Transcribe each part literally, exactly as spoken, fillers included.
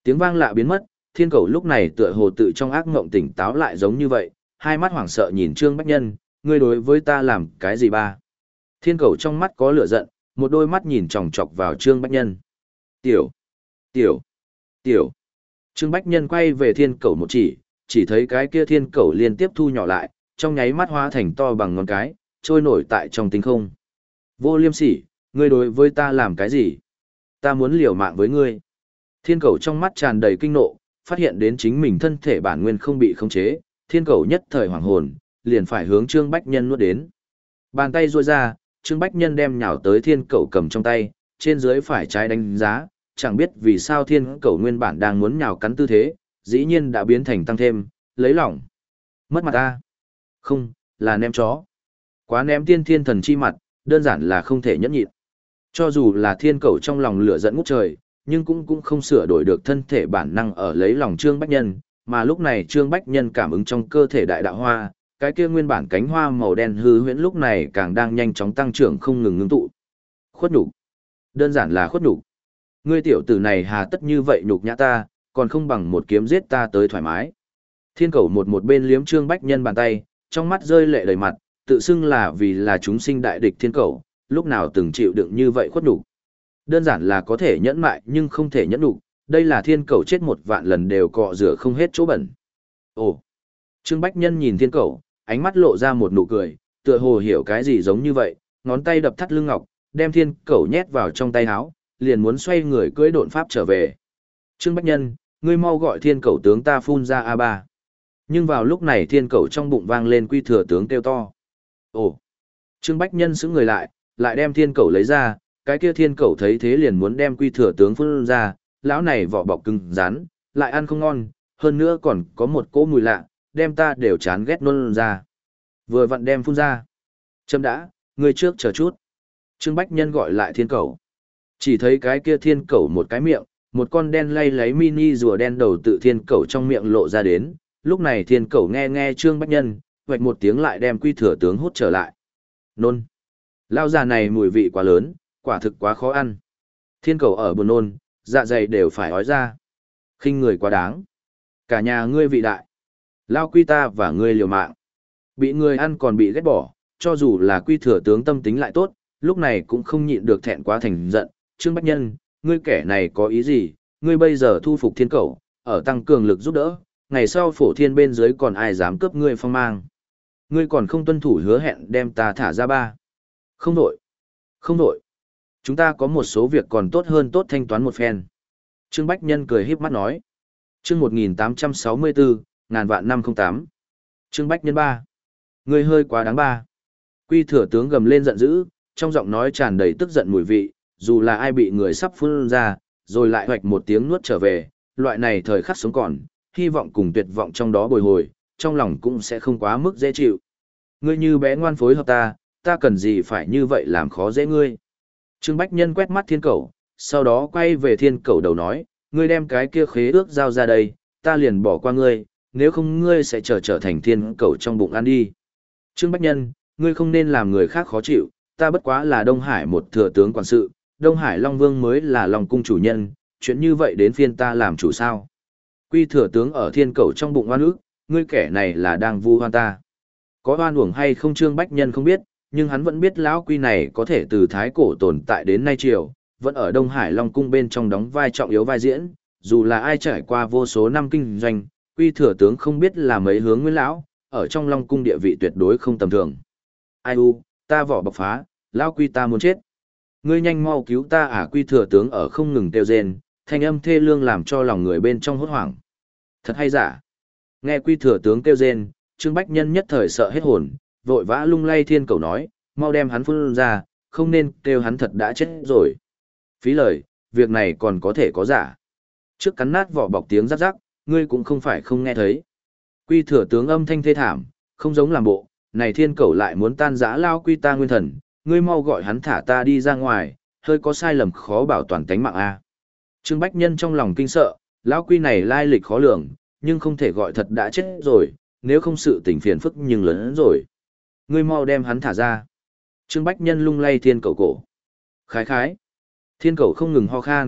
Tiếng vang lạ biến mất, thiên cầu lúc này tựa hồ tự trong ác mộng tỉnh táo lại giống như vậy, hai mắt hoảng sợ nhìn Trương Bách Nhân, ngươi đối với ta làm cái gì ba? Thiên cầu trong mắt có lửa giận, một đôi mắt nhìn chòng chọc vào Trương Bách Nhân. Tiểu, tiểu, tiểu. Trương Bách Nhân quay về thiên cầu một chỉ, chỉ thấy cái kia thiên cầu liên tiếp thu nhỏ lại, trong nháy mắt hóa thành to bằng ngón cái, trôi nổi tại trong tinh không. Vô Liêm Sỉ, ngươi đối với ta làm cái gì? Ta muốn liều mạng với ngươi. Thiên cầu trong mắt tràn đầy kinh nộ, phát hiện đến chính mình thân thể bản nguyên không bị khống chế, thiên cầu nhất thời hoảng hồn, liền phải hướng Trương Bách Nhân nuốt đến. Bàn tay duỗi ra, Trương Bách Nhân đem nhào tới thiên cầu cầm trong tay, trên dưới phải trái đánh giá, chẳng biết vì sao thiên cầu nguyên bản đang muốn nhào cắn tư thế, dĩ nhiên đã biến thành tăng thêm, lấy lỏng. Mất mặt ta. Không, là ném chó. Quá ném tiên thiên thần chi mặt, đơn giản là không thể nhẫn nhịn. Cho dù là thiên cầu trong lòng lửa giận ngút trời, nhưng cũng cũng không sửa đổi được thân thể bản năng ở lấy lòng Trương Bách Nhân, mà lúc này Trương Bách Nhân cảm ứng trong cơ thể đại đạo hoa, cái kia nguyên bản cánh hoa màu đen hư huyễn lúc này càng đang nhanh chóng tăng trưởng không ngừng ngưng tụ. Khuất nhục, đơn giản là khuất nhục. Ngươi tiểu tử này hà tất như vậy nhục nhã ta, còn không bằng một kiếm giết ta tới thoải mái. Thiên cầu một một bên liếm Trương Bách Nhân bàn tay, trong mắt rơi lệ đầy mặt, tự xưng là vì là chúng sinh đại địch thiên cầu, lúc nào từng chịu đựng như vậy khuất nhục. Đơn giản là có thể nhẫn mại nhưng không thể nhẫn nhục, đây là thiên cầu chết một vạn lần đều cọ rửa không hết chỗ bẩn. Ồ! Trương Bách Nhân nhìn thiên cầu, ánh mắt lộ ra một nụ cười, tựa hồ hiểu cái gì giống như vậy, ngón tay đập thắt lưng ngọc, đem thiên cầu nhét vào trong tay áo, liền muốn xoay người cưỡi độn pháp trở về. Trương Bách Nhân, ngươi mau gọi thiên cầu tướng ta phun ra a ba. Nhưng vào lúc này thiên cầu trong bụng vang lên quy thừa tướng kêu to. Ồ! Trương Bách Nhân sững người lại, lại đem thiên cầu lấy ra, cái kia thiên cầu thấy thế liền muốn đem quy thừa tướng phun ra, lão này vỏ bọc cứng rắn, lại ăn không ngon, hơn nữa còn có một cỗ mùi lạ, đem ta đều chán ghét nôn ra. Vừa vặn đem phun ra. Châm đã, ngươi trước chờ chút. Trương Bách Nhân gọi lại thiên cầu. Chỉ thấy cái kia thiên cầu một cái miệng, một con đen lay lấy mini rùa đen đầu tự thiên cầu trong miệng lộ ra đến, lúc này thiên cầu nghe nghe Trương Bách Nhân, vạch một tiếng lại đem quy thừa tướng hút trở lại. Nôn. Lao già này mùi vị quá lớn, quả thực quá khó ăn. Thiên cầu ở buồn nôn, dạ dày đều phải ói ra. Khinh người quá đáng. Cả nhà ngươi vị đại. Lao quy ta và ngươi liều mạng. Bị người ăn còn bị ghét bỏ, cho dù là quy thừa tướng tâm tính lại tốt, lúc này cũng không nhịn được thẹn quá thành giận. Trương Bách Nhân, ngươi kẻ này có ý gì? Ngươi bây giờ thu phục thiên cầu, ở tăng cường lực giúp đỡ, ngày sau phổ thiên bên dưới còn ai dám cướp ngươi phong mang. Ngươi còn không tuân thủ hứa hẹn đem ta thả ra ba. Không đổi. Không đổi. Chúng ta có một số việc còn tốt hơn tốt thanh toán một phen. Trương Bách Nhân cười híp mắt nói. Chương một nghìn tám trăm sáu mươi bốn, ngàn vạn năm không tám. Trương Bách Nhân ba. Ngươi hơi quá đáng ba. Quy thừa tướng gầm lên giận dữ, trong giọng nói tràn đầy tức giận mùi vị, dù là ai bị người sắp phun ra, rồi lại hoạch một tiếng nuốt trở về, loại này thời khắc sống còn, hy vọng cùng tuyệt vọng trong đó bồi hồi, trong lòng cũng sẽ không quá mức dễ chịu. Ngươi như bé ngoan phối hợp ta, ta cần gì phải như vậy làm khó dễ ngươi. Trương Bách Nhân quét mắt thiên cầu, sau đó quay về thiên cầu đầu nói, ngươi đem cái kia khế ước giao ra đây, ta liền bỏ qua ngươi, nếu không ngươi sẽ trở trở thành thiên cầu trong bụng ăn đi. Trương Bách Nhân, ngươi không nên làm người khác khó chịu, ta bất quá là Đông Hải một thừa tướng quản sự, Đông Hải Long Vương mới là Long Cung chủ nhân, chuyện như vậy đến phiên ta làm chủ sao. Quy thừa tướng ở thiên cầu trong bụng oan ức, ngươi kẻ này là đang vu oan ta. Có oan uổng hay không Trương Bách Nhân không biết, nhưng hắn vẫn biết lão quy này có thể từ thái cổ tồn tại đến nay triều, vẫn ở Đông Hải Long Cung bên trong đóng vai trọng yếu vai diễn, dù là ai trải qua vô số năm kinh doanh, quy thừa tướng không biết là mấy hướng nguyên lão, ở trong Long Cung địa vị tuyệt đối không tầm thường. Ai u, ta vỏ bọc phá, lão quy ta muốn chết. Ngươi nhanh mau cứu ta à, quy thừa tướng ở không ngừng kêu rên, thanh âm thê lương làm cho lòng người bên trong hốt hoảng. Thật hay giả? Nghe quy thừa tướng kêu rên, Trương Bách Nhân nhất thời sợ hết hồn, vội vã lung lay thiên cầu nói, mau đem hắn phun ra, không nên kêu hắn thật đã chết rồi. Phí lời, việc này còn có thể có giả. Trước cắn nát vỏ bọc tiếng rắc rắc, ngươi cũng không phải không nghe thấy. Quy thừa tướng âm thanh thê thảm, không giống làm bộ, này thiên cầu lại muốn tan rã lao quy ta nguyên thần, ngươi mau gọi hắn thả ta đi ra ngoài, hơi có sai lầm khó bảo toàn tánh mạng a. Trương Bách Nhân trong lòng kinh sợ, lão quy này lai lịch khó lường, nhưng không thể gọi thật đã chết rồi, nếu không sự tình phiền phức nhưng lớn hơn rồi. Ngươi mau đem hắn thả ra. Trương Bách Nhân lung lay thiên cầu cổ. Khái khái. Thiên cầu không ngừng ho khan,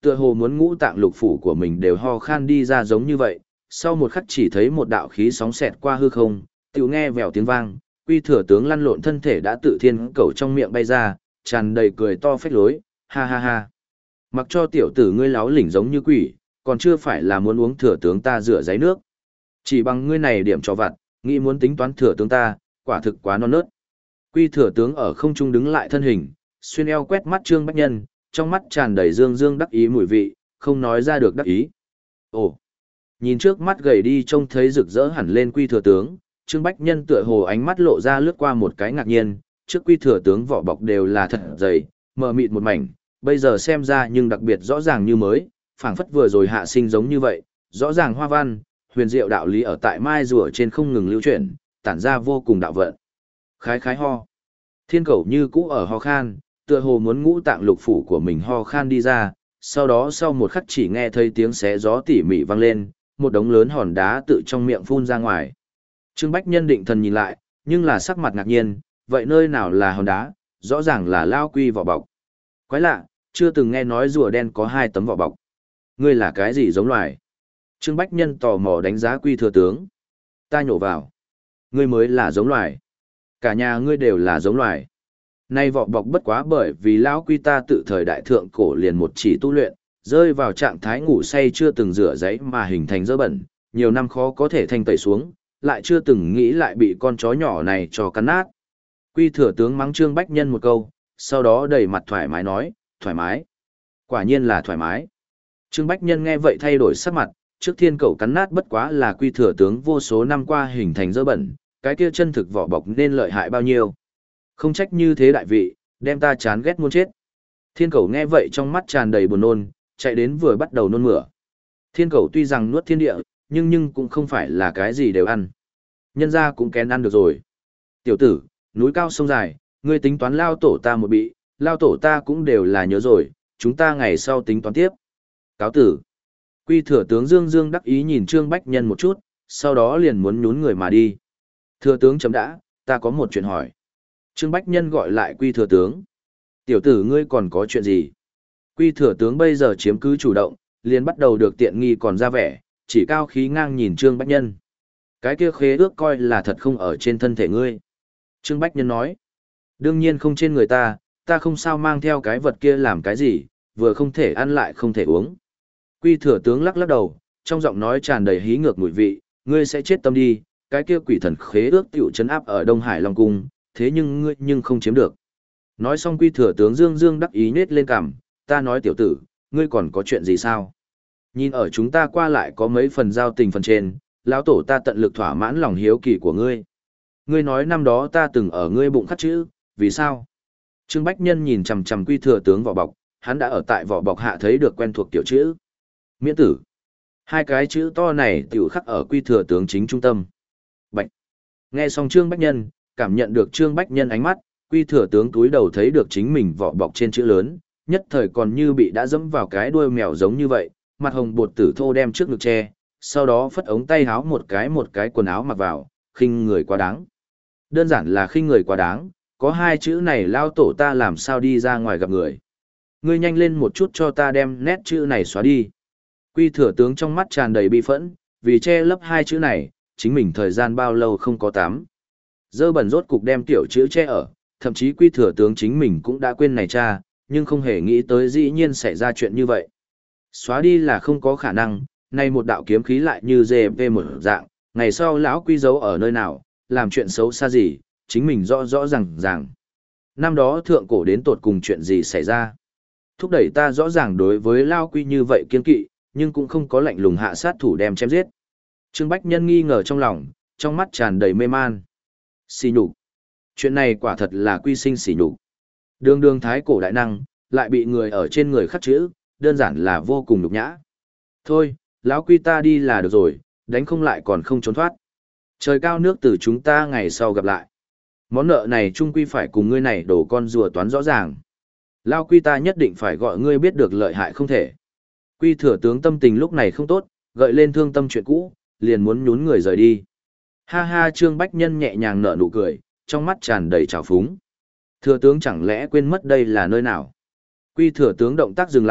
tựa hồ muốn ngũ tạng lục phủ của mình đều ho khan đi ra giống như vậy, sau một khắc chỉ thấy một đạo khí sóng xẹt qua hư không, tiểu nghe vèo tiếng vang, Quy Thừa tướng lăn lộn thân thể đã tự thiên cầu trong miệng bay ra, tràn đầy cười to phách lối, ha ha ha. Mặc cho tiểu tử ngươi láo lỉnh giống như quỷ, còn chưa phải là muốn uống Thừa tướng ta rửa giấy nước. Chỉ bằng ngươi này điểm cho vặt, nghĩ muốn tính toán Thừa tướng ta, quả thực quá non nớt. Quy Thừa tướng ở không trung đứng lại thân hình, xuyên eo quét mắt Trương Bách Nhân, trong mắt tràn đầy dương dương đắc ý mùi vị, không nói ra được đắc ý. Ồ, nhìn trước mắt gầy đi trông thấy rực rỡ hẳn lên Quy Thừa tướng, Trương Bách Nhân tựa hồ ánh mắt lộ ra lướt qua một cái ngạc nhiên, trước Quy Thừa tướng vỏ bọc đều là thật dày, mờ mịt một mảnh, bây giờ xem ra nhưng đặc biệt rõ ràng như mới, phảng phất vừa rồi hạ sinh giống như vậy, rõ ràng hoa văn, huyền diệu đạo lý ở tại mai rùa trên không ngừng lưu chuyển, tản ra vô cùng đạo vận. Khái khái ho. Thiên cầu như cũ ở ho khan, tựa hồ muốn ngũ tạng lục phủ của mình ho khan đi ra, sau đó sau một khắc chỉ nghe thấy tiếng xé gió tỉ mỉ vang lên, một đống lớn hòn đá tự trong miệng phun ra ngoài. Trương Bách Nhân định thần nhìn lại, nhưng là sắc mặt ngạc nhiên, vậy nơi nào là hòn đá, rõ ràng là Lao Quy vỏ bọc. Quái lạ, chưa từng nghe nói rùa đen có hai tấm vỏ bọc. Ngươi là cái gì giống loài? Trương Bách Nhân tò mò đánh giá Quy Thừa tướng. Ta nhổ vào. Ngươi mới là giống loài. Cả nhà ngươi đều là giống loài. Nay vỏ bọc bất quá bởi vì Lão Quy ta tự thời đại thượng cổ liền một chỉ tu luyện, rơi vào trạng thái ngủ say chưa từng rửa giấy mà hình thành dơ bẩn, nhiều năm khó có thể thanh tẩy xuống, lại chưa từng nghĩ lại bị con chó nhỏ này cho cắn nát. Quy Thừa tướng mắng Trương Bách Nhân một câu, sau đó đầy mặt thoải mái nói, thoải mái. Quả nhiên là thoải mái. Trương Bách Nhân nghe vậy thay đổi sắc mặt, trước thiên cầu cắn nát bất quá là Quy Thừa tướng vô số năm qua hình thành dơ bẩn, cái kia chân thực vỏ bọc nên lợi hại bao nhiêu. Không trách như thế đại vị, đem ta chán ghét muốn chết. Thiên cầu nghe vậy trong mắt tràn đầy buồn nôn, chạy đến vừa bắt đầu nôn mửa. Thiên cầu tuy rằng nuốt thiên địa, nhưng nhưng cũng không phải là cái gì đều ăn. Nhân ra cũng kén ăn được rồi. Tiểu tử, núi cao sông dài, ngươi tính toán lao tổ ta một bị, lao tổ ta cũng đều là nhớ rồi, chúng ta ngày sau tính toán tiếp. Cáo tử. Quy Thừa tướng Dương Dương đắc ý nhìn Trương Bách Nhân một chút, sau đó liền muốn nhún người mà đi. Thừa tướng chấm đã, ta có một chuyện hỏi. Trương Bách Nhân gọi lại Quy Thừa tướng. Tiểu tử ngươi còn có chuyện gì? Quy Thừa tướng bây giờ chiếm cứ chủ động, liền bắt đầu được tiện nghi còn ra vẻ, chỉ cao khí ngang nhìn Trương Bách Nhân. Cái kia khế ước coi là thật không ở trên thân thể ngươi. Trương Bách Nhân nói. Đương nhiên không trên người ta, ta không sao mang theo cái vật kia làm cái gì, vừa không thể ăn lại không thể uống. Quy Thừa tướng lắc lắc đầu, trong giọng nói tràn đầy hí ngược mùi vị, ngươi sẽ chết tâm đi, cái kia quỷ thần khế ước tiểu trấn áp ở Đông Hải Long Cung, thế nhưng ngươi nhưng không chiếm được. Nói xong Quy Thừa tướng Dương Dương đắc ý nết lên cằm, ta nói tiểu tử, ngươi còn có chuyện gì sao? Nhìn ở chúng ta qua lại có mấy phần giao tình phần trên, lão tổ ta tận lực thỏa mãn lòng hiếu kỳ của ngươi. Ngươi nói năm đó ta từng ở ngươi bụng khắc chữ, vì sao? Trương Bách Nhân nhìn chằm chằm Quy Thừa tướng vỏ bọc, hắn đã ở tại vỏ bọc hạ thấy được quen thuộc tiểu chữ. Miễn tử. Hai cái chữ to này tiểu khắc ở Quy Thừa tướng chính trung tâm. Bạch. Nghe xong Trương Bách Nhân, cảm nhận được Trương Bách Nhân ánh mắt, Quy Thừa tướng túi đầu thấy được chính mình vỏ bọc trên chữ lớn, nhất thời còn như bị đã dẫm vào cái đuôi mèo giống như vậy, mặt hồng bột tử thô đem trước ngực che, sau đó phất ống tay háo một cái một cái quần áo mặc vào, khinh người quá đáng. Đơn giản là khinh người quá đáng, có hai chữ này lao tổ ta làm sao đi ra ngoài gặp người. Ngươi nhanh lên một chút cho ta đem nét chữ này xóa đi. Quy Thừa tướng trong mắt tràn đầy bi phẫn, vì che lấp hai chữ này, chính mình thời gian bao lâu không có tắm. Dơ bẩn rốt cục đem tiểu chữ che ở, thậm chí Quy Thừa tướng chính mình cũng đã quên này cha, nhưng không hề nghĩ tới dĩ nhiên xảy ra chuyện như vậy. Xóa đi là không có khả năng, nay một đạo kiếm khí lại như dê vê một dạng, ngày sau lão Quy giấu ở nơi nào, làm chuyện xấu xa gì, chính mình rõ rõ ràng ràng. Năm đó thượng cổ đến tột cùng chuyện gì xảy ra. Thúc đẩy ta rõ ràng đối với Lao Quy như vậy kiên kỵ, nhưng cũng không có lạnh lùng hạ sát thủ đem chém giết. Trương Bách Nhân nghi ngờ trong lòng, trong mắt tràn đầy mê man. Xỉ nhục. Chuyện này quả thật là quy sinh xỉ nhục. Đường đường thái cổ đại năng, lại bị người ở trên người khắc chữ, đơn giản là vô cùng nhục nhã. Thôi, lão Quy ta đi là được rồi, đánh không lại còn không trốn thoát. Trời cao nước từ chúng ta ngày sau gặp lại. Món nợ này chung quy phải cùng ngươi này đổ con rùa toán rõ ràng. Lão Quy ta nhất định phải gọi ngươi biết được lợi hại không thể. Quy Thừa tướng tâm tình lúc này không tốt, gợi lên thương tâm chuyện cũ, liền muốn nhún người rời đi. Ha ha, Trương Bách Nhân nhẹ nhàng nở nụ cười, trong mắt tràn đầy trào phúng. Thừa tướng chẳng lẽ quên mất đây là nơi nào? Quy Thừa tướng động tác dừng lại,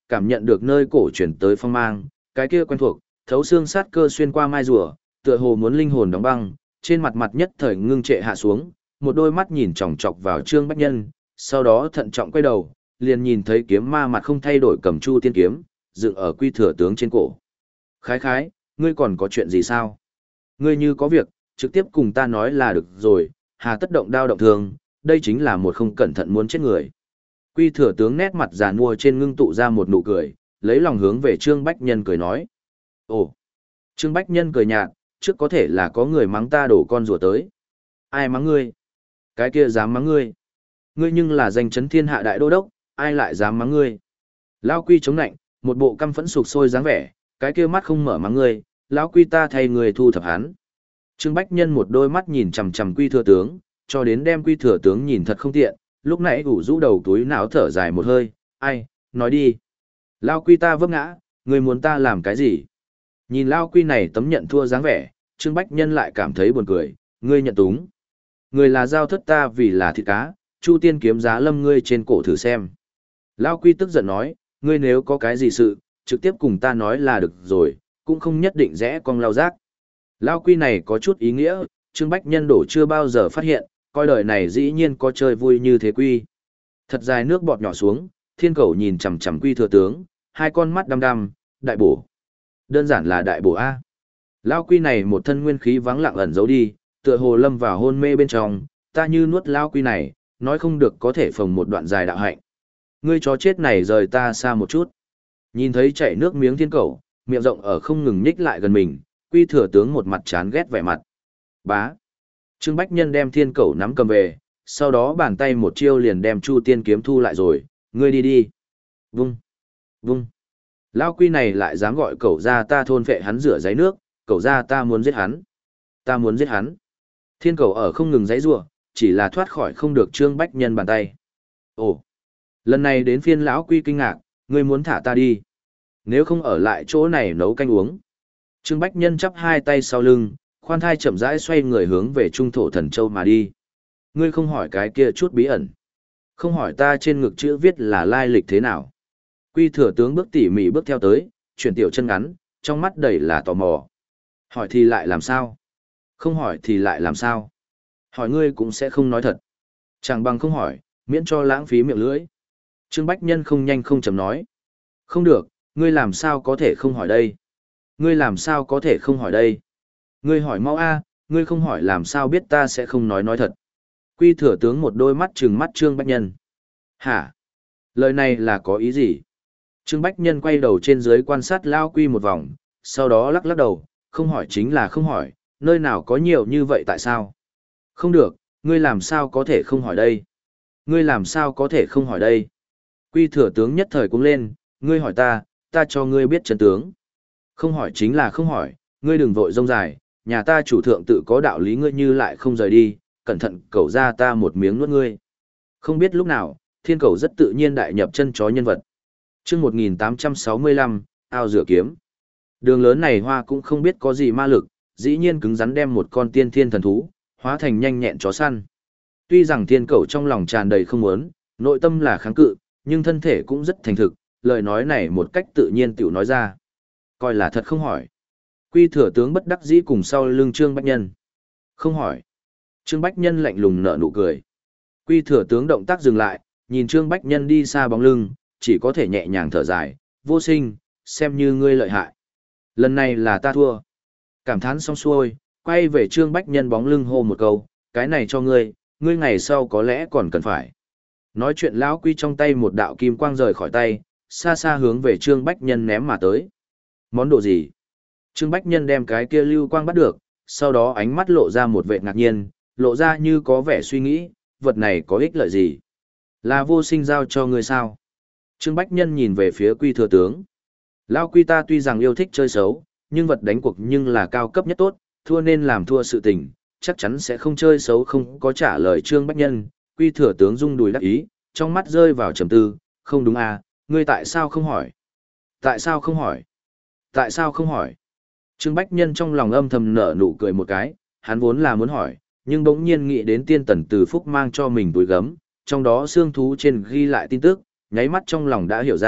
cảm nhận được nơi cổ chuyển tới phong mang, cái kia quen thuộc, thấu xương sát cơ xuyên qua mai rùa, tựa hồ muốn linh hồn đóng băng, trên mặt mặt nhất thời ngưng trệ hạ xuống, một đôi mắt nhìn chòng chọc vào Trương Bách Nhân, sau đó thận trọng quay đầu, liền nhìn thấy kiếm ma mặt không thay đổi cầm Chu Tiên kiếm, dựng ở Quy Thừa tướng trên cổ. Khái khái, ngươi còn có chuyện gì sao? Ngươi như có việc, trực tiếp cùng ta nói là được rồi, hà tất động đao động thương, đây chính là một không cẩn thận muốn chết người. Quy Thừa tướng nét mặt già nua trên ngưng tụ ra một nụ cười, lấy lòng hướng về Trương Bách Nhân cười nói. Ồ! Trương Bách Nhân cười nhạt, trước có thể là có người mắng ta đổ con rùa tới. Ai mắng ngươi? Cái kia dám mắng ngươi. Ngươi nhưng là danh chấn thiên hạ đại đô đốc, ai lại dám mắng ngươi? Lão Quy chống nạnh, một bộ căm phẫn sục sôi dáng vẻ, cái kia mắt không mở mắng ngươi, lão Quy ta thay người thu thập hắn. Trương Bách Nhân một đôi mắt nhìn chằm chằm Quy Thừa tướng, cho đến đem Quy Thừa tướng nhìn thật không tiện, lúc nãy ủ rũ đầu túi não thở dài một hơi, ai, nói đi. Lão Quy ta vấp ngã, ngươi muốn ta làm cái gì? Nhìn Lão Quy này tấm nhận thua dáng vẻ, Trương Bách Nhân lại cảm thấy buồn cười, ngươi nhận túng. Người là giao thất ta vì là thịt cá, Chu Tiên kiếm giá lâm ngươi trên cổ thử xem. Lão Quy tức giận nói, ngươi nếu có cái gì sự, trực tiếp cùng ta nói là được rồi, cũng không nhất định rẽ cong lao rác. Lão Quy này có chút ý nghĩa, Trương Bách Nhân đổ chưa bao giờ phát hiện, coi đời này dĩ nhiên có chơi vui như thế Quy. Thật dài nước bọt nhỏ xuống, Thiên Cẩu nhìn chằm chằm Quy Thừa tướng, hai con mắt đăm đăm, đại bổ. Đơn giản là đại bổ A. Lão Quy này một thân nguyên khí vắng lặng ẩn giấu đi, tựa hồ lâm vào hôn mê bên trong, ta như nuốt Lão Quy này, nói không được có thể phồng một đoạn dài đạo hạnh. Ngươi chó chết này rời ta xa một chút. Nhìn thấy chảy nước miếng Thiên Cẩu, miệng rộng ở không ngừng nhích lại gần mình, Quy Thừa tướng một mặt chán ghét vẻ mặt. Bá. Trương Bách Nhân đem Thiên Cẩu nắm cầm về, sau đó bàn tay một chiêu liền đem Chu Tiên kiếm thu lại rồi, ngươi đi đi. Vung. Vung. Lão Quy này lại dám gọi cẩu ra ta thôn phệ hắn rửa giấy nước, cẩu ra ta muốn giết hắn. Ta muốn giết hắn. Thiên Cẩu ở không ngừng giãy giụa, chỉ là thoát khỏi không được Trương Bách Nhân bàn tay. Ồ. Lần này đến phiên lão Quy kinh ngạc, ngươi muốn thả ta đi. Nếu không ở lại chỗ này nấu canh uống. Trương Bách Nhân chắp hai tay sau lưng, khoan thai chậm rãi xoay người hướng về Trung Thổ Thần Châu mà đi. Ngươi không hỏi cái kia chút bí ẩn. Không hỏi ta trên ngực chữ viết là lai lịch thế nào. Quy Thừa tướng bước tỉ mỉ bước theo tới, chuyển tiểu chân ngắn, trong mắt đầy là tò mò. Hỏi thì lại làm sao? Không hỏi thì lại làm sao? Hỏi ngươi cũng sẽ không nói thật. Chẳng bằng không hỏi, miễn cho lãng phí miệng lưỡi. Trương Bách Nhân không nhanh không chậm nói. Không được, ngươi làm sao có thể không hỏi đây? Ngươi làm sao có thể không hỏi đây? Ngươi hỏi mau a, ngươi không hỏi làm sao biết ta sẽ không nói nói thật. Quy Thừa tướng một đôi mắt trừng mắt Trương Bách Nhân. Hả? Lời này là có ý gì? Trương Bách Nhân quay đầu trên dưới quan sát Lao Quy một vòng, sau đó lắc lắc đầu, không hỏi chính là không hỏi, nơi nào có nhiều như vậy tại sao? Không được, ngươi làm sao có thể không hỏi đây? Ngươi làm sao có thể không hỏi đây? Quy Thừa tướng nhất thời cũng lên, ngươi hỏi ta, ta cho ngươi biết chân tướng. Không hỏi chính là không hỏi, ngươi đừng vội rông dài, nhà ta chủ thượng tự có đạo lý ngươi như lại không rời đi, cẩn thận cẩu ra ta một miếng nuốt ngươi. Không biết lúc nào, Thiên Cẩu rất tự nhiên đại nhập chân chó nhân vật. Chương một nghìn tám trăm sáu mươi lăm, ao rửa kiếm. Đường lớn này hoa cũng không biết có gì ma lực, dĩ nhiên cứng rắn đem một con tiên thiên thần thú, hóa thành nhanh nhẹn chó săn. Tuy rằng Thiên Cẩu trong lòng tràn đầy không muốn, nội tâm là kháng cự, nhưng thân thể cũng rất thành thực, lời nói này một cách tự nhiên tiểu nói ra. Coi là thật không hỏi. Quy Thừa tướng bất đắc dĩ cùng sau lưng Trương Bách Nhân. Không hỏi. Trương Bách Nhân lạnh lùng nở nụ cười. Quy Thừa tướng động tác dừng lại, nhìn Trương Bách Nhân đi xa bóng lưng, chỉ có thể nhẹ nhàng thở dài, vô sinh, xem như ngươi lợi hại. Lần này là ta thua. Cảm thán xong xuôi, quay về Trương Bách Nhân bóng lưng hô một câu, cái này cho ngươi, ngươi ngày sau có lẽ còn cần phải. Nói chuyện lão Quy trong tay một đạo kim quang rời khỏi tay, xa xa hướng về Trương Bách Nhân ném mà tới. Món đồ gì? Trương Bách Nhân đem cái kia lưu quang bắt được, sau đó ánh mắt lộ ra một vẻ ngạc nhiên, lộ ra như có vẻ suy nghĩ, vật này có ích lợi gì? Là vô sinh giao cho ngươi sao? Trương Bách Nhân nhìn về phía Quy Thừa tướng. Lão Quy ta tuy rằng yêu thích chơi xấu, nhưng vật đánh cuộc nhưng là cao cấp nhất tốt, thua nên làm thua sự tình, chắc chắn sẽ không chơi xấu không có trả lời Trương Bách Nhân. Quy Thừa tướng rung đùi đắc ý, trong mắt rơi vào trầm tư, không đúng à, ngươi tại sao không hỏi? Tại sao không hỏi? Tại sao không hỏi? Trương Bách Nhân trong lòng âm thầm nở nụ cười một cái, hắn vốn là muốn hỏi, nhưng bỗng nhiên nghĩ đến tiên tần từ phúc mang cho mình túi gấm, trong đó xương thú trên ghi lại tin tức, nháy mắt trong lòng đã hiểu ra,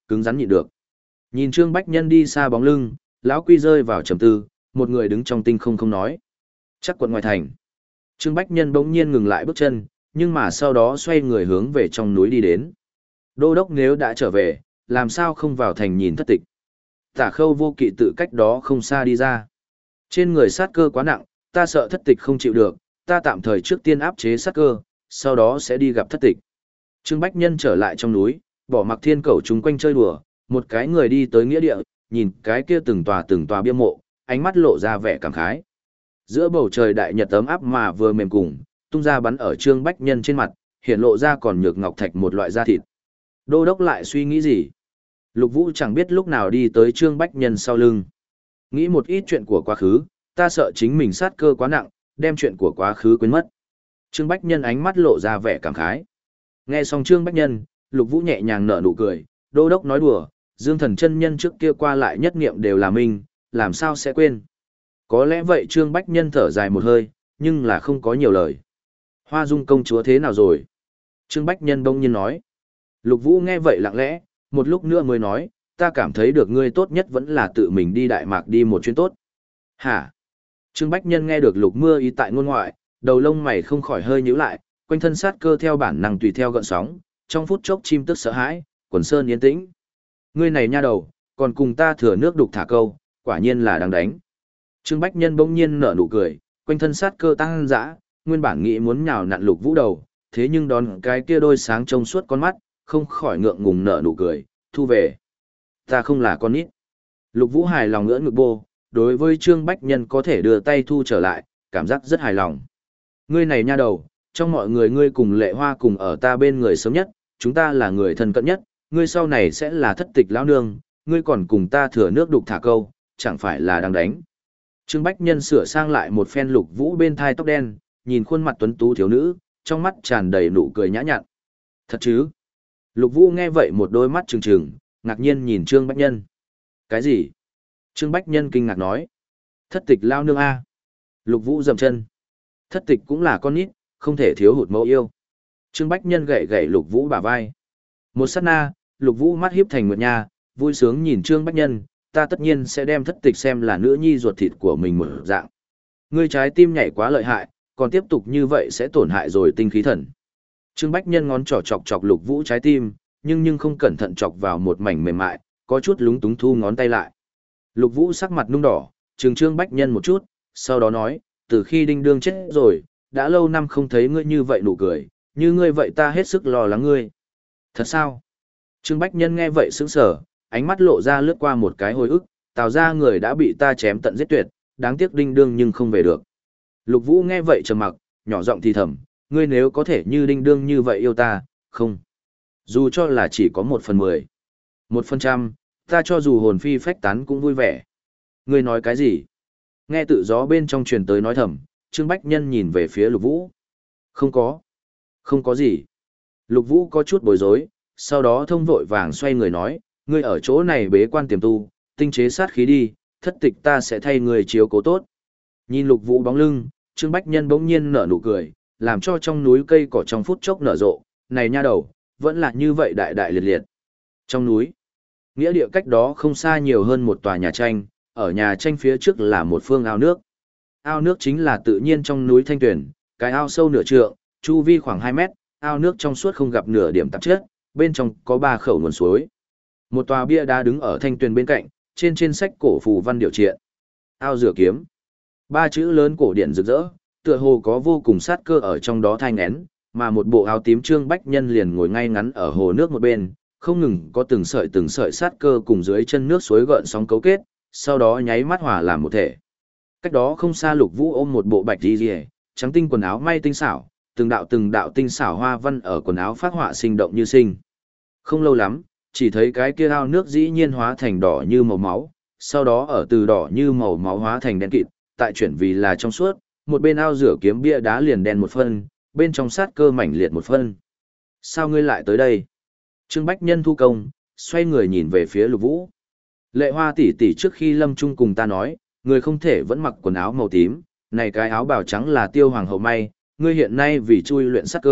cứng rắn nhịn được. Nhìn Trương Bách Nhân đi xa bóng lưng, lão Quy rơi vào trầm tư, một người đứng trong tinh không không nói. Chắc quận ngoài thành. Trương Bách Nhân bỗng nhiên ngừng lại bước chân, nhưng mà sau đó xoay người hướng về trong núi đi đến. Đô đốc nếu đã trở về, làm sao không vào thành nhìn thất tịch. Tả Khâu Vô Kỵ tự cách đó không xa đi ra. Trên người sát cơ quá nặng, ta sợ thất tịch không chịu được, ta tạm thời trước tiên áp chế sát cơ, sau đó sẽ đi gặp thất tịch. Trương Bách Nhân trở lại trong núi, bỏ mặc thiên cẩu chúng quanh chơi đùa, một cái người đi tới nghĩa địa, nhìn cái kia từng tòa từng tòa bia mộ, ánh mắt lộ ra vẻ cảm khái. Giữa bầu trời đại nhật ấm áp mà vừa mềm cùng, tung ra bắn ở Trương Bách Nhân trên mặt, hiện lộ ra còn nhược ngọc thạch một loại da thịt. Đô đốc lại suy nghĩ gì? Lục Vũ chẳng biết lúc nào đi tới Trương Bách Nhân sau lưng. Nghĩ một ít chuyện của quá khứ, ta sợ chính mình sát cơ quá nặng, đem chuyện của quá khứ quên mất. Trương Bách Nhân ánh mắt lộ ra vẻ cảm khái. Nghe xong Trương Bách Nhân, Lục Vũ nhẹ nhàng nở nụ cười, đô đốc nói đùa, Dương Thần chân nhân trước kia qua lại nhất nghiệm đều là minh, làm sao sẽ quên. Có lẽ vậy Trương Bách Nhân thở dài một hơi, nhưng là không có nhiều lời. Hoa Dung công chúa thế nào rồi? Trương Bách Nhân bỗng nhiên nói. Lục Vũ nghe vậy lặng lẽ, một lúc nữa mới nói, ta cảm thấy được ngươi tốt nhất vẫn là tự mình đi Đại Mạc đi một chuyến tốt. Hả? Trương Bách Nhân nghe được Lục Mưa ý tại ngôn ngoại, đầu lông mày không khỏi hơi nhíu lại, quanh thân sát cơ theo bản năng tùy theo gợn sóng, trong phút chốc chim tức sợ hãi, quần sơn yên tĩnh. Ngươi này nha đầu, còn cùng ta thừa nước đục thả câu, quả nhiên là đang đánh. Trương Bách Nhân bỗng nhiên nở nụ cười, quanh thân sát cơ tăng dã, nguyên bản nghĩ muốn nhào nặn Lục Vũ đầu, thế nhưng đón cái kia đôi sáng trông suốt con mắt, không khỏi ngượng ngùng nở nụ cười, thu về. Ta không là con nít. Lục Vũ hài lòng ngỡ ngực bô, đối với Trương Bách Nhân có thể đưa tay thu trở lại, cảm giác rất hài lòng. Ngươi này nha đầu, trong mọi người ngươi cùng Lệ Hoa cùng ở ta bên người sớm nhất, chúng ta là người thân cận nhất, ngươi sau này sẽ là thất tịch lão nương, ngươi còn cùng ta thừa nước đục thả câu, chẳng phải là đang đánh. Trương Bách Nhân sửa sang lại một phen Lục Vũ bên thai tóc đen, nhìn khuôn mặt tuấn tú thiếu nữ, trong mắt tràn đầy nụ cười nhã nhặn. Thật chứ? Lục Vũ nghe vậy một đôi mắt trừng trừng, ngạc nhiên nhìn Trương Bách Nhân. Cái gì? Trương Bách Nhân kinh ngạc nói. Thất tịch lao nương A. Lục Vũ dầm chân. Thất tịch cũng là con nít, không thể thiếu hụt mẫu yêu. Trương Bách Nhân gậy gậy Lục Vũ bả vai. Một sát na, Lục Vũ mắt hiếp thành nguyệt nha, vui sướng nhìn Trương Bách Nhân, ta tất nhiên sẽ đem thất tịch xem là nữ nhi ruột thịt của mình một dạng. Ngươi trái tim nhảy quá lợi hại, còn tiếp tục như vậy sẽ tổn hại rồi tinh khí thần. Trương Bách Nhân ngón trỏ chọc chọc Lục Vũ trái tim, nhưng nhưng không cẩn thận chọc vào một mảnh mềm mại, có chút lúng túng thu ngón tay lại. Lục Vũ sắc mặt nung đỏ, trừng Trương Bách Nhân một chút, sau đó nói, từ khi Đinh Đương chết rồi, đã lâu năm không thấy ngươi như vậy nụ cười, như ngươi vậy ta hết sức lo lắng ngươi. Thật sao? Trương Bách Nhân nghe vậy sững sờ, ánh mắt lộ ra lướt qua một cái hồi ức, Tào ra người đã bị ta chém tận giết tuyệt, đáng tiếc Đinh Đương nhưng không về được. Lục Vũ nghe vậy trầm mặc, nhỏ giọng thì thầm, ngươi nếu có thể như Đinh Đương như vậy yêu ta, không. Dù cho là chỉ có một phần mười, một phần trăm, ta cho dù hồn phi phách tán cũng vui vẻ. Ngươi nói cái gì? Nghe tự gió bên trong truyền tới nói thầm, Trương Bách Nhân nhìn về phía Lục Vũ. Không có. Không có gì. Lục Vũ có chút bối rối, sau đó thông vội vàng xoay người nói, ngươi ở chỗ này bế quan tiềm tu, tinh chế sát khí đi, thất tịch ta sẽ thay người chiếu cố tốt. Nhìn Lục Vũ bóng lưng, Trương Bách Nhân bỗng nhiên nở nụ cười, làm cho trong núi cây cỏ trong phút chốc nở rộ, này nha đầu, vẫn là như vậy đại đại liệt liệt. Trong núi, nghĩa địa cách đó không xa nhiều hơn một tòa nhà tranh, ở nhà tranh phía trước là một phương ao nước. Ao nước chính là tự nhiên trong núi thanh tuyển, cái ao sâu nửa trượng, chu vi khoảng hai mét, ao nước trong suốt không gặp nửa điểm tạp chất, bên trong có ba khẩu nguồn suối. Một tòa bia đá đứng ở thanh tuyển bên cạnh, trên trên sách cổ phù văn điều triện. Ao rửa kiếm. Ba chữ lớn cổ điển rực rỡ, tựa hồ có vô cùng sát cơ ở trong đó thai nghén, mà một bộ áo tím Trương Bách Nhân liền ngồi ngay ngắn ở hồ nước một bên, không ngừng có từng sợi từng sợi sát cơ cùng dưới chân nước suối gợn sóng cấu kết, sau đó nháy mắt hòa làm một thể. Cách đó không xa Lục Vũ ôm một bộ bạch y liễu, trắng tinh quần áo may tinh xảo, từng đạo từng đạo tinh xảo hoa văn ở quần áo phát họa sinh động như sinh. Không lâu lắm, chỉ thấy cái kia ao nước dĩ nhiên hóa thành đỏ như màu máu, sau đó ở từ đỏ như màu máu hóa thành đen kịt, tại chuyển vì là trong suốt, một bên ao rửa kiếm bia đá liền đen một phân, bên trong sát cơ mảnh liệt một phân. Sao ngươi lại tới đây? Trương Bách Nhân thu công, xoay người nhìn về phía Lục Vũ. Lệ Hoa tỷ tỷ trước khi lâm chung cùng ta nói, người không thể vẫn mặc quần áo màu tím, này cái áo bào trắng là Tiêu Hoàng hậu may, ngươi hiện nay vì chui luyện sát cơ,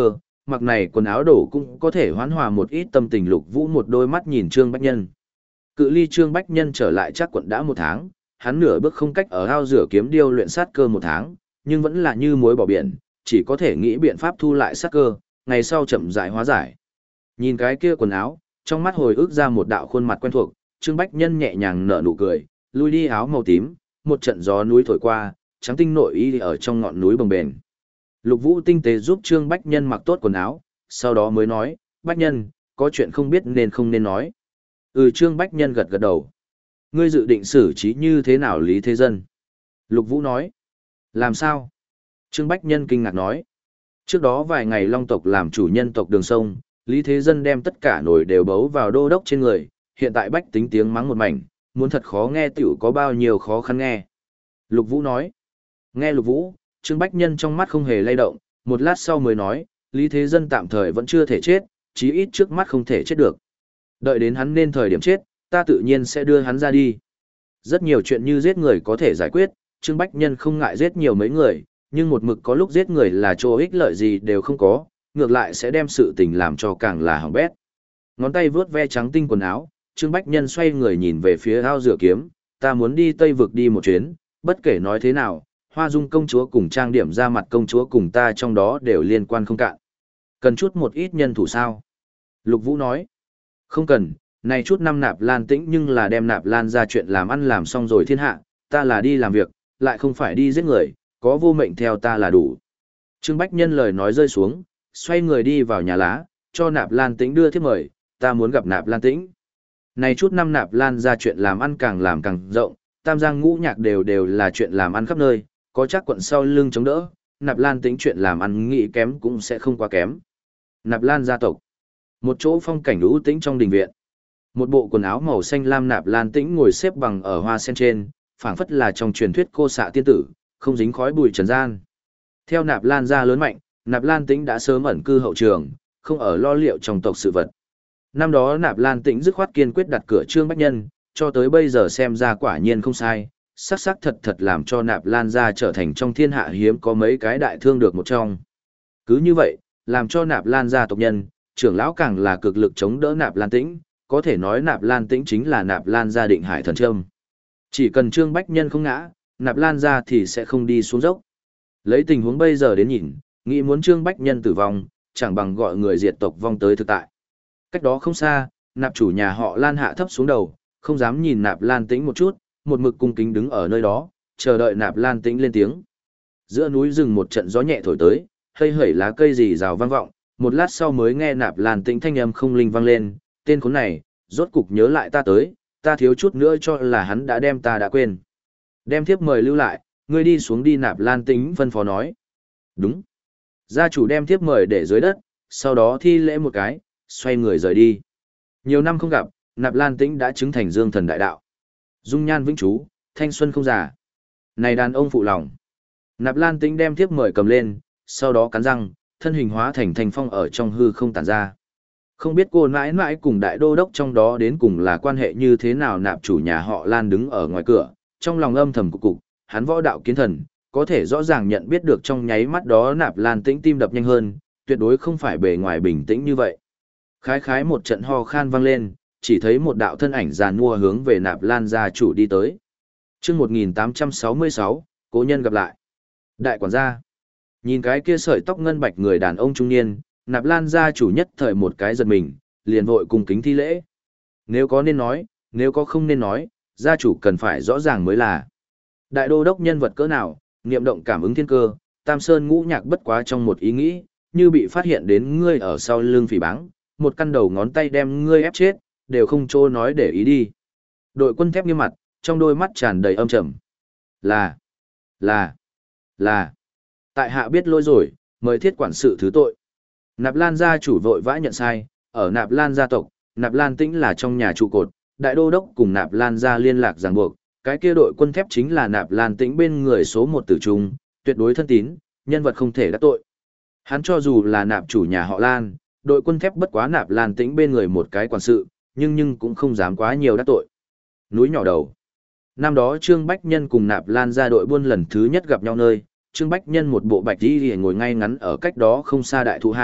mặc này quần áo đổ cũng có thể hoán hòa một ít tâm tình. Lục Vũ một đôi mắt nhìn Trương Bách Nhân. Cự ly Trương Bách Nhân trở lại chắc quận đã một tháng, hắn nửa bước không cách ở ao rửa kiếm điêu luyện sát cơ một tháng, nhưng vẫn là như muối bỏ biển, chỉ có thể nghĩ biện pháp thu lại sát cơ, ngày sau chậm rãi hóa giải. Nhìn cái kia quần áo, trong mắt hồi ức ra một đạo khuôn mặt quen thuộc, Trương Bách Nhân nhẹ nhàng nở nụ cười, lui đi áo màu tím, một trận gió núi thổi qua, trắng tinh nội y ở trong ngọn núi bồng bềnh. Lục Vũ tinh tế giúp Trương Bách Nhân mặc tốt quần áo, sau đó mới nói, Bách Nhân, có chuyện không biết nên không nên nói. Ừ, Trương Bách Nhân gật gật đầu. Ngươi dự định xử trí như thế nào Lý Thế Dân? Lục Vũ nói. Làm sao? Trương Bách Nhân kinh ngạc nói. Trước đó vài ngày Long tộc làm chủ nhân tộc Đường Sông, Lý Thế Dân đem tất cả nổi đều bấu vào đô đốc trên người, hiện tại bách tính tiếng mắng một mảnh, muốn thật khó nghe tiểu có bao nhiêu khó khăn nghe. Lục Vũ nói. Nghe Lục Vũ, Trương Bách Nhân trong mắt không hề lay động, một lát sau mới nói, Lý Thế Dân tạm thời vẫn chưa thể chết, chí ít trước mắt không thể chết được. Đợi đến hắn nên thời điểm chết, ta tự nhiên sẽ đưa hắn ra đi. Rất nhiều chuyện như giết người có thể giải quyết, Trương Bách Nhân không ngại giết nhiều mấy người, nhưng một mực có lúc giết người là chỗ ích lợi gì đều không có, ngược lại sẽ đem sự tình làm cho càng là hỏng bét. Ngón tay vướt ve trắng tinh quần áo, Trương Bách Nhân xoay người nhìn về phía ao rửa kiếm, ta muốn đi Tây Vực đi một chuyến, bất kể nói thế nào, Hoa Dung công chúa cùng trang điểm ra mặt công chúa cùng ta trong đó đều liên quan không cạn. Cần chút một ít nhân thủ sao? Lục Vũ nói, không cần, này chút năm Nạp Lan Tĩnh nhưng là đem Nạp Lan ra chuyện làm ăn làm xong rồi thiên hạ, ta là đi làm việc, lại không phải đi giết người, có vô mệnh theo ta là đủ. Trương Bách Nhân lời nói rơi xuống, xoay người đi vào nhà lá, cho Nạp Lan Tĩnh đưa thiếp mời, ta muốn gặp Nạp Lan Tĩnh. Này chút năm Nạp Lan ra chuyện làm ăn càng làm càng rộng, Tam Giang ngũ nhạc đều đều là chuyện làm ăn khắp nơi, có chắc quận sau lưng chống đỡ, Nạp Lan Tĩnh chuyện làm ăn nghĩ kém cũng sẽ không quá kém. Nạp Lan gia tộc. Một chỗ phong cảnh ưu tĩnh trong đình viện. Một bộ quần áo màu xanh lam Nạp Lan Tĩnh ngồi xếp bằng ở hoa sen trên, phảng phất là trong truyền thuyết cô xạ tiên tử, không dính khói bụi trần gian. Theo Nạp Lan gia lớn mạnh, Nạp Lan Tĩnh đã sớm ẩn cư hậu trường, không ở lo liệu trong tộc sự vật. Năm đó Nạp Lan Tĩnh dứt khoát kiên quyết đặt cửa Trương Bách Nhân, cho tới bây giờ xem ra quả nhiên không sai, sắc sắc thật thật làm cho Nạp Lan gia trở thành trong thiên hạ hiếm có mấy cái đại thương được một trong. Cứ như vậy, làm cho Nạp Lan gia tộc nhân, trưởng lão càng là cực lực chống đỡ Nạp Lan Tĩnh, có thể nói Nạp Lan Tĩnh chính là Nạp Lan gia định hải thần trâm. Chỉ cần Trương Bách Nhân không ngã, Nạp Lan gia thì sẽ không đi xuống dốc. Lấy tình huống bây giờ đến nhìn, nghĩ muốn Trương Bách Nhân tử vong, chẳng bằng gọi người diệt tộc vong tới thực tại. Cách đó không xa, Nạp chủ nhà họ Lan hạ thấp xuống đầu, không dám nhìn Nạp Lan Tĩnh một chút, một mực cung kính đứng ở nơi đó, chờ đợi Nạp Lan Tĩnh lên tiếng. Giữa núi rừng một trận gió nhẹ thổi tới, hơi hởi lá cây rì rào vang vọng, một lát sau mới nghe Nạp Lan Tĩnh thanh âm không linh vang lên, tên khốn này, rốt cục nhớ lại ta tới, ta thiếu chút nữa cho là hắn đã đem ta đã quên. Đem thiếp mời lưu lại, ngươi đi xuống đi. Nạp Lan Tĩnh phân phó nói. Đúng. Gia chủ đem thiếp mời để dưới đất, sau đó thi lễ một cái, xoay người rời đi. Nhiều năm không gặp, Nạp Lan Tĩnh đã chứng thành dương thần đại đạo. Dung nhan vĩnh chú, thanh xuân không già. Này đàn ông phụ lòng. Nạp Lan Tĩnh đem thiếp mời cầm lên, sau đó cắn răng, thân hình hóa thành thành phong ở trong hư không tản ra. Không biết cô nãi nãi cùng đại đô đốc trong đó đến cùng là quan hệ như thế nào. Nạp chủ nhà họ Lan đứng ở ngoài cửa, trong lòng âm thầm cục cục, hắn võ đạo kiến thần, có thể rõ ràng nhận biết được trong nháy mắt đó Nạp Lan Tĩnh tim đập nhanh hơn, tuyệt đối không phải bề ngoài bình tĩnh như vậy. Khái khái một trận ho khan vang lên, chỉ thấy một đạo thân ảnh giàn mua hướng về Nạp Lan gia chủ đi tới. Chương một nghìn tám trăm sáu mươi sáu, cố nhân gặp lại. Đại quản gia. Nhìn cái kia sợi tóc ngân bạch người đàn ông trung niên, Nạp Lan gia chủ nhất thời một cái giật mình, liền vội cung kính thi lễ. Nếu có nên nói, nếu có không nên nói, gia chủ cần phải rõ ràng mới là. Đại đô đốc nhân vật cỡ nào, niệm động cảm ứng thiên cơ, Tam Sơn ngũ nhạc bất quá trong một ý nghĩ, như bị phát hiện đến ngươi ở sau lưng phỉ báng, một căn đầu ngón tay đem ngươi ép chết, đều không trô nói để ý đi. Đội quân thép nghiêm mặt, trong đôi mắt tràn đầy âm trầm. Là, là, là, tại hạ biết lỗi rồi, mời thiết quản sự thứ tội. Nạp Lan gia chủ vội vã nhận sai, ở Nạp Lan gia tộc, Nạp Lan Tĩnh là trong nhà trụ cột, đại đô đốc cùng Nạp Lan gia liên lạc ràng buộc, cái kia đội quân thép chính là Nạp Lan Tĩnh bên người số một tử trung, tuyệt đối thân tín, nhân vật không thể đắc tội. Hắn cho dù là Nạp chủ nhà họ Lan, đội quân thép bất quá Nạp Lan Tĩnh bên người một cái quản sự, nhưng nhưng cũng không dám quá nhiều đắc tội. Núi nhỏ đầu. Năm đó Trương Bách Nhân cùng Nạp Lan gia đội buôn lần thứ nhất gặp nhau nơi, Trương Bách Nhân một bộ bạch y ngồi ngay ngắn ở cách đó không xa đại thụ hạ,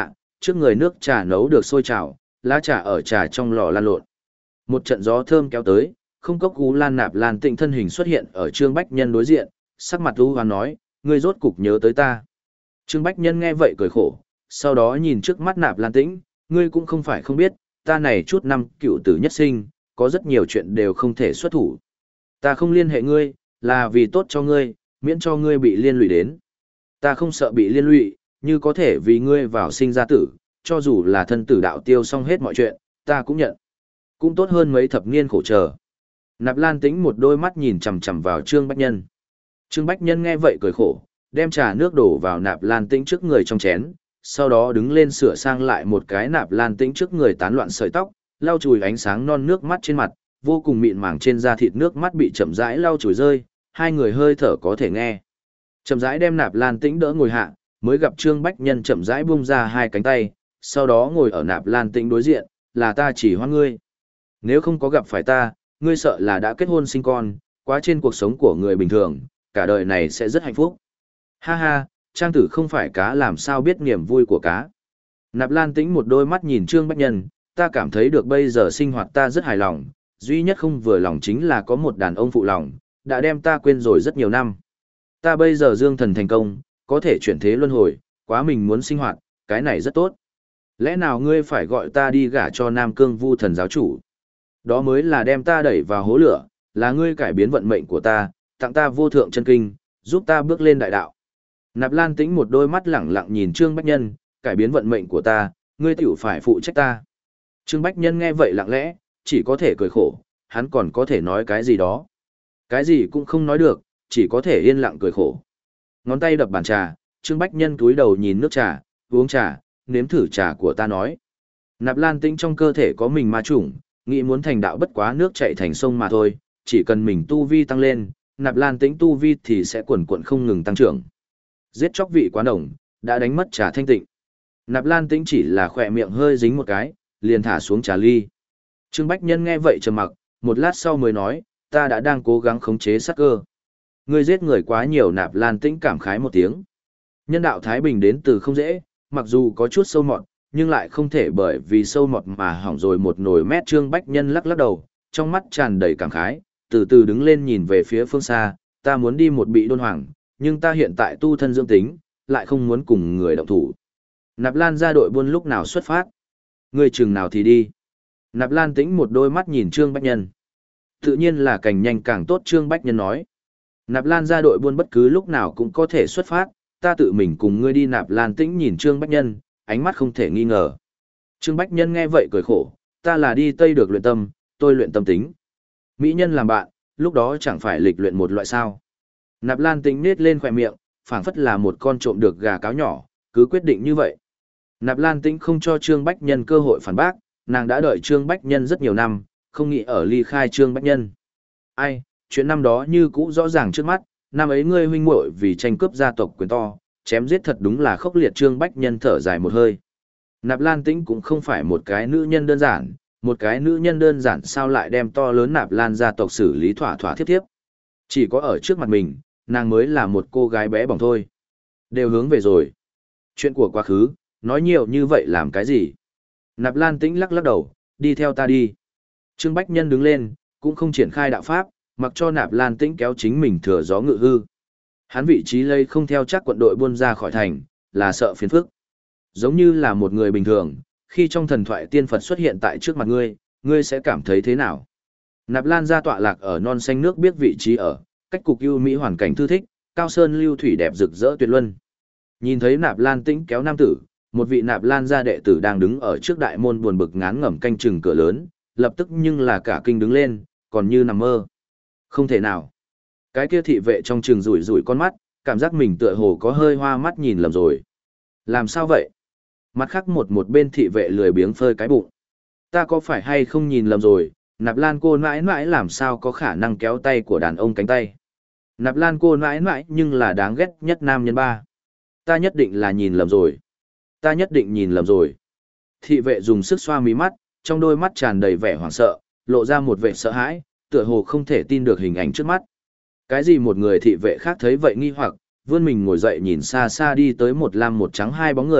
trước người nước trà nấu được sôi trào, lá trà ở trà trong lò lan lộn. Một trận gió thơm kéo tới, không cốc Cú Lan Nạp Lan Tĩnh thân hình xuất hiện ở Trương Bách Nhân đối diện, sắc mặt u hoán nói, ngươi rốt cục nhớ tới ta. Trương Bách Nhân nghe vậy cười khổ, sau đó nhìn trước mắt Nạp Lan Tĩnh, ngươi cũng không phải không biết, ta này chút năm cựu tử nhất sinh, có rất nhiều chuyện đều không thể xuất thủ. Ta không liên hệ ngươi, là vì tốt cho ngươi, miễn cho ngươi bị liên lụy đến. Ta không sợ bị liên lụy, như có thể vì ngươi vào sinh ra tử, cho dù là thân tử đạo tiêu xong hết mọi chuyện, ta cũng nhận. Cũng tốt hơn mấy thập niên khổ chờ. Nạp Lan Tĩnh một đôi mắt nhìn chằm chằm vào Trương Bách Nhân. Trương Bách Nhân nghe vậy cười khổ, đem trà nước đổ vào Nạp Lan Tĩnh trước người trong chén, sau đó đứng lên sửa sang lại một cái Nạp Lan Tĩnh trước người tán loạn sợi tóc, lau chùi ánh sáng non nước mắt trên mặt, vô cùng mịn màng trên da thịt nước mắt bị chậm rãi lau chùi rơi, hai người hơi thở có thể nghe. Chậm rãi đem Nạp Lan Tĩnh đỡ ngồi hạ, mới gặp Trương Bách Nhân chậm rãi buông ra hai cánh tay, sau đó ngồi ở Nạp Lan Tĩnh đối diện, là ta chỉ hoan ngươi. Nếu không có gặp phải ta, ngươi sợ là đã kết hôn sinh con, quá trên cuộc sống của người bình thường, cả đời này sẽ rất hạnh phúc. Ha ha, trang tử không phải cá làm sao biết niềm vui của cá. Nạp Lan Tĩnh một đôi mắt nhìn Trương Bách Nhân, ta cảm thấy được bây giờ sinh hoạt ta rất hài lòng, duy nhất không vừa lòng chính là có một đàn ông phụ lòng, đã đem ta quên rồi rất nhiều năm. Ta bây giờ dương thần thành công, có thể chuyển thế luân hồi, quá mình muốn sinh hoạt, cái này rất tốt. Lẽ nào ngươi phải gọi ta đi gả cho Nam Cương Vu thần giáo chủ? Đó mới là đem ta đẩy vào hố lửa, là ngươi cải biến vận mệnh của ta, tặng ta vô thượng chân kinh, giúp ta bước lên đại đạo. Nạp Lan Tĩnh một đôi mắt lẳng lặng nhìn Trương Bách Nhân, cải biến vận mệnh của ta, ngươi tiểu phải phụ trách ta. Trương Bách Nhân nghe vậy lặng lẽ, chỉ có thể cười khổ, hắn còn có thể nói cái gì đó. Cái gì cũng không nói được, chỉ có thể yên lặng cười khổ. Ngón tay đập bàn trà, Trương Bách Nhân túi đầu nhìn nước trà, uống trà, nếm thử trà của ta nói. Nạp Lan Tĩnh trong cơ thể có mình ma chủng, nghĩ muốn thành đạo bất quá nước chảy thành sông mà thôi, chỉ cần mình tu vi tăng lên, Nạp Lan Tĩnh tu vi thì sẽ quần quần không ngừng tăng trưởng. Giết chóc vị quá nồng, đã đánh mất trà thanh tịnh. Nạp Lan Tĩnh chỉ là khỏe miệng hơi dính một cái, liền thả xuống trà ly. Trương Bách Nhân nghe vậy trầm mặc, một lát sau mới nói, ta đã đang cố gắng khống chế sát cơ. Ngươi giết người quá nhiều. Nạp Lan Tĩnh cảm khái một tiếng. Nhân đạo Thái Bình đến từ không dễ, mặc dù có chút sâu mọt, nhưng lại không thể bởi vì sâu mọt mà hỏng rồi một nồi mét. Trương Bách Nhân lắc lắc đầu, trong mắt tràn đầy cảm khái, từ từ đứng lên nhìn về phía phương xa, ta muốn đi một bị đôn hoàng, nhưng ta hiện tại tu thân dưỡng tính, lại không muốn cùng người động thủ. Nạp Lan ra đội buôn lúc nào xuất phát? Người chừng nào thì đi. Nạp Lan Tĩnh một đôi mắt nhìn Trương Bách Nhân. Tự nhiên là càng nhanh càng tốt. Trương Bách Nhân nói. Nạp Lan ra đội buôn bất cứ lúc nào cũng có thể xuất phát, ta tự mình cùng ngươi đi. Nạp Lan Tĩnh nhìn Trương Bách Nhân, ánh mắt không thể nghi ngờ. Trương Bách Nhân nghe vậy cười khổ, ta là đi Tây được luyện tâm, tôi luyện tâm tính. Mỹ nhân làm bạn, lúc đó chẳng phải lịch luyện một loại sao. Nạp Lan Tĩnh nết lên khỏe miệng, phảng phất là một con trộm được gà cáo nhỏ, cứ quyết định như vậy. Nạp Lan Tĩnh không cho Trương Bách Nhân cơ hội phản bác, nàng đã đợi Trương Bách Nhân rất nhiều năm, không nghĩ ở ly khai Trương Bách Nhân. Ai, chuyện năm đó như cũ rõ ràng trước mắt, năm ấy ngươi huynh muội vì tranh cướp gia tộc quyền to, chém giết thật đúng là khốc liệt. Trương Bách Nhân thở dài một hơi. Nạp Lan Tĩnh cũng không phải một cái nữ nhân đơn giản, một cái nữ nhân đơn giản sao lại đem to lớn Nạp Lan gia tộc xử lý thỏa thỏa thiếp thiếp. Chỉ có ở trước mặt mình, nàng mới là một cô gái bé bỏng thôi. Đều hướng về rồi. Chuyện của quá khứ, nói nhiều như vậy làm cái gì? Nạp Lan Tĩnh lắc lắc đầu, đi theo ta đi. Trương Bách Nhân đứng lên, cũng không triển khai đạo pháp, mặc cho Nạp Lan Tĩnh kéo chính mình thừa gió ngự hư. Hắn vị trí lây không theo chắc quận đội buôn ra khỏi thành, là sợ phiền phức. Giống như là một người bình thường, khi trong thần thoại tiên Phật xuất hiện tại trước mặt ngươi, ngươi sẽ cảm thấy thế nào? Nạp Lan gia tọa lạc ở non xanh nước biết vị trí ở, cách cục ưu mỹ hoàn cảnh thư thích, cao sơn lưu thủy đẹp rực rỡ tuyệt luân. Nhìn thấy Nạp Lan Tĩnh kéo nam tử, một vị Nạp Lan gia đệ tử đang đứng ở trước đại môn buồn bực ngán ngẩm canh chừng cửa lớn, lập tức nhưng là cả kinh đứng lên, còn như nằm mơ. Không thể nào. Cái kia thị vệ trong chừng rủi rủi con mắt, cảm giác mình tựa hồ có hơi hoa mắt nhìn lầm rồi. Làm sao vậy? Mặt khác một một bên thị vệ lười biếng phơi cái bụng. Ta có phải hay không nhìn lầm rồi, Nạp Lan cô nãi nãi làm sao có khả năng kéo tay của đàn ông cánh tay. Nạp Lan cô nãi nãi nhưng là đáng ghét nhất nam nhân ba. Ta nhất định là nhìn lầm rồi. Ta nhất định nhìn lầm rồi. Thị vệ dùng sức xoa mí mắt, trong đôi mắt tràn đầy vẻ hoảng sợ, lộ ra một vẻ sợ hãi, tựa hồ không thể tin được hình ảnh trước mắt. Cái gì một người thị vệ khác thấy vậy nghi hoặc, vươn mình ngồi dậy nhìn xa xa đi tới một lam một trắng hai bóng người,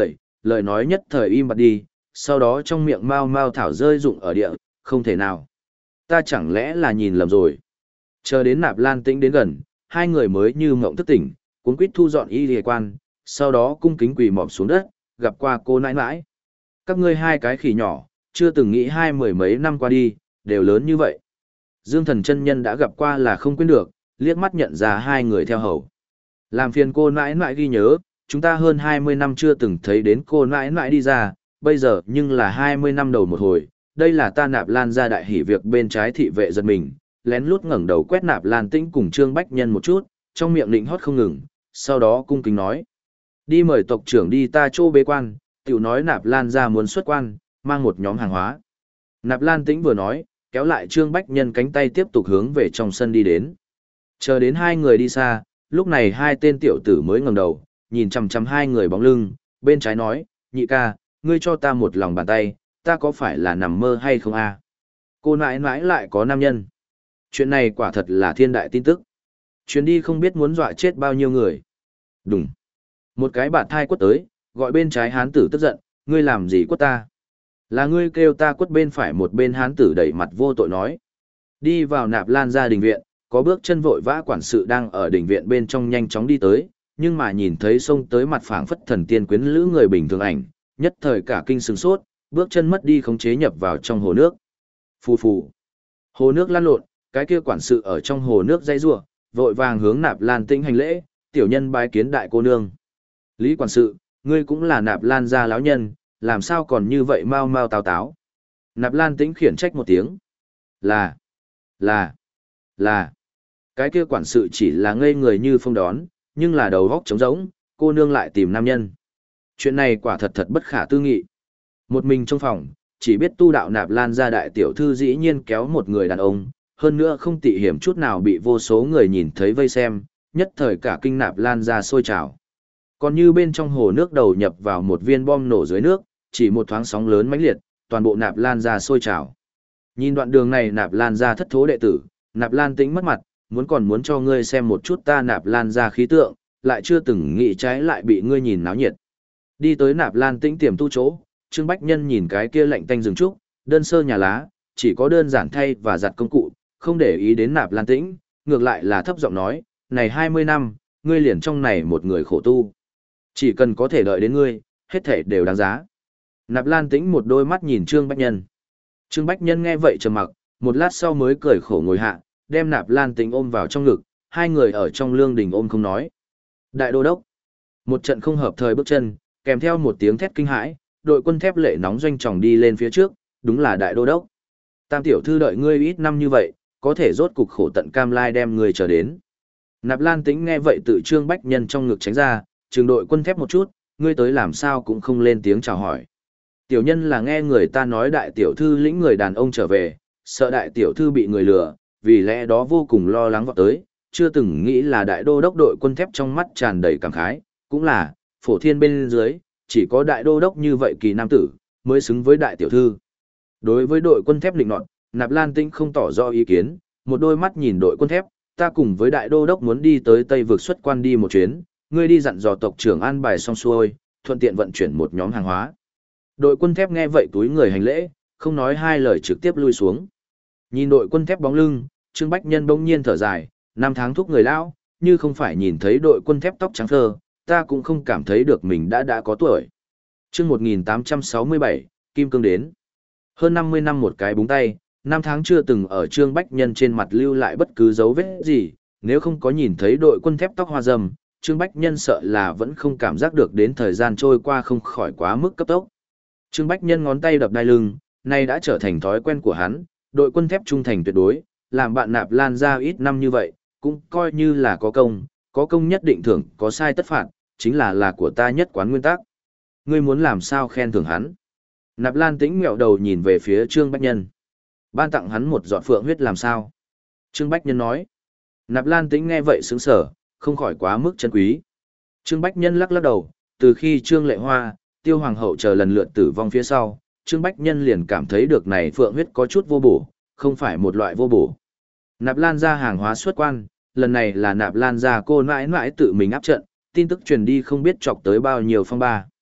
lời nói nhất thời im bặt đi, sau đó trong miệng mau mau thảo rơi rụng ở địa, không thể nào. Ta chẳng lẽ là nhìn lầm rồi. Chờ đến Nạp Lan Tĩnh đến gần, hai người mới như mộng thức tỉnh, cuống quýt thu dọn y lìa quan, sau đó cung kính quỳ mọp xuống đất, gặp qua cô nãi nãi. Các ngươi hai cái khỉ nhỏ, chưa từng nghĩ hai mười mấy năm qua đi, đều lớn như vậy. Dương Thần chân nhân đã gặp qua là không quên được, liếc mắt nhận ra hai người theo hầu. Làm phiền cô nãi nãi ghi nhớ, chúng ta hơn hai mươi năm chưa từng thấy đến cô nãi nãi đi ra, bây giờ nhưng là hai mươi năm đầu một hồi, đây là ta Nạp Lan gia đại hỉ việc bên trái thị vệ giật mình, lén lút ngẩng đầu quét Nạp Lan Tĩnh cùng Trương Bách Nhân một chút, trong miệng định hót không ngừng, sau đó cung kính nói. Đi mời tộc trưởng đi ta chỗ bế quan, tiểu nói Nạp Lan gia muốn xuất quan, mang một nhóm hàng hóa. Nạp Lan Tĩnh vừa nói, kéo lại Trương Bách Nhân cánh tay tiếp tục hướng về trong sân đi đến. Chờ đến hai người đi xa, lúc này hai tên tiểu tử mới ngẩng đầu, nhìn chằm chằm hai người bóng lưng, bên trái nói, nhị ca, ngươi cho ta một lòng bàn tay, ta có phải là nằm mơ hay không a? Cô nãi nãi lại có nam nhân. Chuyện này quả thật là thiên đại tin tức. Chuyến đi không biết muốn dọa chết bao nhiêu người. Đúng. Một cái bạt thai quất tới, gọi bên trái hán tử tức giận, ngươi làm gì quất ta? Là ngươi kêu ta quất bên phải, một bên hán tử đẩy mặt vô tội nói. Đi vào Nạp Lan gia đình viện, có bước chân vội vã quản sự đang ở đình viện bên trong nhanh chóng đi tới, nhưng mà nhìn thấy xông tới mặt phảng phất thần tiên quyến lữ người bình thường ảnh, nhất thời cả kinh sửng sốt, bước chân mất đi khống chế nhập vào trong hồ nước. Phù phù. Hồ nước lăn lộn, cái kia quản sự ở trong hồ nước dây rủa, vội vàng hướng Nạp Lan Tĩnh hành lễ, tiểu nhân bái kiến đại cô nương. Lý quản sự, ngươi cũng là Nạp Lan gia lão nhân, làm sao còn như vậy mau mau táo táo. Nạp Lan Tĩnh khiển trách một tiếng. Là, là, là. Cái kia quản sự chỉ là ngây người như phong đón, nhưng là đầu góc trống rỗng, cô nương lại tìm nam nhân. Chuyện này quả thật thật bất khả tư nghị. Một mình trong phòng, chỉ biết tu đạo Nạp Lan gia đại tiểu thư dĩ nhiên kéo một người đàn ông, hơn nữa không tị hiểm chút nào bị vô số người nhìn thấy vây xem, nhất thời cả kinh Nạp Lan gia sôi trào. Còn như bên trong hồ nước đầu nhập vào một viên bom nổ dưới nước, chỉ một thoáng sóng lớn mãnh liệt, toàn bộ Nạp Lan gia sôi trào. Nhìn đoạn đường này Nạp Lan gia thất thố đệ tử, Nạp Lan Tĩnh mất mặt, muốn còn muốn cho ngươi xem một chút ta Nạp Lan gia khí tượng, lại chưa từng nghĩ trái lại bị ngươi nhìn náo nhiệt. Đi tới Nạp Lan Tĩnh tiềm tu chỗ, Trương Bách Nhân nhìn cái kia lạnh tanh rừng trúc, đơn sơ nhà lá, chỉ có đơn giản thay và giặt công cụ, không để ý đến Nạp Lan Tĩnh, ngược lại là thấp giọng nói, này hai mươi năm, ngươi liền trong này một người khổ tu. Chỉ cần có thể đợi đến ngươi, hết thể đều đáng giá. Nạp Lan Tĩnh một đôi mắt nhìn Trương Bách Nhân. Trương Bách Nhân nghe vậy trầm mặc, một lát sau mới cười khổ ngồi hạ, đem Nạp Lan Tĩnh ôm vào trong ngực, hai người ở trong lương đình ôm không nói. Đại đô đốc. Một trận không hợp thời bước chân, kèm theo một tiếng thét kinh hãi, đội quân thép lệ nóng doanh tròng đi lên phía trước, đúng là đại đô đốc. Tam tiểu thư đợi ngươi ít năm như vậy, có thể rốt cục khổ tận cam lai đem ngươi chờ đến. Nạp Lan Tĩnh nghe vậy tự Trương Bách Nhân trong ngực tránh ra, trường đội quân thép một chút, ngươi tới làm sao cũng không lên tiếng chào hỏi. Tiểu nhân là nghe người ta nói đại tiểu thư lĩnh người đàn ông trở về, sợ đại tiểu thư bị người lừa, vì lẽ đó vô cùng lo lắng vọt tới, chưa từng nghĩ là đại đô đốc. Đội quân thép trong mắt tràn đầy cảm khái, cũng là, phổ thiên bên dưới, chỉ có đại đô đốc như vậy kỳ nam tử, mới xứng với đại tiểu thư. Đối với đội quân thép định nọt, Nạp Lan Tĩnh không tỏ rõ ý kiến, một đôi mắt nhìn đội quân thép, ta cùng với đại đô đốc muốn đi tới Tây vực xuất quan đi một chuyến, ngươi đi dặn dò tộc trưởng an bài xong xuôi, thuận tiện vận chuyển một nhóm hàng hóa. Đội quân thép nghe vậy túi người hành lễ, không nói hai lời trực tiếp lui xuống. Nhìn đội quân thép bóng lưng, Trương Bách Nhân bỗng nhiên thở dài, năm tháng thúc người lão, như không phải nhìn thấy đội quân thép tóc trắng phơ, ta cũng không cảm thấy được mình đã đã có tuổi. Chương một nghìn tám trăm sáu mươi bảy, Kim Cương đến. Hơn năm mươi năm một cái búng tay, năm tháng chưa từng ở Trương Bách Nhân trên mặt lưu lại bất cứ dấu vết gì, nếu không có nhìn thấy đội quân thép tóc hoa râm, Trương Bách Nhân sợ là vẫn không cảm giác được đến thời gian trôi qua không khỏi quá mức cấp tốc. Trương Bách Nhân ngón tay đập đai lưng, nay đã trở thành thói quen của hắn, đội quân thép trung thành tuyệt đối, làm bạn Nạp Lan ra ít năm như vậy, cũng coi như là có công, có công nhất định thưởng, có sai tất phạt, chính là là của ta nhất quán nguyên tắc. Ngươi muốn làm sao khen thưởng hắn? Nạp Lan Tĩnh ngẹo đầu nhìn về phía Trương Bách Nhân. Ban tặng hắn một giọt phượng huyết làm sao? Trương Bách Nhân nói. Nạp Lan Tĩnh nghe vậy sững sờ, không khỏi quá mức chân quý. Trương Bách Nhân lắc lắc đầu, từ khi Trương Lệ Hoa, Tiêu Hoàng hậu chờ lần lượt tử vong phía sau, Trương Bách Nhân liền cảm thấy được này phượng huyết có chút vô bổ, không phải một loại vô bổ. Nạp Lan gia hàng hóa xuất quan, lần này là Nạp Lan gia cô mãi mãi tự mình áp trận, tin tức truyền đi không biết chọc tới bao nhiêu phong ba.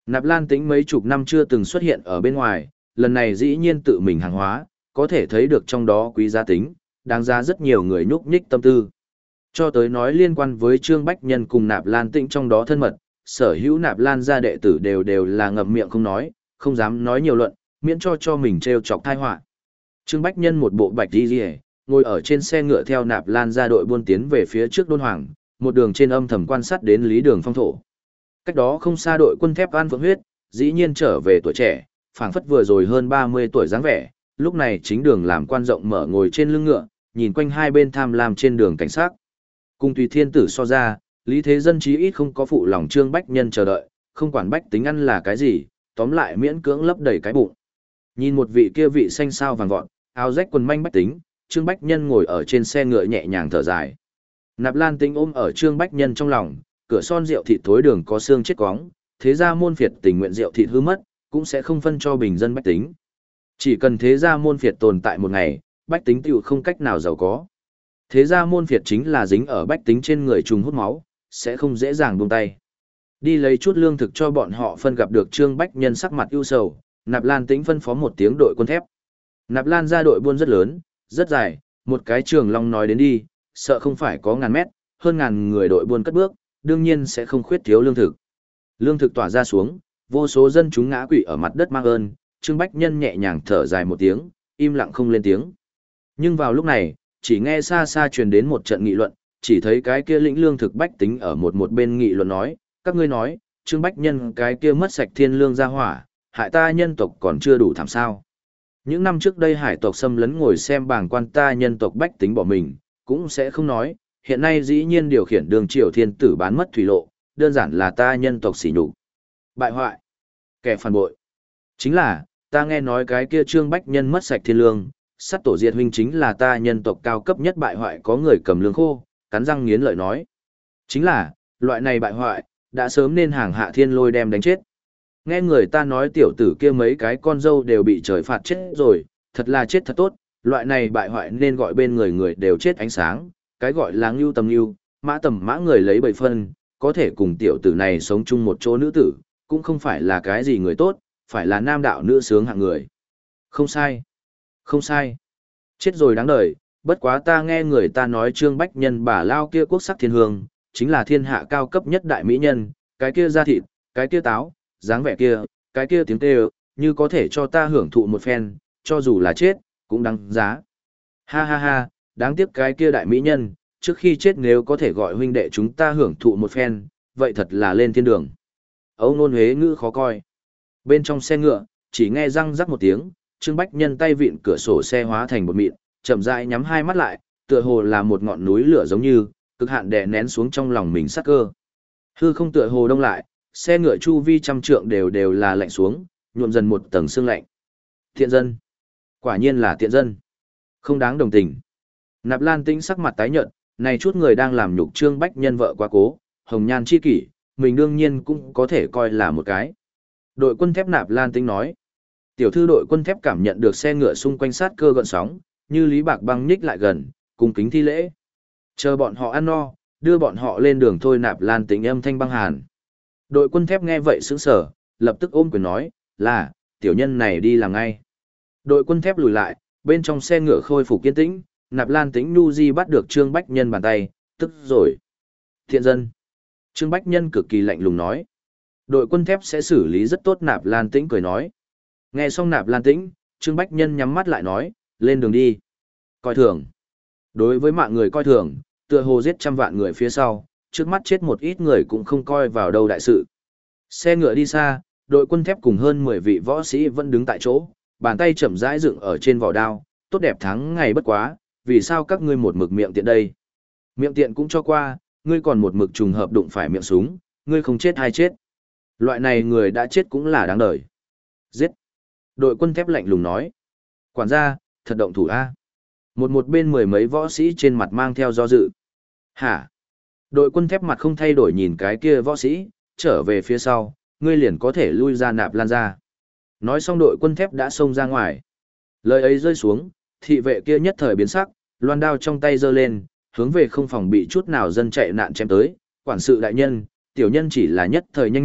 Nạp Lan Tĩnh mấy chục năm chưa từng xuất hiện ở bên ngoài, lần này dĩ nhiên tự mình hàng hóa, có thể thấy được trong đó quý giá tính, đáng giá rất nhiều người nhúc nhích tâm tư. Cho tới nói liên quan với Trương Bách Nhân cùng Nạp Lan Tĩnh trong đó thân mật, sở hữu Nạp Lan gia đệ tử đều đều là ngậm miệng không nói, không dám nói nhiều luận, miễn cho cho mình trêu chọc tai họa. Trương Bách Nhân một bộ bạch y liễu, ngồi ở trên xe ngựa theo Nạp Lan gia đội buôn tiến về phía trước Đôn Hoàng, một đường trên âm thầm quan sát đến Lý Đường Phong thổ. Cách đó không xa đội quân thép An Phượng Huyết, dĩ nhiên trở về tuổi trẻ, phảng phất vừa rồi hơn ba mươi tuổi dáng vẻ, lúc này chính đường làm quan rộng mở ngồi trên lưng ngựa, nhìn quanh hai bên tham lam trên đường cảnh sát. Cùng Tùy Thiên Tử so ra, Lý Thế Dân chí ít không có phụ lòng Trương Bách Nhân chờ đợi, không quản bách tính ăn là cái gì, tóm lại miễn cưỡng lấp đầy cái bụng. Nhìn một vị kia vị xanh sao vàng vọt, áo rách quần manh bách tính, Trương Bách Nhân ngồi ở trên xe ngựa nhẹ nhàng thở dài. Nạp Lan Tĩnh ôm ở Trương Bách Nhân trong lòng, cửa son rượu thịt thối đường có xương chết quóng, thế gia môn phiệt tình nguyện rượu thịt hư mất, cũng sẽ không phân cho bình dân bách tính. Chỉ cần thế gia môn phiệt tồn tại một ngày, bách tính tiểu không cách nào giàu có. Thế gia môn phiệt chính là dính ở bách tính trên người trùng hút máu, sẽ không dễ dàng buông tay. Đi lấy chút lương thực cho bọn họ phân gặp được Trương Bách Nhân sắc mặt ưu sầu, Nạp Lan Tĩnh phân phó một tiếng đội quân thép. Nạp Lan ra đội buôn rất lớn, rất dài, một cái trường long nói đến đi, sợ không phải có ngàn mét, hơn ngàn người đội buôn cất bước, đương nhiên sẽ không khuyết thiếu lương thực. Lương thực tỏa ra xuống, vô số dân chúng ngã quỵ ở mặt đất mang ơn, Trương Bách Nhân nhẹ nhàng thở dài một tiếng, im lặng không lên tiếng. Nhưng vào lúc này, chỉ nghe xa xa truyền đến một trận nghị luận, chỉ thấy cái kia lĩnh lương thực bách tính ở một một bên nghị luận nói, các ngươi nói, Trương Bách Nhân cái kia mất sạch thiên lương ra hỏa, hại ta nhân tộc còn chưa đủ thảm sao. Những năm trước đây hải tộc xâm lấn ngồi xem bảng quan ta nhân tộc bách tính bỏ mình, cũng sẽ không nói, hiện nay dĩ nhiên điều khiển đường triều thiên tử bán mất thủy lộ, đơn giản là ta nhân tộc xỉ nhục. Bại hoại, kẻ phản bội. Chính là, ta nghe nói cái kia Trương Bách Nhân mất sạch thiên lương, sát tổ diệt huynh chính là ta nhân tộc cao cấp nhất bại hoại, có người cầm lương khô, cắn răng nghiến lợi nói. Chính là, loại này bại hoại, đã sớm nên hàng hạ thiên lôi đem đánh chết. Nghe người ta nói tiểu tử kia mấy cái con dâu đều bị trời phạt chết rồi, thật là chết thật tốt, loại này bại hoại nên gọi bên người người đều chết ánh sáng, cái gọi là ngưu tầm ngưu, mã tầm mã người lấy bảy phân, có thể cùng tiểu tử này sống chung một chỗ nữ tử, cũng không phải là cái gì người tốt, phải là nam đạo nữ sướng hạng người. Không sai, không sai, chết rồi đáng đời, bất quá ta nghe người ta nói Trương Bách Nhân bà lao kia quốc sắc thiên hương, chính là thiên hạ cao cấp nhất đại mỹ nhân, cái kia da thịt, cái kia táo, dáng vẻ kia, cái kia tiếng kêu, như có thể cho ta hưởng thụ một phen, cho dù là chết, cũng đáng giá. Ha ha ha, đáng tiếc cái kia đại mỹ nhân, trước khi chết nếu có thể gọi huynh đệ chúng ta hưởng thụ một phen, vậy thật là lên thiên đường. Âu nôn huế ngữ khó coi. Bên trong xe ngựa, chỉ nghe răng rắc một tiếng, Trương Bách Nhân tay vịn cửa sổ xe hóa thành một mịn, chậm rãi nhắm hai mắt lại, tựa hồ là một ngọn núi lửa giống như, cực hạn đè nén xuống trong lòng mình sát cơ. Hư không tựa hồ đông lại, xe ngựa chu vi trăm trượng đều đều là lạnh xuống, nhuộm dần một tầng sương lạnh. Tiện dân. Quả nhiên là tiện dân. Không đáng đồng tình. Nạp Lan Tĩnh sắc mặt tái nhợt, này chút người đang làm nhục Trương Bách Nhân vợ quá cố, hồng nhan chi kỷ, mình đương nhiên cũng có thể coi là một cái. Đội quân thép Nạp Lan Tĩnh nói. Tiểu thư đội quân thép cảm nhận được xe ngựa xung quanh sát cơ gợn sóng, như Lý Bạc Băng nhích lại gần, cung kính thi lễ. Chờ bọn họ ăn no, đưa bọn họ lên đường thôi. Nạp Lan Tĩnh âm thanh băng hàn. Đội quân thép nghe vậy sững sờ, lập tức ôm quyền nói, là, tiểu nhân này đi làm ngay. Đội quân thép lùi lại, bên trong xe ngựa khôi phục kiên tĩnh, Nạp Lan Tĩnh nu di bắt được Trương Bách Nhân bàn tay, tức rồi. Thiện dân. Trương Bách Nhân cực kỳ lạnh lùng nói. Đội quân thép sẽ xử lý rất tốt. Nạp Lan Tĩnh cười nói. Nghe xong Nạp Lan Tĩnh, Trương Bách Nhân nhắm mắt lại nói, lên đường đi. Coi thường. Đối với mạng người coi thường, tựa hồ giết trăm vạn người phía sau, trước mắt chết một ít người cũng không coi vào đâu đại sự. Xe ngựa đi xa, đội quân thép cùng hơn mười vị võ sĩ vẫn đứng tại chỗ, bàn tay chậm rãi dựng ở trên vỏ đao, tốt đẹp thắng ngày bất quá, vì sao các ngươi một mực miệng tiện đây? Miệng tiện cũng cho qua, ngươi còn một mực trùng hợp đụng phải miệng súng, ngươi không chết hay chết. Loại này người đã chết cũng là đáng đời. Giết. Đội quân thép lạnh lùng nói. Quản gia, thật động thủ A. Một một bên mười mấy võ sĩ trên mặt mang theo do dự. Hả? Đội quân thép mặt không thay đổi nhìn cái kia võ sĩ, trở về phía sau, ngươi liền có thể lui ra. Nạp Lan ra. Nói xong đội quân thép đã xông ra ngoài. Lời ấy rơi xuống, thị vệ kia nhất thời biến sắc, loan đao trong tay giơ lên, hướng về không phòng bị chút nào dân chạy nạn chém tới. Quản sự đại nhân, tiểu nhân chỉ là nhất thời nhanh miệng,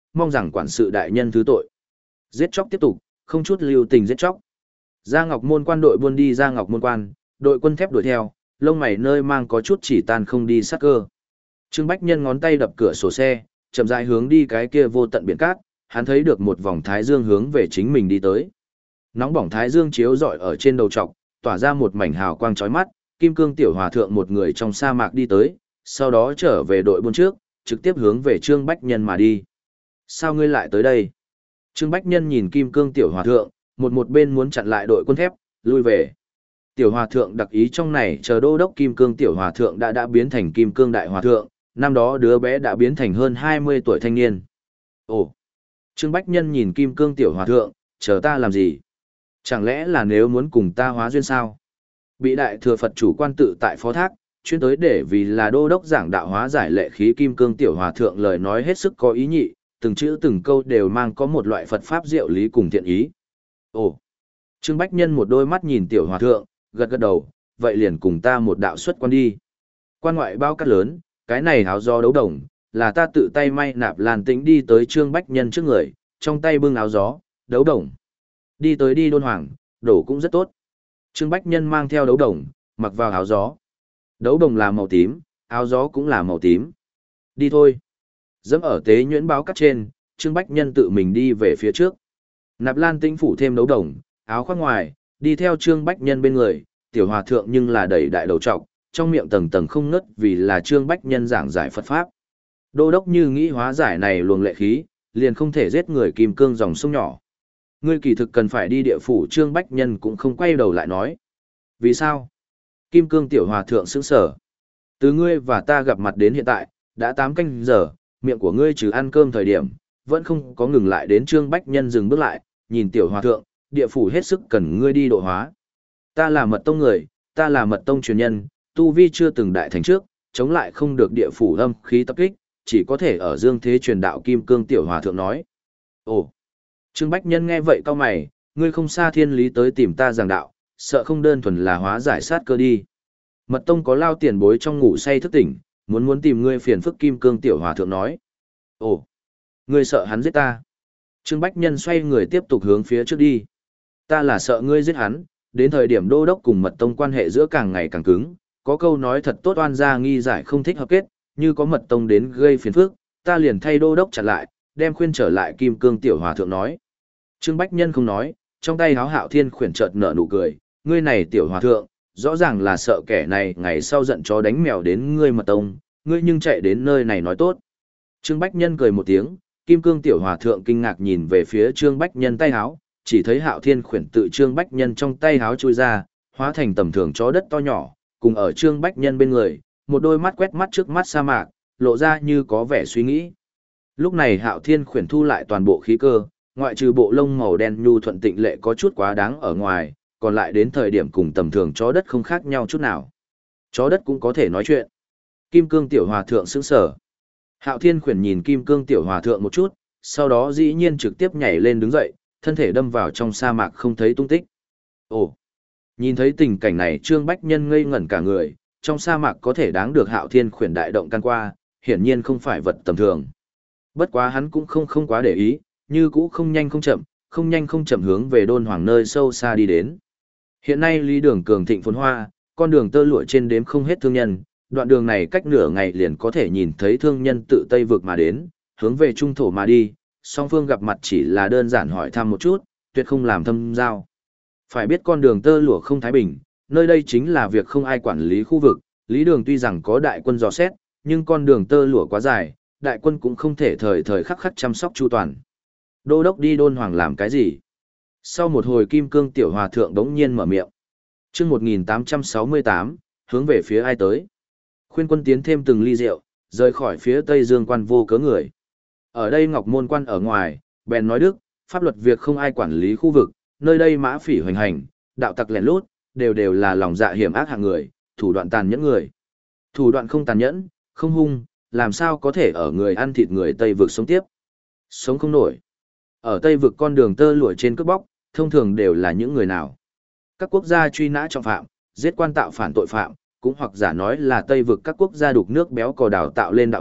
mong rằng quản sự đại nhân thứ tội. Giết chóc tiếp tục, không chút lưu tình giết chóc. Ra Ngọc Môn quan đội buôn đi ra Ngọc Môn quan, đội quân thép đuổi theo, lông mày nơi mang có chút chỉ tan không đi sát cơ. Trương Bách Nhân ngón tay đập cửa sổ xe, chậm rãi hướng đi cái kia vô tận biển cát, hắn thấy được một vòng thái dương hướng về chính mình đi tới. Nóng bỏng thái dương chiếu rọi ở trên đầu trọc, tỏa ra một mảnh hào quang chói mắt, Kim Cương tiểu hòa thượng một người trong sa mạc đi tới, sau đó trở về đội buôn trước, trực tiếp hướng về Trương Bách Nhân mà đi. Sao ngươi lại tới đây? Trương Bách Nhân nhìn Kim Cương tiểu hòa thượng, một một bên muốn chặn lại đội quân thép, lui về. Tiểu hòa thượng đặc ý trong này chờ đô đốc Kim Cương tiểu hòa thượng đã đã biến thành Kim Cương đại hòa thượng, năm đó đứa bé đã biến thành hơn hai mươi tuổi thanh niên. Ồ! Trương Bách Nhân nhìn Kim Cương tiểu hòa thượng, chờ ta làm gì? Chẳng lẽ là nếu muốn cùng ta hóa duyên sao? Bị đại thừa Phật chủ quan tự tại phó thác, chuyên tới để vì là đô đốc giảng đạo hóa giải lệ khí Kim Cương tiểu hòa thượng lời nói hết sức có ý nhị, từng chữ từng câu đều mang có một loại Phật pháp diệu lý cùng thiện ý. Ồ! Trương Bách Nhân một đôi mắt nhìn tiểu hòa thượng, gật gật đầu, vậy liền cùng ta một đạo xuất quan đi. Quan ngoại bao cát lớn, cái này áo gió đấu đồng, là ta tự tay may nạp Lan Tĩnh đi tới Trương Bách Nhân trước người, trong tay bưng áo gió, đấu đồng. Đi tới đi đôn hoàng, đổ cũng rất tốt. Trương Bách Nhân mang theo đấu đồng, mặc vào áo gió. Đấu đồng là màu tím, áo gió cũng là màu tím. Đi thôi. Dẫm ở tế nhuyễn báo cắt trên, Trương Bách Nhân tự mình đi về phía trước. Nạp Lan Tĩnh phủ thêm đấu đồng, áo khoác ngoài, đi theo Trương Bách Nhân bên người, tiểu hòa thượng nhưng là đầy đại đầu trọc, trong miệng tầng tầng không ngớt vì là Trương Bách Nhân giảng giải Phật Pháp. Đô đốc như nghĩ hóa giải này luồng lệ khí, liền không thể giết người kim cương dòng sông nhỏ. Ngươi kỳ thực cần phải đi địa phủ. Trương Bách Nhân cũng không quay đầu lại nói. Vì sao? Kim cương tiểu hòa thượng sững sở. Từ ngươi và ta gặp mặt đến hiện tại, đã tám canh giờ, miệng của ngươi trừ ăn cơm thời điểm, vẫn không có ngừng lại. Đến Trương Bách Nhân dừng bước lại, nhìn tiểu hòa thượng, địa phủ hết sức cần ngươi đi độ hóa. Ta là mật tông người, ta là mật tông truyền nhân, tu vi chưa từng đại thành trước, chống lại không được địa phủ âm khí tập kích, chỉ có thể ở dương thế truyền đạo Kim Cương tiểu hòa thượng nói. Ồ! Trương Bách Nhân nghe vậy cau mày, ngươi không xa thiên lý tới tìm ta giảng đạo, sợ không đơn thuần là hóa giải sát cơ đi. Mật tông có lao tiền bối trong ngủ say thức tỉnh, muốn muốn tìm ngươi phiền phức. Kim Cương tiểu hòa thượng nói. Ồ! Ngươi sợ hắn giết ta. Trương Bách Nhân xoay người tiếp tục hướng phía trước đi. Ta là sợ ngươi giết hắn, đến thời điểm đô đốc cùng mật tông quan hệ giữa càng ngày càng cứng, có câu nói thật tốt oan gia nghi giải không thích hợp kết, như có mật tông đến gây phiền phức, ta liền thay đô đốc chặn lại, đem khuyên trở lại. Kim Cương tiểu hòa thượng nói. Trương Bách Nhân không nói, trong tay háo Hạo Thiên khuyển chợt nở nụ cười, ngươi này tiểu hòa thượng, rõ ràng là sợ kẻ này ngày sau giận chó đánh mèo đến ngươi mật tông, ngươi nhưng chạy đến nơi này nói tốt. Trương Bách Nhân cười một tiếng, Kim Cương tiểu hòa thượng kinh ngạc nhìn về phía Trương Bách Nhân tay háo, chỉ thấy Hạo Thiên khuyển tự Trương Bách Nhân trong tay háo chui ra, hóa thành tầm thường chó đất to nhỏ, cùng ở Trương Bách Nhân bên người, một đôi mắt quét mắt trước mắt sa mạc, lộ ra như có vẻ suy nghĩ. Lúc này Hạo Thiên khuyển thu lại toàn bộ khí cơ, ngoại trừ bộ lông màu đen nhu thuận tịnh lệ có chút quá đáng ở ngoài, còn lại đến thời điểm cùng tầm thường chó đất không khác nhau chút nào. Chó đất cũng có thể nói chuyện. Kim Cương tiểu hòa thượng sững sờ. Hạo Thiên khuyển nhìn Kim Cương tiểu hòa thượng một chút, sau đó dĩ nhiên trực tiếp nhảy lên đứng dậy, thân thể đâm vào trong sa mạc không thấy tung tích. Ồ! Nhìn thấy tình cảnh này Trương Bách Nhân ngây ngẩn cả người, trong sa mạc có thể đáng được Hạo Thiên khuyển đại động can qua, hiển nhiên không phải vật tầm thường. Bất quá hắn cũng không không quá để ý, như cũ không nhanh không chậm, không nhanh không chậm hướng về đôn hoàng nơi sâu xa đi đến. Hiện nay lý đường cường thịnh phồn hoa, con đường tơ lụa trên đếm không hết thương nhân, đoạn đường này cách nửa ngày liền có thể nhìn thấy thương nhân tự Tây vực mà đến, hướng về trung thổ mà đi, song phương gặp mặt chỉ là đơn giản hỏi thăm một chút, tuyệt không làm thâm giao. Phải biết con đường tơ lụa không thái bình, nơi đây chính là việc không ai quản lý khu vực, lý đường tuy rằng có đại quân dò xét, nhưng con đường tơ lụa quá dài, đại quân cũng không thể thời thời khắc khắc chăm sóc chu toàn. Đô đốc đi đôn hoàng làm cái gì? Sau một hồi Kim Cương tiểu hòa thượng đống nhiên mở miệng. Chương một nghìn tám trăm sáu mươi tám, hướng về phía ai tới? Khuyên quân tiến thêm từng ly rượu, rời khỏi phía Tây Dương quan vô cớ người. Ở đây Ngọc Môn quan ở ngoài, bèn nói đức, pháp luật việc không ai quản lý khu vực, nơi đây mã phỉ hoành hành, đạo tặc lẻn lút, đều đều là lòng dạ hiểm ác hạng người, thủ đoạn tàn nhẫn người. Thủ đoạn không tàn nhẫn, không hung, làm sao có thể ở người ăn thịt người Tây vực sống tiếp? Sống không nổi. Ở Tây vực con đường tơ lụa trên cướp bóc, thông thường đều là những người nào? Các quốc gia truy nã trọng phạm, giết quan tạo phản tội phạm, cũng hoặc giả nói là Tây vực các quốc gia đục nước béo cò đào tạo lên đạo tặc,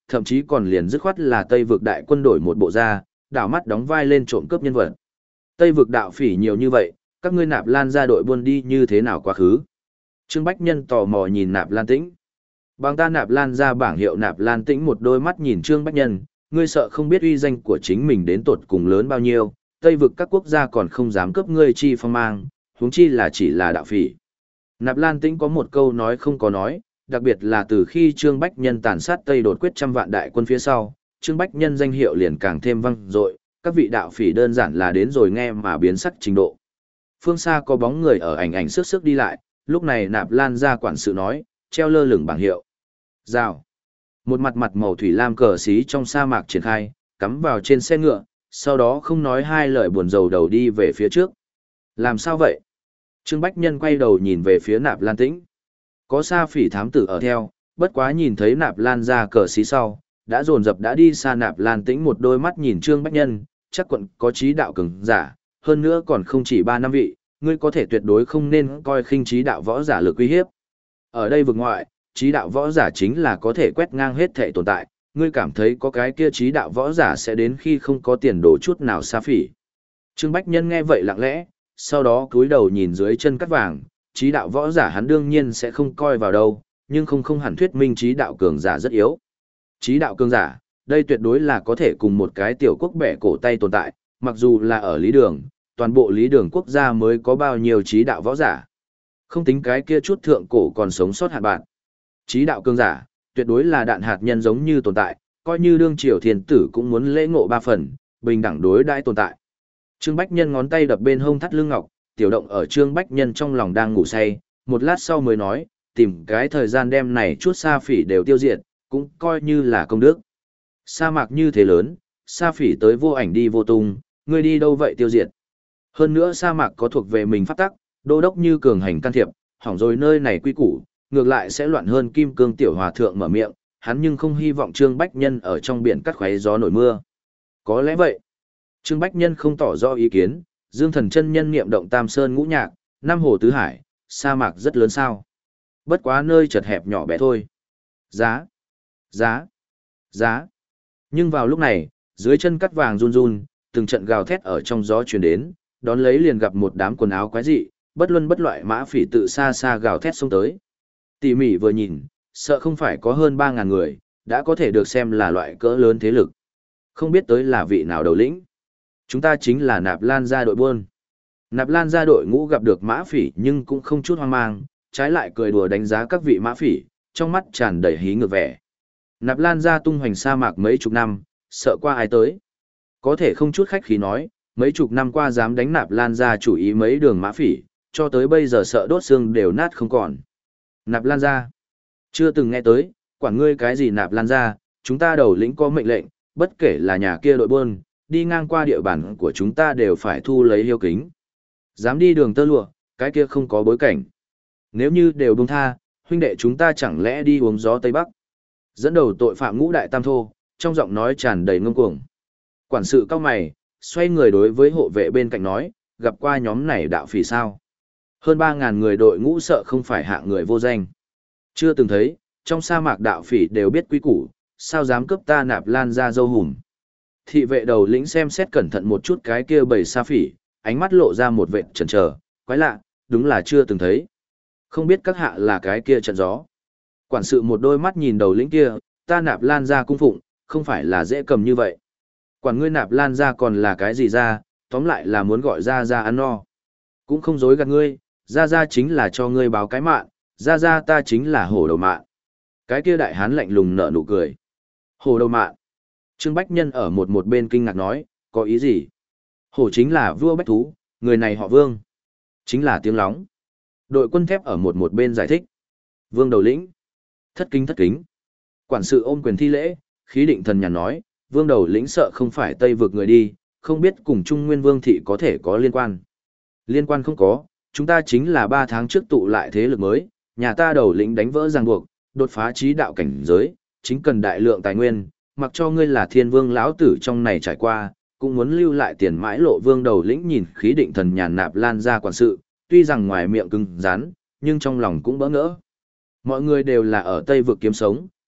thậm chí còn liền dứt khoát là Tây vực đại quân đổi một bộ da, đảo mắt đóng vai lên trộm cướp nhân vật. Tây vực đạo phỉ nhiều như vậy, các ngươi Nạp Lan ra đội buôn đi như thế nào quá khứ? Trương Bách Nhân tò mò nhìn Nạp Lan Tĩnh. Bằng ta Nạp Lan ra bảng hiệu Nạp Lan Tĩnh một đôi mắt nhìn Trương Bách Nhân, ngươi sợ không biết uy danh của chính mình đến tột cùng lớn bao nhiêu, Tây vực các quốc gia còn không dám cướp ngươi chi phong mang, huống chi là chỉ là đạo phỉ. Nạp Lan Tĩnh có một câu nói không có nói, đặc biệt là từ khi Trương Bách Nhân tàn sát Tây đột quyết trăm vạn đại quân phía sau, Trương Bách Nhân danh hiệu liền càng thêm vang dội, các vị đạo phỉ đơn giản là đến rồi nghe mà biến sắc trình độ. Phương xa có bóng người ở ảnh ảnh sức sức đi lại, lúc này Nạp Lan ra quản sự nói, treo lơ lửng bảng hiệu. Rào. Một mặt mặt màu thủy lam cờ xí trong sa mạc triển khai, cắm vào trên xe ngựa, sau đó không nói hai lời buồn rầu đầu đi về phía trước. Làm sao vậy? Trương Bách Nhân quay đầu nhìn về phía Nạp Lan Tĩnh. Có sa phỉ thám tử ở theo, bất quá nhìn thấy Nạp Lan ra cờ xí sau, đã dồn dập đã đi xa. Nạp Lan Tĩnh một đôi mắt nhìn Trương Bách Nhân, chắc quận có trí đạo cường giả, hơn nữa còn không chỉ ba năm vị, ngươi có thể tuyệt đối không nên coi khinh trí đạo võ giả lực uy hiếp. Ở đây vực ngoại, trí đạo võ giả chính là có thể quét ngang hết thể tồn tại, ngươi cảm thấy có cái kia trí đạo võ giả sẽ đến khi không có tiền đồ chút nào sa phỉ. Trương Bách Nhân nghe vậy lặng lẽ, sau đó cúi đầu nhìn dưới chân cắt vàng, trí đạo võ giả hắn đương nhiên sẽ không coi vào đâu, nhưng không không hẳn thuyết minh trí đạo cường giả rất yếu. Trí đạo cường giả, đây tuyệt đối là có thể cùng một cái tiểu quốc bẻ cổ tay tồn tại, mặc dù là ở lý đường, toàn bộ lý đường quốc gia mới có bao nhiêu trí đạo võ giả. Không tính cái kia chút thượng cổ còn sống sót hạt bạn. Trí đạo cường giả, tuyệt đối là đạn hạt nhân giống như tồn tại, coi như đương triều thiên tử cũng muốn lễ ngộ ba phần, bình đẳng đối đãi tồn tại. Trương Bách Nhân ngón tay đập bên hông thắt lưng ngọc, tiểu động ở Trương Bách Nhân trong lòng đang ngủ say, một lát sau mới nói, tìm cái thời gian đem này chút sa phỉ đều tiêu diệt, cũng coi như là công đức. Sa mạc như thế lớn, sa phỉ tới vô ảnh đi vô tung, ngươi đi đâu vậy tiêu diệt. Hơn nữa sa mạc có thuộc về mình pháp tắc, đô đốc như cường hành can thiệp, hỏng rồi nơi này quy củ, ngược lại sẽ loạn hơn. Kim Cương tiểu hòa thượng mở miệng, hắn nhưng không hy vọng Trương Bách Nhân ở trong biển cắt khoáy gió nổi mưa. Có lẽ vậy. Trương Bách Nhân không tỏ rõ ý kiến, Dương Thần chân nhân niệm động Tam Sơn ngũ nhạc, Nam Hồ tứ hải, sa mạc rất lớn sao? Bất quá nơi chật hẹp nhỏ bé thôi. Giá, giá, giá. Nhưng vào lúc này, dưới chân cắt vàng run run, từng trận gào thét ở trong gió truyền đến, đón lấy liền gặp một đám quần áo quái dị, bất luân bất loại mã phỉ tự xa xa gào thét xông tới. Tỉ mỉ vừa nhìn, sợ không phải có hơn ba ngàn người, đã có thể được xem là loại cỡ lớn thế lực. Không biết tới là vị nào đầu lĩnh. Chúng ta chính là Nạp Lan gia đội buôn. Nạp Lan gia đội ngũ gặp được mã phỉ nhưng cũng không chút hoang mang, trái lại cười đùa đánh giá các vị mã phỉ, trong mắt tràn đầy hí ngược vẻ. Nạp Lan gia tung hoành sa mạc mấy chục năm, sợ qua ai tới. Có thể không chút khách khí nói, mấy chục năm qua dám đánh Nạp Lan gia chủ ý mấy đường mã phỉ, cho tới bây giờ sợ đốt xương đều nát không còn. Nạp Lan gia, chưa từng nghe tới, quản ngươi cái gì Nạp Lan gia, chúng ta đầu lĩnh có mệnh lệnh, bất kể là nhà kia đội buôn, đi ngang qua địa bàn của chúng ta đều phải thu lấy hiếu kính. Dám đi đường tơ lụa, cái kia không có bối cảnh. Nếu như đều buông tha, huynh đệ chúng ta chẳng lẽ đi uống gió Tây Bắc. Dẫn đầu tội phạm ngũ đại tam thô, trong giọng nói tràn đầy ngông cuồng. Quản sự cao mày, xoay người đối với hộ vệ bên cạnh nói, gặp qua nhóm này đạo phỉ sao. Hơn ba ngàn người đội ngũ sợ không phải hạng người vô danh. Chưa từng thấy, trong sa mạc đạo phỉ đều biết quý củ, sao dám cướp ta Nạp Lan ra dâu hùm. Thị vệ đầu lĩnh xem xét cẩn thận một chút cái kia bầy sa phỉ, ánh mắt lộ ra một vệt chần chờ, quái lạ, đúng là chưa từng thấy. Không biết các hạ là cái kia trận gió. Quản sự một đôi mắt nhìn đầu lĩnh kia, ta Nạp Lan ra cung phụng, không phải là dễ cầm như vậy. Quản ngươi Nạp Lan ra còn là cái gì ra, tóm lại là muốn gọi ra ra ăn no. Cũng không dối gạt ngươi, ra ra chính là cho ngươi báo cái mạng, ra ra ta chính là hổ đầu mạng. Cái kia đại hán lạnh lùng nở nụ cười. Hổ đầu mạng. Trương Bách Nhân ở một một bên kinh ngạc nói, có ý gì? Hổ chính là vua bách thú, người này họ Vương. Chính là tiếng lóng. Đội quân thép ở một một bên giải thích. Vương đầu lĩnh. Thất kính thất kính. Quản sự ôm quyền thi lễ, khí định thần nhàn nói, Vương đầu lĩnh sợ không phải Tây vực người đi, không biết cùng Trung Nguyên Vương thị có thể có liên quan. Liên quan không có, chúng ta chính là ba tháng trước tụ lại thế lực mới, nhà ta đầu lĩnh đánh vỡ ràng buộc, đột phá trí đạo cảnh giới, chính cần đại lượng tài nguyên, mặc cho ngươi là thiên vương lão tử trong này trải qua, cũng muốn lưu lại tiền mãi lộ. Vương đầu lĩnh nhìn khí định thần nhàn Nạp Lan ra quản sự, tuy rằng ngoài miệng cứng rắn, nhưng trong lòng cũng bỡ ngỡ. Mọi người đều là ở Tây vực kiếm sống,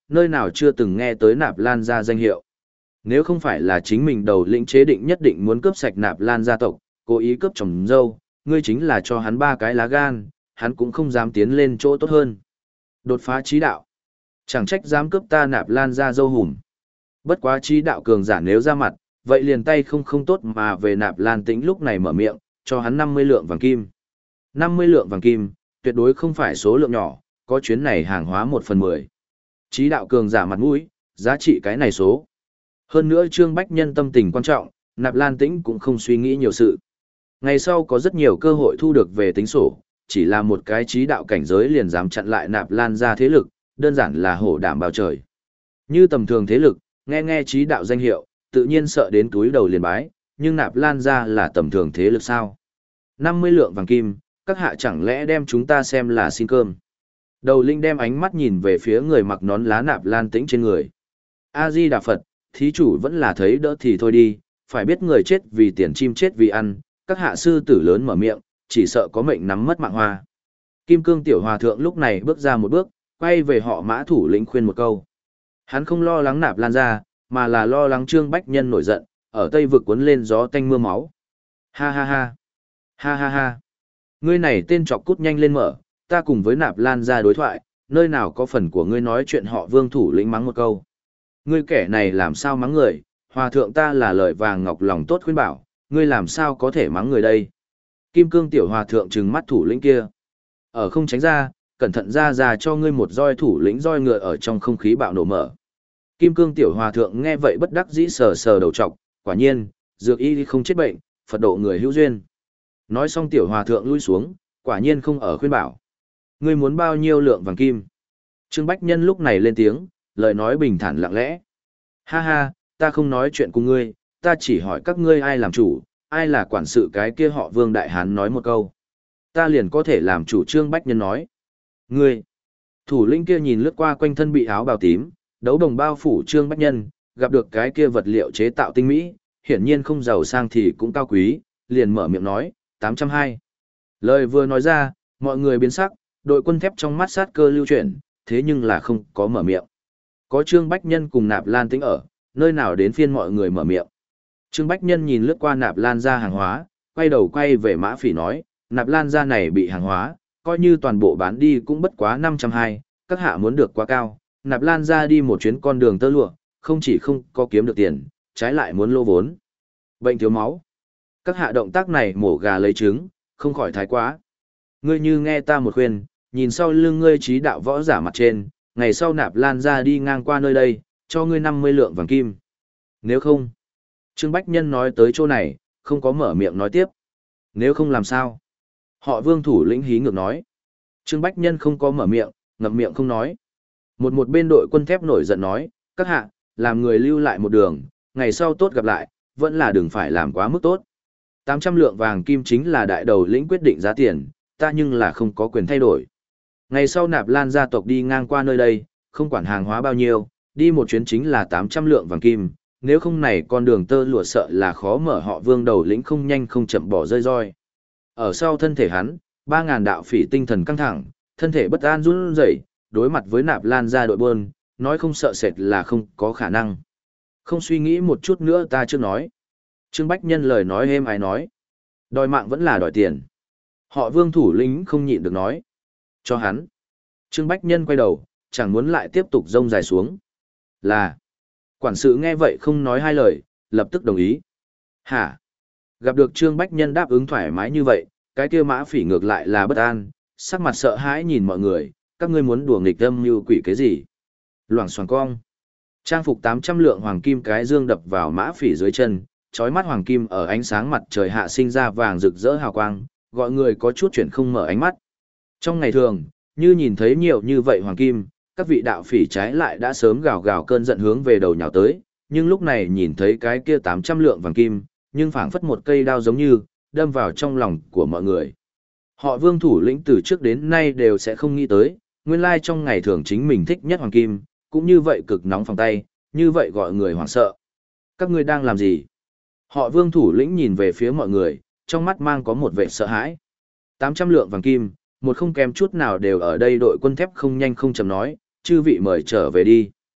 nơi nào chưa từng nghe tới Nạp Lan gia danh hiệu. Nếu không phải là chính mình đầu lĩnh chế định nhất định muốn cướp sạch Nạp Lan gia tộc, cố ý cướp chồng dâu, ngươi chính là cho hắn ba cái lá gan, hắn cũng không dám tiến lên chỗ tốt hơn. Đột phá trí đạo. Chẳng trách dám cướp ta Nạp Lan gia dâu hùm. Bất quá trí đạo cường giả nếu ra mặt, vậy liền tay không không tốt mà về Nạp Lan Tĩnh lúc này mở miệng, cho hắn năm mươi lượng vàng kim. năm mươi lượng vàng kim, tuyệt đối không phải số lượng nhỏ, có chuyến này hàng hóa một phần mười. Trí đạo cường giả mặt mũi, giá trị cái này số. Hơn nữa Trương Bách Nhân tâm tình quan trọng, Nạp Lan Tĩnh cũng không suy nghĩ nhiều sự. Ngày sau có rất nhiều cơ hội thu được về tính sổ, chỉ là một cái trí đạo cảnh giới liền dám chặn lại Nạp Lan ra thế lực, đơn giản là hổ đảm bao trời. Như tầm thường thế lực, nghe nghe trí đạo danh hiệu, tự nhiên sợ đến túi đầu liền bái, nhưng Nạp Lan ra là tầm thường thế lực sao? năm mươi lượng vàng kim, các hạ chẳng lẽ đem chúng ta xem là xin cơm? Đầu linh đem ánh mắt nhìn về phía người mặc nón lá Nạp Lan Tĩnh trên người. A Di Đà Phật, thí chủ vẫn là thấy đỡ thì thôi đi, phải biết người chết vì tiền chim chết vì ăn, các hạ sư tử lớn mở miệng, chỉ sợ có mệnh nắm mất mạng hoa. Kim Cương tiểu hòa thượng lúc này bước ra một bước, quay về họ Mã thủ lĩnh khuyên một câu. Hắn không lo lắng Nạp Lan ra, mà là lo lắng Trương Bách Nhân nổi giận, ở Tây vực cuốn lên gió tanh mưa máu. Ha ha ha. Ha ha ha. Ngươi này tên trọc cút nhanh lên mở, ta cùng với Nạp Lan ra đối thoại, nơi nào có phần của ngươi nói chuyện họ Vương thủ lĩnh mắng một câu. Ngươi kẻ này làm sao mắng người, hòa thượng ta là lời vàng ngọc lòng tốt khuyên bảo, ngươi làm sao có thể mắng người đây. Kim Cương tiểu hòa thượng trừng mắt thủ lĩnh kia. Ở không tránh ra, cẩn thận ra ra cho ngươi một roi thủ lĩnh roi ngựa ở trong không khí bạo nổ mở. Kim Cương tiểu hòa thượng nghe vậy bất đắc dĩ sờ sờ đầu trọc, quả nhiên, dược y không chết bệnh, Phật độ người hữu duyên. Nói xong tiểu hòa thượng lui xuống, quả nhiên không ở khuyên bảo. Ngươi muốn bao nhiêu lượng vàng kim? Trương Bách Nhân lúc này lên tiếng, lời nói bình thản lặng lẽ. Ha ha, ta không nói chuyện cùng ngươi, ta chỉ hỏi các ngươi ai làm chủ, ai là quản sự cái kia họ Vương Đại Hán nói một câu. Ta liền có thể làm chủ. Trương Bách Nhân nói. Ngươi! Thủ lĩnh kia nhìn lướt qua quanh thân bị áo bào tím, đấu đồng bao phủ Trương Bách Nhân, gặp được cái kia vật liệu chế tạo tinh mỹ, hiển nhiên không giàu sang thì cũng cao quý, liền mở miệng nói, tám trăm hai. Lời vừa nói ra, mọi người biến sắc, đội quân thép trong mắt sát cơ lưu chuyển, thế nhưng là không có mở miệng. Có Trương Bách Nhân cùng Nạp Lan Tĩnh ở, nơi nào đến phiên mọi người mở miệng. Trương Bách Nhân nhìn lướt qua Nạp Lan ra hàng hóa, quay đầu quay về Mã Phỉ nói, Nạp Lan ra này bị hàng hóa, coi như toàn bộ bán đi cũng bất quá năm trăm hai, các hạ muốn được quá cao, Nạp Lan ra đi một chuyến con đường tơ lụa, không chỉ không có kiếm được tiền, trái lại muốn lô vốn. Bệnh thiếu máu. Các hạ động tác này mổ gà lấy trứng, không khỏi thái quá. Ngươi như nghe ta một khuyên, nhìn sau lưng ngươi trí đạo võ giả mặt trên, ngày sau Nạp Lan ra đi ngang qua nơi đây, cho ngươi năm mươi lượng vàng kim. Nếu không, Trương Bách Nhân nói tới chỗ này, không có mở miệng nói tiếp. Nếu không làm sao? Họ Vương thủ lĩnh hí ngược nói. Trương Bách Nhân không có mở miệng, ngậm miệng không nói. Một một bên đội quân thép nổi giận nói, các hạ, làm người lưu lại một đường, ngày sau tốt gặp lại, vẫn là đừng phải làm quá mức tốt. tám trăm lượng vàng kim chính là đại đầu lĩnh quyết định giá tiền, ta nhưng là không có quyền thay đổi. Ngày sau Nạp Lan gia tộc đi ngang qua nơi đây, không quản hàng hóa bao nhiêu, đi một chuyến chính là tám trăm lượng vàng kim, nếu không này con đường tơ lụa sợ là khó mở họ Vương đầu lĩnh không nhanh không chậm bỏ rơi roi. Ở sau thân thể hắn, ba ngàn đạo phỉ tinh thần căng thẳng, thân thể bất an run rẩy, đối mặt với Nạp Lan gia đội buôn, nói không sợ sệt là không có khả năng. Không suy nghĩ một chút nữa ta chưa nói. Trương Bách Nhân lời nói êm ai nói. Đòi mạng vẫn là đòi tiền. Họ Vương thủ lĩnh không nhịn được nói. Cho hắn. Trương Bách Nhân quay đầu, chẳng muốn lại tiếp tục rông dài xuống. Là. Quản sự nghe vậy không nói hai lời, lập tức đồng ý. Hả? Gặp được Trương Bách Nhân đáp ứng thoải mái như vậy, cái kia Mã Phỉ ngược lại là bất an, sắc mặt sợ hãi nhìn mọi người, các ngươi muốn đùa nghịch âm như quỷ cái gì? Loảng xoảng cong. Trang phục tám trăm lượng hoàng kim cái dương đập vào Mã Phỉ dưới chân, chói mắt hoàng kim ở ánh sáng mặt trời hạ sinh ra vàng rực rỡ hào quang, gọi người có chút chuyển không mở ánh mắt. Trong ngày thường, như nhìn thấy nhiều như vậy hoàng kim, các vị đạo phỉ trái lại đã sớm gào gào cơn giận hướng về đầu nhào tới, nhưng lúc này nhìn thấy cái kia tám trăm lượng vàng kim, nhưng phảng phất một cây đao giống như, đâm vào trong lòng của mọi người. Họ Vương thủ lĩnh từ trước đến nay đều sẽ không nghĩ tới, nguyên lai trong ngày thường chính mình thích nhất hoàng kim, cũng như vậy cực nóng phòng tay, như vậy gọi người hoảng sợ. Các ngươi đang làm gì? Họ Vương thủ lĩnh nhìn về phía mọi người, trong mắt mang có một vẻ sợ hãi. tám trăm lượng vàng kim, một không kém chút nào đều ở đây đội quân thép không nhanh không chậm nói, chư vị mời trở về đi.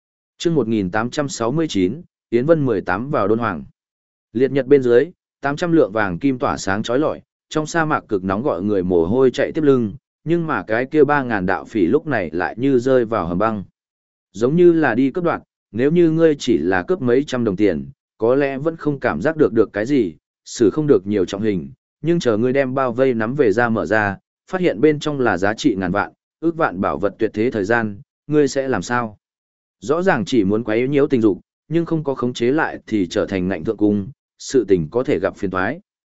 chương một nghìn tám trăm sáu mươi chín, Yến Vân mười tám vào đôn hoàng. Liệt nhật bên dưới, tám trăm lượng vàng kim tỏa sáng chói lọi, trong sa mạc cực nóng gọi người mồ hôi chạy tiếp lưng, nhưng mà cái kia ba ngàn đạo phỉ lúc này lại như rơi vào hầm băng. Giống như là đi cướp đoạt, nếu như ngươi chỉ là cướp mấy trăm đồng tiền, có lẽ vẫn không cảm giác được được cái gì, xử không được nhiều trọng hình, nhưng chờ ngươi đem bao vây nắm về ra mở ra, phát hiện bên trong là giá trị ngàn vạn, ước vạn bảo vật tuyệt thế thời gian, ngươi sẽ làm sao? Rõ ràng chỉ muốn quấy nhiễu tình dục, nhưng không có khống chế lại thì trở thành ngạnh thượng cung, sự tình có thể gặp phiền toái.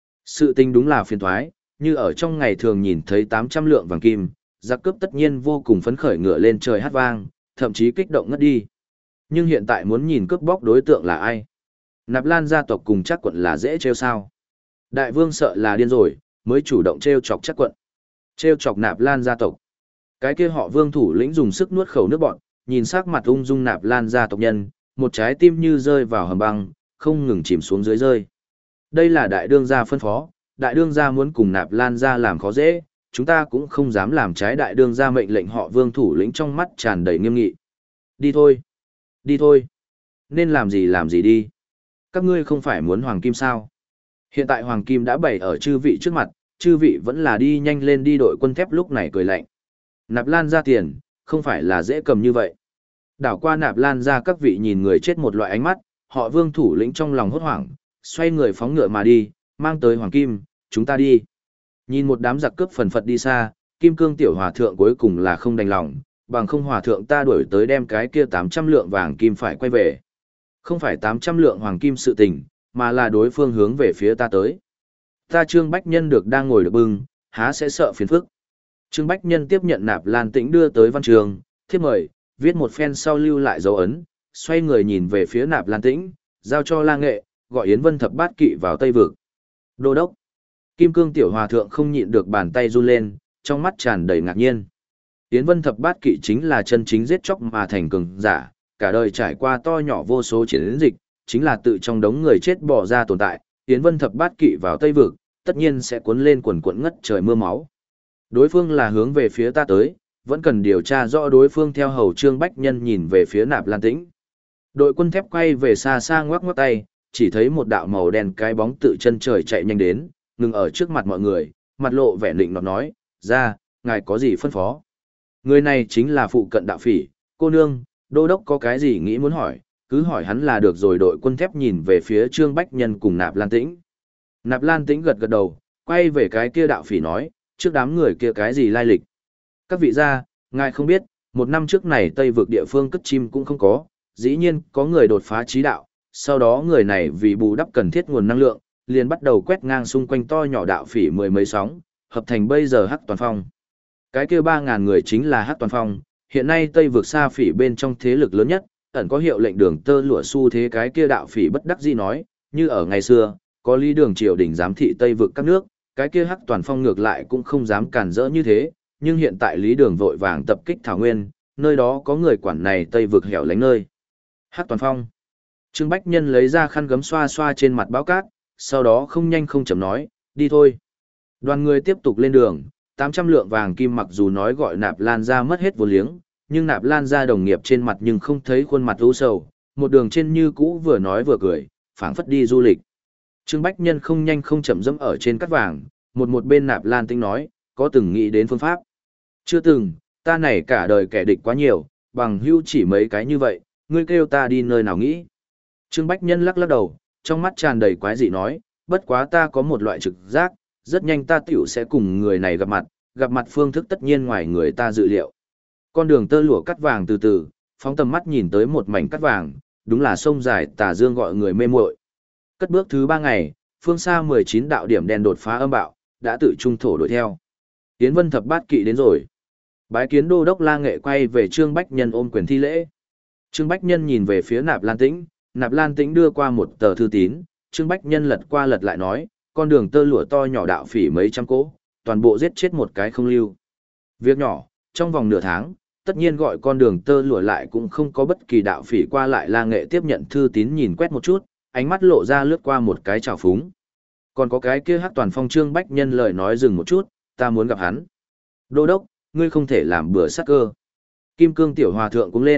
Sự tình đúng là phiền toái, như ở trong ngày thường nhìn thấy tám trăm lượng vàng kim, giặc cướp tất nhiên vô cùng phấn khởi ngựa lên trời hát vang, thậm chí kích động ngất đi. Nhưng hiện tại muốn nhìn cướp bóc đối tượng là ai? Nạp Lan gia tộc cùng Trác quận là dễ trêu sao? Đại vương sợ là điên rồi, mới chủ động trêu chọc Trác quận. Trêu chọc Nạp Lan gia tộc. Cái kia họ Vương thủ lĩnh dùng sức nuốt khẩu nước bọt, nhìn sắc mặt ung dung Nạp Lan gia tộc nhân, một trái tim như rơi vào hầm băng, không ngừng chìm xuống dưới rơi. Đây là đại đương gia phân phó, đại đương gia muốn cùng Nạp Lan gia làm khó dễ, chúng ta cũng không dám làm trái đại đương gia mệnh lệnh. Họ Vương thủ lĩnh trong mắt tràn đầy nghiêm nghị. Đi thôi, đi thôi, nên làm gì làm gì đi. Các ngươi không phải muốn hoàng kim sao? Hiện tại hoàng kim đã bày ở chư vị trước mặt, chư vị vẫn là đi nhanh lên đi. Đội quân thép lúc này cười lạnh. Nạp Lan ra tiền, không phải là dễ cầm như vậy. Đảo qua Nạp Lan ra các vị nhìn người chết một loại ánh mắt, họ Vương thủ lĩnh trong lòng hốt hoảng, xoay người phóng ngựa mà đi, mang tới hoàng kim, chúng ta đi. Nhìn một đám giặc cướp phần phật đi xa, Kim Cương tiểu hòa thượng cuối cùng là không đành lòng, bằng không hòa thượng ta đuổi tới đem cái kia tám trăm lượng vàng kim phải quay về. Không phải tám trăm lượng hoàng kim sự tình, mà là đối phương hướng về phía ta tới. Ta Trương Bách Nhân được đang ngồi được bưng, há sẽ sợ phiền phức. Trương Bách Nhân tiếp nhận Nạp Lan Tĩnh đưa tới văn trường, thiếp mời, viết một phen sau lưu lại dấu ấn, xoay người nhìn về phía Nạp Lan Tĩnh, giao cho La Nghệ, gọi Yến Vân thập bát kỵ vào Tây Vực. Đô đốc. Kim Cương tiểu hòa thượng không nhịn được bàn tay run lên, trong mắt tràn đầy ngạc nhiên. Yến Vân thập bát kỵ chính là chân chính giết chóc mà thành cường giả, cả đời trải qua to nhỏ vô số chiến dịch, chính là tự trong đống người chết bỏ ra tồn tại. Yến Vân thập bát kỵ vào Tây Vực, tất nhiên sẽ cuốn lên quần quần ngất trời mưa máu. Đối phương là hướng về phía ta tới, vẫn cần điều tra rõ đối phương. Theo hầu Trương Bách Nhân nhìn về phía Nạp Lan Tĩnh. Đội quân thép quay về xa xa ngoắc ngoắc tay, chỉ thấy một đạo màu đen cái bóng tự chân trời chạy nhanh đến, ngừng ở trước mặt mọi người, mặt lộ vẻ định nọt nói, ra, ngài có gì phân phó? Người này chính là phụ cận đạo phỉ, cô nương, đô đốc có cái gì nghĩ muốn hỏi, cứ hỏi hắn là được rồi. Đội quân thép nhìn về phía Trương Bách Nhân cùng Nạp Lan Tĩnh. Nạp Lan Tĩnh gật gật đầu, quay về cái kia đạo phỉ nói, trước đám người kia cái gì lai lịch. Các vị gia, ngài không biết, một năm trước này Tây vực địa phương cất chim cũng không có, dĩ nhiên có người đột phá trí đạo, sau đó người này vì bù đắp cần thiết nguồn năng lượng, liền bắt đầu quét ngang xung quanh to nhỏ đạo phỉ mười mấy sóng, hợp thành bây giờ Hắc Toàn Phong. Cái kia ba ngàn người chính là Hắc Toàn Phong, hiện nay Tây vực xa phỉ bên trong thế lực lớn nhất, ẩn có hiệu lệnh đường tơ lụa xu thế. Cái kia đạo phỉ bất đắc dĩ nói, như ở ngày xưa, có Lý Đường triều đình giám thị Tây vực các nước, cái kia Hắc Toàn Phong ngược lại cũng không dám cản rỡ như thế, nhưng hiện tại Lý Đường vội vàng tập kích Thảo Nguyên, nơi đó có người quản này Tây vực hẻo lánh nơi. Hắc Toàn Phong. Trương Bách Nhân lấy ra khăn gấm xoa xoa trên mặt báo cát, sau đó không nhanh không chậm nói, đi thôi. Đoàn người tiếp tục lên đường, tám trăm lượng vàng kim mặc dù nói gọi Nạp Lan ra mất hết vốn liếng, nhưng Nạp Lan ra đồng nghiệp trên mặt nhưng không thấy khuôn mặt u sầu, một đường trên như cũ vừa nói vừa cười, phảng phất đi du lịch. Trương Bách Nhân không nhanh không chậm dẫm ở trên cát vàng, một một bên Nạp Lan Tĩnh nói, có từng nghĩ đến phương pháp? Chưa từng, ta này cả đời kẻ địch quá nhiều, bằng hữu chỉ mấy cái như vậy, ngươi kêu ta đi nơi nào nghĩ? Trương Bách Nhân lắc lắc đầu, trong mắt tràn đầy quái dị nói, bất quá ta có một loại trực giác, rất nhanh ta tiểu sẽ cùng người này gặp mặt, gặp mặt phương thức tất nhiên ngoài người ta dự liệu. Con đường tơ lụa cắt vàng từ từ, phóng tầm mắt nhìn tới một mảnh cắt vàng, đúng là sông dài tà dương gọi người mê muội. Cất bước thứ ba ngày, phương xa mười chín đạo điểm đen đột phá âm bạo, đã tự trung thổ đuổi theo. Yến Vân thập bát kỵ đến rồi. Bái kiến đô đốc La Nghệ quay về Trương Bách Nhân ôm quyền thi lễ. Trương Bách Nhân nhìn về phía Nạp Lan Tĩnh, Nạp Lan Tĩnh đưa qua một tờ thư tín, Trương Bách Nhân lật qua lật lại nói, con đường tơ lụa to nhỏ đạo phỉ mấy trăm cỗ, toàn bộ giết chết một cái không lưu. Việc nhỏ, trong vòng nửa tháng, tất nhiên gọi con đường tơ lụa lại cũng không có bất kỳ đạo phỉ qua lại. La Nghệ tiếp nhận thư tín nhìn quét một chút, ánh mắt lộ ra lướt qua một cái trào phúng. Còn có cái kia Hắc Toàn Phong. Trương Bách Nhân lời nói dừng một chút, ta muốn gặp hắn. Đô đốc, ngươi không thể làm bừa sát cơ. Kim Cương tiểu hòa thượng cũng lên,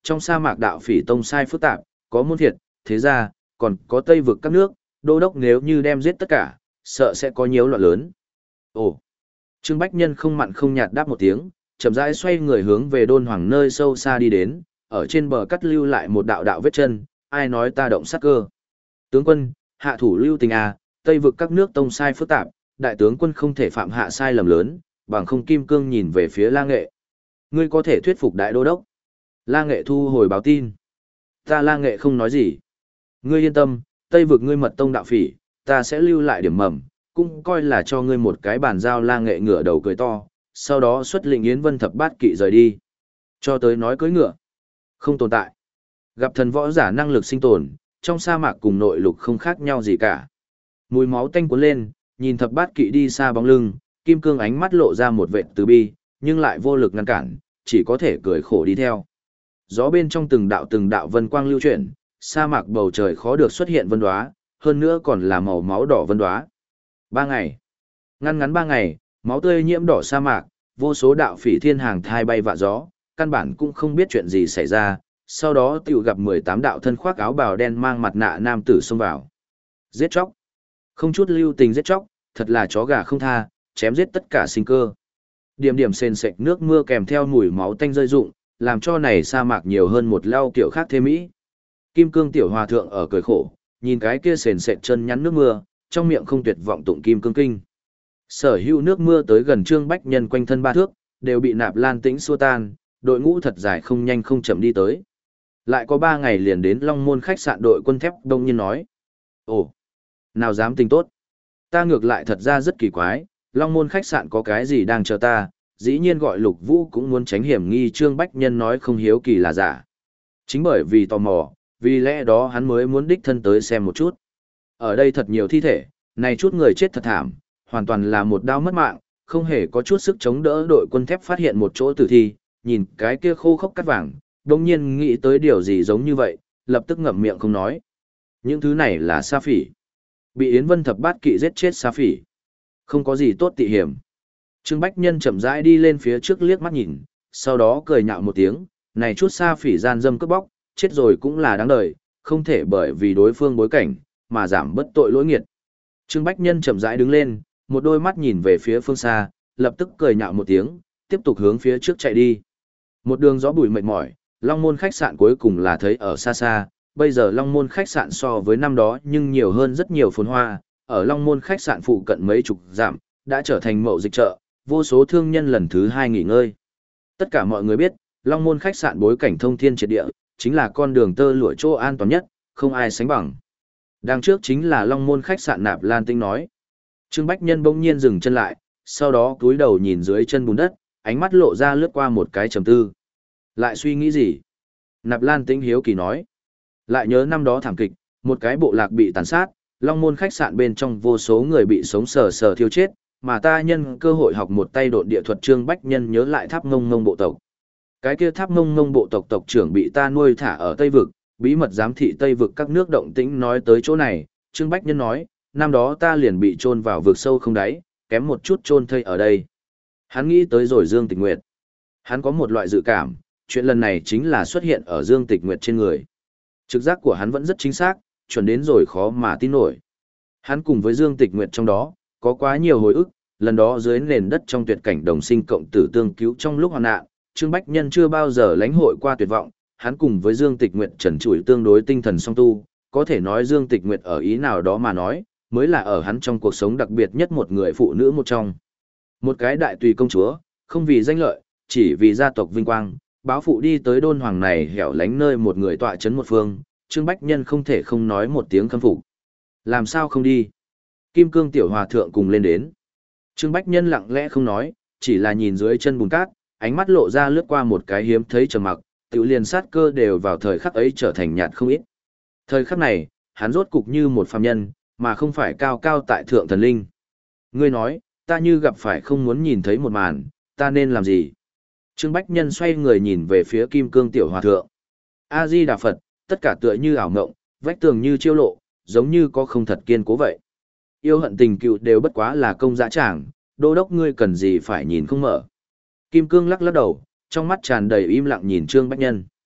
trong sa mạc đạo phỉ tông sai phức tạp, có môn thiệt, thế ra, còn có Tây vực các nước, đô đốc nếu như đem giết tất cả, sợ sẽ có nhiễu loạn lớn. Ồ! Trương Bách Nhân không mặn không nhạt đáp một tiếng, chậm rãi xoay người hướng về đôn hoàng nơi sâu xa đi đến, ở trên bờ cắt lưu lại một đạo đạo vết chân, ai nói ta động sát cơ. Tướng quân, hạ thủ lưu tình à, Tây vực các nước tông sai phức tạp, đại tướng quân không thể phạm hạ sai lầm lớn, bằng không kim cương nhìn về phía La Nghệ. Ngươi có thể thuyết phục đại đô đốc. La Nghệ thu hồi báo tin. Ta La Nghệ không nói gì. Ngươi yên tâm, Tây vực ngươi mật tông đạo phỉ, ta sẽ lưu lại điểm mầm, cũng coi là cho ngươi một cái bàn giao. La Nghệ ngửa đầu cười to, sau đó xuất lệnh Yến Vân thập bát kỵ rời đi. Cho tới nói cưỡi ngựa, không tồn tại. Gặp thần võ giả năng lực sinh tồn, trong sa mạc cùng nội lục không khác nhau gì cả. Mùi máu tanh cuốn lên, nhìn thập bát kỵ đi xa bóng lưng, kim cương ánh mắt lộ ra một vệt từ bi, nhưng lại vô lực ngăn cản, chỉ có thể cười khổ đi theo. Gió bên trong từng đạo từng đạo vân quang lưu chuyển, sa mạc bầu trời khó được xuất hiện vân đóa, hơn nữa còn là màu máu đỏ vân đóa. Ba ngày. Ngăn ngắn ba ngày, máu tươi nhiễm đỏ sa mạc, vô số đạo phỉ thiên hàng thai bay vạ gió, căn bản cũng không biết chuyện gì xảy ra, sau đó tiểu gặp mười tám đạo thân khoác áo bào đen mang mặt nạ nam tử xông vào. Giết chóc. Không chút lưu tình giết chóc, thật là chó gà không tha, chém giết tất cả sinh cơ. Điểm điểm sền sệt nước mưa kèm theo mùi máu tanh rơi rụng, làm cho này sa mạc nhiều hơn một lau kiểu khác thế mỹ. Kim cương tiểu hòa thượng ở cười khổ, nhìn cái kia sền sệt chân nhắn nước mưa, trong miệng không tuyệt vọng tụng kim cương kinh. Sở hữu nước mưa tới gần Trương Bách Nhân quanh thân ba thước, đều bị Nạp Lan Tĩnh xua tan, đội ngũ thật dài không nhanh không chậm đi tới. Lại có ba ngày liền đến Long Môn khách sạn, đội quân thép đông nhiên nói. Ồ, nào dám tình tốt. Ta ngược lại thật ra rất kỳ quái, Long Môn khách sạn có cái gì đang chờ ta, dĩ nhiên gọi Lục Vũ cũng muốn tránh hiểm nghi. Trương Bách Nhân nói không hiếu kỳ là giả. Chính bởi vì tò mò, vì lẽ đó hắn mới muốn đích thân tới xem một chút. Ở đây thật nhiều thi thể, này chút người chết thật thảm, hoàn toàn là một đau mất mạng, không hề có chút sức chống đỡ. Đội quân thép phát hiện một chỗ tử thi, nhìn cái kia khô khốc cắt vàng, đồng nhiên nghĩ tới điều gì giống như vậy, lập tức ngậm miệng không nói. Những thứ này là sa phỉ. Bị Yến Vân thập bát kỵ giết chết sa phỉ. Không có gì tốt tị hiểm. Trương Bách Nhân chậm rãi đi lên phía trước liếc mắt nhìn, sau đó cười nhạo một tiếng, này chút sa phỉ gian dâm cướp bóc, chết rồi cũng là đáng đời, không thể bởi vì đối phương bối cảnh, mà giảm bất tội lỗi nghiệt. Trương Bách Nhân chậm rãi đứng lên, một đôi mắt nhìn về phía phương xa, lập tức cười nhạo một tiếng, tiếp tục hướng phía trước chạy đi. Một đường gió bụi mệt mỏi, Long Môn khách sạn cuối cùng là thấy ở xa xa, bây giờ Long Môn khách sạn so với năm đó nhưng nhiều hơn rất nhiều phồn hoa, ở Long Môn khách sạn phụ cận mấy chục dặm, đã trở thành mậu dịch chợ, vô số thương nhân lần thứ hai nghỉ ngơi. Tất cả mọi người biết, Long Môn khách sạn bối cảnh thông thiên triệt địa, chính là con đường tơ lụa chỗ an toàn nhất, không ai sánh bằng. Đằng trước chính là Long Môn khách sạn. Nạp Lan Tĩnh nói. Trương Bách Nhân bỗng nhiên dừng chân lại, sau đó cúi đầu nhìn dưới chân bùn đất, ánh mắt lộ ra lướt qua một cái trầm tư. Lại suy nghĩ gì? Nạp Lan Tĩnh hiếu kỳ nói. Lại nhớ năm đó thảm kịch, một cái bộ lạc bị tàn sát, Long Môn khách sạn bên trong vô số người bị sống sờ sờ thiêu chết, mà ta nhân cơ hội học một tay độn địa thuật. Trương Bách Nhân nhớ lại Tháp Ngông Ngông bộ tộc. Cái kia Tháp Ngông Ngông bộ tộc tộc trưởng bị ta nuôi thả ở Tây vực, bí mật giám thị Tây vực các nước động tĩnh. Nói tới chỗ này, Trương Bách Nhân nói, năm đó ta liền bị chôn vào vực sâu không đáy, kém một chút chôn thây ở đây. Hắn nghĩ tới rồi Dương Tịch Nguyệt. Hắn có một loại dự cảm, chuyện lần này chính là xuất hiện ở Dương Tịch Nguyệt trên người. Trực giác của hắn vẫn rất chính xác, chuẩn đến rồi khó mà tin nổi. Hắn cùng với Dương Tịch Nguyệt trong đó, có quá nhiều hồi ức, lần đó dưới nền đất trong tuyệt cảnh đồng sinh cộng tử tương cứu trong lúc hoạn nạn, Trương Bách Nhân chưa bao giờ lãnh hội qua tuyệt vọng, hắn cùng với Dương Tịch Nguyệt trần trụi tương đối tinh thần song tu, có thể nói Dương Tịch Nguyệt ở ý nào đó mà nói, mới là ở hắn trong cuộc sống đặc biệt nhất một người phụ nữ một trong. Một cái đại tùy công chúa, không vì danh lợi, chỉ vì gia tộc vinh quang, báo phụ đi tới đôn hoàng này hẻo lánh nơi một người tọa chấn một phương, Trương Bách Nhân không thể không nói một tiếng khâm phục. Làm sao không đi? Kim Cương tiểu hòa thượng cùng lên đến. Trương Bách Nhân lặng lẽ không nói, chỉ là nhìn dưới chân bùn cát, ánh mắt lộ ra lướt qua một cái hiếm thấy trầm mặc, tiểu liền sát cơ đều vào thời khắc ấy trở thành nhạt không ít. Thời khắc này, hắn rốt cục như một phàm nhân, mà không phải cao cao tại thượng thần linh. Ngươi nói, ta như gặp phải không muốn nhìn thấy một màn, ta nên làm gì? Trương Bách Nhân xoay người nhìn về phía Kim Cương tiểu hòa thượng. A-di Đà Phật, tất cả tựa như ảo ngộng, vách tường như chiêu lộ, giống như có không thật kiên cố vậy. Yêu hận tình cựu đều bất quá là công dã tràng, đô đốc ngươi cần gì phải nhìn không mở. Kim Cương lắc lắc đầu, trong mắt tràn đầy im lặng nhìn Trương Bách Nhân.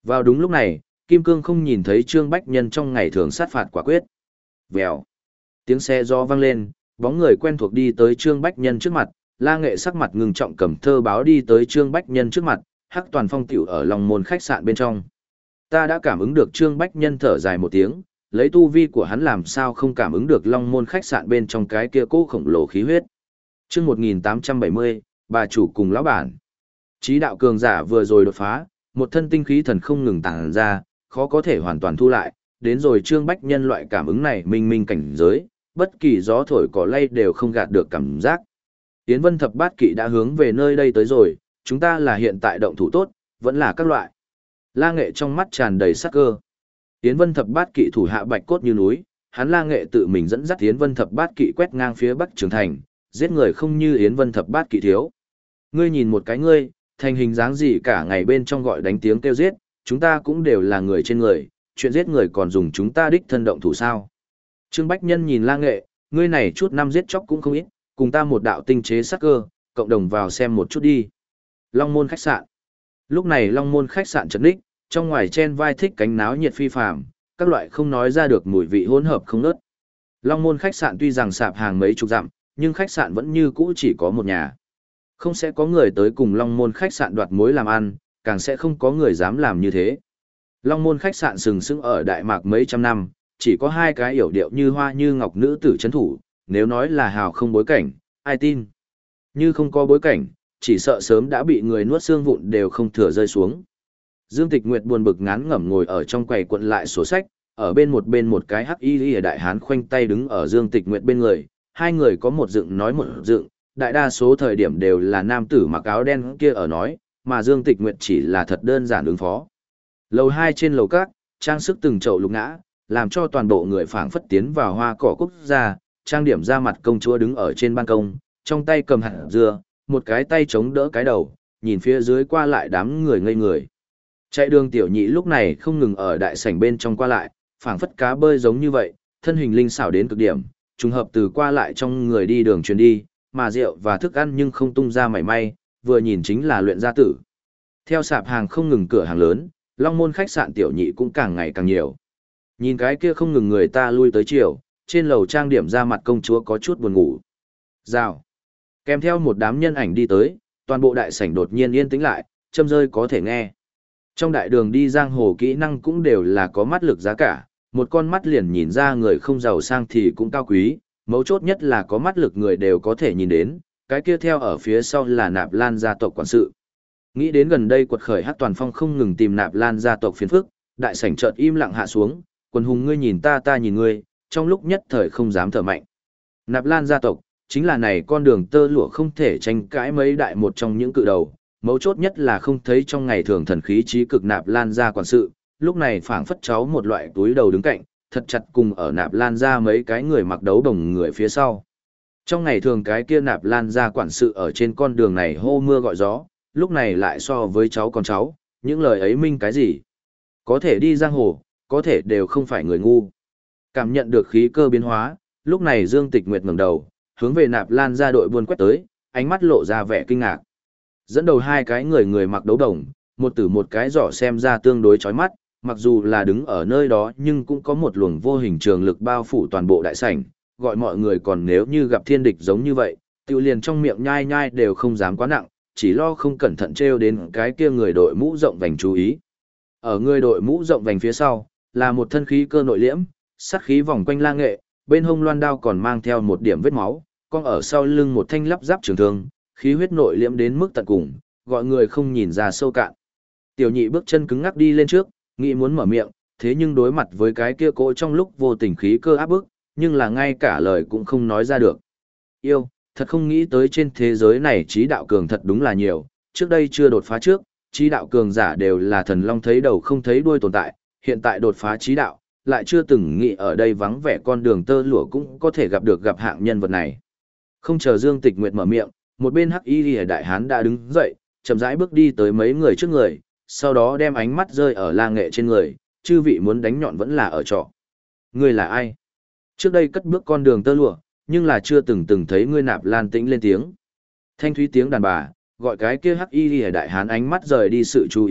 Vào đúng lúc này, Kim Cương không nhìn thấy Trương Bách Nhân trong ngày thường sát phạt quả quyết. Vèo. Tiếng xe gió vang lên, bóng người quen thuộc đi tới Trương Bách Nhân trước mặt, La Nghệ sắc mặt ngưng trọng cầm thơ báo đi tới Trương Bách Nhân trước mặt, Hắc Toàn Phong tiểu ở Long Môn khách sạn bên trong. Ta đã cảm ứng được Trương Bách Nhân thở dài một tiếng, lấy tu vi của hắn làm sao không cảm ứng được Long Môn khách sạn bên trong cái kia cố khổng lồ khí huyết. Chương một nghìn tám trăm bảy mươi, bà chủ cùng lão bản. Chí đạo cường giả vừa rồi đột phá, một thân tinh khí thần không ngừng tàng ra, khó có thể hoàn toàn thu lại, đến rồi Trương Bách Nhân loại cảm ứng này minh minh cảnh giới, bất kỳ gió thổi cỏ lay đều không gạt được cảm giác. Yến Vân Thập Bát Kỵ đã hướng về nơi đây tới rồi, chúng ta là hiện tại động thủ tốt, vẫn là các loại. La Nghệ trong mắt tràn đầy sắc cơ. Yến Vân Thập Bát Kỵ thủ hạ bạch cốt như núi, hắn La Nghệ tự mình dẫn dắt Yến Vân Thập Bát Kỵ quét ngang phía Bắc Trường Thành, giết người không như Yến Vân Thập Bát Kỵ thiếu. Ngươi nhìn một cái ngươi, thành hình dáng gì cả ngày bên trong gọi đánh tiếng kêu giết, chúng ta cũng đều là người trên người, chuyện giết người còn dùng chúng ta đích thân động thủ sao. Trương Bách Nhân nhìn La Nghệ, ngươi này chút năm giết chóc cũng không ít, cùng ta một đạo tinh chế sắc cơ, cộng đồng vào xem một chút đi. Long Môn khách sạn. Lúc này Long Môn khách sạn chật ních, trong ngoài chen vai thích cánh náo nhiệt phi phàm, các loại không nói ra được mùi vị hỗn hợp không nớt. Long Môn khách sạn tuy rằng sạp hàng mấy chục dặm, nhưng khách sạn vẫn như cũ chỉ có một nhà. Không sẽ có người tới cùng Long Môn khách sạn đoạt mối làm ăn, càng sẽ không có người dám làm như thế. Long Môn khách sạn sừng sững ở Đại Mạc mấy trăm năm, chỉ có hai cái yểu điệu như hoa như ngọc nữ tử chấn thủ, nếu nói là hào không bối cảnh, ai tin. Như không có bối cảnh, chỉ sợ sớm đã bị người nuốt xương vụn đều không thừa rơi xuống. Dương Tịch Nguyệt buồn bực ngán ngẩm ngồi ở trong quầy quận lại sổ sách, ở bên một bên một cái hắc y y đại hán khoanh tay đứng ở Dương Tịch Nguyệt bên người, hai người có một dựng nói một dựng, đại đa số thời điểm đều là nam tử mặc áo đen kia ở nói, mà Dương Tịch Nguyệt chỉ là thật đơn giản ứng phó. Lầu hai trên lầu các, trang sức từng chậu lục ngã, làm cho toàn bộ người phảng phất tiến vào hoa cỏ quốc gia, trang điểm ra mặt công chúa đứng ở trên ban công, trong tay cầm hạt dưa, một cái tay chống đỡ cái đầu, nhìn phía dưới qua lại đám người ngây người. Chạy đường tiểu nhị lúc này không ngừng ở đại sảnh bên trong qua lại, phảng phất cá bơi giống như vậy, thân hình linh xảo đến cực điểm, trùng hợp từ qua lại trong người đi đường truyền đi, mà rượu và thức ăn nhưng không tung ra mảy may, vừa nhìn chính là luyện gia tử. Theo sạp hàng không ngừng cửa hàng lớn, Long Môn khách sạn tiểu nhị cũng càng ngày càng nhiều. Nhìn cái kia không ngừng người ta lui tới chiều, trên lầu trang điểm ra mặt công chúa có chút buồn ngủ. Rào. Kèm theo một đám nhân ảnh đi tới, toàn bộ đại sảnh đột nhiên yên tĩnh lại, châm rơi có thể nghe. Trong đại đường đi giang hồ kỹ năng cũng đều là có mắt lực giá cả, một con mắt liền nhìn ra người không giàu sang thì cũng cao quý, mấu chốt nhất là có mắt lực người đều có thể nhìn đến, cái kia theo ở phía sau là Nạp Lan gia tộc quản sự. Nghĩ đến gần đây quật khởi Hắc Toàn Phong không ngừng tìm Nạp Lan gia tộc phiền phức, đại sảnh chợt im lặng hạ xuống, quần hùng ngươi nhìn ta ta nhìn ngươi, trong lúc nhất thời không dám thở mạnh. Nạp Lan gia tộc, chính là này con đường tơ lụa không thể tranh cãi mấy đại một trong những cự đầu, mấu chốt nhất là không thấy trong ngày thường thần khí trí cực Nạp Lan gia quản sự, lúc này phảng phất cháu một loại túi đầu đứng cạnh, thật chặt cùng ở Nạp Lan gia mấy cái người mặc đấu đồng người phía sau. Trong ngày thường cái kia Nạp Lan gia quản sự ở trên con đường này hô mưa gọi gió, lúc này lại so với cháu con cháu, những lời ấy minh cái gì? Có thể đi giang hồ, có thể đều không phải người ngu. Cảm nhận được khí cơ biến hóa, lúc này Dương Tịch Nguyệt ngẩng đầu, hướng về Nạp Lan gia đội buôn quét tới, ánh mắt lộ ra vẻ kinh ngạc. Dẫn đầu hai cái người người mặc đấu đồng, một tử một cái giỏ xem ra tương đối chói mắt, mặc dù là đứng ở nơi đó nhưng cũng có một luồng vô hình trường lực bao phủ toàn bộ đại sảnh, gọi mọi người còn nếu như gặp thiên địch giống như vậy, tiêu liền trong miệng nhai nhai đều không dám quá nặng, chỉ lo không cẩn thận trêu đến cái kia người đội mũ rộng vành chú ý. Ở người đội mũ rộng vành phía sau, là một thân khí cơ nội liễm, sát khí vòng quanh La Nghệ, bên hông loan đao còn mang theo một điểm vết máu, còn ở sau lưng một thanh lắp giáp trường thương, khí huyết nội liễm đến mức tận cùng, gọi người không nhìn ra sâu cạn. Tiểu nhị bước chân cứng ngắc đi lên trước, nghĩ muốn mở miệng, thế nhưng đối mặt với cái kia cỗ trong lúc vô tình khí cơ áp bức, nhưng là ngay cả lời cũng không nói ra được. Yêu, thật không nghĩ tới trên thế giới này trí đạo cường thật đúng là nhiều, trước đây chưa đột phá trước, trí đạo cường giả đều là thần long thấy đầu không thấy đuôi tồn tại, hiện tại đột phá trí đạo, lại chưa từng nghĩ ở đây vắng vẻ con đường tơ lụa cũng có thể gặp được gặp hạng nhân vật này. Không chờ Dương Tịch Nguyệt mở miệng, một bên hắc y lìa đại hán đã đứng dậy, chậm rãi bước đi tới mấy người trước người, sau đó đem ánh mắt rơi ở La Nghệ trên người, chư vị muốn đánh nhọn vẫn là ở trọ. Ngươi là ai? Trước đây cất bước con đường tơ lụa, nhưng là chưa từng từng thấy ngươi Nạp Lan tĩnh lên tiếng. Thanh thúy tiếng đàn bà, gọi cái kia hắc y lìa đại hán ánh mắt rời đi sự chú ý,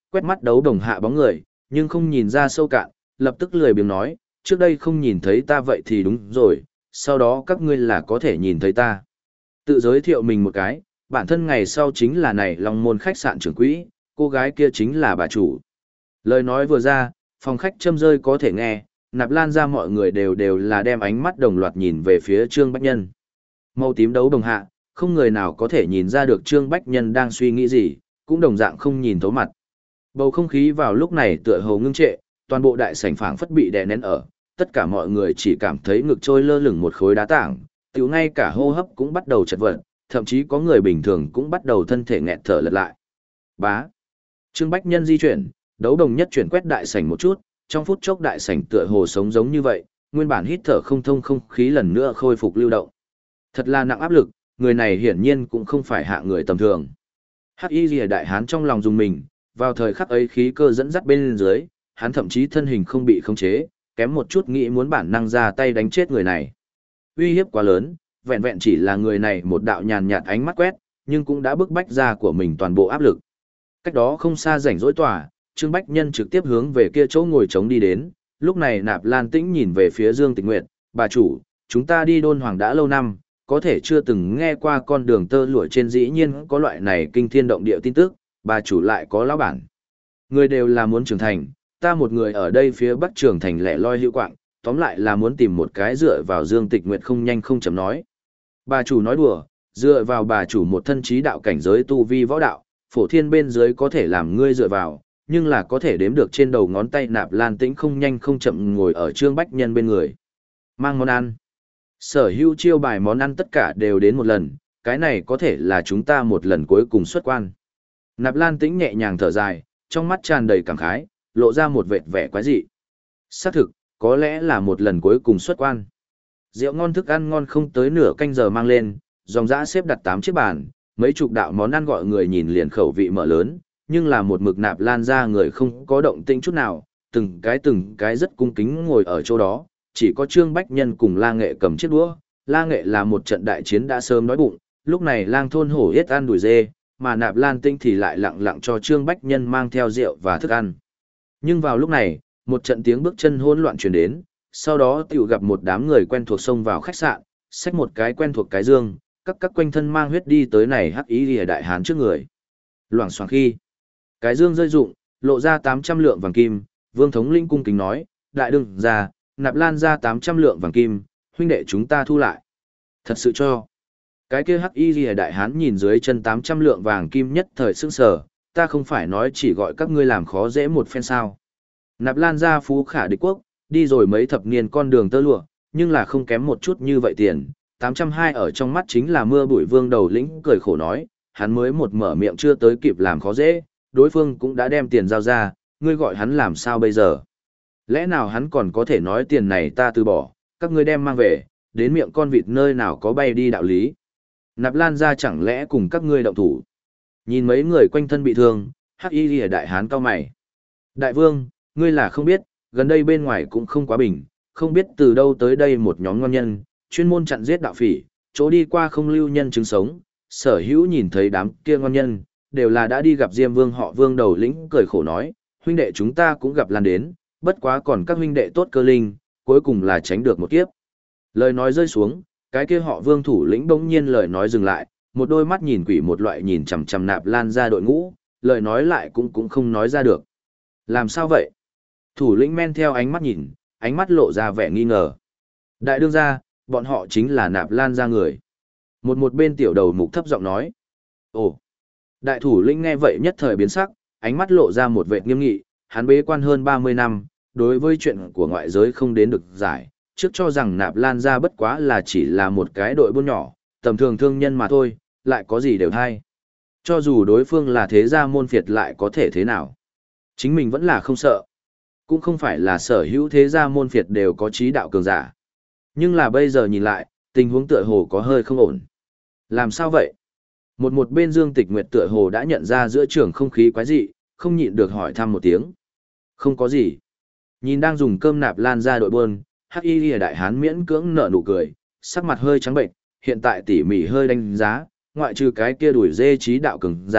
quét mắt đấu đồng hạ bóng người, nhưng không nhìn ra sâu cạn, lập tức lười biếng nói, trước đây không nhìn thấy ta vậy thì đúng rồi, sau đó các ngươi là có thể nhìn thấy ta. Tự giới thiệu mình một cái, bản thân ngày sau chính là này Long Môn khách sạn trưởng quỹ, cô gái kia chính là bà chủ. Lời nói vừa ra, phòng khách châm rơi có thể nghe, Nạp Lan ra mọi người đều đều là đem ánh mắt đồng loạt nhìn về phía Trương Bách Nhân. Màu tím đấu đồng hạ, không người nào có thể nhìn ra được Trương Bách Nhân đang suy nghĩ gì, cũng đồng dạng không nhìn thấu mặt. Bầu không khí vào lúc này tựa hồ ngưng trệ, toàn bộ đại sảnh phảng phất bị đè nén ở, tất cả mọi người chỉ cảm thấy ngực trôi lơ lửng một khối đá tảng, tiểu ngay cả hô hấp cũng bắt đầu chật vật, thậm chí có người bình thường cũng bắt đầu thân thể nghẹt thở lật lại. Bá. Trương Bách Nhân di chuyển, đấu đồng nhất chuyển quét đại sảnh một chút, trong phút chốc đại sảnh tựa hồ sống giống như vậy, nguyên bản hít thở không thông không khí lần nữa khôi phục lưu động. Thật là nặng áp lực, người này hiển nhiên cũng không phải hạ người tầm thường. Hắc Y Liễu đại hán trong lòng dùng mình, vào thời khắc ấy khí cơ dẫn dắt bên dưới, hắn thậm chí thân hình không bị khống chế, kém một chút nghĩ muốn bản năng ra tay đánh chết người này. Uy hiếp quá lớn, vẹn vẹn chỉ là người này một đạo nhàn nhạt ánh mắt quét, nhưng cũng đã bức bách ra của mình toàn bộ áp lực. Cách đó không xa rảnh rỗi tòa, Trương Bách Nhân trực tiếp hướng về kia chỗ ngồi trống đi đến, lúc này Nạp Lan Tĩnh nhìn về phía Dương Tịch Nguyệt, bà chủ, chúng ta đi Đôn Hoàng đã lâu năm, có thể chưa từng nghe qua con đường tơ lụa trên dĩ nhiên có loại này kinh thiên động địa tin tức, bà chủ lại có lão bản. Người đều là muốn trưởng thành, ta một người ở đây phía bắc trưởng thành lẻ loi hữu quạng, tóm lại là muốn tìm một cái dựa vào Dương Tịch Nguyệt không nhanh không chậm nói. Bà chủ nói đùa, dựa vào bà chủ một thân trí đạo cảnh giới tu vi võ đạo, phổ thiên bên dưới có thể làm ngươi dựa vào, nhưng là có thể đếm được trên đầu ngón tay Nạp Lan Tĩnh không nhanh không chậm ngồi ở Trương Bách Nhân bên người. Mang món ăn. Sở hữu chiêu bài món ăn tất cả đều đến một lần, cái này có thể là chúng ta một lần cuối cùng xuất quan. Nạp Lan Tĩnh nhẹ nhàng thở dài, trong mắt tràn đầy cảm khái, lộ ra một vệt vẻ quái dị. Xác thực, có lẽ là một lần cuối cùng xuất quan. Rượu ngon thức ăn ngon không tới nửa canh giờ mang lên, dòng dã xếp đặt tám chiếc bàn, mấy chục đạo món ăn gọi người nhìn liền khẩu vị mở lớn, nhưng là một mực Nạp Lan ra người không có động tĩnh chút nào, từng cái từng cái rất cung kính ngồi ở chỗ đó, chỉ có Trương Bách Nhân cùng La Nghệ cầm chiếc đũa. La Nghệ là một trận đại chiến đã sớm đói bụng, lúc này lang thôn hổ yết ăn đùi dê, mà Nạp Lan Tinh thì lại lặng lặng cho Trương Bách Nhân mang theo rượu và thức ăn. Nhưng vào lúc này, một trận tiếng bước chân hỗn loạn truyền đến, sau đó tiểu gặp một đám người quen thuộc xông vào khách sạn, xách một cái quen thuộc cái dương, các các quanh thân mang huyết đi tới này Hắc Y Liễu đại hán trước người. Loảng xoảng khi, cái dương rơi rụng, lộ ra tám trăm lượng vàng kim, Vương thống lĩnh cung kính nói, đại đương gia, Nạp Lan ra tám trăm lượng vàng kim, huynh đệ chúng ta thu lại. Thật sự cho. Cái kia Hắc Y Liễu đại hán nhìn dưới chân tám trăm lượng vàng kim nhất thời sững sờ, ta không phải nói chỉ gọi các ngươi làm khó dễ một phen sao. Nạp Lan ra phú khả địch quốc, đi rồi mấy thập niên con đường tơ lụa, nhưng là không kém một chút như vậy tiền. tám trăm hai ở trong mắt chính là mưa bụi. Vương đầu lĩnh cười khổ nói, hắn mới một mở miệng chưa tới kịp làm khó dễ, đối phương cũng đã đem tiền giao ra, ngươi gọi hắn làm sao bây giờ? Lẽ nào hắn còn có thể nói tiền này ta từ bỏ, các ngươi đem mang về, đến miệng con vịt nơi nào có bay đi đạo lý. Nạp Lan ra chẳng lẽ cùng các ngươi động thủ. Nhìn mấy người quanh thân bị thương, Hắc Y Liễu đại hán cao mày. Đại vương, ngươi là không biết, gần đây bên ngoài cũng không quá bình, không biết từ đâu tới đây một nhóm ngon nhân, chuyên môn chặn giết đạo phỉ, chỗ đi qua không lưu nhân chứng sống, sở hữu nhìn thấy đám kia ngon nhân, đều là đã đi gặp Diêm Vương họ Vương đầu lĩnh cười khổ nói, huynh đệ chúng ta cũng gặp Lan đến, bất quá còn các huynh đệ tốt cơ linh, cuối cùng là tránh được một kiếp. Lời nói rơi xuống, cái kia họ Vương thủ lĩnh bỗng nhiên lời nói dừng lại, một đôi mắt nhìn quỷ một loại nhìn chằm chằm Nạp Lan ra đội ngũ, lời nói lại cũng cũng không nói ra được. Làm sao vậy? Thủ lĩnh men theo ánh mắt nhìn, ánh mắt lộ ra vẻ nghi ngờ. Đại đương gia, bọn họ chính là Nạp Lan ra người. Một một bên tiểu đầu mục thấp giọng nói. Ồ! Đại thủ lĩnh nghe vậy nhất thời biến sắc, ánh mắt lộ ra một vẻ nghiêm nghị, hắn bế quan hơn ba mươi năm, đối với chuyện của ngoại giới không đến được giải, trước cho rằng Nạp Lan ra bất quá là chỉ là một cái đội buôn nhỏ, tầm thường thương nhân mà thôi, lại có gì đều thay. Cho dù đối phương là thế gia môn phiệt lại có thể thế nào. Chính mình vẫn là không sợ. Cũng không phải là sở hữu thế gia môn phiệt đều có trí đạo cường giả. Nhưng là bây giờ nhìn lại, tình huống tựa hồ có hơi không ổn. Làm sao vậy? Một một bên Dương Tịch Nguyệt tựa hồ đã nhận ra giữa trường không khí quái dị, không nhịn được hỏi thăm một tiếng. Không có gì. Nhìn đang dùng cơm Nạp Lan ra đội buôn, Hắc Y Liễu đại hán miễn cưỡng nở nụ cười, sắc mặt hơi trắng bệnh, hiện tại tỉ mỉ hơi đánh giá, ngoại trừ cái kia đuổi dê trí đạo cường giả,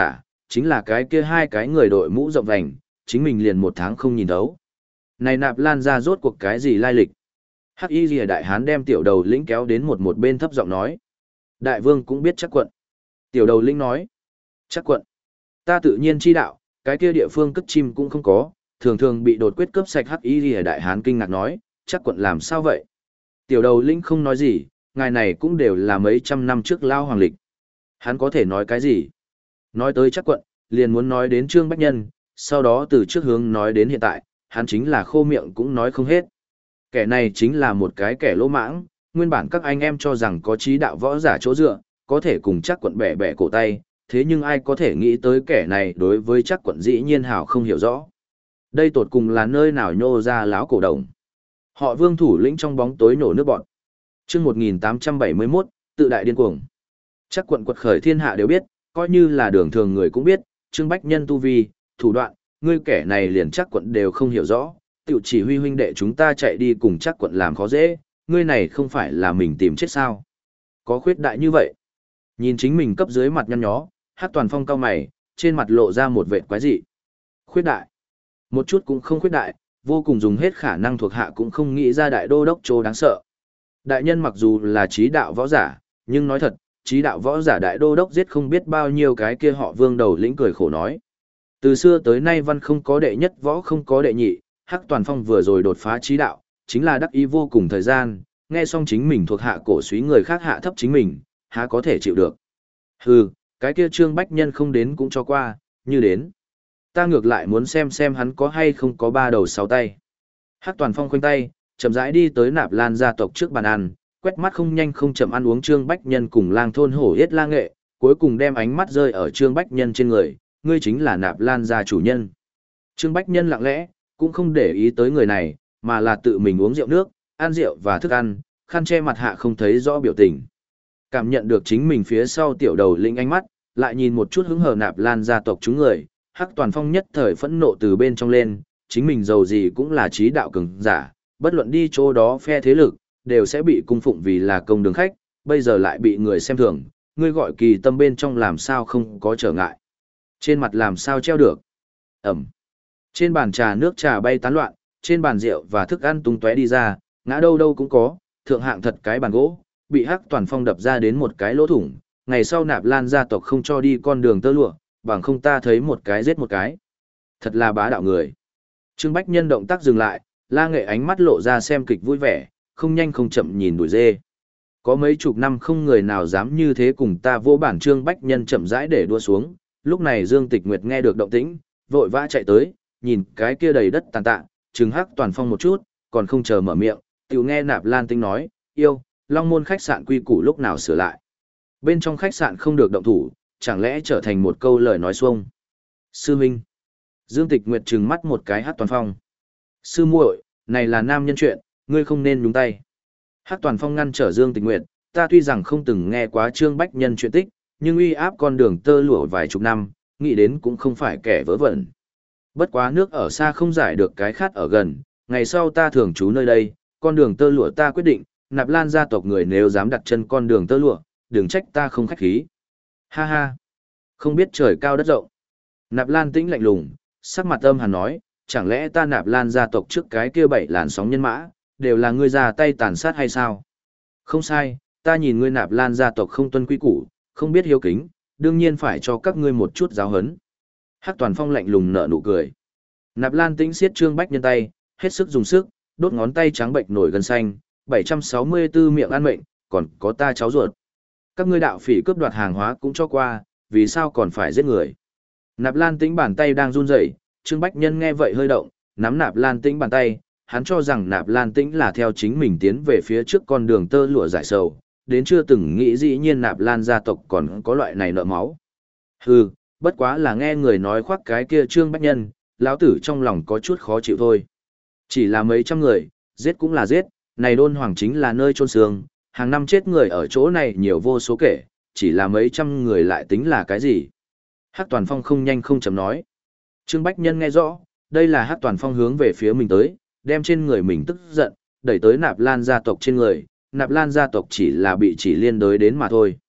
chính là cái kia hai cái người đội mũ rộng vành, chính mình liền một tháng không nhìn thấu. Này Nạp Lan ra rốt cuộc cái gì lai lịch? Hắc Y Lìa đại hán đem tiểu đầu lĩnh kéo đến một một bên thấp giọng nói. Đại vương cũng biết chắc quận. Tiểu đầu lĩnh nói. Chắc quận. Ta tự nhiên chi đạo, cái kia địa phương cất chim cũng không có, thường thường bị đột quyết cướp sạch. Hắc Y Lìa đại hán kinh ngạc nói, chắc quận làm sao vậy? Tiểu đầu lĩnh không nói gì, ngài này cũng đều là mấy trăm năm trước lao hoàng lịch. Hắn có thể nói cái gì? Nói tới chắc quận, liền muốn nói đến Trương Bách Nhân, sau đó từ trước hướng nói đến hiện tại, hắn chính là khô miệng cũng nói không hết. Kẻ này chính là một cái kẻ lỗ mãng, nguyên bản các anh em cho rằng có trí đạo võ giả chỗ dựa, có thể cùng chắc quận bẻ bẻ cổ tay, thế nhưng ai có thể nghĩ tới kẻ này đối với chắc quận dĩ nhiên hảo không hiểu rõ. Đây tột cùng là nơi nào nhô ra láo cổ đồng. Họ Vương thủ lĩnh trong bóng tối nổ nước bọn. Chương một nghìn tám trăm bảy mươi mốt, tự đại điên cuồng. Chắc quận quật khởi thiên hạ đều biết, coi như là đường thường người cũng biết, Trương Bách Nhân tu vi, thủ đoạn, ngươi kẻ này liền chắc quận đều không hiểu rõ, tiểu chỉ huy huynh đệ chúng ta chạy đi cùng chắc quận làm khó dễ, ngươi này không phải là mình tìm chết sao? Có khuyết đại như vậy. Nhìn chính mình cấp dưới mặt nhăn nhó, Hắc Toàn Phong cao mày, trên mặt lộ ra một vệt quái dị. Khuyết đại. Một chút cũng không khuyết đại, vô cùng dùng hết khả năng thuộc hạ cũng không nghĩ ra đại đô đốc chỗ đáng sợ. Đại nhân mặc dù là trí đạo võ giả, nhưng nói thật, trí đạo võ giả đại đô đốc giết không biết bao nhiêu cái kia họ Vương đầu lĩnh cười khổ nói. Từ xưa tới nay văn không có đệ nhất võ không có đệ nhị, Hắc Toàn Phong vừa rồi đột phá trí đạo, chính là đắc ý vô cùng thời gian, nghe xong chính mình thuộc hạ cổ suý người khác hạ thấp chính mình, há có thể chịu được. Hừ, cái kia Trương Bách Nhân không đến cũng cho qua, như đến. Ta ngược lại muốn xem xem hắn có hay không có ba đầu sáu tay. Hắc Toàn Phong khoanh tay, chậm rãi đi tới Nạp Lan gia tộc trước bàn ăn, quét mắt không nhanh không chậm ăn uống Trương Bách Nhân cùng lang thôn hổ yết la nghệ, cuối cùng đem ánh mắt rơi ở Trương Bách Nhân trên người, ngươi chính là Nạp Lan gia chủ nhân. Trương Bách Nhân lặng lẽ, cũng không để ý tới người này, mà là tự mình uống rượu nước, ăn rượu và thức ăn, khăn che mặt hạ không thấy rõ biểu tình. Cảm nhận được chính mình phía sau tiểu đầu lĩnh ánh mắt, lại nhìn một chút hứng hờ Nạp Lan gia tộc chúng người, Hắc Toàn Phong nhất thời phẫn nộ từ bên trong lên, chính mình giàu gì cũng là trí đạo cường giả, bất luận đi chỗ đó phe thế lực, đều sẽ bị cung phụng vì là công đường khách, bây giờ lại bị người xem thường, ngươi gọi kỳ tâm bên trong làm sao không có trở ngại. Trên mặt làm sao treo được. Ẩm. Trên bàn trà nước trà bay tán loạn, trên bàn rượu và thức ăn tung tóe đi ra, ngã đâu đâu cũng có, thượng hạng thật cái bàn gỗ, bị Hắc Toàn Phong đập ra đến một cái lỗ thủng, ngày sau Nạp Lan gia tộc không cho đi con đường tơ lụa, bằng không ta thấy một cái giết một cái. Thật là bá đạo người. Trương Bách Nhân động tác dừng lại, La Nghệ ánh mắt lộ ra xem kịch vui vẻ, không nhanh không chậm nhìn đuổi dê. Có mấy chục năm không người nào dám như thế cùng ta vô bản. Trương Bách Nhân chậm rãi để đua xuống, lúc này Dương Tịch Nguyệt nghe được động tĩnh, vội vã chạy tới, nhìn cái kia đầy đất tàn tạ, trừng Hắc Toàn Phong một chút, còn không chờ mở miệng, tiểu nghe Nạp Lan Tinh nói, yêu, Long Môn khách sạn quy củ lúc nào sửa lại. Bên trong khách sạn không được động thủ, chẳng lẽ trở thành một câu lời nói xuông. Sư huynh. Dương Tịch Nguyệt trừng mắt một cái Hắc Toàn Phong. Sư muội, này là nam nhân chuyện, ngươi không nên nhúng tay. Hắc Toàn Phong ngăn trở Dương Tịch Nguyệt, ta tuy rằng không từng nghe quá Trương Bách Nhân chuyện tích, nhưng uy áp con đường tơ lụa vài chục năm, nghĩ đến cũng không phải kẻ vớ vẩn. Bất quá nước ở xa không giải được cái khát ở gần, ngày sau ta thường trú nơi đây, con đường tơ lụa ta quyết định, Nạp Lan gia tộc người nếu dám đặt chân con đường tơ lụa, đừng trách ta không khách khí. Ha ha, không biết trời cao đất rộng. Nạp Lan tĩnh lạnh lùng, sắc mặt âm hàn nói, chẳng lẽ ta Nạp Lan gia tộc trước cái kia bảy làn sóng nhân mã, đều là ngươi ra tay tàn sát hay sao? Không sai, ta nhìn ngươi Nạp Lan gia tộc không tuân quy củ, không biết hiếu kính, đương nhiên phải cho các ngươi một chút giáo hấn. Hắc Toàn Phong lạnh lùng nở nụ cười. Nạp Lan tĩnh siết Trương Bách Nhân tay, hết sức dùng sức, đốt ngón tay trắng bệnh nổi gân xanh, bảy trăm sáu mươi tư miệng ăn mệnh, còn có ta cháu ruột. Các ngươi đạo phỉ cướp đoạt hàng hóa cũng cho qua, vì sao còn phải giết người? Nạp Lan tĩnh bàn tay đang run rẩy, Trương Bách Nhân nghe vậy hơi động, nắm Nạp Lan tĩnh bàn tay, hắn cho rằng Nạp Lan tĩnh là theo chính mình tiến về phía trước con đường tơ lụa giải sầu, đến chưa từng nghĩ dĩ nhiên Nạp Lan gia tộc còn có loại này nợ máu. Hừ, bất quá là nghe người nói khoác cái kia Trương Bách Nhân, lão tử trong lòng có chút khó chịu thôi. Chỉ là mấy trăm người, giết cũng là giết, này đôn hoàng chính là nơi chôn xương, hàng năm chết người ở chỗ này nhiều vô số kể, chỉ là mấy trăm người lại tính là cái gì? Hắc Toàn Phong không nhanh không chậm nói. Trương Bách Nhân nghe rõ, đây là Hắc Toàn Phong hướng về phía mình tới, đem trên người mình tức giận, đẩy tới Nạp Lan gia tộc trên người, Nạp Lan gia tộc chỉ là bị chỉ liên đới đến mà thôi.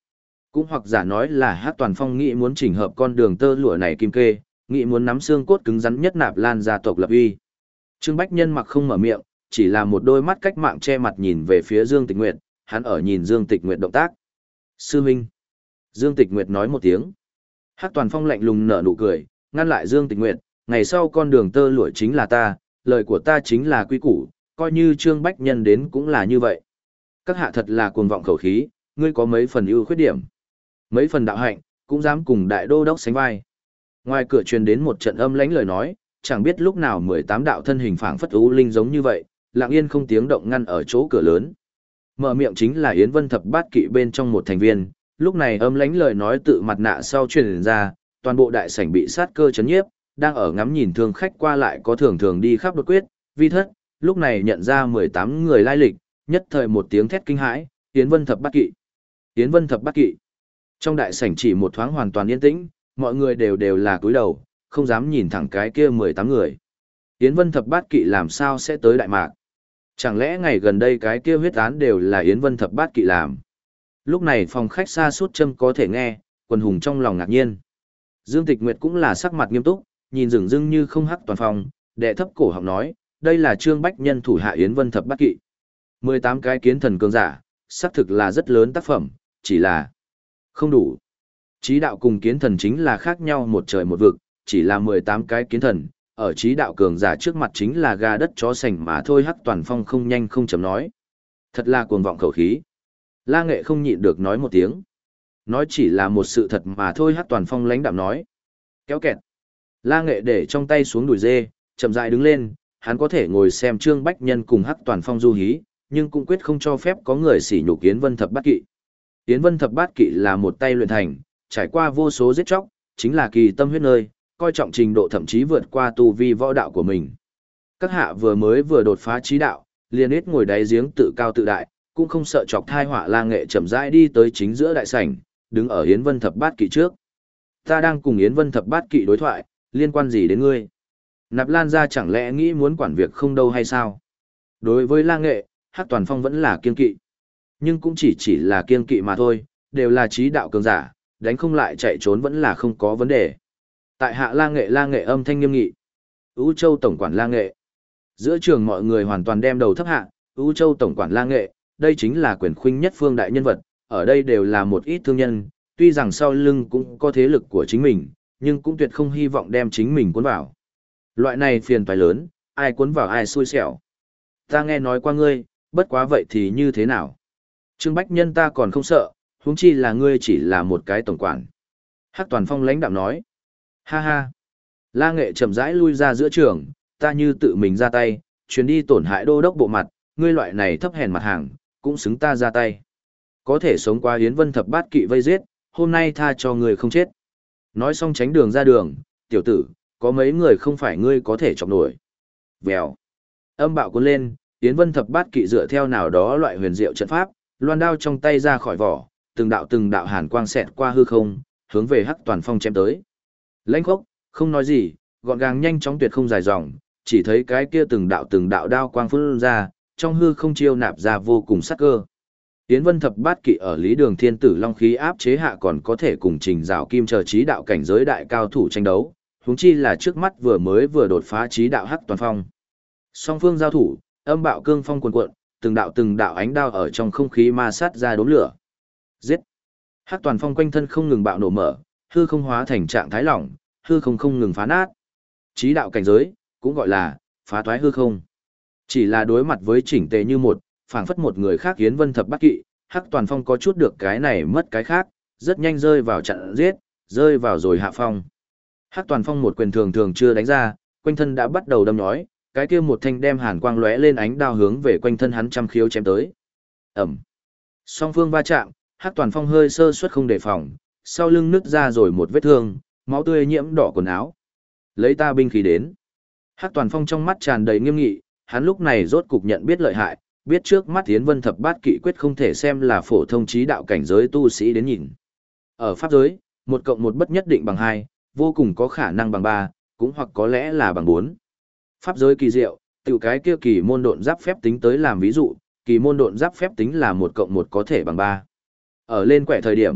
Cũng hoặc giả nói là Hắc Toàn Phong nghĩ muốn chỉnh hợp con đường tơ lụa này kim kê, nghĩ muốn nắm xương cốt cứng rắn nhất Nạp Lan gia tộc lập uy. Trương Bách Nhân mặc không mở miệng, chỉ là một đôi mắt cách mạng che mặt nhìn về phía Dương Tịch Nguyệt, hắn ở nhìn Dương Tịch Nguyệt động tác. Sư Minh. Dương Tịch Nguyệt nói một tiếng. Hắc Toàn Phong lạnh lùng nở nụ cười, ngăn lại Dương Tịch Nguyệt, ngày sau con đường tơ lụa chính là ta, lời của ta chính là quy củ, coi như Trương Bách Nhân đến cũng là như vậy. Các hạ thật là cuồng vọng khẩu khí, ngươi có mấy phần ưu khuyết điểm, mấy phần đạo hạnh, cũng dám cùng đại đô đốc sánh vai. Ngoài cửa truyền đến một trận âm lãnh lời nói, chẳng biết lúc nào mười tám đạo thân hình phảng phất u linh giống như vậy, lặng yên không tiếng động ngăn ở chỗ cửa lớn. Mở miệng chính là Yến Vân Thập Bát Kỵ bên trong một thành viên, lúc này âm lãnh lời nói tự mặt nạ sau truyền ra, toàn bộ đại sảnh bị sát cơ chấn nhiếp, đang ở ngắm nhìn thương khách qua lại có thường thường đi khắp đột quyết, vi thất, lúc này nhận ra mười tám người lai lịch, nhất thời một tiếng thét kinh hãi, Yến Vân Thập Bát Kỵ. Yến Vân Thập Bát Kỵ. Trong đại sảnh chỉ một thoáng hoàn toàn yên tĩnh, mọi người đều đều là cúi đầu, không dám nhìn thẳng cái kia mười tám người. Yến Vân Thập Bát Kỵ làm sao sẽ tới Đại Mạc? Chẳng lẽ ngày gần đây cái kia huyết án đều là Yến Vân Thập Bát Kỵ làm? Lúc này phòng khách xa suốt châm có thể nghe, quần hùng trong lòng ngạc nhiên. Dương Tịch Nguyệt cũng là sắc mặt nghiêm túc, nhìn rừng rưng như không hắc toàn phòng, đệ thấp cổ họng nói, đây là Trương Bách Nhân thủ hạ Yến Vân Thập Bát Kỵ. mười tám cái kiến thần cường giả, xác thực là rất lớn tác phẩm, chỉ là không đủ. Chí đạo cùng kiến thần chính là khác nhau một trời một vực, chỉ là mười tám cái kiến thần, ở chí đạo cường giả trước mặt chính là gà đất chó sành mà thôi. Hắc Toàn Phong không nhanh không chậm nói. Thật là cuồng vọng khẩu khí. La Nghệ không nhịn được nói một tiếng. Nói chỉ là một sự thật mà thôi. Hắc Toàn Phong lãnh đạm nói. Kéo kẹt. La Nghệ để trong tay xuống đùi dê, chậm rãi đứng lên, hắn có thể ngồi xem Trương Bách Nhân cùng Hắc Toàn Phong du hí, nhưng cũng quyết không cho phép có người sỉ nhục Yến Vân Thập Bát Kỵ. Yến Vân Thập Bát Kỵ là một tay luyện thành, trải qua vô số giết chóc, chính là kỳ tâm huyết nơi, coi trọng trình độ thậm chí vượt qua tu vi võ đạo của mình. Các hạ vừa mới vừa đột phá chí đạo, liền ít ngồi đáy giếng tự cao tự đại, cũng không sợ chọc thai họa. La Nghệ chậm rãi đi tới chính giữa đại sảnh, đứng ở Yến Vân Thập Bát Kỵ trước. Ta đang cùng Yến Vân Thập Bát Kỵ đối thoại, liên quan gì đến ngươi? Nạp Lan gia chẳng lẽ nghĩ muốn quản việc không đâu hay sao? Đối với La Nghệ, Hắc Toàn Phong vẫn là kiên kỵ. Nhưng cũng chỉ chỉ là kiên kỵ mà thôi, đều là chí đạo cường giả, đánh không lại chạy trốn vẫn là không có vấn đề. Tại hạ La Nghệ. La Nghệ âm thanh nghiêm nghị. Ú Châu tổng quản La Nghệ. Giữa trường mọi người hoàn toàn đem đầu thấp hạ, Ú Châu tổng quản La Nghệ, đây chính là quyền khuynh nhất phương đại nhân vật, ở đây đều là một ít thương nhân, tuy rằng sau lưng cũng có thế lực của chính mình, nhưng cũng tuyệt không hy vọng đem chính mình cuốn vào. Loại này phiền toái lớn, ai cuốn vào ai xui xẻo. Ta nghe nói qua ngươi, bất quá vậy thì như thế nào? Trương Bách Nhân ta còn không sợ, huống chi là ngươi chỉ là một cái tổng quản. Hắc Toàn Phong lãnh đạm nói. Ha ha. La Nghệ chậm rãi lui ra giữa trường, ta như tự mình ra tay, chuyến đi tổn hại đô đốc bộ mặt, ngươi loại này thấp hèn mặt hàng, cũng xứng ta ra tay. Có thể sống qua Yến Vân Thập Bát Kỵ vây giết, hôm nay tha cho ngươi không chết. Nói xong tránh đường ra đường, tiểu tử, có mấy người không phải ngươi có thể chọc nổi. Vèo. Âm bạo cuốn lên, Yến Vân Thập Bát Kỵ dựa theo nào đó loại huyền diệu trận pháp, loan đao trong tay ra khỏi vỏ, từng đạo từng đạo hàn quang xẹt qua hư không, hướng về Hắc Toàn Phong chém tới. Lãnh Khốc, không nói gì, gọn gàng nhanh chóng tuyệt không dài dòng, chỉ thấy cái kia từng đạo từng đạo đao quang phun ra, trong hư không chiêu nạp ra vô cùng sắc cơ. Yến Vân Thập Bát Kỵ ở Lý Đường Thiên Tử Long khí áp chế hạ còn có thể cùng Trình Giảo Kim chờ chí đạo cảnh giới đại cao thủ tranh đấu, huống chi là trước mắt vừa mới vừa đột phá chí đạo Hắc Toàn Phong. Song phương giao thủ, âm bạo cương phong cuồn cuộn, từng đạo từng đạo ánh đao ở trong không khí ma sát ra đốm lửa. Giết! Hắc Toàn Phong quanh thân không ngừng bạo nổ mở, hư không hóa thành trạng thái lỏng, hư không không ngừng phá nát. Chí đạo cảnh giới, cũng gọi là phá toái hư không. Chỉ là đối mặt với chỉnh tề như một, phảng phất một người khác Yến Vân Thập Bát Kỵ, Hắc Toàn Phong có chút được cái này mất cái khác, rất nhanh rơi vào trận giết, rơi vào rồi hạ phong. Hắc Toàn Phong một quyền thường thường chưa đánh ra, quanh thân đã bắt đầu đâm nhói, cái kia một thanh đem hàn quang lóe lên ánh đao hướng về quanh thân hắn trăm khiếu chém tới. Ầm. Song phương va chạm, Hắc Toàn Phong hơi sơ suất không đề phòng, sau lưng nứt ra rồi một vết thương, máu tươi nhiễm đỏ quần áo. Lấy ta binh khí đến. Hắc Toàn Phong trong mắt tràn đầy nghiêm nghị, hắn lúc này rốt cục nhận biết lợi hại, biết trước mắt Yến Vân Thập Bát Kỵ quyết không thể xem là phổ thông chí đạo cảnh giới tu sĩ đến nhìn. Ở pháp giới, một cộng một bất nhất định bằng hai, vô cùng có khả năng bằng ba, cũng hoặc có lẽ là bằng bốn. Pháp giới kỳ diệu, tiểu cái kia kỳ môn độn giáp phép tính tới làm ví dụ, kỳ môn độn giáp phép tính là một cộng một có thể bằng ba. Ở lên quẻ thời điểm,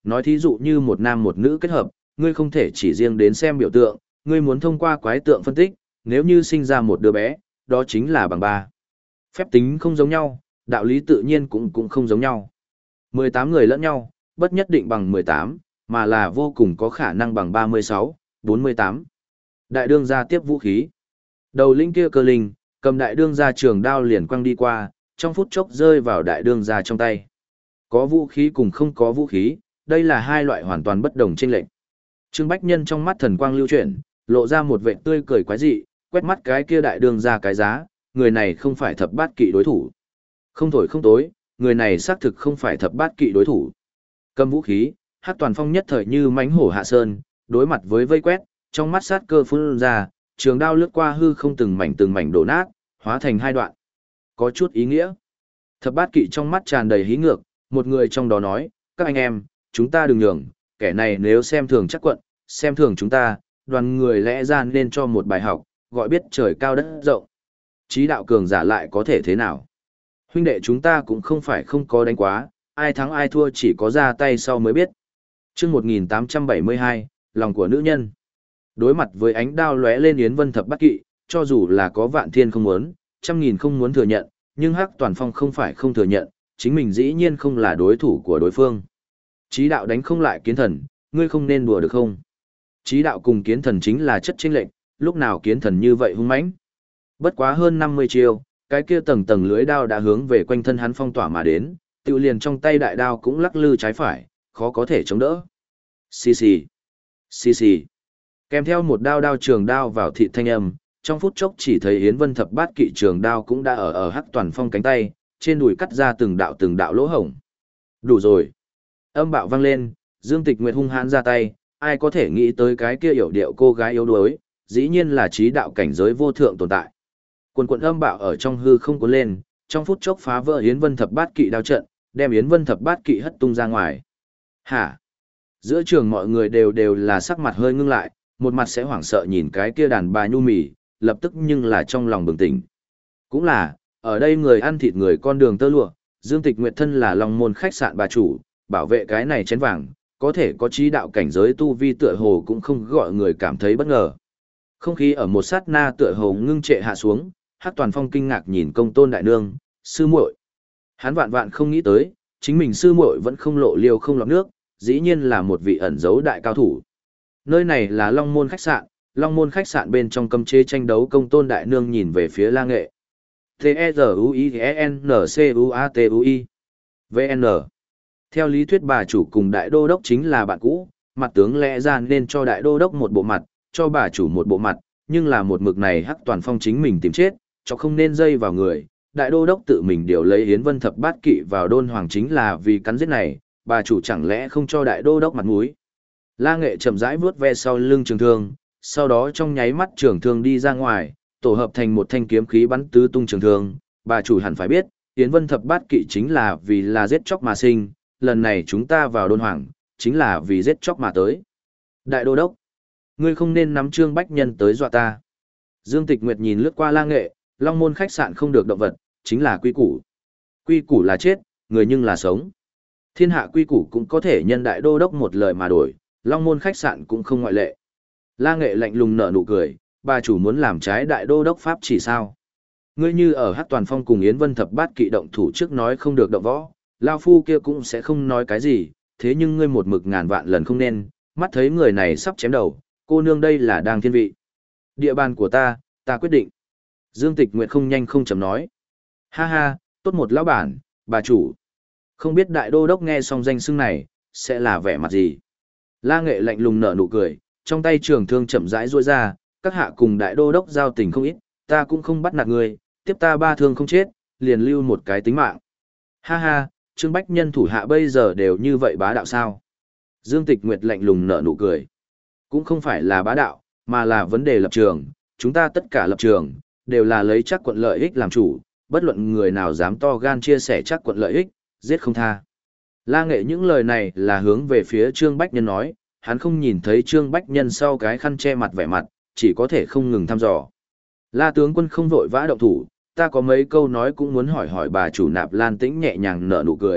nói thí dụ như một nam một nữ kết hợp, ngươi không thể chỉ riêng đến xem biểu tượng, ngươi muốn thông qua quái tượng phân tích, nếu như sinh ra một đứa bé, đó chính là bằng ba. Phép tính không giống nhau, đạo lý tự nhiên cũng cũng không giống nhau. mười tám người lẫn nhau, bất nhất định bằng mười tám, mà là vô cùng có khả năng bằng ba mươi sáu, bốn mươi tám. Đại đương gia tiếp vũ khí. Đầu linh kia cơ linh, cầm đại đương gia trường đao liền quăng đi qua, trong phút chốc rơi vào đại đương gia trong tay. Có vũ khí cùng không có vũ khí, đây là hai loại hoàn toàn bất đồng chênh lệch. Trương Bách Nhân trong mắt thần quang lưu chuyển, lộ ra một vẻ tươi cười quái dị, quét mắt cái kia đại đương gia cái giá, người này không phải thập bát kỵ đối thủ. Không thổi không tối, người này xác thực không phải thập bát kỵ đối thủ. Cầm vũ khí, Hắc Toàn Phong nhất thời như mãnh hổ hạ sơn, đối mặt với vây quét, trong mắt sát cơ phun ra, trường đao lướt qua hư không từng mảnh từng mảnh đổ nát, hóa thành hai đoạn. Có chút ý nghĩa. Thập bát kỵ trong mắt tràn đầy hí ngược, một người trong đó nói, các anh em, chúng ta đừng nhường, kẻ này nếu xem thường chắc quận, xem thường chúng ta, đoàn người lẽ ra nên cho một bài học, gọi biết trời cao đất rộng. Chí đạo cường giả lại có thể thế nào? Huynh đệ chúng ta cũng không phải không có đánh quá, ai thắng ai thua chỉ có ra tay sau mới biết. Chương một nghìn tám trăm bảy mươi hai, lòng của nữ nhân. Đối mặt với ánh đao lóe lên Yến Vân thập bát kỵ, cho dù là có vạn thiên không muốn, trăm nghìn không muốn thừa nhận, nhưng Hắc Toàn Phong không phải không thừa nhận, chính mình dĩ nhiên không là đối thủ của đối phương. Chí đạo đánh không lại kiến thần, ngươi không nên đùa được không? Chí đạo cùng kiến thần chính là chất chênh lệch, lúc nào kiến thần như vậy hung mãnh. Bất quá hơn năm mươi chiêu, cái kia tầng tầng lưới đao đã hướng về quanh thân hắn phong tỏa mà đến, tiêu liền trong tay đại đao cũng lắc lư trái phải, khó có thể chống đỡ. Xì xì, xì xì. Kèm theo một đao đao trường đao vào thị thanh âm, trong phút chốc chỉ thấy Yến Vân thập bát kỵ trường đao cũng đã ở ở Hắc Toàn Phong cánh tay, trên đùi cắt ra từng đạo từng đạo lỗ hổng. Đủ rồi. Âm bạo vang lên, Dương Tịch Nguyệt hung hãn ra tay, ai có thể nghĩ tới cái kia hiểu điệu cô gái yếu đuối, dĩ nhiên là trí đạo cảnh giới vô thượng tồn tại. Quần quần âm bạo ở trong hư không cuốn lên, trong phút chốc phá vỡ Yến Vân thập bát kỵ đao trận, đem Yến Vân thập bát kỵ hất tung ra ngoài. Hả? Giữa trường mọi người đều đều là sắc mặt hơi ngưng lại, một mặt sẽ hoảng sợ nhìn cái kia đàn bà nhu mì, lập tức nhưng là trong lòng bừng tỉnh. Cũng là, ở đây người ăn thịt người con đường tơ lụa, Dương Tịch Nguyệt thân là Long Môn khách sạn bà chủ, bảo vệ cái này chén vàng, có thể có trí đạo cảnh giới tu vi tựa hồ cũng không gọi người cảm thấy bất ngờ. Không khí ở một sát na tựa hồ ngưng trệ hạ xuống, Hắc Toàn Phong kinh ngạc nhìn Công Tôn đại nương, sư muội. Hắn vạn vạn không nghĩ tới, chính mình sư muội vẫn không lộ liêu không lọt nước, dĩ nhiên là một vị ẩn giấu đại cao thủ. Nơi này là Long Môn khách sạn, Long Môn khách sạn bên trong cấm chế tranh đấu. Công Tôn đại nương nhìn về phía La Nghệ. T E Z U I E N C U A T U I V N. Theo lý thuyết bà chủ cùng đại đô đốc chính là bạn cũ, mặt tướng lẽ ra nên cho đại đô đốc một bộ mặt, cho bà chủ một bộ mặt, nhưng là một mực này Hắc Toàn Phong chính mình tìm chết, cho không nên dây vào người. Đại đô đốc tự mình điều lấy Yến Vân thập bát kỵ vào đôn hoàng chính là vì cắn giết này, bà chủ chẳng lẽ không cho đại đô đốc mặt mũi. La Nghệ chậm rãi vuốt ve sau lưng trường thương, sau đó trong nháy mắt trường thương đi ra ngoài, tổ hợp thành một thanh kiếm khí bắn tứ tung trường thương. Bà chủ hẳn phải biết, Yến Vân thập bát kỵ chính là vì là giết chóc mà sinh, lần này chúng ta vào đôn hoàng, chính là vì giết chóc mà tới. Đại đô đốc, ngươi không nên nắm Trương Bách Nhân tới dọa ta. Dương Tịch Nguyệt nhìn lướt qua La Nghệ, Long Môn khách sạn không được động vật, chính là quy củ. Quy củ là chết, người nhưng là sống. Thiên hạ quy củ cũng có thể nhân đại đô đốc một lời mà đổi, Long Môn khách sạn cũng không ngoại lệ. La Nghệ lạnh lùng nở nụ cười, bà chủ muốn làm trái đại đô đốc pháp chỉ sao? Ngươi như ở Hắc Toàn Phong cùng Yến Vân thập bát kỵ động thủ trước nói không được động võ, lao phu kia cũng sẽ không nói cái gì, thế nhưng ngươi một mực ngàn vạn lần không nên, mắt thấy người này sắp chém đầu, cô nương đây là đang thiên vị. Địa bàn của ta, ta quyết định. Dương Tịch Nguyệt không nhanh không chậm nói. Ha ha, tốt một lão bản, bà chủ. Không biết đại đô đốc nghe xong danh xưng này, sẽ là vẻ mặt gì? La Nghệ lạnh lùng nở nụ cười, trong tay trường thương chậm rãi duỗi ra, các hạ cùng đại đô đốc giao tình không ít, ta cũng không bắt nạt ngươi, tiếp ta ba thương không chết, liền lưu một cái tính mạng. Ha ha, Trương Bách Nhân thủ hạ bây giờ đều như vậy bá đạo sao? Dương Tịch Nguyệt lạnh lùng nở nụ cười. Cũng không phải là bá đạo, mà là vấn đề lập trường, chúng ta tất cả lập trường, đều là lấy chắc quận lợi ích làm chủ, bất luận người nào dám to gan chia sẻ chắc quận lợi ích, giết không tha. La Nghệ những lời này là hướng về phía Trương Bách Nhân nói, hắn không nhìn thấy Trương Bách Nhân sau cái khăn che mặt vẻ mặt, chỉ có thể không ngừng thăm dò. La tướng quân không vội vã động thủ, ta có mấy câu nói cũng muốn hỏi hỏi bà chủ. Nạp Lan Tĩnh nhẹ nhàng nở nụ cười,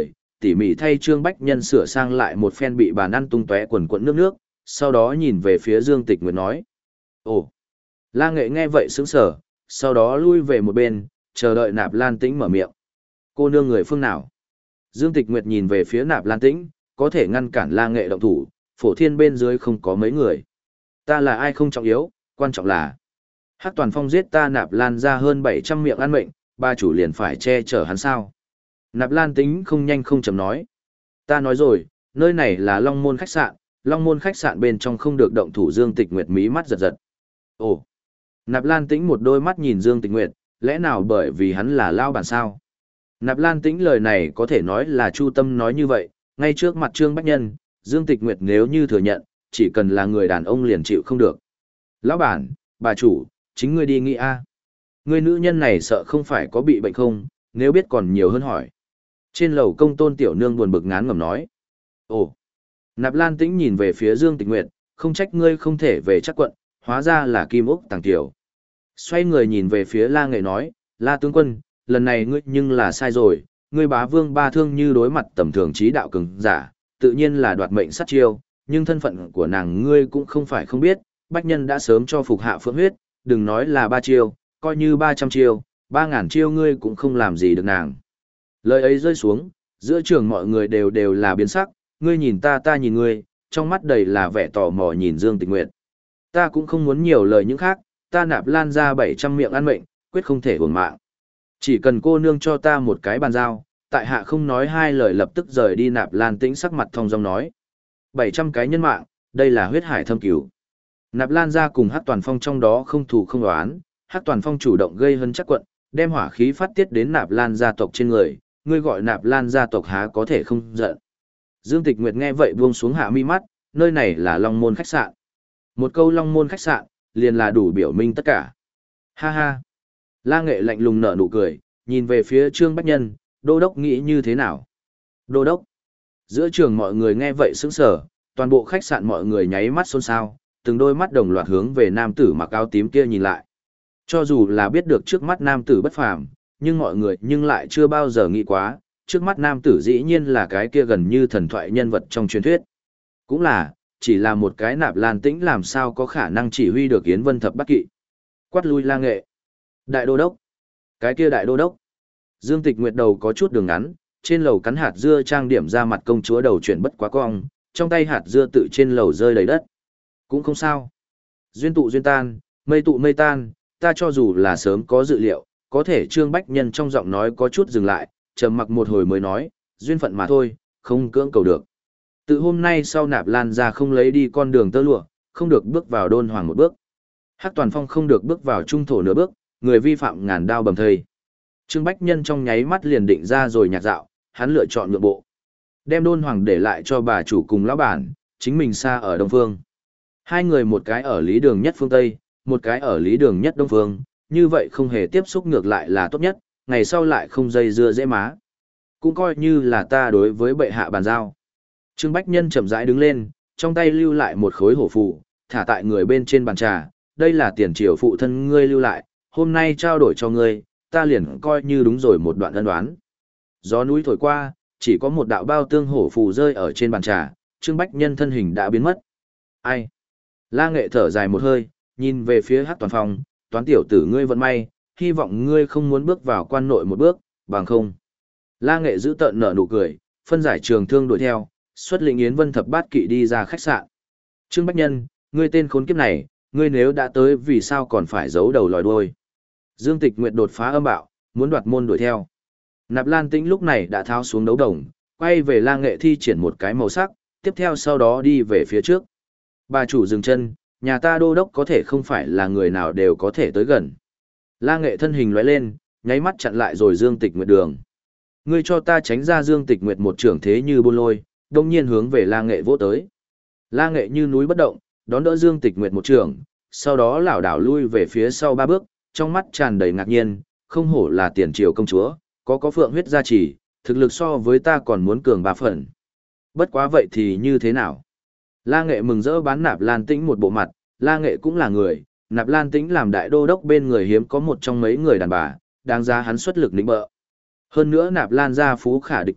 tỉ mỉ thay Trương Bách Nhân sửa sang lại một phen bị bàn ăn tung tóe quần quần nước nước, sau đó nhìn về phía Dương Tịch Nguyệt nói. Ồ! La Nghệ nghe vậy sững sờ, sau đó lui về một bên, chờ đợi Nạp Lan Tĩnh mở miệng. Cô nương người phương nào? Dương Tịch Nguyệt nhìn về phía Nạp Lan Tĩnh, có thể ngăn cản La Nghệ động thủ, phổ thiên bên dưới không có mấy người. Ta là ai không trọng yếu, quan trọng là Hắc Toàn Phong giết ta Nạp Lan ra hơn bảy trăm miệng ăn mệnh, ba chủ liền phải che chở hắn sao? Nạp Lan Tĩnh không nhanh không chậm nói. Ta nói rồi, nơi này là Long Môn khách sạn, Long Môn khách sạn bên trong không được động thủ. Dương Tịch Nguyệt mí mắt giật giật. Ồ! Nạp Lan Tĩnh một đôi mắt nhìn Dương Tịch Nguyệt, lẽ nào bởi vì hắn là lao bản sao? Nạp Lan Tĩnh lời này có thể nói là chu tâm nói như vậy, ngay trước mặt Trương Bách Nhân, Dương Tịch Nguyệt nếu như thừa nhận, chỉ cần là người đàn ông liền chịu không được. Lão bản, bà chủ, chính ngươi đi nghĩ a. Người nữ nhân này sợ không phải có bị bệnh không, nếu biết còn nhiều hơn hỏi. Trên lầu công tôn tiểu nương buồn bực ngán ngẩm nói. Ồ! Nạp Lan Tĩnh nhìn về phía Dương Tịch Nguyệt, không trách ngươi không thể về chắc quận, hóa ra là Kim Úc Tàng Tiểu. Xoay người nhìn về phía La Nghệ nói, La tướng quân, lần này ngươi nhưng là sai rồi, ngươi bá vương ba thương như đối mặt tầm thường trí đạo cường giả, tự nhiên là đoạt mệnh sát chiêu, nhưng thân phận của nàng ngươi cũng không phải không biết, bách nhân đã sớm cho phục hạ phượng huyết, đừng nói là ba chiêu, coi như ba trăm chiêu, ba ngàn chiêu ngươi cũng không làm gì được nàng. Lời ấy rơi xuống, giữa trường mọi người đều đều là biến sắc, ngươi nhìn ta ta nhìn ngươi, trong mắt đầy là vẻ tò mò nhìn Dương Tịch Nguyệt. Ta cũng không muốn nhiều lời những khác, ta Nạp Lan ra bảy trăm miệng ăn mệnh, quyết không thể hưởng mạng. Chỉ cần cô nương cho ta một cái bàn giao, tại hạ không nói hai lời lập tức rời đi. Nạp Lan Tĩnh sắc mặt thông dong nói. bảy trăm cái nhân mạng, đây là huyết hải thâm cứu. Nạp Lan ra cùng Hắc Toàn Phong trong đó không thù không oán, Hắc Toàn Phong chủ động gây hấn chắc quận, đem hỏa khí phát tiết đến Nạp Lan gia tộc trên người, ngươi gọi Nạp Lan gia tộc há có thể không giận. Dương Tịch Nguyệt nghe vậy buông xuống hạ mi mắt, nơi này là Long Môn khách sạn. Một câu Long Môn khách sạn, liền là đủ biểu minh tất cả. Ha ha. La Nghệ lạnh lùng nở nụ cười, nhìn về phía Trương Bách Nhân, đô đốc nghĩ như thế nào? Đô đốc. Giữa trường mọi người nghe vậy sững sờ, toàn bộ khách sạn mọi người nháy mắt xôn xao, từng đôi mắt đồng loạt hướng về nam tử mặc áo tím kia nhìn lại. Cho dù là biết được trước mắt nam tử bất phàm, nhưng mọi người nhưng lại chưa bao giờ nghĩ quá, trước mắt nam tử dĩ nhiên là cái kia gần như thần thoại nhân vật trong truyền thuyết. Cũng là, chỉ là một cái Nạp Lan Tĩnh làm sao có khả năng chỉ huy được Yến Vân Thập Bát Kỵ. Quát lui La Nghệ. Đại đô đốc. Cái kia đại đô đốc. Dương Tịch Nguyệt đầu có chút đường ngắn, trên lầu cắn hạt dưa trang điểm ra mặt công chúa đầu chuyển bất quá cong, trong tay hạt dưa tự trên lầu rơi đầy đất. Cũng không sao. Duyên tụ duyên tan, mây tụ mây tan, ta cho dù là sớm có dự liệu, có thể Trương Bách Nhân trong giọng nói có chút dừng lại, trầm mặc một hồi mới nói, duyên phận mà thôi, không cưỡng cầu được. Từ hôm nay sau Nạp Lan ra không lấy đi con đường tơ lụa, không được bước vào đôn hoàng một bước. Hắc Toàn Phong không được bước vào trung thổ nửa bước, người vi phạm ngàn đao bầm thây. Trương Bách Nhân trong nháy mắt liền định ra rồi nhạc dạo, hắn lựa chọn nhượng bộ. Đem đôn hoàng để lại cho bà chủ cùng lão bản, chính mình xa ở đông phương. Hai người một cái ở lý đường nhất phương Tây, một cái ở lý đường nhất đông phương, như vậy không hề tiếp xúc ngược lại là tốt nhất, ngày sau lại không dây dưa dễ má. Cũng coi như là ta đối với bệ hạ bàn giao. Trương Bách Nhân chậm rãi đứng lên, trong tay lưu lại một khối hổ phù, thả tại người bên trên bàn trà, đây là tiền triều phụ thân ngươi lưu lại, hôm nay trao đổi cho ngươi, ta liền coi như đúng rồi một đoạn ân đoán. Gió núi thổi qua, chỉ có một đạo bao tương hổ phù rơi ở trên bàn trà, Trương Bách Nhân thân hình đã biến mất. Ai? La Nghệ thở dài một hơi, nhìn về phía Hắc Toàn Phong, toán tiểu tử ngươi vận may, hy vọng ngươi không muốn bước vào quan nội một bước, bằng không. La Nghệ giữ tợn nở nụ cười, phân giải trường thương đuổi theo, xuất lĩnh Yến Vân Thập Bát Kỵ đi ra khách sạn. Trương Bách Nhân, ngươi tên khốn kiếp này, ngươi nếu đã tới vì sao còn phải giấu đầu lòi đuôi. Dương Tịch Nguyệt đột phá âm bạo, muốn đoạt môn đuổi theo. Nạp Lan Tĩnh lúc này đã tháo xuống đấu đồng, quay về La Nghệ thi triển một cái màu sắc, tiếp theo sau đó đi về phía trước. Bà chủ dừng chân, nhà ta đô đốc có thể không phải là người nào đều có thể tới gần. La Nghệ thân hình lóe lên, nháy mắt chặn lại rồi Dương Tịch Nguyệt đường. Ngươi cho ta tránh ra. Dương Tịch Nguyệt một trưởng thế như bôn lôi, đông nhiên hướng về La Nghệ vỗ tới. La Nghệ như núi bất động, đón đỡ Dương Tịch Nguyệt một trưởng, sau đó lảo đảo lui về phía sau ba bước, trong mắt tràn đầy ngạc nhiên, không hổ là tiền triều công chúa, có có phượng huyết gia trì, thực lực so với ta còn muốn cường ba phần. Bất quá vậy thì như thế nào? La Nghệ mừng rỡ bán Nạp Lan Tĩnh một bộ mặt, La Nghệ cũng là người, Nạp Lan Tĩnh làm đại đô đốc bên người hiếm có một trong mấy người đàn bà, đáng giá hắn xuất lực lĩnh bợ. Hơn nữa Nạp Lan gia phú khả địch quốc,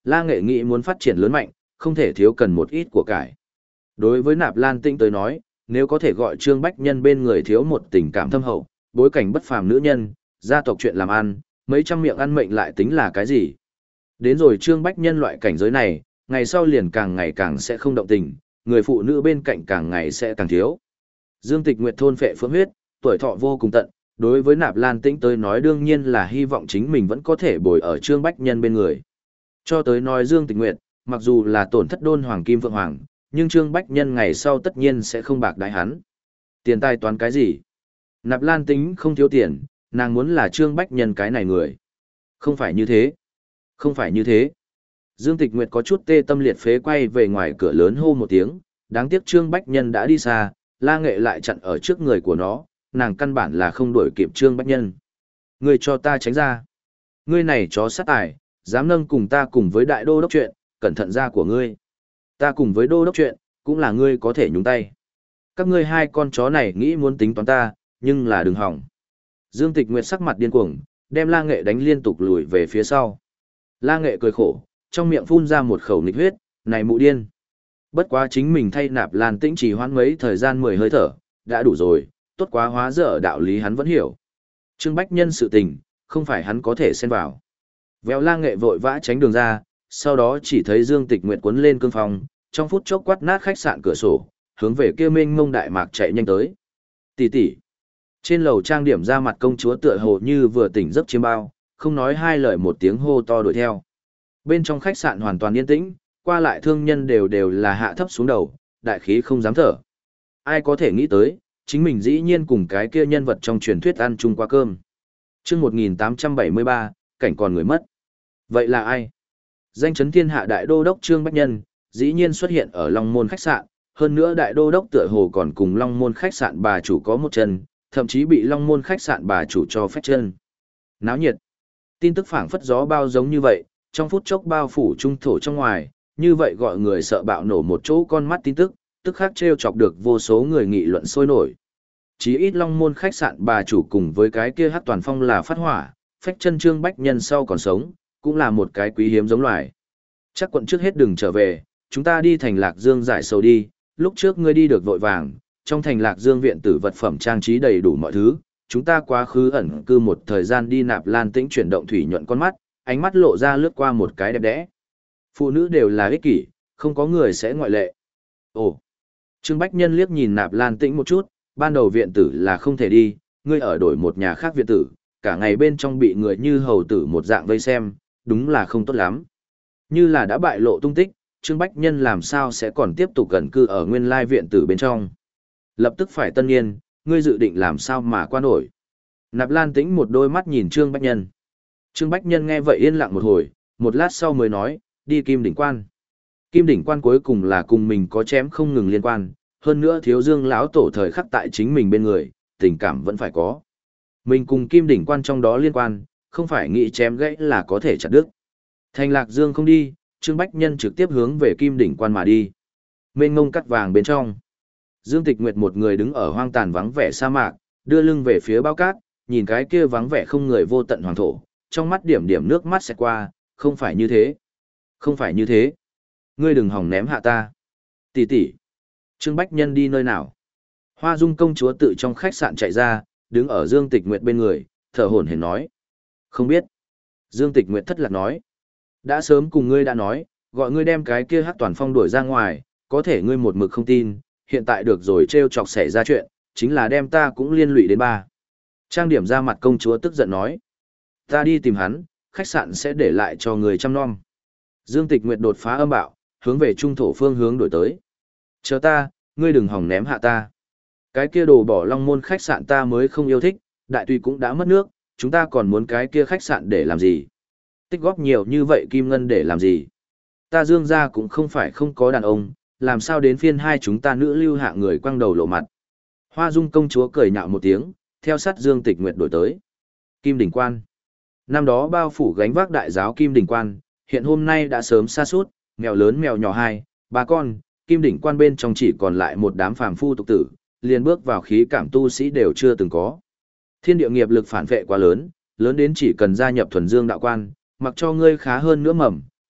La Nghệ nghĩ muốn phát triển lớn mạnh, không thể thiếu cần một ít của cải. Đối với Nạp Lan Tĩnh tới nói, nếu có thể gọi Trương Bách Nhân bên người thiếu một tình cảm thâm hậu, bối cảnh bất phàm nữ nhân, gia tộc chuyện làm ăn, mấy trăm miệng ăn mệnh lại tính là cái gì? Đến rồi Trương Bách Nhân loại cảnh giới này, ngày sau liền càng ngày càng sẽ không động tình, người phụ nữ bên cạnh càng ngày sẽ càng thiếu. Dương Tịch Nguyệt thôn phệ phượng huyết, tuổi thọ vô cùng tận, đối với Nạp Lan Tĩnh tới nói đương nhiên là hy vọng chính mình vẫn có thể bồi ở Trương Bách Nhân bên người. Cho tới nói Dương Tịch Nguyệt, mặc dù là tổn thất đôn hoàng kim phượng hoàng, nhưng Trương Bách Nhân ngày sau tất nhiên sẽ không bạc đái hắn. Tiền tài toán cái gì? Nạp Lan Tĩnh không thiếu tiền, nàng muốn là Trương Bách Nhân cái này người. Không phải như thế. Không phải như thế. Dương Tịch Nguyệt có chút tê tâm liệt phế quay về ngoài cửa lớn hô một tiếng, đáng tiếc Trương Bách Nhân đã đi xa, La Nghệ lại chặn ở trước người của nó, nàng căn bản là không đuổi kịp Trương Bách Nhân. Ngươi cho ta tránh ra. Ngươi này chó sát tài, dám nâng cùng ta cùng với đại đô đốc chuyện, cẩn thận ra của ngươi. Ta cùng với đô đốc chuyện, cũng là ngươi có thể nhúng tay. Các ngươi hai con chó này nghĩ muốn tính toán ta, nhưng là đừng hỏng. Dương Tịch Nguyệt sắc mặt điên cuồng, đem La Nghệ đánh liên tục lùi về phía sau. La Nghệ cười khổ, trong miệng phun ra một khẩu nghịch huyết, này mụ điên. Bất quá chính mình thay Nạp Lan Tĩnh trì hoãn mấy thời gian mười hơi thở, đã đủ rồi, tốt quá hóa dở đạo lý hắn vẫn hiểu. Trương Bách Nhân sự tình, không phải hắn có thể xen vào. Véo La Nghệ vội vã tránh đường ra, sau đó chỉ thấy Dương Tịch Nguyệt cuốn lên cương phong, trong phút chốc quát nát khách sạn cửa sổ, hướng về kia mênh mông đại mạc chạy nhanh tới. Tỷ tỷ. Trên lầu trang điểm ra mặt công chúa tựa hồ như vừa tỉnh giấc chiêm bao, không nói hai lời một tiếng hô to đuổi theo. Bên trong khách sạn hoàn toàn yên tĩnh, qua lại thương nhân đều đều là hạ thấp xuống đầu, đại khí không dám thở. Ai có thể nghĩ tới, chính mình dĩ nhiên cùng cái kia nhân vật trong truyền thuyết ăn chung qua cơm. Chương một nghìn tám trăm bảy mươi ba, cảnh còn người mất. Vậy là ai? Danh chấn thiên hạ đại đô đốc Trương Bách Nhân, dĩ nhiên xuất hiện ở Long Môn khách sạn, hơn nữa đại đô đốc tựa hồ còn cùng Long Môn khách sạn bà chủ có một chân, thậm chí bị Long Môn khách sạn bà chủ cho phép chân. Náo nhiệt. Tin tức phảng phất gió bao giống như vậy, trong phút chốc bao phủ trung thổ trong ngoài, như vậy gọi người sợ bạo nổ một chỗ con mắt tin tức, tức khắc trêu chọc được vô số người nghị luận sôi nổi. Chí ít Long Môn khách sạn bà chủ cùng với cái kia Hắc Toàn Phong là phát hỏa, phách chân Trương Bách Nhân sau còn sống, cũng là một cái quý hiếm giống loài. Chắc quận trước hết đừng trở về, chúng ta đi thành Lạc Dương giải sầu đi, lúc trước ngươi đi được vội vàng, trong thành Lạc Dương viện tử vật phẩm trang trí đầy đủ mọi thứ, chúng ta quá khứ ẩn cư một thời gian đi Nạp Lan Tĩnh chuyển động thủy nhuận con mắt, ánh mắt lộ ra lướt qua một cái đẹp đẽ. Phụ nữ đều là ích kỷ, không có người sẽ ngoại lệ. Ồ. Trương Bách Nhân liếc nhìn Nạp Lan Tĩnh một chút, ban đầu viện tử là không thể đi, ngươi ở đổi một nhà khác viện tử, cả ngày bên trong bị người như hầu tử một dạng vây xem, đúng là không tốt lắm. Như là đã bại lộ tung tích, Trương Bách Nhân làm sao sẽ còn tiếp tục gần cư ở nguyên lai viện tử bên trong. Lập tức phải tân niên, ngươi dự định làm sao mà qua nổi. Nạp Lan Tĩnh một đôi mắt nhìn Trương Bách Nhân. Trương Bách Nhân nghe vậy yên lặng một hồi, một lát sau mới nói, đi Kim Đỉnh Quan. Kim Đỉnh Quan cuối cùng là cùng mình có chém không ngừng liên quan, hơn nữa thiếu Dương lão tổ thời khắc tại chính mình bên người, tình cảm vẫn phải có. Mình cùng Kim Đỉnh Quan trong đó liên quan, không phải nghĩ chém gãy là có thể chặt đứt. Thành Lạc Dương không đi, Trương Bách Nhân trực tiếp hướng về Kim Đỉnh Quan mà đi. Mênh mông cắt vàng bên trong. Dương Tịch Nguyệt một người đứng ở hoang tàn vắng vẻ sa mạc, đưa lưng về phía bao cát, nhìn cái kia vắng vẻ không người vô tận hoàng thổ, trong mắt điểm điểm nước mắt sẽ qua, không phải như thế. Không phải như thế. Ngươi đừng hòng ném hạ ta. Tỷ tỷ. Trương Bách Nhân đi nơi nào? Hoa Dung công chúa tự trong khách sạn chạy ra, đứng ở Dương Tịch Nguyệt bên người, thở hổn hển nói. Không biết. Dương Tịch Nguyệt thất lạc nói. Đã sớm cùng ngươi đã nói, gọi ngươi đem cái kia Hắc Toàn Phong đuổi ra ngoài, có thể ngươi một mực không tin, hiện tại được rồi trêu chọc xảy ra chuyện, chính là đem ta cũng liên lụy đến ba. Trang điểm ra mặt công chúa tức giận nói. Ta đi tìm hắn, khách sạn sẽ để lại cho người chăm nom. Dương Tịch Nguyệt đột phá âm bạo, hướng về trung thổ phương hướng đổi tới. Chờ ta, ngươi đừng hòng ném hạ ta. Cái kia đồ bỏ Long Môn khách sạn ta mới không yêu thích, đại tùy cũng đã mất nước, chúng ta còn muốn cái kia khách sạn để làm gì? Tích góp nhiều như vậy kim ngân để làm gì? Ta Dương gia cũng không phải không có đàn ông, làm sao đến phiên hai chúng ta nữ lưu hạ người quăng đầu lộ mặt. Hoa Dung công chúa cười nhạo một tiếng, theo sát Dương Tịch Nguyệt đổi tới. Kim Đỉnh Quan. Năm đó bao phủ gánh vác đại giáo Kim Đỉnh Quan, hiện hôm nay đã sớm sa sút, mèo lớn mèo nhỏ hai, ba con, Kim Đỉnh Quan bên trong chỉ còn lại một đám phàm phu tục tử, liền bước vào khí cảm tu sĩ đều chưa từng có. Thiên địa nghiệp lực phản vệ quá lớn, lớn đến chỉ cần gia nhập thuần dương đạo quan, mặc cho ngươi khá hơn nữa mầm,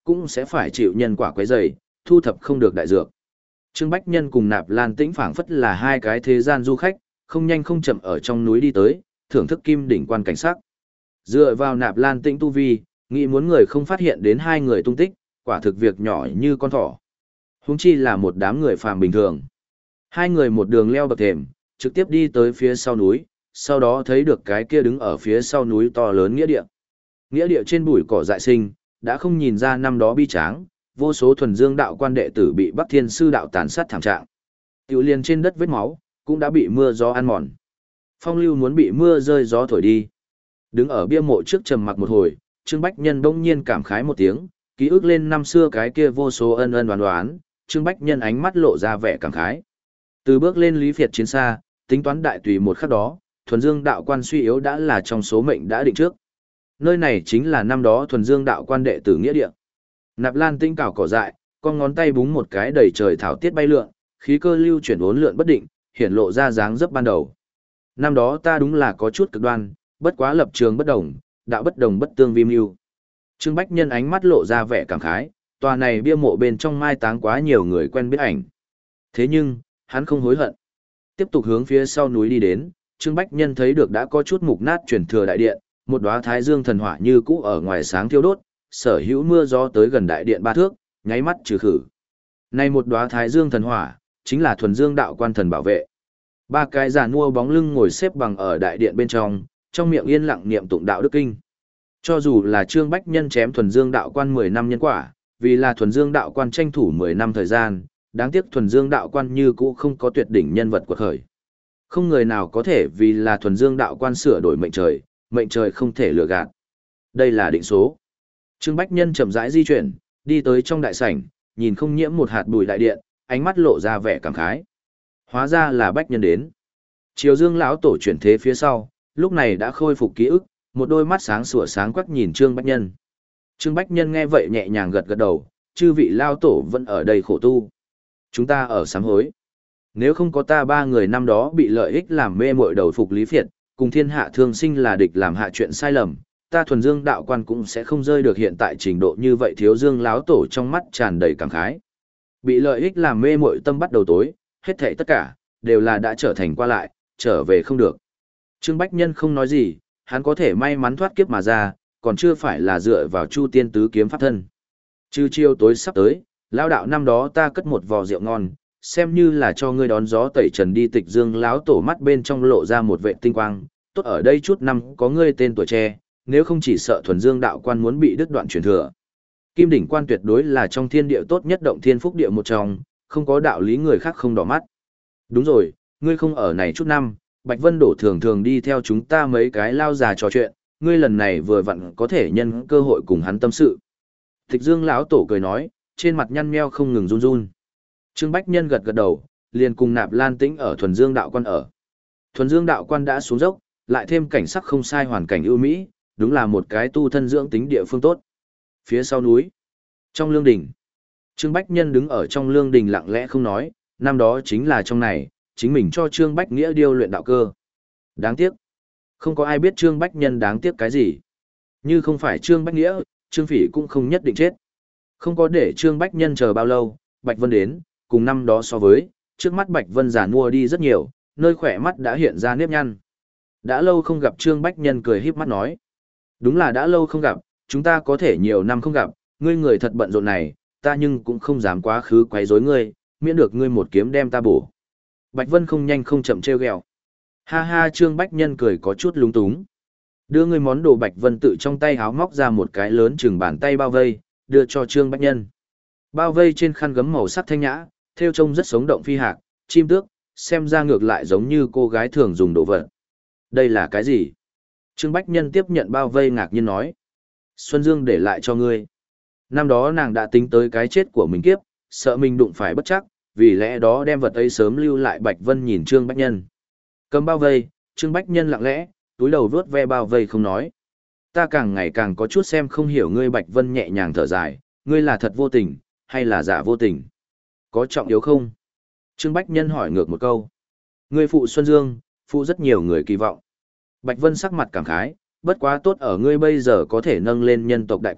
cũng sẽ phải chịu nhân quả quấy rầy, thu thập không được đại dược. Trương Bách Nhân cùng Nạp Lan Tĩnh phảng phất là hai cái thế gian du khách, không nhanh không chậm ở trong núi đi tới, thưởng thức kim đỉnh quan cảnh sắc. Dựa vào Nạp Lan Tĩnh tu vi, nghĩ muốn người không phát hiện đến hai người tung tích, quả thực việc nhỏ như con thỏ. Huống chi là một đám người phàm bình thường. Hai người một đường leo bậc thềm, trực tiếp đi tới phía sau núi, sau đó thấy được cái kia đứng ở phía sau núi to lớn nghĩa địa. Nghĩa địa trên bụi cỏ dại sinh, đã không nhìn ra năm đó bi tráng, vô số thuần dương đạo quan đệ tử bị Bắc Thiên sư đạo tàn sát thảm trạng. Tiểu liền trên đất vết máu, cũng đã bị mưa gió ăn mòn. Phong lưu muốn bị mưa rơi gió thổi đi. Đứng ở bia mộ trước trầm mặc một hồi, Trương Bách Nhân bỗng nhiên cảm khái một tiếng, ký ức lên năm xưa cái kia vô số ân ân đoán đoán, Trương Bách Nhân ánh mắt lộ ra vẻ cảm khái. Từ bước lên Lý Việt chiến xa, tính toán đại tùy một khắc đó, thuần dương đạo quan suy yếu đã là trong số mệnh đã định trước. Nơi này chính là năm đó thuần dương đạo quan đệ tử nghĩa địa. Nạp Lan Tĩnh cào cỏ dại, con ngón tay búng một cái đầy trời thảo tiết bay lượn, khí cơ lưu chuyển uốn lượn bất định, hiển lộ ra dáng dấp ban đầu. Năm đó ta đúng là có chút cực đoan, bất quá lập trường bất đồng, đạo bất đồng bất tương vi mưu. Trương Bách Nhân ánh mắt lộ ra vẻ cảm khái, tòa này bia mộ bên trong mai táng quá nhiều người quen biết ảnh. Thế nhưng, hắn không hối hận. Tiếp tục hướng phía sau núi đi đến, Trương Bách Nhân thấy được đã có chút mục nát chuyển thừa đại điện, một đóa thái dương thần hỏa như cũ ở ngoài sáng thiêu đốt, sở hữu mưa gió tới gần đại điện ba thước, nháy mắt trừ khử. Nay một đóa thái dương thần hỏa, chính là thuần dương đạo quan thần bảo vệ. Ba cái già nua bóng lưng ngồi xếp bằng ở đại điện bên trong, trong miệng yên lặng niệm tụng đạo đức kinh. Cho dù là Trương Bách Nhân chém thuần dương đạo quan mười năm nhân quả, vì là thuần dương đạo quan tranh thủ mười năm thời gian, đáng tiếc thuần dương đạo quan như cũ không có tuyệt đỉnh nhân vật quật khởi. Không người nào có thể vì là thuần dương đạo quan sửa đổi mệnh trời, mệnh trời không thể lừa gạt. Đây là định số. Trương Bách Nhân chậm rãi di chuyển, đi tới trong đại sảnh, nhìn không nhiễm một hạt bụi đại điện, ánh mắt lộ ra vẻ cảm khái. Hóa ra là Bách Nhân đến. Triều Dương lão tổ chuyển thế phía sau, lúc này đã khôi phục ký ức, một đôi mắt sáng sủa sáng quắc nhìn Trương Bách Nhân. Trương Bách Nhân nghe vậy nhẹ nhàng gật gật đầu, chư vị lao tổ vẫn ở đây khổ tu. Chúng ta ở sám hối. Nếu không có ta ba người năm đó bị lợi ích làm mê muội đầu phục Lý Phiệt, cùng thiên hạ thương sinh là địch làm hạ chuyện sai lầm, ta thuần dương đạo quan cũng sẽ không rơi được hiện tại trình độ như vậy. Thiếu Dương lão tổ trong mắt tràn đầy cảm khái. Bị lợi ích làm mê muội tâm bắt đầu tối, hết thảy tất cả đều là đã trở thành qua lại, trở về không được. Trương Bách Nhân không nói gì, hắn có thể may mắn thoát kiếp mà ra, còn chưa phải là dựa vào Chu Tiên tứ kiếm pháp thân. Trừ chiều tối sắp tới, lão đạo năm đó ta cất một vò rượu ngon, xem như là cho ngươi đón gió tẩy trần đi. Tịch Dương lão tổ mắt bên trong lộ ra một vệ tinh quang, tốt ở đây chút năm có ngươi tên tuổi tre, nếu không chỉ sợ thuần dương đạo quan muốn bị đứt đoạn truyền thừa. Kim đỉnh quan tuyệt đối là trong thiên địa tốt nhất động thiên phúc địa một trong, không có đạo lý người khác không đỏ mắt. Đúng rồi, ngươi không ở này chút năm, Bạch Vân Đổ thường thường đi theo chúng ta mấy cái lao già trò chuyện, ngươi lần này vừa vặn có thể nhân cơ hội cùng hắn tâm sự. Tịch Dương lão tổ cười nói, trên mặt nhăn nheo không ngừng run run. Trương Bách Nhân gật gật đầu, liền cùng Nạp Lan Tĩnh ở thuần dương đạo quan ở. Thuần dương đạo quan đã xuống dốc, lại thêm cảnh sắc không sai, hoàn cảnh ưu mỹ, đúng là một cái tu thân dưỡng tính địa phương tốt. Phía sau núi, trong lương đình, Trương Bách Nhân đứng ở trong lương đình lặng lẽ không nói, năm đó chính là trong này, chính mình cho Trương Bách Nghĩa điêu luyện đạo cơ. Đáng tiếc, không có ai biết Trương Bách Nhân đáng tiếc cái gì. Như không phải Trương Bách Nghĩa, Trương Phỉ cũng không nhất định chết. Không có để Trương Bách Nhân chờ bao lâu, Bạch Vân đến, cùng năm đó so với, trước mắt Bạch Vân già mua đi rất nhiều, nơi khỏe mắt đã hiện ra nếp nhăn. Đã lâu không gặp. Trương Bách Nhân cười híp mắt nói. Đúng là đã lâu không gặp, chúng ta có thể nhiều năm không gặp, ngươi người thật bận rộn này, ta nhưng cũng không dám quá khứ quấy rối ngươi, miễn được ngươi một kiếm đem ta bổ. Bạch Vân không nhanh không chậm trêu ghẹo. Ha ha. Trương Bách Nhân cười có chút lúng túng. Đưa ngươi món đồ. Bạch Vân tự trong tay háo móc ra một cái lớn chừng bàn tay bao vây, đưa cho Trương Bách Nhân. Bao vây trên khăn gấm màu sắc thanh nhã, thêu trông rất sống động phi hạc, chim tước, xem ra ngược lại giống như cô gái thường dùng đồ vật. Đây là cái gì? Trương Bách Nhân tiếp nhận bao vây ngạc nhiên nói. Xuân Dương để lại cho ngươi. Năm đó nàng đã tính tới cái chết của mình kiếp, sợ mình đụng phải bất chắc, vì lẽ đó đem vật ấy sớm lưu lại. Bạch Vân nhìn Trương Bách Nhân. Cầm bao vây, Trương Bách Nhân lặng lẽ, túi đầu vuốt ve bao vây không nói. Ta càng ngày càng có chút xem không hiểu ngươi. Bạch Vân nhẹ nhàng thở dài, ngươi là thật vô tình, hay là giả vô tình? Có trọng yếu không? Trương Bách Nhân hỏi ngược một câu. Ngươi phụ Xuân Dương, phụ rất nhiều người kỳ vọng. Bạch Vân sắc mặt cảm khái, bất quá tốt ở ngươi bây giờ có thể nâng lên nhân tộc đại cục,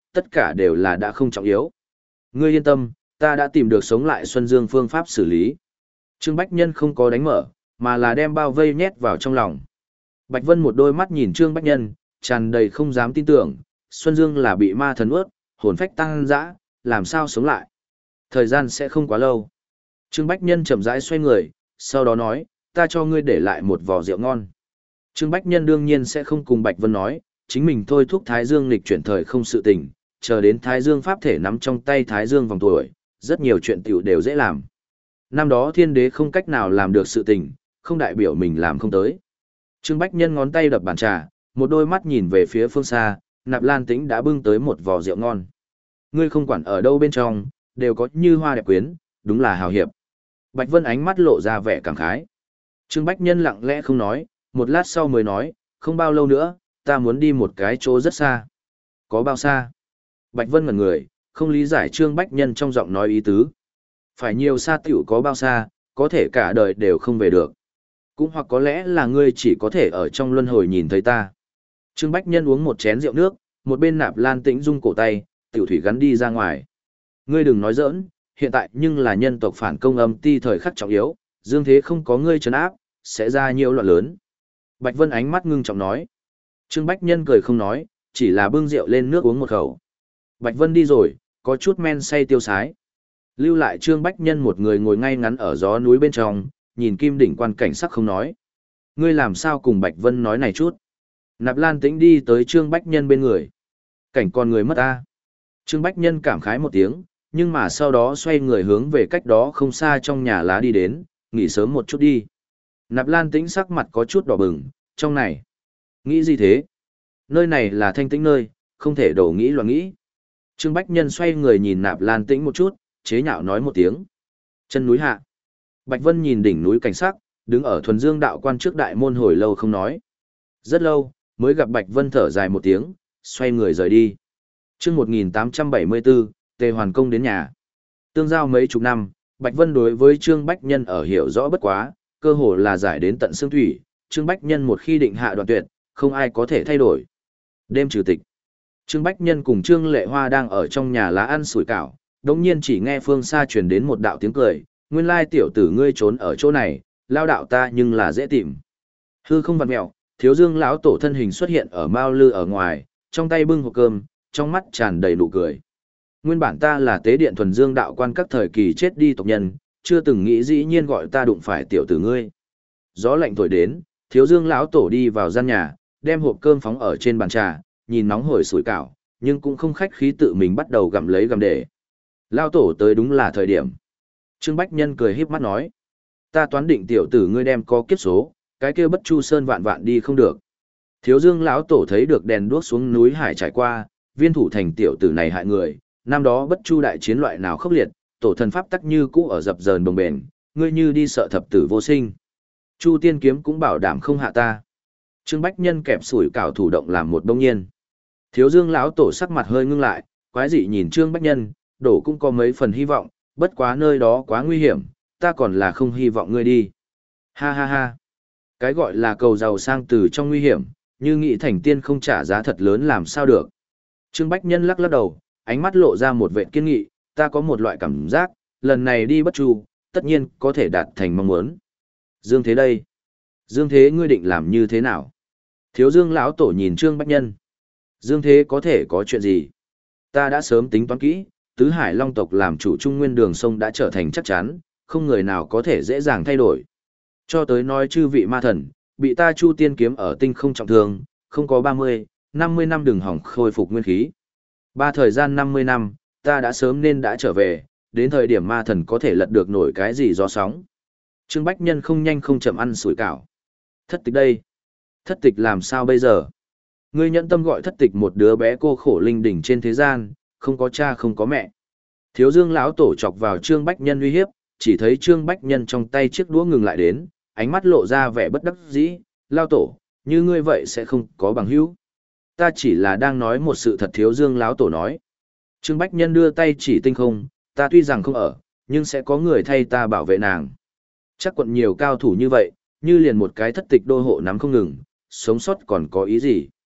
tất cả đều là đã không trọng yếu. Ngươi yên tâm, ta đã tìm được sống lại Xuân Dương phương pháp xử lý. Trương Bách Nhân không có đánh mở, mà là đem bao vây nhét vào trong lòng. Bạch Vân một đôi mắt nhìn Trương Bách Nhân, tràn đầy không dám tin tưởng, Xuân Dương là bị ma thần ướt, hồn phách tăng dã, làm sao sống lại. Thời gian sẽ không quá lâu. Trương Bách Nhân chậm rãi xoay người, sau đó nói, ta cho ngươi để lại một vò rượu ngon. Trương Bách Nhân đương nhiên sẽ không cùng Bạch Vân nói, chính mình thôi thúc Thái Dương nghịch chuyển thời không sự tình, chờ đến Thái Dương pháp thể nắm trong tay Thái Dương vòng tuổi, rất nhiều chuyện tiểu đều dễ làm. Năm đó thiên đế không cách nào làm được sự tình, không đại biểu mình làm không tới. Trương Bách Nhân ngón tay đập bàn trà, một đôi mắt nhìn về phía phương xa, Nạp Lan Tĩnh đã bưng tới một vò rượu ngon. Ngươi không quản ở đâu bên trong, đều có như hoa đẹp quyến, đúng là hào hiệp. Bạch Vân ánh mắt lộ ra vẻ cảm khái. Trương Bách Nhân lặng lẽ không nói, một lát sau mới nói, không bao lâu nữa, ta muốn đi một cái chỗ rất xa. Có bao xa? Bạch Vân ngẩn người, không lý giải Trương Bách Nhân trong giọng nói ý tứ. Phải nhiều xa tiểu có bao xa, có thể cả đời đều không về được. Cũng hoặc có lẽ là ngươi chỉ có thể ở trong luân hồi nhìn thấy ta. Trương Bách Nhân uống một chén rượu nước, một bên Nạp Lan Tĩnh rung cổ tay, tiểu thủy gắn đi ra ngoài. Ngươi đừng nói giỡn, hiện tại nhưng là nhân tộc phản công âm ti thời khắc trọng yếu, dương thế không có ngươi trấn áp, sẽ ra nhiều loạn lớn. Bạch Vân ánh mắt ngưng trọng nói. Trương Bách Nhân cười không nói, chỉ là bưng rượu lên nước uống một khẩu. Bạch Vân đi rồi, có chút men say tiêu sái. Lưu lại Trương Bách Nhân một người ngồi ngay ngắn ở gió núi bên trong, nhìn kim đỉnh quan cảnh sắc không nói. Ngươi làm sao cùng Bạch Vân nói này chút? Nạp Lan Tĩnh đi tới Trương Bách Nhân bên người. Cảnh con người mất ta. Trương Bách Nhân cảm khái một tiếng, nhưng mà sau đó xoay người hướng về cách đó không xa trong nhà lá đi đến, nghỉ sớm một chút đi. Nạp Lan Tĩnh sắc mặt có chút đỏ bừng, trong này. Nghĩ gì thế? Nơi này là thanh tĩnh nơi, không thể đổ nghĩ loạn nghĩ. Trương Bách Nhân xoay người nhìn Nạp Lan Tĩnh một chút, chế nhạo nói một tiếng. Chân núi hạ. Bạch Vân nhìn đỉnh núi cảnh sắc, đứng ở thuần dương đạo quan trước đại môn hồi lâu không nói. Rất lâu, mới gặp Bạch Vân thở dài một tiếng, xoay người rời đi. Trước một nghìn tám trăm bảy mươi tư, Tề Hoàn Công đến nhà. Tương giao mấy chục năm, Bạch Vân đối với Trương Bách Nhân ở hiểu rõ bất quá, cơ hồ là giải đến tận xương thủy. Trương Bách Nhân một khi định hạ đoạn tuyệt, không ai có thể thay đổi. Đêm trừ tịch. Trương Bách Nhân cùng Trương Lệ Hoa đang ở trong nhà lá ăn sủi cảo, đống nhiên chỉ nghe phương xa truyền đến một đạo tiếng cười, nguyên lai tiểu tử ngươi trốn ở chỗ này, lao đạo ta nhưng là dễ tìm. Hư không vặn mẹo, Thiếu Dương lão tổ thân hình xuất hiện ở mao lư ở ngoài, trong tay bưng hộp cơm, trong mắt tràn đầy nụ cười. Nguyên bản ta là tế điện thuần dương đạo quan các thời kỳ chết đi tộc nhân, chưa từng nghĩ dĩ nhiên gọi ta đụng phải tiểu tử ngươi. Gió lạnh thổi đến, Thiếu Dương lão tổ đi vào gian nhà, đem hộp cơm phóng ở trên bàn trà, nhìn nóng hổi sủi cảo, nhưng cũng không khách khí tự mình bắt đầu gặm lấy gặm để. Lão tổ tới đúng là thời điểm. Trương Bách Nhân cười híp mắt nói, ta toán định tiểu tử ngươi đem có kiếp số, cái kia Bất Chu Sơn vạn vạn đi không được. Thiếu Dương lão tổ thấy được đèn đuốc xuống núi hải trải qua, viên thủ thành tiểu tử này hại người, năm đó Bất Chu đại chiến loại nào khốc liệt, tổ thần pháp tắc như cũ ở dập dờn bồng bền, ngươi như đi sợ thập tử vô sinh. Chu Tiên kiếm cũng bảo đảm không hạ ta. Trương Bách Nhân kẹp sủi cảo thủ động làm một đông nhiên. Thiếu Dương lão tổ sắc mặt hơi ngưng lại, quái dị nhìn Trương Bách Nhân, đổ cũng có mấy phần hy vọng, bất quá nơi đó quá nguy hiểm, ta còn là không hy vọng ngươi đi. Ha ha ha. Cái gọi là cầu giàu sang từ trong nguy hiểm, như nghị thành tiên không trả giá thật lớn làm sao được. Trương Bách Nhân lắc lắc đầu, ánh mắt lộ ra một vẻ kiên nghị, ta có một loại cảm giác, lần này đi Bất Chu, tất nhiên có thể đạt thành mong muốn. Dương Thế đây. Dương Thế ngươi định làm như thế nào? Thiếu Dương lão tổ nhìn Trương Bách Nhân. Dương Thế có thể có chuyện gì? Ta đã sớm tính toán kỹ, tứ hải long tộc làm chủ trung nguyên đường sông đã trở thành chắc chắn, không người nào có thể dễ dàng thay đổi. Cho tới nói chư vị ma thần, bị ta Chu Tiên kiếm ở tinh không trọng thương, không có ba mươi, năm mươi năm đường hỏng khôi phục nguyên khí. Ba thời gian năm mươi năm, ta đã sớm nên đã trở về, đến thời điểm ma thần có thể lật được nổi cái gì gió sóng. Trương Bách Nhân không nhanh không chậm ăn sủi cảo. Thất tịch đây. Thất tịch làm sao bây giờ? Ngươi nhẫn tâm gọi thất tịch một đứa bé cô khổ linh đỉnh trên thế gian, không có cha không có mẹ. Thiếu Dương lão tổ chọc vào Trương Bách Nhân uy hiếp, chỉ thấy Trương Bách Nhân trong tay chiếc đũa ngừng lại đến, ánh mắt lộ ra vẻ bất đắc dĩ, lao tổ, như ngươi vậy sẽ không có bằng hữu. Ta chỉ là đang nói một sự thật. Thiếu Dương lão tổ nói. Trương Bách Nhân đưa tay chỉ tinh không, ta tuy rằng không ở, nhưng sẽ có người thay ta bảo vệ nàng. Chắc quận nhiều cao thủ như vậy, như liền một cái thất tịch đô hộ nắm không ngừng, sống sót còn có ý gì.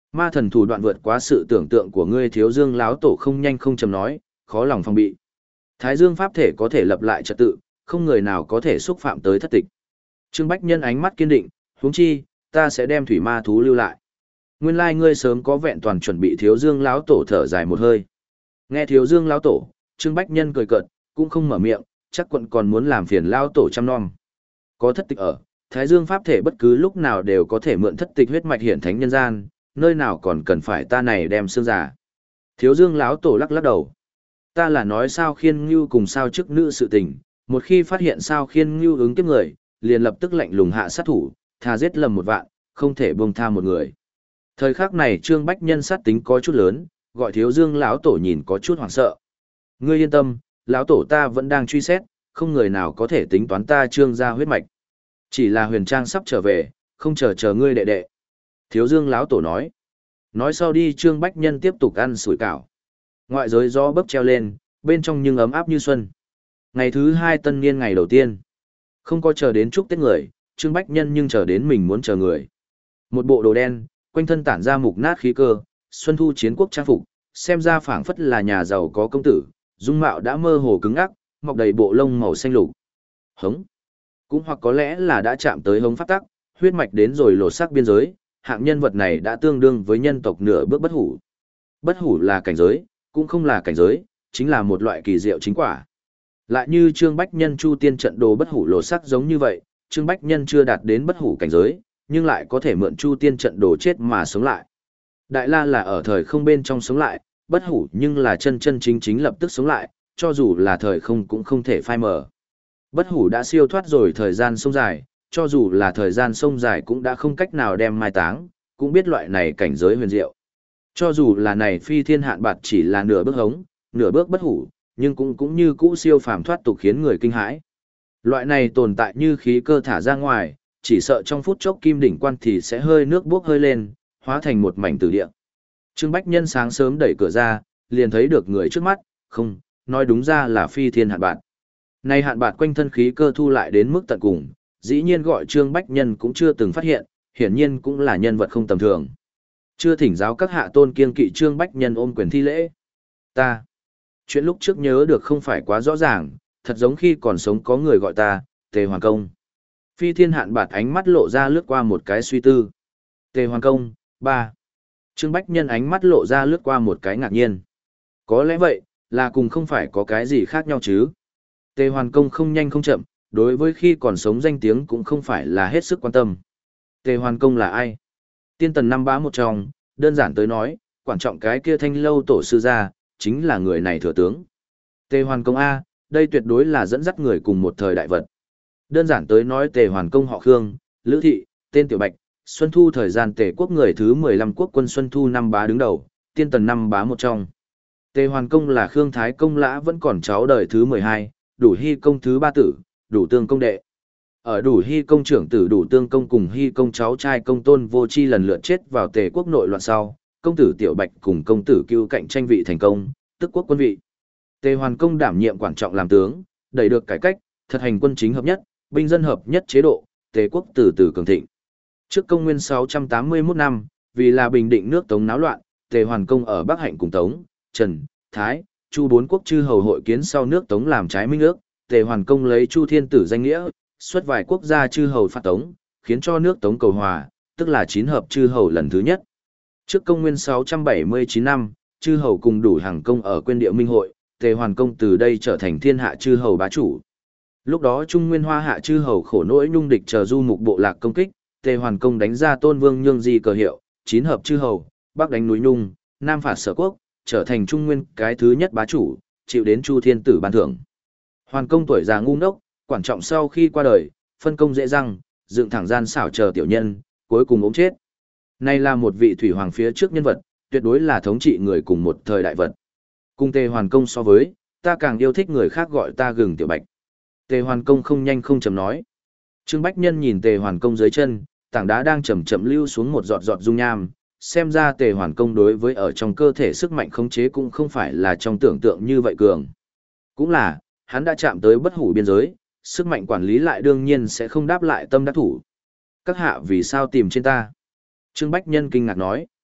Ma thần thủ đoạn vượt quá sự tưởng tượng của ngươi, Thiếu Dương láo tổ không nhanh không chậm nói, khó lòng phòng bị. Thái Dương pháp thể có thể lập lại trật tự, không người nào có thể xúc phạm tới thất tịch. Trương Bách Nhân ánh mắt kiên định, huống chi, ta sẽ đem thủy ma thú lưu lại. Nguyên lai ngươi sớm có vẹn toàn chuẩn bị. Thiếu Dương láo tổ thở dài một hơi. Nghe Thiếu Dương láo tổ, Trương Bách Nhân cười cợt, cũng không mở miệng, chắc quận còn muốn làm phiền lao tổ chăm nom. Có thất tịch ở, Thái Dương pháp thể bất cứ lúc nào đều có thể mượn thất tịch huyết mạch hiển thánh nhân gian, nơi nào còn cần phải ta này đem xương giả. Thiếu Dương láo tổ lắc lắc đầu. Ta là nói sao khiên ngưu cùng sao chức nữ sự tình, một khi phát hiện sao khiên ngưu ứng kiếp người, liền lập tức lạnh lùng hạ sát thủ, thà giết lầm một vạn, không thể buông tha một người. Thời khắc này Trương Bách Nhân sát tính có chút lớn, gọi Thiếu Dương lão tổ nhìn có chút hoảng sợ. Ngươi yên tâm, lão tổ ta vẫn đang truy xét, không người nào có thể tính toán ta Trương gia huyết mạch. Chỉ là Huyền Trang sắp trở về, không chờ chờ ngươi đệ đệ. Thiếu Dương lão tổ nói. Nói sau đi Trương Bách Nhân tiếp tục ăn sủi cảo. Ngoại giới gió bấc treo lên, bên trong nhưng ấm áp như xuân. Ngày thứ hai tân niên ngày đầu tiên. Không có chờ đến chúc Tết người, Trương Bách Nhân nhưng chờ đến mình muốn chờ người. Một bộ đồ đen, quanh thân tản ra mục nát khí cơ, xuân thu chiến quốc trang phục, xem ra phảng phất là nhà giàu có công tử, dung mạo đã mơ hồ cứng ắc, mọc đầy bộ lông màu xanh lục. Hống. Cũng hoặc có lẽ là đã chạm tới hống pháp tắc, huyết mạch đến rồi lột xác biên giới, hạng nhân vật này đã tương đương với nhân tộc nửa bước bất hủ. Bất hủ là cảnh giới, cũng không là cảnh giới, chính là một loại kỳ diệu chính quả. Lại như Trương Bách Nhân chu tiên trận đồ bất hủ lột xác giống như vậy, Trương Bách Nhân chưa đạt đến bất hủ cảnh giới, nhưng lại có thể mượn chu tiên trận đồ chết mà sống lại. Đại La là ở thời không bên trong sống lại, bất hủ nhưng là chân chân chính chính lập tức sống lại, cho dù là thời không cũng không thể phai mờ. Bất hủ đã siêu thoát rồi thời gian sông dài, cho dù là thời gian sông dài cũng đã không cách nào đem mai táng, cũng biết loại này cảnh giới huyền diệu. Cho dù là này phi thiên hạn bạt chỉ là nửa bước hống, nửa bước bất hủ, nhưng cũng cũng như cũ siêu phàm thoát tục khiến người kinh hãi. Loại này tồn tại như khí cơ thả ra ngoài, chỉ sợ trong phút chốc kim đỉnh quan thì sẽ hơi nước bốc hơi lên, hóa thành một mảnh tử địa. Trương Bách Nhân sáng sớm đẩy cửa ra, liền thấy được người trước mắt, không, nói đúng ra là phi thiên hạn bạt. Này hạn bạt quanh thân khí cơ thu lại đến mức tận cùng, dĩ nhiên gọi Trương Bách Nhân cũng chưa từng phát hiện, hiển nhiên cũng là nhân vật không tầm thường. Chưa thỉnh giáo các hạ tôn kiên kỵ Trương Bách Nhân ôm quyền thi lễ. Ta, chuyện lúc trước nhớ được không phải quá rõ ràng, thật giống khi còn sống có người gọi ta, Tề Hoàn Công. Phi thiên hạn bạt ánh mắt lộ ra lướt qua một cái suy tư. Tề Hoàn Công, ba. Trương Bách Nhân ánh mắt lộ ra lướt qua một cái ngạc nhiên. Có lẽ vậy, là cùng không phải có cái gì khác nhau chứ. Tề Hoàn Công không nhanh không chậm, đối với khi còn sống danh tiếng cũng không phải là hết sức quan tâm. Tề Hoàn Công là ai? Tiên tần năm bá một trong, đơn giản tới nói, quan trọng cái kia thanh lâu tổ sư gia, chính là người này thừa tướng. Tề Hoàn Công A, đây tuyệt đối là dẫn dắt người cùng một thời đại vật. Đơn giản tới nói Tề Hoàn Công họ Khương, Lữ Thị, tên Tiểu Bạch, Xuân Thu thời gian Tề quốc người thứ mười lăm quốc quân Xuân Thu năm bá đứng đầu, tiên tần năm bá một trong. Tề Hoàn Công là Khương Thái Công Lã vẫn còn cháu đời thứ mười hai, Đủ Hy công thứ ba tử, Đủ Tương công đệ. Ở Đủ Hy công trưởng tử Đủ Tương công cùng Hy công cháu trai Công Tôn Vô Chi lần lượt chết vào Tề quốc nội loạn sau, công tử Tiểu Bạch cùng công tử Cưu cạnh tranh vị thành công, tức quốc quân vị. Tề Hoàn Công đảm nhiệm quan trọng làm tướng, đẩy được cải cách, thật hành quân chính hợp nhất, binh dân hợp nhất chế độ, Tề quốc từ từ cường thịnh. Trước công nguyên sáu trăm tám mươi mốt năm, vì là bình định nước Tống náo loạn, Tề Hoàn Công ở Bắc Hạnh cùng Tống, Trần, Thái, Chu bốn quốc chư hầu hội kiến sau nước Tống làm trái minh ước, Tề Hoàn Công lấy Chu Thiên Tử danh nghĩa, xuất vài quốc gia chư hầu phạt Tống, khiến cho nước Tống cầu hòa, tức là chín hợp chư hầu lần thứ nhất. Trước công nguyên sáu trăm bảy mươi chín năm, chư hầu cùng Đủ Hàng công ở quên địa minh hội, Tề Hoàn Công từ đây trở thành thiên hạ chư hầu bá chủ. Lúc đó Trung Nguyên Hoa hạ chư hầu khổ nỗi nhung địch chờ du mục bộ lạc công kích, Tề Hoàn Công đánh ra Tôn Vương Nhương Di cờ hiệu, chín hợp chư hầu, Bắc đánh núi Nhung, Nam phạt Sở Quốc, trở thành Trung Nguyên cái thứ nhất bá chủ, chịu đến Chu Thiên Tử ban thưởng. Hoàn Công tuổi già ngu ngốc, quan trọng sau khi qua đời, phân công dễ dăng, dựng thẳng gian xảo chờ tiểu nhân, cuối cùng ốm chết. Này là một vị thủy hoàng phía trước nhân vật, tuyệt đối là thống trị người cùng một thời đại vật. Cùng Tề Hoàn Công so với, ta càng yêu thích người khác gọi ta gừng tiểu bạch. Tề Hoàn Công không nhanh không chậm nói. Trương Bách Nhân nhìn Tề Hoàn Công dưới chân, tảng đá đang chậm chậm lưu xuống một giọt giọt dung nham, xem ra Tề Hoàn Công đối với ở trong cơ thể sức mạnh khống chế cũng không phải là trong tưởng tượng như vậy cường. Cũng là, hắn đã chạm tới bất hủ biên giới, sức mạnh quản lý lại đương nhiên sẽ không đáp lại tâm đắc thủ. Các hạ vì sao tìm trên ta? Trương Bách Nhân kinh ngạc nói.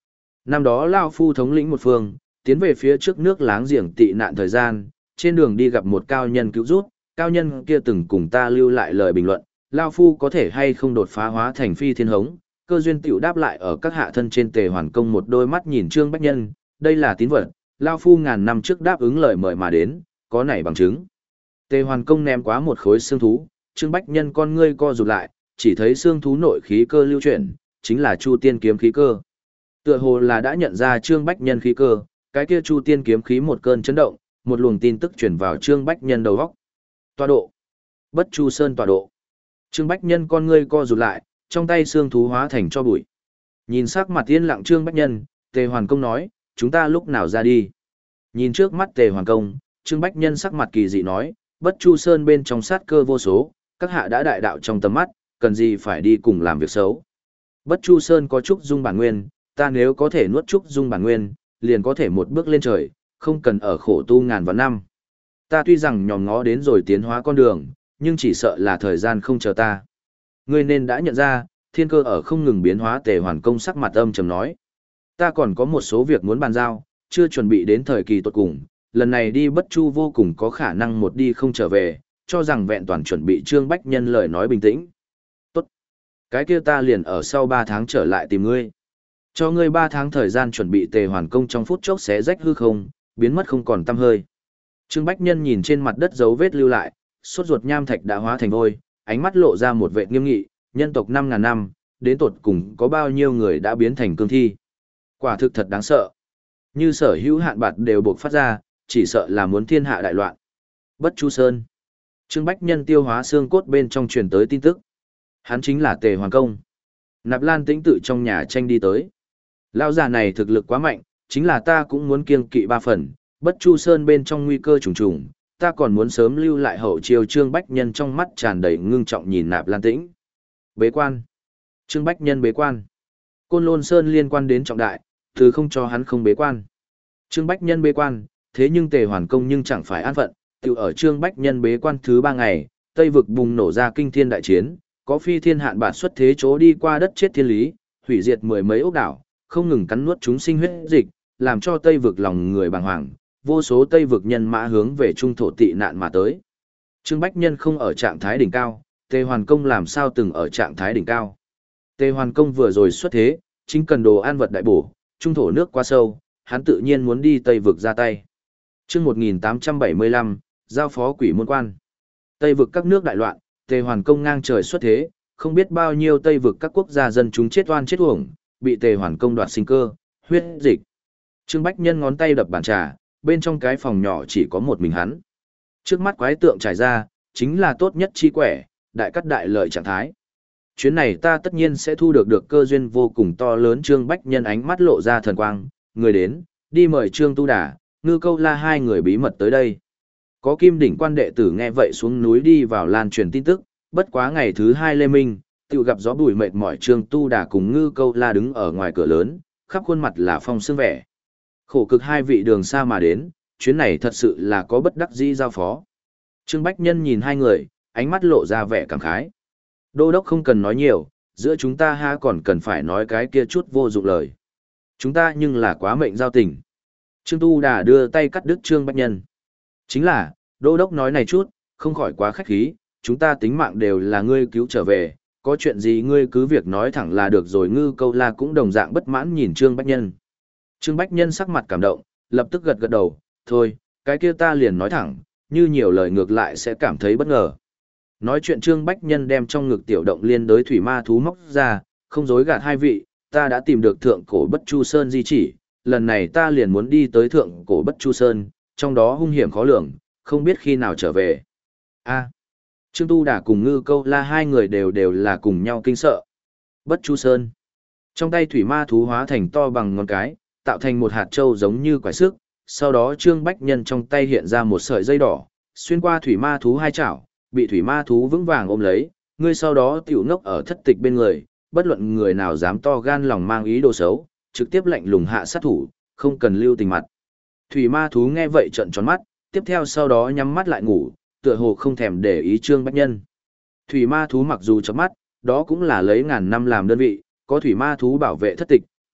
Năm đó Lao Phu thống lĩnh một phương, tiến về phía trước nước láng giềng tị nạn thời gian, trên đường đi gặp một cao nhân cứu rút, cao nhân kia từng cùng ta lưu lại lời bình luận, Lao Phu có thể hay không đột phá hóa thành phi thiên hống, cơ duyên tiểu đáp lại ở các hạ thân trên Tề Hoàn Công một đôi mắt nhìn Trương Bách Nhân, đây là tín vật, Lao Phu ngàn năm trước đáp ứng lời mời mà đến, có nảy bằng chứng. Tề Hoàn Công ném quá một khối xương thú, Trương Bách Nhân con ngươi co rụt lại, chỉ thấy xương thú nội khí cơ lưu chuyển, chính là Chu Tiên kiếm khí cơ. Tựa hồ là đã nhận ra Trương Bách Nhân khí cơ, cái kia Chu Tiên kiếm khí một cơn chấn động, một luồng tin tức truyền vào Trương Bách Nhân đầu óc. Tọa độ. Bất Chu Sơn tọa độ. Trương Bách Nhân con ngươi co rụt lại, trong tay xương thú hóa thành cho bụi. Nhìn sắc mặt yên lặng Trương Bách Nhân, Tề Hoàn Công nói, chúng ta lúc nào ra đi. Nhìn trước mắt Tề Hoàn Công, Trương Bách Nhân sắc mặt kỳ dị nói, Bất Chu Sơn bên trong sát cơ vô số, các hạ đã đại đạo trong tầm mắt, cần gì phải đi cùng làm việc xấu. Bất Chu Sơn có trúc dung bản nguyên, ta nếu có thể nuốt trúc dung bản nguyên, liền có thể một bước lên trời, không cần ở khổ tu ngàn vạn năm. Ta tuy rằng nhòm ngó đến rồi tiến hóa con đường, nhưng chỉ sợ là thời gian không chờ ta. Ngươi nên đã nhận ra, thiên cơ ở không ngừng biến hóa. Tề Hoàn Công sắc mặt âm trầm nói. Ta còn có một số việc muốn bàn giao, chưa chuẩn bị đến thời kỳ tốt cùng, lần này đi Bất Chu vô cùng có khả năng một đi không trở về, cho rằng vẹn toàn chuẩn bị. Trương Bách Nhân lời nói bình tĩnh. Tốt. Cái kia ta liền ở sau ba tháng trở lại tìm ngươi. Cho ngươi ba tháng thời gian chuẩn bị. Tề Hoàn Công trong phút chốc xé rách hư không, biến mất không còn tăm hơi. Trương Bách Nhân nhìn trên mặt đất dấu vết lưu lại, sốt ruột nham thạch đã hóa thành vôi, ánh mắt lộ ra một vẻ nghiêm nghị, nhân tộc năm ngàn năm, đến tột cùng có bao nhiêu người đã biến thành cương thi. Quả thực thật đáng sợ. Như sở hữu hạn bạt đều buộc phát ra, chỉ sợ là muốn thiên hạ đại loạn. Bất Chu Sơn. Trương Bách Nhân tiêu hóa xương cốt bên trong truyền tới tin tức. Hắn chính là Tề Hoàn Công. Nạp Lan Tĩnh tự trong nhà tranh đi tới. Lão già này thực lực quá mạnh, chính là ta cũng muốn kiêng kỵ ba phần, Bất Chu Sơn bên trong nguy cơ trùng trùng, ta còn muốn sớm lưu lại hậu chiêu. Trương Bách Nhân trong mắt tràn đầy ngưng trọng nhìn Nạp Lan Tĩnh. Bế quan. Trương Bách Nhân bế quan. Côn Lôn Sơn liên quan đến trọng đại, từ không cho hắn không bế quan. Trương Bách Nhân bế quan, thế nhưng Tề Hoàn Công nhưng chẳng phải an phận, tự ở Trương Bách Nhân bế quan thứ ba ngày, Tây vực bùng nổ ra kinh thiên đại chiến, có phi thiên hạn bản xuất thế chỗ đi qua đất chết thiên lý, hủy diệt mười mấy ốc đảo, không ngừng cắn nuốt chúng sinh huyết dịch, làm cho Tây vực lòng người bàng hoàng, vô số Tây vực nhân mã hướng về trung thổ tị nạn mà tới. Trương Bách Nhân không ở trạng thái đỉnh cao, Tề Hoàn Công làm sao từng ở trạng thái đỉnh cao. Tề Hoàn Công vừa rồi xuất thế, chính cần đồ an vật đại bổ, trung thổ nước quá sâu, hắn tự nhiên muốn đi Tây vực ra tay. Chương một nghìn tám trăm bảy mươi lăm, giao phó quỷ môn quan. Tây vực các nước đại loạn, Tề Hoàn Công ngang trời xuất thế, không biết bao nhiêu Tây vực các quốc gia dân chúng chết oan chết uổng, bị Tề Hoàn Công đoạt sinh cơ, huyết dịch. Trương Bách Nhân ngón tay đập bàn trà, bên trong cái phòng nhỏ chỉ có một mình hắn. Trước mắt quái tượng trải ra, chính là tốt nhất chi quẻ, đại cắt đại lợi trạng thái. Chuyến này ta tất nhiên sẽ thu được được cơ duyên vô cùng to lớn. Trương Bách Nhân ánh mắt lộ ra thần quang, người đến, đi mời Trương Tu Đà, Ngư Câu La hai người bí mật tới đây. Có Kim Đỉnh quan đệ tử nghe vậy xuống núi đi vào lan truyền tin tức, bất quá ngày thứ hai lê minh, tự gặp gió bụi mệt mỏi. Trương Tu Đà cùng Ngư Câu La đứng ở ngoài cửa lớn, khắp khuôn mặt là phong sương vẻ. Khổ cực hai vị đường xa mà đến, chuyến này thật sự là có bất đắc dĩ giao phó. Trương Bách Nhân nhìn hai người, ánh mắt lộ ra vẻ cảm khái. Đô đốc không cần nói nhiều, giữa chúng ta ha còn cần phải nói cái kia chút vô dụng lời. Chúng ta nhưng là quá mệnh giao tình. Trương Tu Đà đưa tay cắt đứt Trương Bách Nhân. Chính là, đô đốc nói này chút, không khỏi quá khách khí, chúng ta tính mạng đều là ngươi cứu trở về, có chuyện gì ngươi cứ việc nói thẳng là được rồi. Ngư Câu La cũng đồng dạng bất mãn nhìn Trương Bách Nhân. Trương Bách Nhân sắc mặt cảm động, lập tức gật gật đầu, thôi, cái kia ta liền nói thẳng, như nhiều lời ngược lại sẽ cảm thấy bất ngờ. Nói chuyện Trương Bách Nhân đem trong ngực tiểu động liên đới thủy ma thú móc ra, không dối gạt hai vị, ta đã tìm được thượng cổ Bất Chu Sơn di chỉ, lần này ta liền muốn đi tới thượng cổ Bất Chu Sơn, trong đó hung hiểm khó lường, không biết khi nào trở về. A. Trương Tu Đà cùng Ngư Câu La hai người đều đều là cùng nhau kinh sợ. Bất Chu Sơn. Trong tay thủy ma thú hóa thành to bằng ngón cái, tạo thành một hạt châu giống như quải sức, sau đó Trương Bách Nhân trong tay hiện ra một sợi dây đỏ, xuyên qua thủy ma thú hai chảo, bị thủy ma thú vững vàng ôm lấy, ngươi sau đó tiểu ngốc ở thất tịch bên người, bất luận người nào dám to gan lòng mang ý đồ xấu, trực tiếp lạnh lùng hạ sát thủ, không cần lưu tình mặt. Thủy ma thú nghe vậy trợn tròn mắt, tiếp theo sau đó nhắm mắt lại ngủ, tựa hồ không thèm để ý Trương Bách Nhân. Thủy ma thú mặc dù chớp mắt, đó cũng là lấy ngàn năm làm đơn vị, có thủy ma thú bảo vệ thất tịch,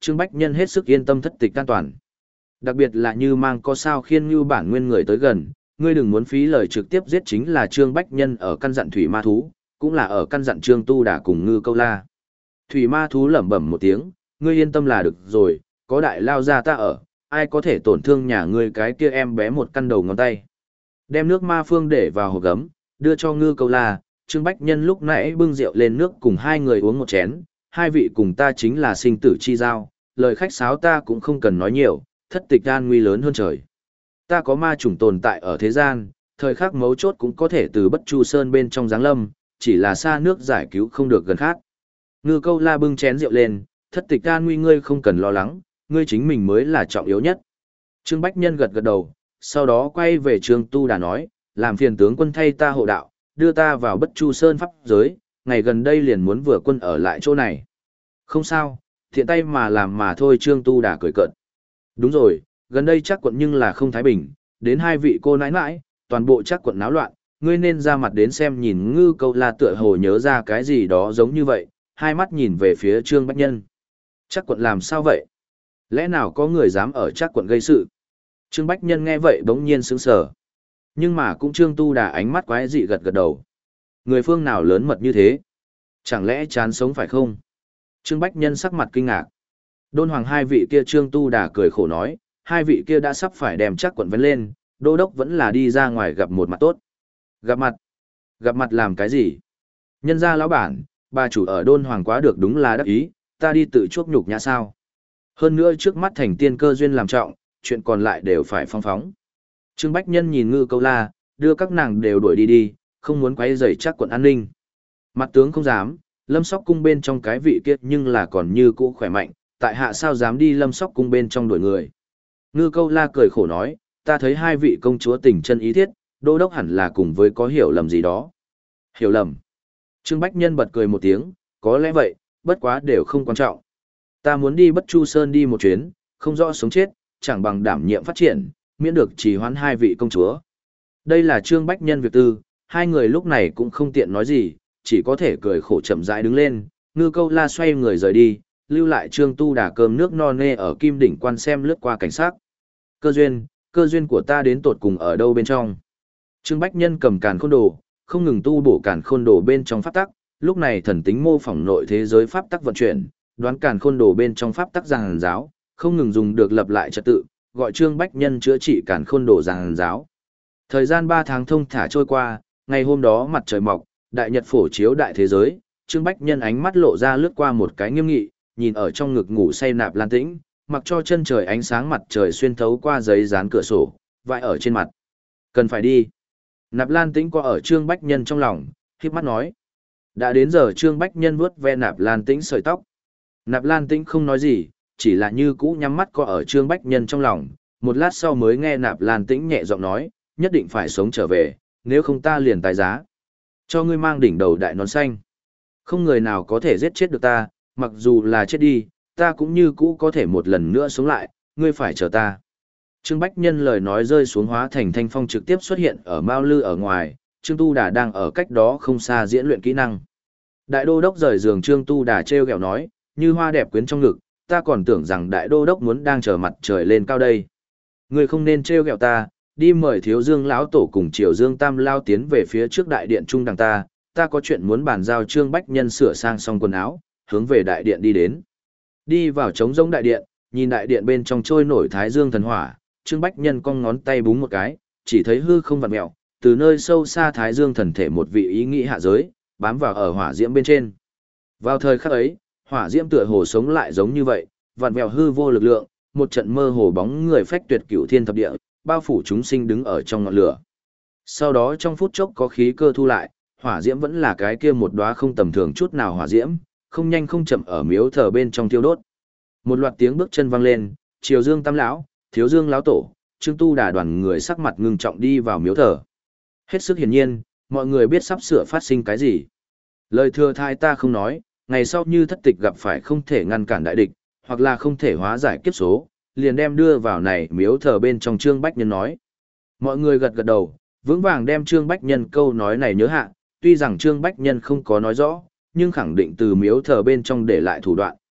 Trương Bách Nhân hết sức yên tâm thất tịch an toàn. Đặc biệt là như mang có sao khiên như bản nguyên người tới gần, ngươi đừng muốn phí lời trực tiếp giết chính là Trương Bách Nhân ở căn dặn thủy ma thú, cũng là ở căn dặn Trương Tu Đà cùng Ngư Câu La. Thủy ma thú lẩm bẩm một tiếng, ngươi yên tâm là được rồi, có đại lao ra ta ở, ai có thể tổn thương nhà ngươi cái kia em bé một căn đầu ngón tay. Đem nước ma phương để vào hộp gấm, đưa cho Ngư Câu La, Trương Bách Nhân lúc nãy bưng rượu lên nước cùng hai người uống một chén, hai vị cùng ta chính là sinh tử chi giao, lời khách sáo ta cũng không cần nói nhiều, thất tịch an nguy lớn hơn trời. Ta có ma chủng tồn tại ở thế gian, thời khắc mấu chốt cũng có thể từ Bất Chu Sơn bên trong giáng lâm, chỉ là xa nước giải cứu không được gần khác. Ngư Câu La bưng chén rượu lên, thất tịch an nguy ngươi không cần lo lắng, ngươi chính mình mới là trọng yếu nhất. Trương Bách Nhân gật gật đầu, sau đó quay về Trương Tu Đà nói, làm phiền tướng quân thay ta hộ đạo, đưa ta vào Bất Chu Sơn pháp giới, ngày gần đây liền muốn vừa quân ở lại chỗ này. Không sao, thiện tay mà làm mà thôi. Trương Tu Đà cười cợt. Đúng rồi, gần đây chắc quận nhưng là không thái bình, đến hai vị cô nãi nãi, toàn bộ chắc quận náo loạn, ngươi nên ra mặt đến xem. Nhìn Ngư Câu La tựa hồ nhớ ra cái gì đó giống như vậy, hai mắt nhìn về phía Trương Bách Nhân. Chắc quận làm sao vậy? Lẽ nào có người dám ở chắc quận gây sự? Trương Bách Nhân nghe vậy bỗng nhiên sững sờ. Nhưng mà cũng Trương Tu Đà ánh mắt quái dị gật gật đầu. Người phương nào lớn mật như thế? Chẳng lẽ chán sống phải không? Trương Bách Nhân sắc mặt kinh ngạc. Đôn hoàng hai vị kia Trương Tu Đà cười khổ nói, hai vị kia đã sắp phải đem chắc quận vấn lên, đô đốc vẫn là đi ra ngoài gặp một mặt tốt. Gặp mặt? Gặp mặt làm cái gì? Nhân gia lão bản, bà chủ ở đôn hoàng quá được đúng là đắc ý, ta đi tự chuốc nhục nhã sao? Hơn nữa trước mắt thành tiên cơ duyên làm trọng, chuyện còn lại đều phải phong phóng. Trương Bách Nhân nhìn Ngư Câu La, đưa các nàng đều đuổi đi đi, không muốn quấy rầy chắc quận an ninh. Mặt tướng không dám, Lâm Sóc cung bên trong cái vị kiết nhưng là còn như cũ khỏe mạnh, tại hạ sao dám đi Lâm Sóc cung bên trong đuổi người. Ngư Câu La cười khổ nói, ta thấy hai vị công chúa tình chân ý thiết, đô đốc hẳn là cùng với có hiểu lầm gì đó. Hiểu lầm. Trương Bách Nhân bật cười một tiếng, có lẽ vậy, bất quá đều không quan trọng. Ta muốn đi Bất Chu Sơn đi một chuyến, không rõ sống chết, chẳng bằng đảm nhiệm phát triển, miễn được trì hoãn hai vị công chúa. Đây là Trương Bách Nhân việc tư, hai người lúc này cũng không tiện nói gì, chỉ có thể cười khổ chậm rãi đứng lên. Ngư Câu La xoay người rời đi, lưu lại Trương Tu Đà cơm nước no nê ở Kim Đỉnh quan xem lướt qua cảnh sát. Cơ duyên, cơ duyên của ta đến tột cùng ở đâu bên trong? Trương Bách Nhân cầm càn khôn đồ, không ngừng tu bổ càn khôn đồ bên trong pháp tắc, lúc này thần tính mô phỏng nội thế giới pháp tắc vận chuyển, đoán càn khôn đồ bên trong pháp tắc giàn giáo, không ngừng dùng được lập lại trật tự, gọi Trương Bách Nhân chữa trị càn khôn đồ giàn giáo. Thời gian ba tháng thông thả trôi qua, ngày hôm đó mặt trời mọc, đại nhật phổ chiếu đại thế giới, Trương Bách Nhân ánh mắt lộ ra lướt qua một cái nghiêm nghị, nhìn ở trong ngực ngủ say Nạp Lan Tĩnh, mặc cho chân trời ánh sáng mặt trời xuyên thấu qua giấy dán cửa sổ, vãi ở trên mặt. Cần phải đi. Nạp Lan Tĩnh có ở Trương Bách Nhân trong lòng, khép mắt nói. Đã đến giờ. Trương Bách Nhân vuốt ve Nạp Lan Tĩnh sợi tóc. Nạp Lan Tĩnh không nói gì, chỉ là như cũ nhắm mắt có ở Trương Bách Nhân trong lòng, một lát sau mới nghe Nạp Lan Tĩnh nhẹ giọng nói, nhất định phải sống trở về, nếu không ta liền tái giá. Cho ngươi mang đỉnh đầu đại nón xanh. Không người nào có thể giết chết được ta, mặc dù là chết đi, ta cũng như cũ có thể một lần nữa sống lại, ngươi phải chờ ta. Trương Bách Nhân lời nói rơi xuống hóa thành thanh phong trực tiếp xuất hiện ở Mao Lư ở ngoài, Trương Tu Đà đang ở cách đó không xa diễn luyện kỹ năng. Đại đô đốc rời giường. Trương Tu Đà trêu ghẹo nói, như hoa đẹp quyến trong ngực, ta còn tưởng rằng đại đô đốc muốn đang chờ mặt trời lên cao đây. Ngươi không nên trêu ghẹo ta, đi mời Thiếu Dương lão tổ cùng Triều Dương Tam lao tiến về phía trước đại điện trung đằng ta, ta có chuyện muốn bàn giao. Trương Bách Nhân sửa sang xong quần áo, hướng về đại điện đi đến. Đi vào trống rỗng đại điện, nhìn đại điện bên trong trôi nổi Thái Dương thần hỏa, Trương Bách Nhân cong ngón tay búng một cái, chỉ thấy hư không vặn mèo, từ nơi sâu xa Thái Dương thần thể một vị ý nghĩ hạ giới, bám vào ở hỏa diễm bên trên. Vào thời khắc ấy, hỏa diễm tựa hồ sống lại giống như vậy, vặn vẹo hư vô lực lượng, một trận mơ hồ bóng người phách tuyệt cửu thiên thập địa, bao phủ chúng sinh đứng ở trong ngọn lửa. Sau đó trong phút chốc có khí cơ thu lại, hỏa diễm vẫn là cái kia một đóa không tầm thường chút nào hỏa diễm, không nhanh không chậm ở miếu thờ bên trong tiêu đốt. Một loạt tiếng bước chân vang lên, Triều Dương Tam lão, Thiếu Dương lão tổ, Trương Tu Đà đoàn người sắc mặt ngưng trọng đi vào miếu thờ. Hết sức hiển nhiên, mọi người biết sắp sửa phát sinh cái gì. Lời thừa thai ta không nói, ngày sau như thất tịch gặp phải không thể ngăn cản đại địch, hoặc là không thể hóa giải kiếp số, liền đem đưa vào này miếu thờ bên trong. Trương Bách Nhân nói. Mọi người gật gật đầu, vững vàng đem Trương Bách Nhân câu nói này nhớ hạ, tuy rằng Trương Bách Nhân không có nói rõ, nhưng khẳng định từ miếu thờ bên trong để lại thủ đoạn,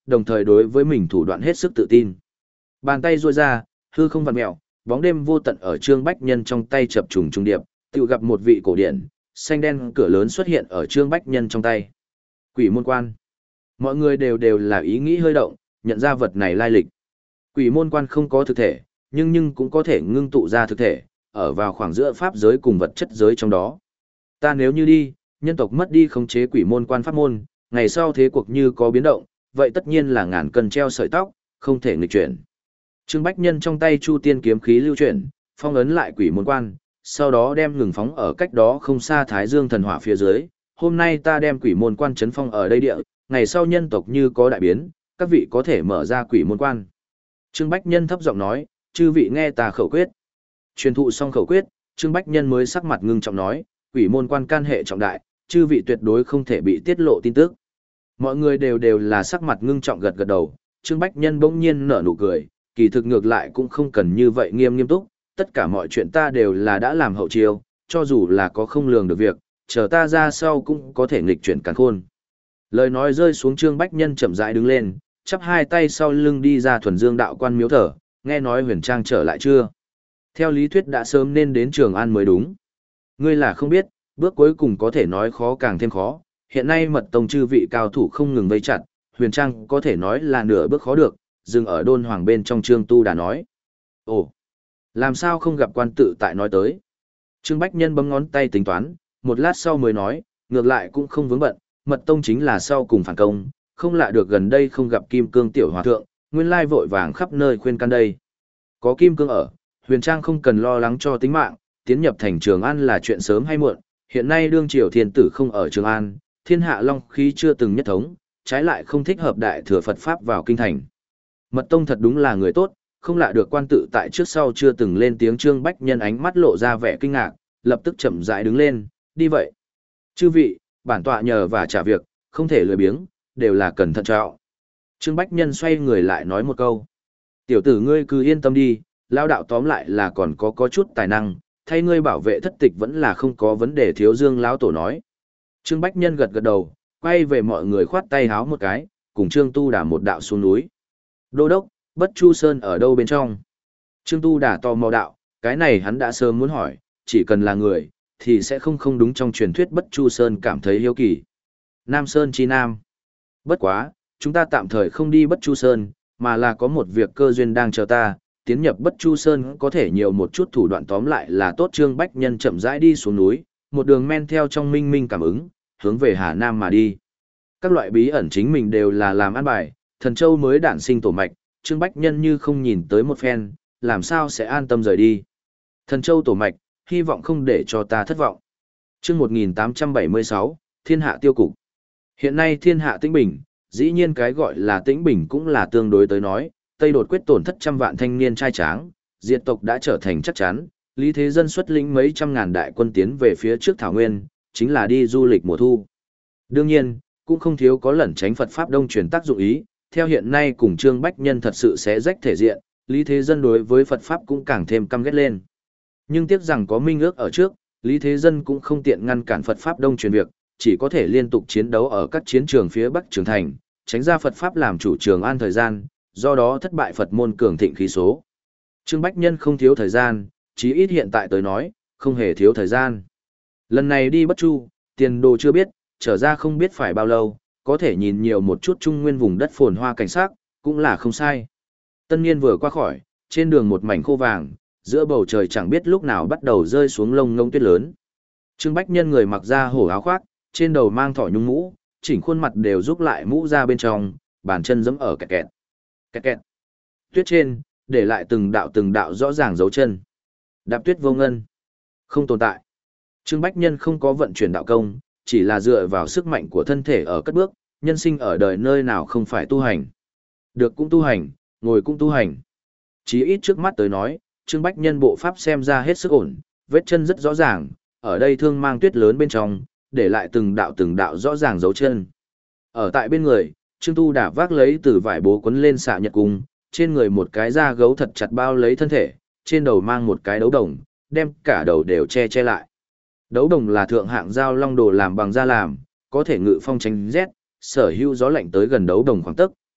đồng thời đối với mình thủ đoạn hết sức tự tin. Bàn tay duỗi ra, hư không vặn mèo, bóng đêm vô tận ở Trương Bách Nhân trong tay chập trùng trung điệp, tự gặp một vị cổ điển, xanh đen cửa lớn xuất hiện ở Trương Bách Nhân trong tay. Quỷ môn quan. Mọi người đều đều là ý nghĩ hơi động, nhận ra vật này lai lịch. Quỷ môn quan không có thực thể, nhưng nhưng cũng có thể ngưng tụ ra thực thể, ở vào khoảng giữa pháp giới cùng vật chất giới trong đó. Ta nếu như đi, nhân tộc mất đi khống chế quỷ môn quan pháp môn, ngày sau thế cuộc như có biến động, vậy tất nhiên là ngàn cân treo sợi tóc, không thể nghịch chuyển. Trương Bách Nhân trong tay Chu Tiên kiếm khí lưu chuyển, phong ấn lại quỷ môn quan, sau đó đem ngừng phóng ở cách đó không xa Thái Dương thần hỏa phía dưới. Hôm nay ta đem quỷ môn quan trấn phong ở đây địa, ngày sau nhân tộc như có đại biến, các vị có thể mở ra quỷ môn quan. Trương Bách Nhân thấp giọng nói, chư vị nghe ta khẩu quyết. Truyền thụ xong khẩu quyết, Trương Bách Nhân mới sắc mặt ngưng trọng nói, quỷ môn quan can hệ trọng đại, chư vị tuyệt đối không thể bị tiết lộ tin tức. Mọi người đều đều là sắc mặt ngưng trọng gật gật đầu, Trương Bách Nhân bỗng nhiên nở nụ cười, kỳ thực ngược lại cũng không cần như vậy nghiêm nghiêm túc, tất cả mọi chuyện ta đều là đã làm hậu chiêu, cho dù là có không lường được việc, chờ ta ra sau cũng có thể nghịch chuyển càn khôn. Lời nói rơi xuống, Trương Bách Nhân chậm rãi đứng lên, chắp hai tay sau lưng đi ra thuần dương đạo quan miếu thờ, nghe nói Huyền Trang trở lại chưa? Theo lý thuyết đã sớm nên đến Trường An mới đúng. Ngươi là không biết, bước cuối cùng có thể nói khó càng thêm khó, hiện nay mật tông chư vị cao thủ không ngừng vây chặt, Huyền Trang có thể nói là nửa bước khó được, dừng ở đôn hoàng bên trong Trương Tu đã nói. Ồ, làm sao không gặp quan tự tại nói tới? Trương Bách Nhân bấm ngón tay tính toán, một lát sau mới nói, ngược lại cũng không vướng bận, mật tông chính là sau cùng phản công, không lạ được gần đây không gặp Kim Cương tiểu hòa thượng, nguyên lai vội vàng khắp nơi khuyên can đây. Có Kim Cương ở, Huyền Trang không cần lo lắng cho tính mạng, tiến nhập thành Trường An là chuyện sớm hay muộn, hiện nay đương triều thiên tử không ở Trường An, thiên hạ long khí chưa từng nhất thống, trái lại không thích hợp đại thừa Phật Pháp vào kinh thành. Mật tông thật đúng là người tốt, không lạ được quan tự tại trước sau chưa từng lên tiếng. Trương Bách Nhân ánh mắt lộ ra vẻ kinh ngạc, lập tức chậm rãi đứng lên, đi vậy. Chư vị, bản tọa nhờ và trả việc, không thể lười biếng, đều là cẩn thận trọng. Trương Bách Nhân xoay người lại nói một câu. Tiểu tử ngươi cứ yên tâm đi, lao đạo tóm lại là còn có có chút tài năng, thay ngươi bảo vệ thất tịch vẫn là không có vấn đề. Thiếu Dương lão tổ nói. Trương Bách Nhân gật gật đầu, quay về mọi người khoát tay háo một cái, cùng Trương Tu Đà một đạo xuống núi. Đô đốc, Bất Chu Sơn ở đâu bên trong? Trương Tu Đà tò mò đạo, cái này hắn đã sớm muốn hỏi, chỉ cần là người, thì sẽ không không đúng trong truyền thuyết Bất Chu Sơn cảm thấy hiếu kỳ. Nam Sơn chi Nam. Bất quá, chúng ta tạm thời không đi Bất Chu Sơn, mà là có một việc cơ duyên đang chờ ta, tiến nhập Bất Chu Sơn có thể nhiều một chút thủ đoạn, tóm lại là tốt. Trương Bách Nhân chậm rãi đi xuống núi, một đường men theo trong minh minh cảm ứng, hướng về Hà Nam mà đi. Các loại bí ẩn chính mình đều là làm ăn bài, Thần Châu mới đản sinh tổ mạch, Trương Bách Nhân như không nhìn tới một phen, làm sao sẽ an tâm rời đi. Thần Châu tổ mạch, hy vọng không để cho ta thất vọng. Chương một nghìn tám trăm bảy mươi sáu, Thiên hạ tiêu cục. Hiện nay thiên hạ tĩnh bình, dĩ nhiên cái gọi là tĩnh bình cũng là tương đối tới nói, Tây đột quyết tổn thất trăm vạn thanh niên trai tráng, diệt tộc đã trở thành chắc chắn, Lý Thế Dân xuất lĩnh mấy trăm ngàn đại quân tiến về phía trước Thảo Nguyên, chính là đi du lịch mùa thu. Đương nhiên, cũng không thiếu có lẩn tránh Phật Pháp Đông truyền tác dụng ý, theo hiện nay cùng Trương Bách Nhân thật sự sẽ rách thể diện, Lý Thế Dân đối với Phật Pháp cũng càng thêm căm ghét lên. Nhưng tiếc rằng có minh ước ở trước, Lý Thế Dân cũng không tiện ngăn cản Phật Pháp Đông truyền việc, chỉ có thể liên tục chiến đấu ở các chiến trường phía Bắc Trường Thành, tránh ra Phật Pháp làm chủ Trường An thời gian, do đó thất bại Phật môn cường thịnh khí số. Trương Bách Nhân không thiếu thời gian, chí ít hiện tại tới nói, không hề thiếu thời gian. Lần này đi Bất Chu, tiền đồ chưa biết, trở ra không biết phải bao lâu, có thể nhìn nhiều một chút trung nguyên vùng đất phồn hoa cảnh sắc, cũng là không sai. Tân niên vừa qua khỏi, trên đường một mảnh khô vàng, giữa bầu trời chẳng biết lúc nào bắt đầu rơi xuống lông ngông tuyết lớn. Trương Bách Nhân người mặc ra hổ áo khoác, trên đầu mang thỏi nhung mũ, chỉnh khuôn mặt đều rúc lại mũ ra bên trong, bàn chân giẫm ở kẹt kẹt. Kẹt kẹt. Tuyết trên, để lại từng đạo từng đạo rõ ràng dấu chân. Đạp tuyết vô ngân. Không tồn tại. Trương Bách Nhân không có vận chuyển đạo công, chỉ là dựa vào sức mạnh của thân thể ở cất bước, nhân sinh ở đời nơi nào không phải tu hành. Được cũng tu hành, ngồi cũng tu hành. Chí ít trước mắt tới nói, Trương Bách Nhân bộ pháp xem ra hết sức ổn, vết chân rất rõ ràng, ở đây thương mang tuyết lớn bên trong, để lại từng đạo từng đạo rõ ràng dấu chân. Ở tại bên người, Trương Tu Đả vác lấy từ vải bố quấn lên xạ nhật cung, trên người một cái da gấu thật chặt bao lấy thân thể, trên đầu mang một cái đấu đồng, đem cả đầu đều che che lại. Đấu đồng là thượng hạng dao long đồ làm bằng da làm, có thể ngự phong tránh rét, sở hữu gió lạnh tới gần đấu đồng khoảng tấc,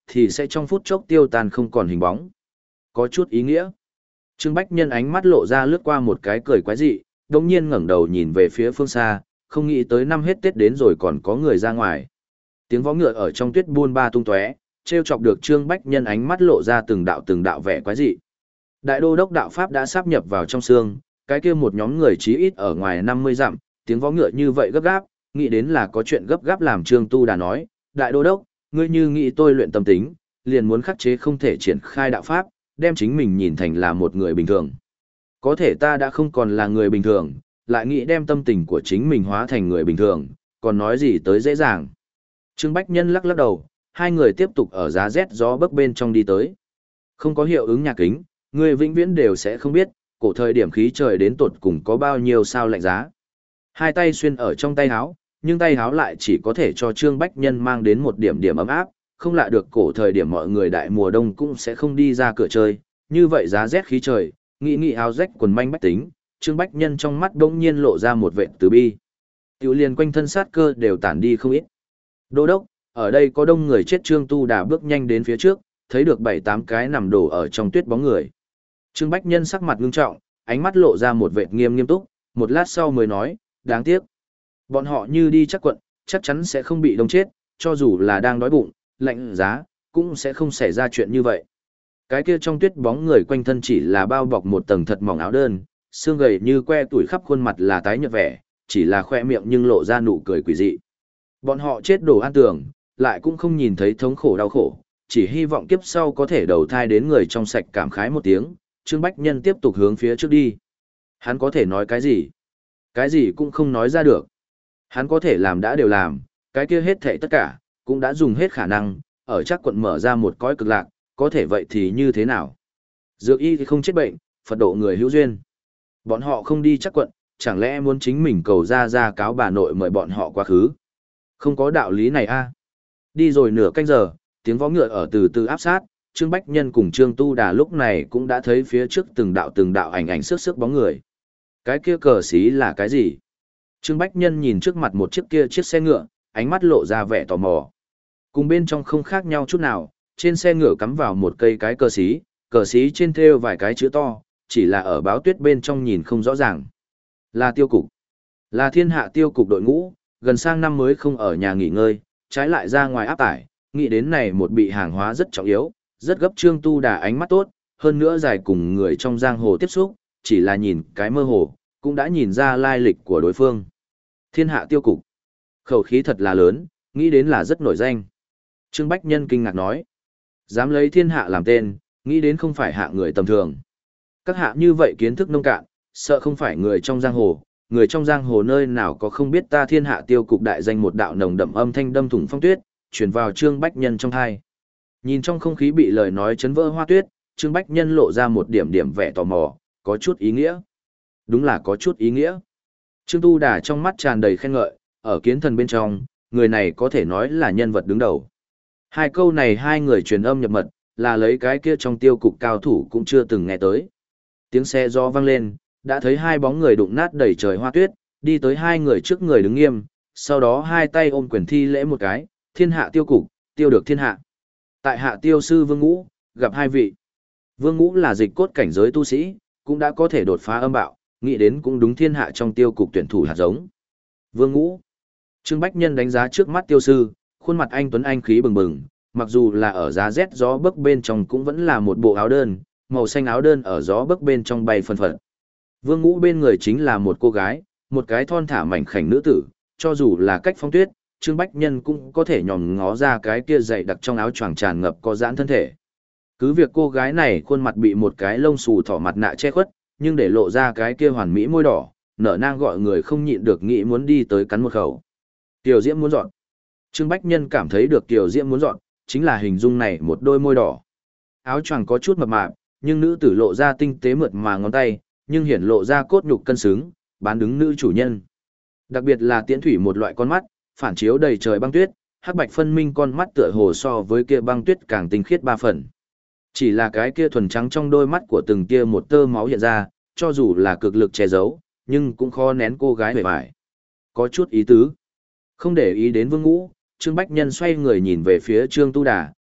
thì sẽ trong phút chốc tiêu tan không còn hình bóng. Có chút ý nghĩa. Trương Bách Nhân ánh mắt lộ ra lướt qua một cái cười quái dị, đồng nhiên ngẩng đầu nhìn về phía phương xa, không nghĩ tới năm hết Tết đến rồi còn có người ra ngoài. Tiếng vó ngựa ở trong tuyết buôn ba tung tóe, trêu chọc được Trương Bách Nhân ánh mắt lộ ra từng đạo từng đạo vẻ quái dị. Đại đô đốc đạo pháp đã sáp nhập vào trong xương, cái kia một nhóm người chí ít ở ngoài năm mươi dặm, tiếng vó ngựa như vậy gấp gáp, nghĩ đến là có chuyện gấp gáp làm Trương Tu Đà nói, đại đô đốc, ngươi như nghĩ tôi luyện tâm tính, liền muốn khắc chế không thể triển khai đạo pháp, đem chính mình nhìn thành là một người bình thường. Có thể ta đã không còn là người bình thường, lại nghĩ đem tâm tình của chính mình hóa thành người bình thường, còn nói gì tới dễ dàng. Trương Bách Nhân lắc lắc đầu, hai người tiếp tục ở giá rét gió bấc bên trong đi tới. Không có hiệu ứng nhà kính, người vĩnh viễn đều sẽ không biết, cổ thời điểm khí trời đến tột cùng có bao nhiêu sao lạnh giá. Hai tay xuyên ở trong tay áo, nhưng tay áo lại chỉ có thể cho Trương Bách Nhân mang đến một điểm điểm ấm áp, không lạ được cổ thời điểm mọi người đại mùa đông cũng sẽ không đi ra cửa chơi, như vậy giá rét khí trời, nghĩ nghĩ áo rách quần manh bách tính, Trương Bách Nhân trong mắt bỗng nhiên lộ ra một vệt từ bi. Tiểu liền quanh thân sát cơ đều tản đi không ít. Đô đốc, ở đây có đông người chết. Trương Tu Đà bước nhanh đến phía trước, thấy được bảy tám cái nằm đổ ở trong tuyết bóng người. Trương Bách Nhân sắc mặt ngưng trọng, ánh mắt lộ ra một vệt nghiêm nghiêm túc, một lát sau mới nói, đáng tiếc. Bọn họ như đi chắc quận, chắc chắn sẽ không bị đông chết, cho dù là đang đói bụng, lạnh giá, cũng sẽ không xảy ra chuyện như vậy. Cái kia trong tuyết bóng người quanh thân chỉ là bao bọc một tầng thật mỏng áo đơn, xương gầy như que tuổi khắp khuôn mặt là tái nhợt vẻ, chỉ là khoe miệng nhưng lộ ra nụ cười quỷ dị. Bọn họ chết đổ an tường, lại cũng không nhìn thấy thống khổ đau khổ, chỉ hy vọng kiếp sau có thể đầu thai đến người trong sạch. Cảm khái một tiếng, Trương Bách Nhân tiếp tục hướng phía trước đi. Hắn có thể nói cái gì? Cái gì cũng không nói ra được. Hắn có thể làm đã đều làm, cái kia hết thảy tất cả, cũng đã dùng hết khả năng, ở chắc quận mở ra một cõi cực lạc, có thể vậy thì như thế nào? Dược y thì không chết bệnh, Phật độ người hữu duyên. Bọn họ không đi chắc quận, chẳng lẽ muốn chính mình cầu ra ra cáo bà nội mời bọn họ quá khứ? Không có đạo lý này a. Đi rồi nửa canh giờ, tiếng vó ngựa ở từ từ áp sát, Trương Bách Nhân cùng Trương Tu Đà lúc này cũng đã thấy phía trước từng đạo từng đạo ảnh ảnh sức sức bóng người. Cái kia cờ xí là cái gì? Trương Bách Nhân nhìn trước mặt một chiếc kia chiếc xe ngựa, ánh mắt lộ ra vẻ tò mò. Cùng bên trong không khác nhau chút nào, trên xe ngựa cắm vào một cây cái cờ xí, cờ xí trên thêu vài cái chữ to, chỉ là ở báo tuyết bên trong nhìn không rõ ràng. Là tiêu cục. Là thiên hạ tiêu cục đội ngũ, gần sang năm mới không ở nhà nghỉ ngơi, trái lại ra ngoài áp tải, nghĩ đến này một bị hàng hóa rất trọng yếu, rất gấp. Trương Tu Đà ánh mắt tốt, hơn nữa dài cùng người trong giang hồ tiếp xúc, chỉ là nhìn cái mơ hồ, cũng đã nhìn ra lai lịch của đối phương. Thiên hạ tiêu cục. Khẩu khí thật là lớn, nghĩ đến là rất nổi danh. Trương Bách Nhân kinh ngạc nói. Dám lấy thiên hạ làm tên, nghĩ đến không phải hạ người tầm thường. Các hạ như vậy kiến thức nông cạn, sợ không phải người trong giang hồ, người trong giang hồ nơi nào có không biết ta thiên hạ tiêu cục đại danh. Một đạo nồng đậm âm thanh đâm thủng phong tuyết, truyền vào Trương Bách Nhân trong tai. Nhìn trong không khí bị lời nói chấn vỡ hoa tuyết, Trương Bách Nhân lộ ra một điểm điểm vẻ tò mò, có chút ý nghĩa. Đúng là có chút ý nghĩa. Trương Tu Đà trong mắt tràn đầy khen ngợi, ở kiến thần bên trong, người này có thể nói là nhân vật đứng đầu. Hai câu này hai người truyền âm nhập mật, là lấy cái kia trong tiêu cục cao thủ cũng chưa từng nghe tới. Tiếng xe gió vang lên, đã thấy hai bóng người đụng nát đầy trời hoa tuyết, đi tới hai người trước người đứng nghiêm, sau đó hai tay ôm quyền thi lễ một cái, thiên hạ tiêu cục, tiêu được thiên hạ. Tại hạ tiêu sư Vương Ngũ, gặp hai vị. Vương Ngũ là dịch cốt cảnh giới tu sĩ, cũng đã có thể đột phá âm bạo, nghĩ đến cũng đúng thiên hạ trong tiêu cục tuyển thủ hạt giống. Vương Ngũ. Trương Bách Nhân đánh giá trước mắt tiêu sư, khuôn mặt anh tuấn anh khí bừng bừng, mặc dù là ở giá rét gió bấc bên trong cũng vẫn là một bộ áo đơn, màu xanh áo đơn ở gió bấc bên trong bay phân phật. Vương Ngũ bên người chính là một cô gái, một cái thon thả mảnh khảnh nữ tử, cho dù là cách phong tuyết, Trương Bách Nhân cũng có thể nhòm ngó ra cái kia dày đặc trong áo choàng tràn ngập có giãn thân thể. Cứ việc cô gái này khuôn mặt bị một cái lông xù thỏ mặt nạ che khuất, nhưng để lộ ra cái kia hoàn mỹ môi đỏ, nở nang gọi người không nhịn được nghĩ muốn đi tới cắn một khẩu. Tiểu Diễm muốn dọn. Trương Bách Nhân cảm thấy được Tiểu Diễm muốn dọn, chính là hình dung này một đôi môi đỏ. Áo choàng có chút mập mạp, nhưng nữ tử lộ ra tinh tế mượt mà ngón tay, nhưng hiển lộ ra cốt nhục cân xứng, bán đứng nữ chủ nhân. Đặc biệt là tiễn thủy một loại con mắt, phản chiếu đầy trời băng tuyết, hắc bạch phân minh con mắt tựa hồ so với kia băng tuyết càng tinh khiết ba phần. Chỉ là cái kia thuần trắng trong đôi mắt của từng kia một tơ máu hiện ra, cho dù là cực lực che giấu, nhưng cũng khó nén cô gái bề bài. Có chút ý tứ. Không để ý đến Vương Ngũ, Trương Bách Nhân xoay người nhìn về phía Trương Tu Đà,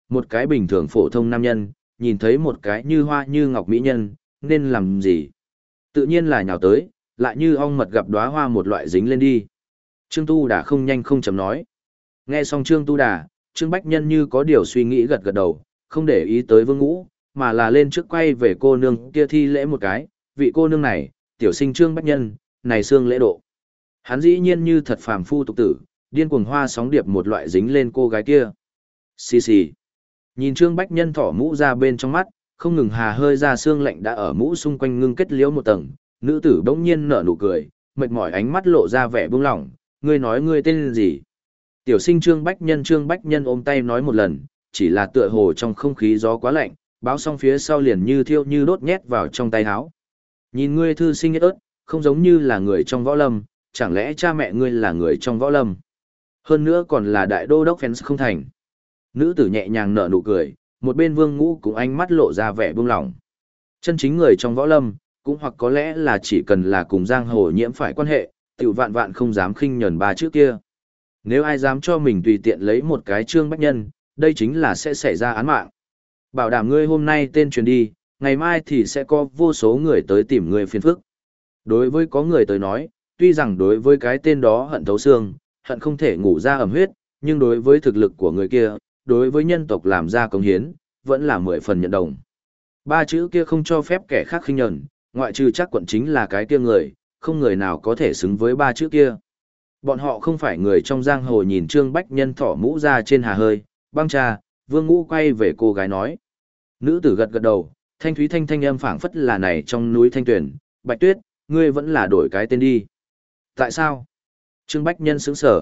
một cái bình thường phổ thông nam nhân, nhìn thấy một cái như hoa như ngọc mỹ nhân, nên làm gì? Tự nhiên là nhào tới, lại như ong mật gặp đóa hoa một loại dính lên đi. Trương Tu Đà không nhanh không chậm nói. Nghe xong Trương Tu Đà, Trương Bách Nhân như có điều suy nghĩ gật gật đầu, không để ý tới Vương Ngũ, mà là lên trước quay về cô nương kia thi lễ một cái, vị cô nương này, tiểu sinh Trương Bách Nhân, này xương lễ độ. Hắn dĩ nhiên như thật phàm phu tục tử, điên cuồng hoa sóng điệp một loại dính lên cô gái kia. Xì xì. Nhìn Trương Bách Nhân thỏ mũ ra bên trong mắt, không ngừng hà hơi ra xương lạnh đã ở mũ xung quanh ngưng kết liễu một tầng, nữ tử bỗng nhiên nở nụ cười, mệt mỏi ánh mắt lộ ra vẻ buông lỏng, ngươi nói ngươi tên gì? Tiểu sinh Trương Bách Nhân Trương Bách Nhân ôm tay nói một lần, chỉ là tựa hồ trong không khí gió quá lạnh, báo xong phía sau liền như thiêu như đốt nhét vào trong tay áo. Nhìn ngươi thư sinh ết ớt, không giống như là người trong võ lâm, chẳng lẽ cha mẹ ngươi là người trong võ lâm? Hơn nữa còn là đại đô đốc fans không thành. Nữ tử nhẹ nhàng nở nụ cười, một bên Vương Ngũ cũng ánh mắt lộ ra vẻ buông lỏng. Chân chính người trong võ lâm, cũng hoặc có lẽ là chỉ cần là cùng giang hồ nhiễm phải quan hệ, tiểu vạn vạn không dám khinh nhẫn ba chữ kia. Nếu ai dám cho mình tùy tiện lấy một cái Trương Bách Nhân, đây chính là sẽ xảy ra án mạng. Bảo đảm ngươi hôm nay tên truyền đi, ngày mai thì sẽ có vô số người tới tìm ngươi phiền phức. Đối với có người tới nói, tuy rằng đối với cái tên đó hận thấu xương, hận không thể ngủ ra ẩm huyết, nhưng đối với thực lực của người kia, đối với nhân tộc làm ra công hiến, vẫn là mười phần nhận đồng. Ba chữ kia không cho phép kẻ khác khinh nhẫn, ngoại trừ chắc quận chính là cái kia người, không người nào có thể xứng với ba chữ kia. Bọn họ không phải người trong giang hồ nhìn Trương Bách Nhân thỏ mũ ra trên hà hơi, băng trà, Vương Ngũ quay về cô gái nói. Nữ tử gật gật đầu, thanh thúy thanh thanh âm phảng phất là này trong núi thanh tuyển, Bạch Tuyết, ngươi vẫn là đổi cái tên đi. Tại sao? Trương Bách Nhân sững sở.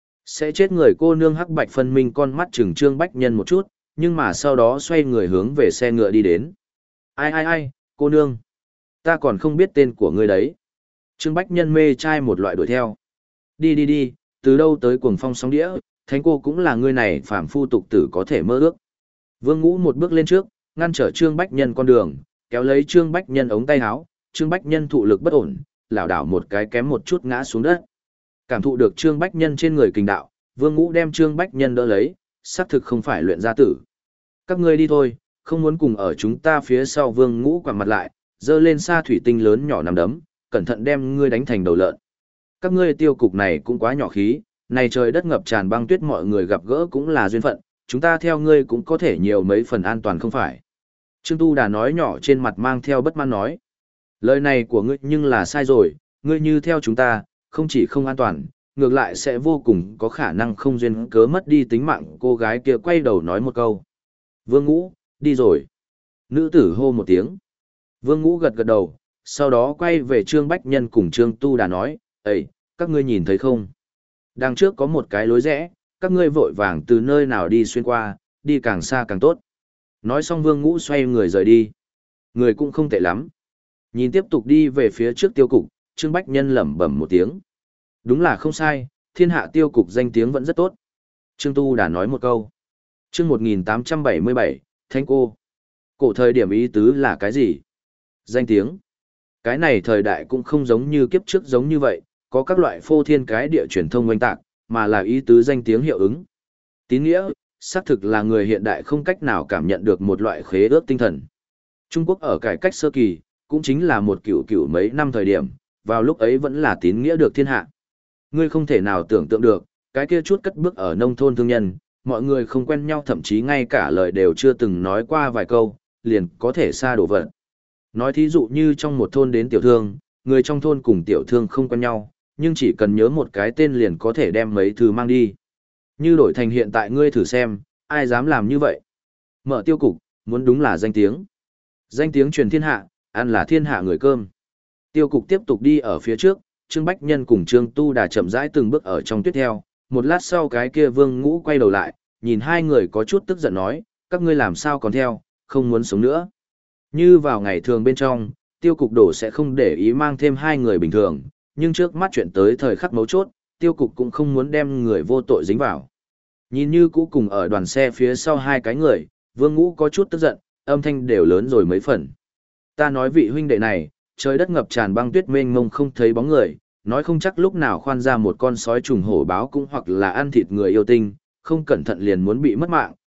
Sẽ chết người cô nương hắc bạch phân minh con mắt chừng Trương Bách Nhân một chút, nhưng mà sau đó xoay người hướng về xe ngựa đi đến. Ai ai ai, cô nương. Ta còn không biết tên của ngươi đấy. Trương Bách Nhân mê trai một loại đuổi theo. Đi đi đi, từ đâu tới cuồng phong sóng đĩa, thánh cô cũng là ngươi này phàm phu tục tử có thể mơ ước. Vương Ngũ một bước lên trước, ngăn trở Trương Bách Nhân con đường, kéo lấy Trương Bách Nhân ống tay áo, Trương Bách Nhân thụ lực bất ổn, lảo đảo một cái kém một chút ngã xuống đất. Cảm thụ được Trương Bách Nhân trên người kình đạo, Vương Ngũ đem Trương Bách Nhân đỡ lấy, xác thực không phải luyện gia tử. Các ngươi đi thôi, không muốn cùng ở chúng ta phía sau. Vương Ngũ quẳng mặt lại, dơ lên sa thủy tinh lớn nhỏ nằm đấm, cẩn thận đem ngươi đánh thành đầu lợn. Các ngươi tiêu cục này cũng quá nhỏ khí, này trời đất ngập tràn băng tuyết mọi người gặp gỡ cũng là duyên phận, chúng ta theo ngươi cũng có thể nhiều mấy phần an toàn không phải. Trương Tu Đà nói nhỏ trên mặt mang theo bất mãn nói. Lời này của ngươi nhưng là sai rồi, ngươi như theo chúng ta, không chỉ không an toàn, ngược lại sẽ vô cùng có khả năng không duyên cớ mất đi tính mạng. Cô gái kia quay đầu nói một câu. Vương Ngũ, đi rồi. Nữ tử hô một tiếng. Vương Ngũ gật gật đầu, sau đó quay về Trương Bách Nhân cùng Trương Tu Đà nói, Ê, các ngươi nhìn thấy không? Đằng trước có một cái lối rẽ, các ngươi vội vàng từ nơi nào đi xuyên qua, đi càng xa càng tốt. Nói xong Vương Ngũ xoay người rời đi. Người cũng không tệ lắm. Nhìn tiếp tục đi về phía trước tiêu cục, Trương Bách Nhân lẩm bẩm một tiếng. Đúng là không sai, thiên hạ tiêu cục danh tiếng vẫn rất tốt. Trương Tu đã nói một câu. Chương một nghìn tám trăm bảy mươi bảy, Thánh Cô. Cổ thời điểm ý tứ là cái gì? Danh tiếng. Cái này thời đại cũng không giống như kiếp trước giống như vậy, có các loại phô thiên cái địa truyền thông oanh tạc, mà là ý tứ danh tiếng hiệu ứng. Tín nghĩa, xác thực là người hiện đại không cách nào cảm nhận được một loại khế ước tinh thần. Trung Quốc ở cải cách sơ kỳ, cũng chính là một cựu cựu mấy năm thời điểm, vào lúc ấy vẫn là tín nghĩa được thiên hạ. Ngươi không thể nào tưởng tượng được, cái kia chút cất bước ở nông thôn thương nhân, mọi người không quen nhau thậm chí ngay cả lời đều chưa từng nói qua vài câu, liền có thể xa đổ vật. Nói thí dụ như trong một thôn đến tiểu thương, người trong thôn cùng tiểu thương không quen nhau, nhưng chỉ cần nhớ một cái tên liền có thể đem mấy thứ mang đi. Như đổi thành hiện tại ngươi thử xem, ai dám làm như vậy? Mở tiêu cục, muốn đúng là danh tiếng. Danh tiếng truyền thiên hạ, ăn là thiên hạ người cơm. Tiêu cục tiếp tục đi ở phía trước, Trương Bách Nhân cùng Trương Tu Đà chậm rãi từng bước ở trong tuyết theo. Một lát sau cái kia Vương Ngũ quay đầu lại, nhìn hai người có chút tức giận nói, các ngươi làm sao còn theo, không muốn sống nữa. Như vào ngày thường bên trong, tiêu cục đổ sẽ không để ý mang thêm hai người bình thường, nhưng trước mắt chuyện tới thời khắc mấu chốt, tiêu cục cũng không muốn đem người vô tội dính vào. Nhìn như cũ cùng ở đoàn xe phía sau hai cái người, Vương Ngũ có chút tức giận, âm thanh đều lớn rồi mấy phần. Ta nói vị huynh đệ này, trời đất ngập tràn băng tuyết mênh mông không thấy bóng người, nói không chắc lúc nào khoan ra một con sói trùng hổ báo cũng hoặc là ăn thịt người yêu tinh, không cẩn thận liền muốn bị mất mạng,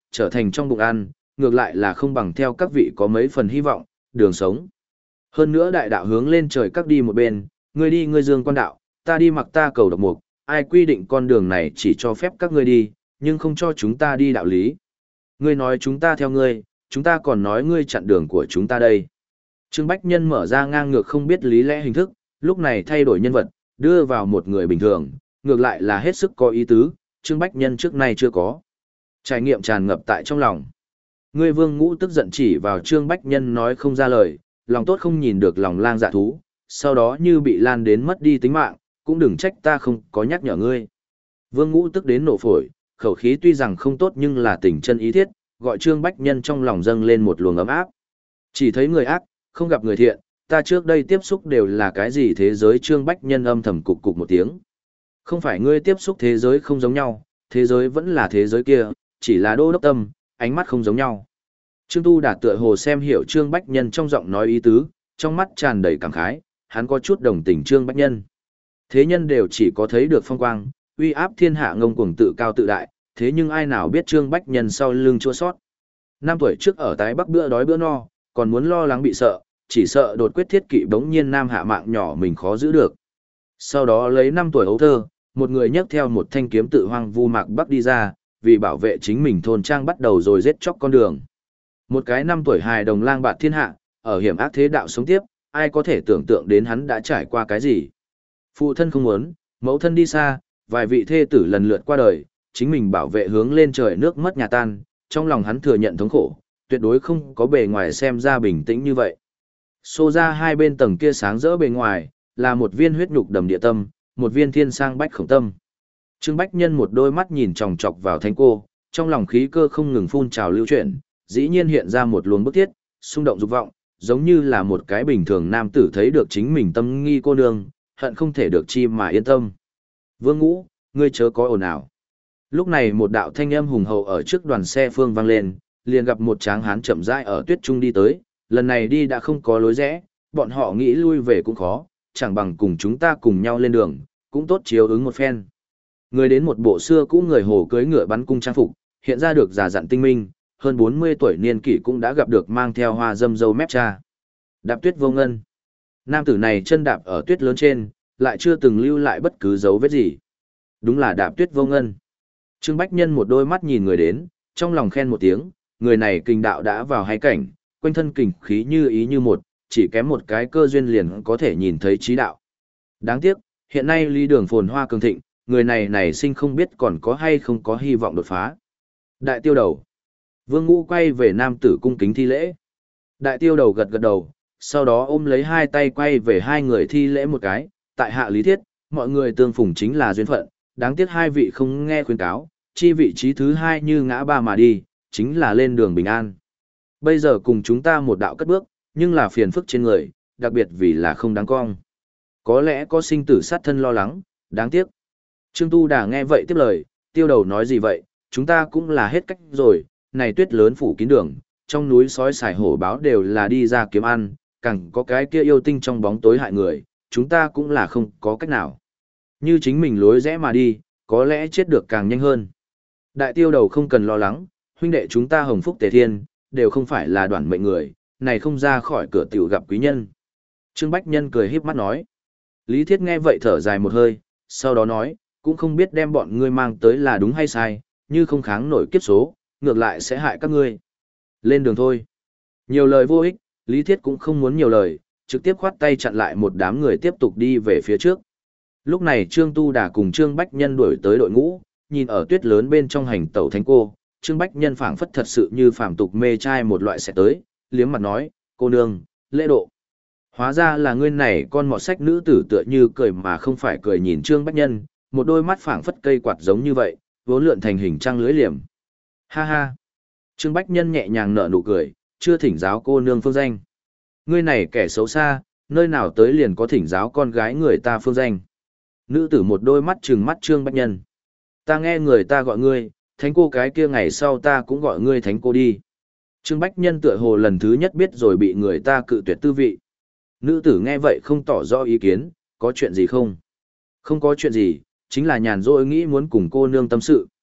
trở thành trong bụng ăn, ngược lại là không bằng theo các vị có mấy phần hy vọng, đường sống. Hơn nữa đại đạo hướng lên trời các đi một bên, ngươi đi ngươi dương quan đạo, ta đi mặc ta cầu độc mục, ai quy định con đường này chỉ cho phép các ngươi đi, nhưng không cho chúng ta đi đạo lý. Ngươi nói chúng ta theo ngươi, chúng ta còn nói ngươi chặn đường của chúng ta đây. Trương Bách Nhân mở ra ngang ngược không biết lý lẽ hình thức, lúc này thay đổi nhân vật, đưa vào một người bình thường, ngược lại là hết sức có ý tứ, Trương Bách Nhân trước nay chưa có. Trải nghiệm tràn ngập tại trong lòng. Ngươi Vương Ngũ tức giận chỉ vào Trương Bách Nhân nói không ra lời, lòng tốt không nhìn được lòng lang dạ thú, sau đó như bị lan đến mất đi tính mạng, cũng đừng trách ta không có nhắc nhở ngươi. Vương Ngũ tức đến nổ phổi, khẩu khí tuy rằng không tốt nhưng là tình chân ý thiết, gọi Trương Bách Nhân trong lòng dâng lên một luồng ấm áp. Chỉ thấy người ác, không gặp người thiện, ta trước đây tiếp xúc đều là cái gì thế giới. Trương Bách Nhân âm thầm cục cục một tiếng. Không phải ngươi tiếp xúc thế giới không giống nhau, thế giới vẫn là thế giới kia, chỉ là đô đốc tâm, ánh mắt không giống nhau. Trương Tu Đà tựa hồ xem hiểu Trương Bách Nhân trong giọng nói ý tứ, trong mắt tràn đầy cảm khái, hắn có chút đồng tình Trương Bách Nhân. Thế nhân đều chỉ có thấy được phong quang, uy áp thiên hạ ngông cuồng tự cao tự đại, thế nhưng ai nào biết Trương Bách Nhân sau lưng chua sót. Năm tuổi trước ở tái bắc bữa đói bữa no, còn muốn lo lắng bị sợ, chỉ sợ đột quyết thiết kỵ bỗng nhiên nam hạ mạng nhỏ mình khó giữ được. Sau đó lấy năm tuổi ấu thơ, một người nhấc theo một thanh kiếm tự hoang vu mạc bắc đi ra, vì bảo vệ chính mình thôn trang bắt đầu rồi giết chóc con đường. Một cái năm tuổi hài đồng lang bạt thiên hạ, ở hiểm ác thế đạo sống tiếp, ai có thể tưởng tượng đến hắn đã trải qua cái gì. Phụ thân không muốn, mẫu thân đi xa, vài vị thê tử lần lượt qua đời, chính mình bảo vệ hướng lên trời nước mất nhà tan, trong lòng hắn thừa nhận thống khổ, tuyệt đối không có bề ngoài xem ra bình tĩnh như vậy. Xô ra hai bên tầng kia sáng rỡ bề ngoài, là một viên huyết nhục đầm địa tâm, một viên thiên sang bách khổng tâm. Trương Bách Nhân một đôi mắt nhìn chòng chọc vào thánh cô, trong lòng khí cơ không ngừng phun trào lưu chuyển, dĩ nhiên hiện ra một luồng bức thiết, xung động dục vọng, giống như là một cái bình thường nam tử thấy được chính mình tâm nghi cô nương, hận không thể được chi mà yên tâm. Vương Ngũ, ngươi chớ có ồn ào. Lúc này một đạo thanh âm hùng hậu ở trước đoàn xe phương vang lên, liền gặp một tráng hán chậm rãi ở tuyết trung đi tới, lần này đi đã không có lối rẽ, bọn họ nghĩ lui về cũng khó, chẳng bằng cùng chúng ta cùng nhau lên đường, cũng tốt chiếu ứng một phen. Người đến một bộ xưa cũ người hồ cưới ngựa bắn cung trang phục, hiện ra được già dặn tinh minh, hơn bốn mươi tuổi niên kỷ cũng đã gặp được mang theo hoa dâm dâu mép cha. Đạp tuyết vô ngân. Nam tử này chân đạp ở tuyết lớn trên, lại chưa từng lưu lại bất cứ dấu vết gì. Đúng là đạp tuyết vô ngân. Trương Bách Nhân một đôi mắt nhìn người đến, trong lòng khen một tiếng, người này kình đạo đã vào hay cảnh, quanh thân kình khí như ý như một, chỉ kém một cái cơ duyên liền có thể nhìn thấy trí đạo. Đáng tiếc, hiện nay ly đường phồn hoa cường thịnh, người này này sinh không biết còn có hay không có hy vọng đột phá. Đại tiêu đầu. Vương Ngũ quay về nam tử cung kính thi lễ. Đại tiêu đầu gật gật đầu, sau đó ôm lấy hai tay quay về hai người thi lễ một cái, tại hạ lý thiết, mọi người tương phùng chính là duyên phận, đáng tiếc hai vị không nghe khuyên cáo, chi vị trí thứ hai như ngã ba mà đi, chính là lên đường bình an. Bây giờ cùng chúng ta một đạo cất bước, nhưng là phiền phức trên người, đặc biệt vì là không đáng cong. Có lẽ có sinh tử sát thân lo lắng, đáng tiếc. Trương Tu Đà nghe vậy tiếp lời, tiêu đầu nói gì vậy, chúng ta cũng là hết cách rồi, này tuyết lớn phủ kín đường, trong núi sói sải hổ báo đều là đi ra kiếm ăn, càng có cái kia yêu tinh trong bóng tối hại người, chúng ta cũng là không có cách nào. Như chính mình lối rẽ mà đi, có lẽ chết được càng nhanh hơn. Đại tiêu đầu không cần lo lắng, huynh đệ chúng ta hồng phúc tề thiên, đều không phải là đoạn mệnh người, này không ra khỏi cửa tiểu gặp quý nhân. Trương Bách Nhân cười híp mắt nói. Lý Thiết nghe vậy thở dài một hơi, sau đó nói, cũng không biết đem bọn ngươi mang tới là đúng hay sai, như không kháng nổi kiếp số, ngược lại sẽ hại các ngươi. Lên đường thôi. Nhiều lời vô ích, Lý Thiết cũng không muốn nhiều lời, trực tiếp khoát tay chặn lại một đám người tiếp tục đi về phía trước. Lúc này Trương Tu Đà cùng Trương Bách Nhân đuổi tới đội ngũ, nhìn ở tuyết lớn bên trong hành tẩu thánh cô, Trương Bách Nhân phảng phất thật sự như phàm tục mê trai một loại sẽ tới, liếm mặt nói, cô nương, lễ độ. Hóa ra là ngươi này con mọt sách nữ tử tựa như cười mà không phải cười nhìn Trương Bách Nhân, một đôi mắt phảng phất cây quạt giống như vậy, vốn lượn thành hình trăng lưới liềm. Ha ha. Trương Bách Nhân nhẹ nhàng nở nụ cười, chưa thỉnh giáo cô nương phương danh. Ngươi này kẻ xấu xa, nơi nào tới liền có thỉnh giáo con gái người ta phương danh. Nữ tử một đôi mắt trừng mắt Trương Bách Nhân. Ta nghe người ta gọi ngươi, thánh cô cái kia ngày sau ta cũng gọi ngươi thánh cô đi. Trương Bách Nhân tựa hồ lần thứ nhất biết rồi bị người ta cự tuyệt tư vị. Nữ tử nghe vậy không tỏ rõ ý kiến, có chuyện gì không? Không có chuyện gì, chính là nhàn rỗi nghĩ muốn cùng cô nương tâm sự.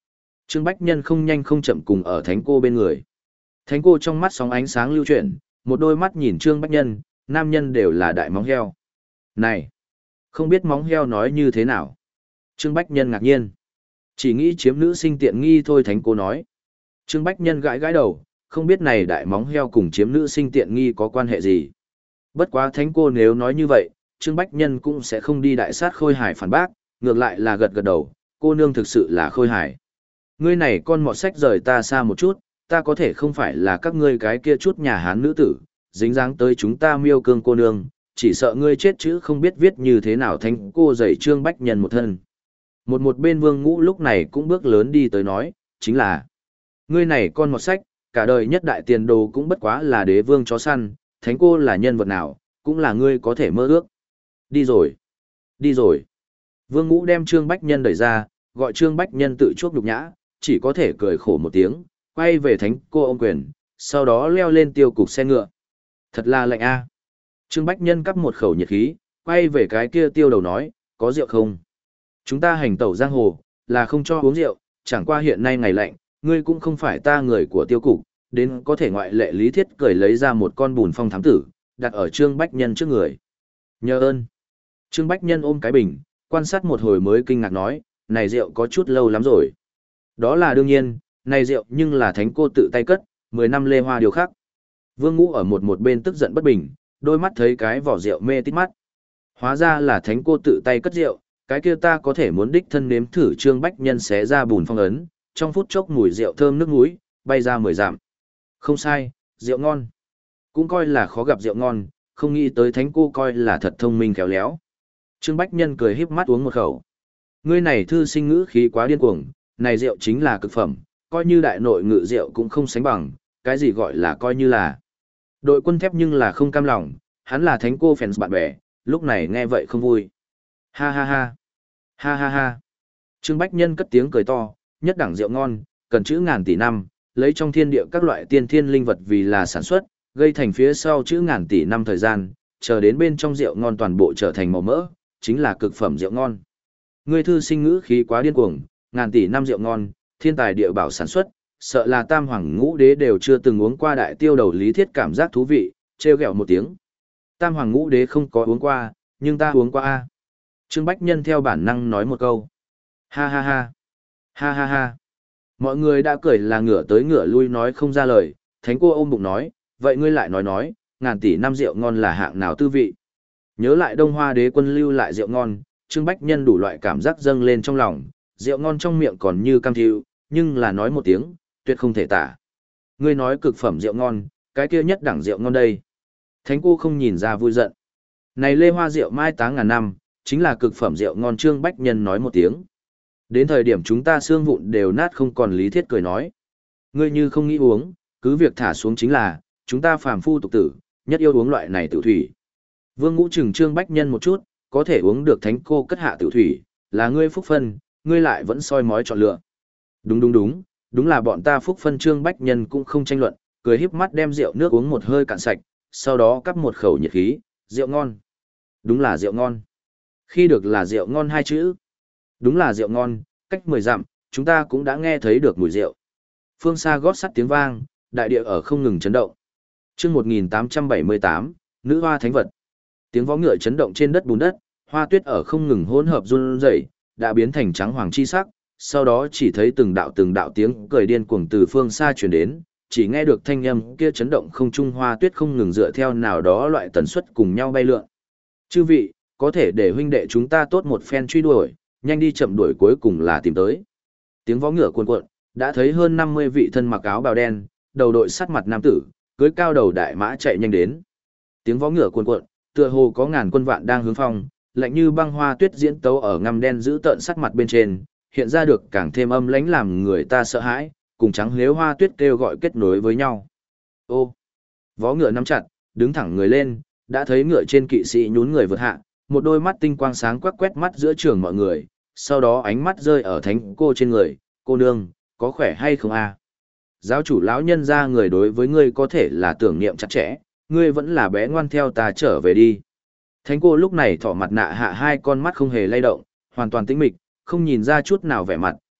Trương Bách Nhân không nhanh không chậm cùng ở thánh cô bên người. Thánh cô trong mắt sóng ánh sáng lưu chuyển, một đôi mắt nhìn Trương Bách Nhân, nam nhân đều là đại móng heo. Này, không biết móng heo nói như thế nào? Trương Bách Nhân ngạc nhiên. Chỉ nghĩ chiếm nữ sinh tiện nghi thôi, thánh cô nói. Trương Bách Nhân gãi gãi đầu, không biết này đại móng heo cùng chiếm nữ sinh tiện nghi có quan hệ gì. Bất quá thánh cô nếu nói như vậy, Trương Bách Nhân cũng sẽ không đi đại sát Khôi Hải phản bác, ngược lại là gật gật đầu, cô nương thực sự là Khôi Hải. Ngươi này con mọt sách rời ta xa một chút, ta có thể không phải là các ngươi cái kia chút nhà Hán nữ tử, dính dáng tới chúng ta miêu cương cô nương, chỉ sợ ngươi chết chứ không biết viết như thế nào. Thánh cô dạy Trương Bách Nhân một thân. Một một bên Vương Ngũ lúc này cũng bước lớn đi tới nói, chính là ngươi này con mọt sách, cả đời nhất đại tiền đồ cũng bất quá là đế vương chó săn, thánh cô là nhân vật nào, cũng là ngươi có thể mơ ước. Đi rồi, đi rồi. Vương Ngũ đem Trương Bách Nhân đẩy ra, gọi Trương Bách Nhân tự chuốc nhục nhã, chỉ có thể cười khổ một tiếng, quay về thánh cô ôm quyền, sau đó leo lên tiêu cục xe ngựa. Thật là lạnh a. Trương Bách Nhân cắp một khẩu nhiệt khí, quay về cái kia tiêu đầu nói, có rượu không? Chúng ta hành tẩu giang hồ, là không cho uống rượu, chẳng qua hiện nay ngày lạnh, ngươi cũng không phải ta người của tiêu cục, đến có thể ngoại lệ lý thiết cười lấy ra một con bùn phong thám tử, đặt ở Trương Bách Nhân trước người. Nhờ ơn. Trương Bách Nhân ôm cái bình, quan sát một hồi mới kinh ngạc nói, này rượu có chút lâu lắm rồi. Đó là đương nhiên, này rượu nhưng là thánh cô tự tay cất, mười năm lê hoa điều khác. Vương Ngũ ở một một bên tức giận bất bình, đôi mắt thấy cái vỏ rượu mê tít mắt. Hóa ra là thánh cô tự tay cất rượu, cái kia ta có thể muốn đích thân nếm thử. Trương Bách Nhân xé ra bùn phong ấn, trong phút chốc mùi rượu thơm nước mũi, bay ra mười dặm. Không sai, rượu ngon. Cũng coi là khó gặp rượu ngon, không nghĩ tới thánh cô coi là thật thông minh khéo léo. Trương Bách Nhân cười híp mắt uống một khẩu. Ngươi này thư sinh ngữ khí quá điên cuồng, này rượu chính là cực phẩm, coi như đại nội ngự rượu cũng không sánh bằng, cái gì gọi là coi như là. Đội quân thép nhưng là không cam lòng, hắn là thánh cô fans bạn bè, lúc này nghe vậy không vui. Ha ha ha, ha ha ha. Trương Bách Nhân cất tiếng cười to, nhất đẳng rượu ngon, cần chữ ngàn tỷ năm, lấy trong thiên địa các loại tiên thiên linh vật vì là sản xuất, gây thành phía sau chữ ngàn tỷ năm thời gian, chờ đến bên trong rượu ngon toàn bộ trở thành màu mỡ, chính là cực phẩm rượu ngon. Ngươi thư sinh ngữ khí quá điên cuồng, ngàn tỷ năm rượu ngon, thiên tài địa bảo sản xuất, sợ là tam hoàng ngũ đế đều chưa từng uống qua. Đại tiêu đầu lý thiết cảm giác thú vị, trêu ghẹo một tiếng. Tam hoàng ngũ đế không có uống qua, nhưng ta uống qua a. Trương Bách Nhân theo bản năng nói một câu. Ha ha ha, ha ha ha. Mọi người đã cười là ngửa tới ngửa lui nói không ra lời, thánh cô ôm bụng nói, vậy ngươi lại nói nói, ngàn tỷ năm rượu ngon là hạng nào tư vị. Nhớ lại Đông Hoa đế quân lưu lại rượu ngon, Trương Bách Nhân đủ loại cảm giác dâng lên trong lòng, rượu ngon trong miệng còn như cam thiu, nhưng là nói một tiếng, tuyệt không thể tả. Ngươi nói cực phẩm rượu ngon, cái kia nhất đẳng rượu ngon đây. Thánh cô không nhìn ra vui giận. Này lê hoa rượu mai táng ngàn năm, chính là cực phẩm rượu ngon. Trương Bách Nhân nói một tiếng. Đến thời điểm chúng ta xương vụn đều nát không còn. Lý thiết cười nói. Ngươi như không nghĩ uống, cứ việc thả xuống chính là, chúng ta phàm phu tục tử, nhất yêu uống loại này tiểu thủy. Vương Ngũ chừng Trương Bách Nhân một chút, có thể uống được thánh cô cất hạ tiểu thủy, là ngươi phúc phân, ngươi lại vẫn soi mói chọn lựa. Đúng đúng đúng, đúng là bọn ta phúc phân. Trương Bách Nhân cũng không tranh luận, cười híp mắt đem rượu nước uống một hơi cạn sạch, sau đó cắp một khẩu nhiệt khí, rượu ngon. Đúng là rượu ngon. Khi được là rượu ngon hai chữ. Đúng là rượu ngon, cách mười dặm, chúng ta cũng đã nghe thấy được mùi rượu. Phương xa gót sắt tiếng vang, đại địa ở không ngừng chấn động. Chương một nghìn tám trăm bảy mươi tám, nữ hoa thánh vật. Tiếng vó ngựa chấn động trên đất bùn đất, hoa tuyết ở không ngừng hỗn hợp run rẩy, đã biến thành trắng hoàng chi sắc, sau đó chỉ thấy từng đạo từng đạo tiếng cười điên cuồng từ phương xa truyền đến, chỉ nghe được thanh âm kia chấn động không trung, hoa tuyết không ngừng dựa theo nào đó loại tần suất cùng nhau bay lượn. Chư vị, có thể để huynh đệ chúng ta tốt một phen truy đuổi, nhanh đi chậm đuổi cuối cùng là tìm tới. Tiếng vó ngựa cuồn cuộn, đã thấy hơn năm mươi vị thân mặc áo bào đen, đầu đội sắt mặt nam tử, cưỡi cao đầu đại mã chạy nhanh đến. Tiếng vó ngựa cuồn cuộn, tựa hồ có ngàn quân vạn đang hướng phong, lạnh như băng hoa tuyết diễn tấu ở ngăm đen giữ tợn sắt mặt bên trên, hiện ra được càng thêm âm lãnh làm người ta sợ hãi, cùng trắng liếu hoa tuyết kêu gọi kết nối với nhau. Ô, vó ngựa nắm chặt, đứng thẳng người lên, đã thấy ngựa trên kỵ sĩ nhún người vượt hạ, một đôi mắt tinh quang sáng quắc quét mắt giữa trường mọi người, sau đó ánh mắt rơi ở thánh cô trên người, cô nương, có khỏe hay không a? Giáo chủ lão nhân ra người đối với ngươi có thể là tưởng niệm chặt chẽ, ngươi vẫn là bé ngoan theo ta trở về đi. Thánh cô lúc này thỏ mặt nạ hạ hai con mắt không hề lay động, hoàn toàn tĩnh mịch, không nhìn ra chút nào vẻ mặt,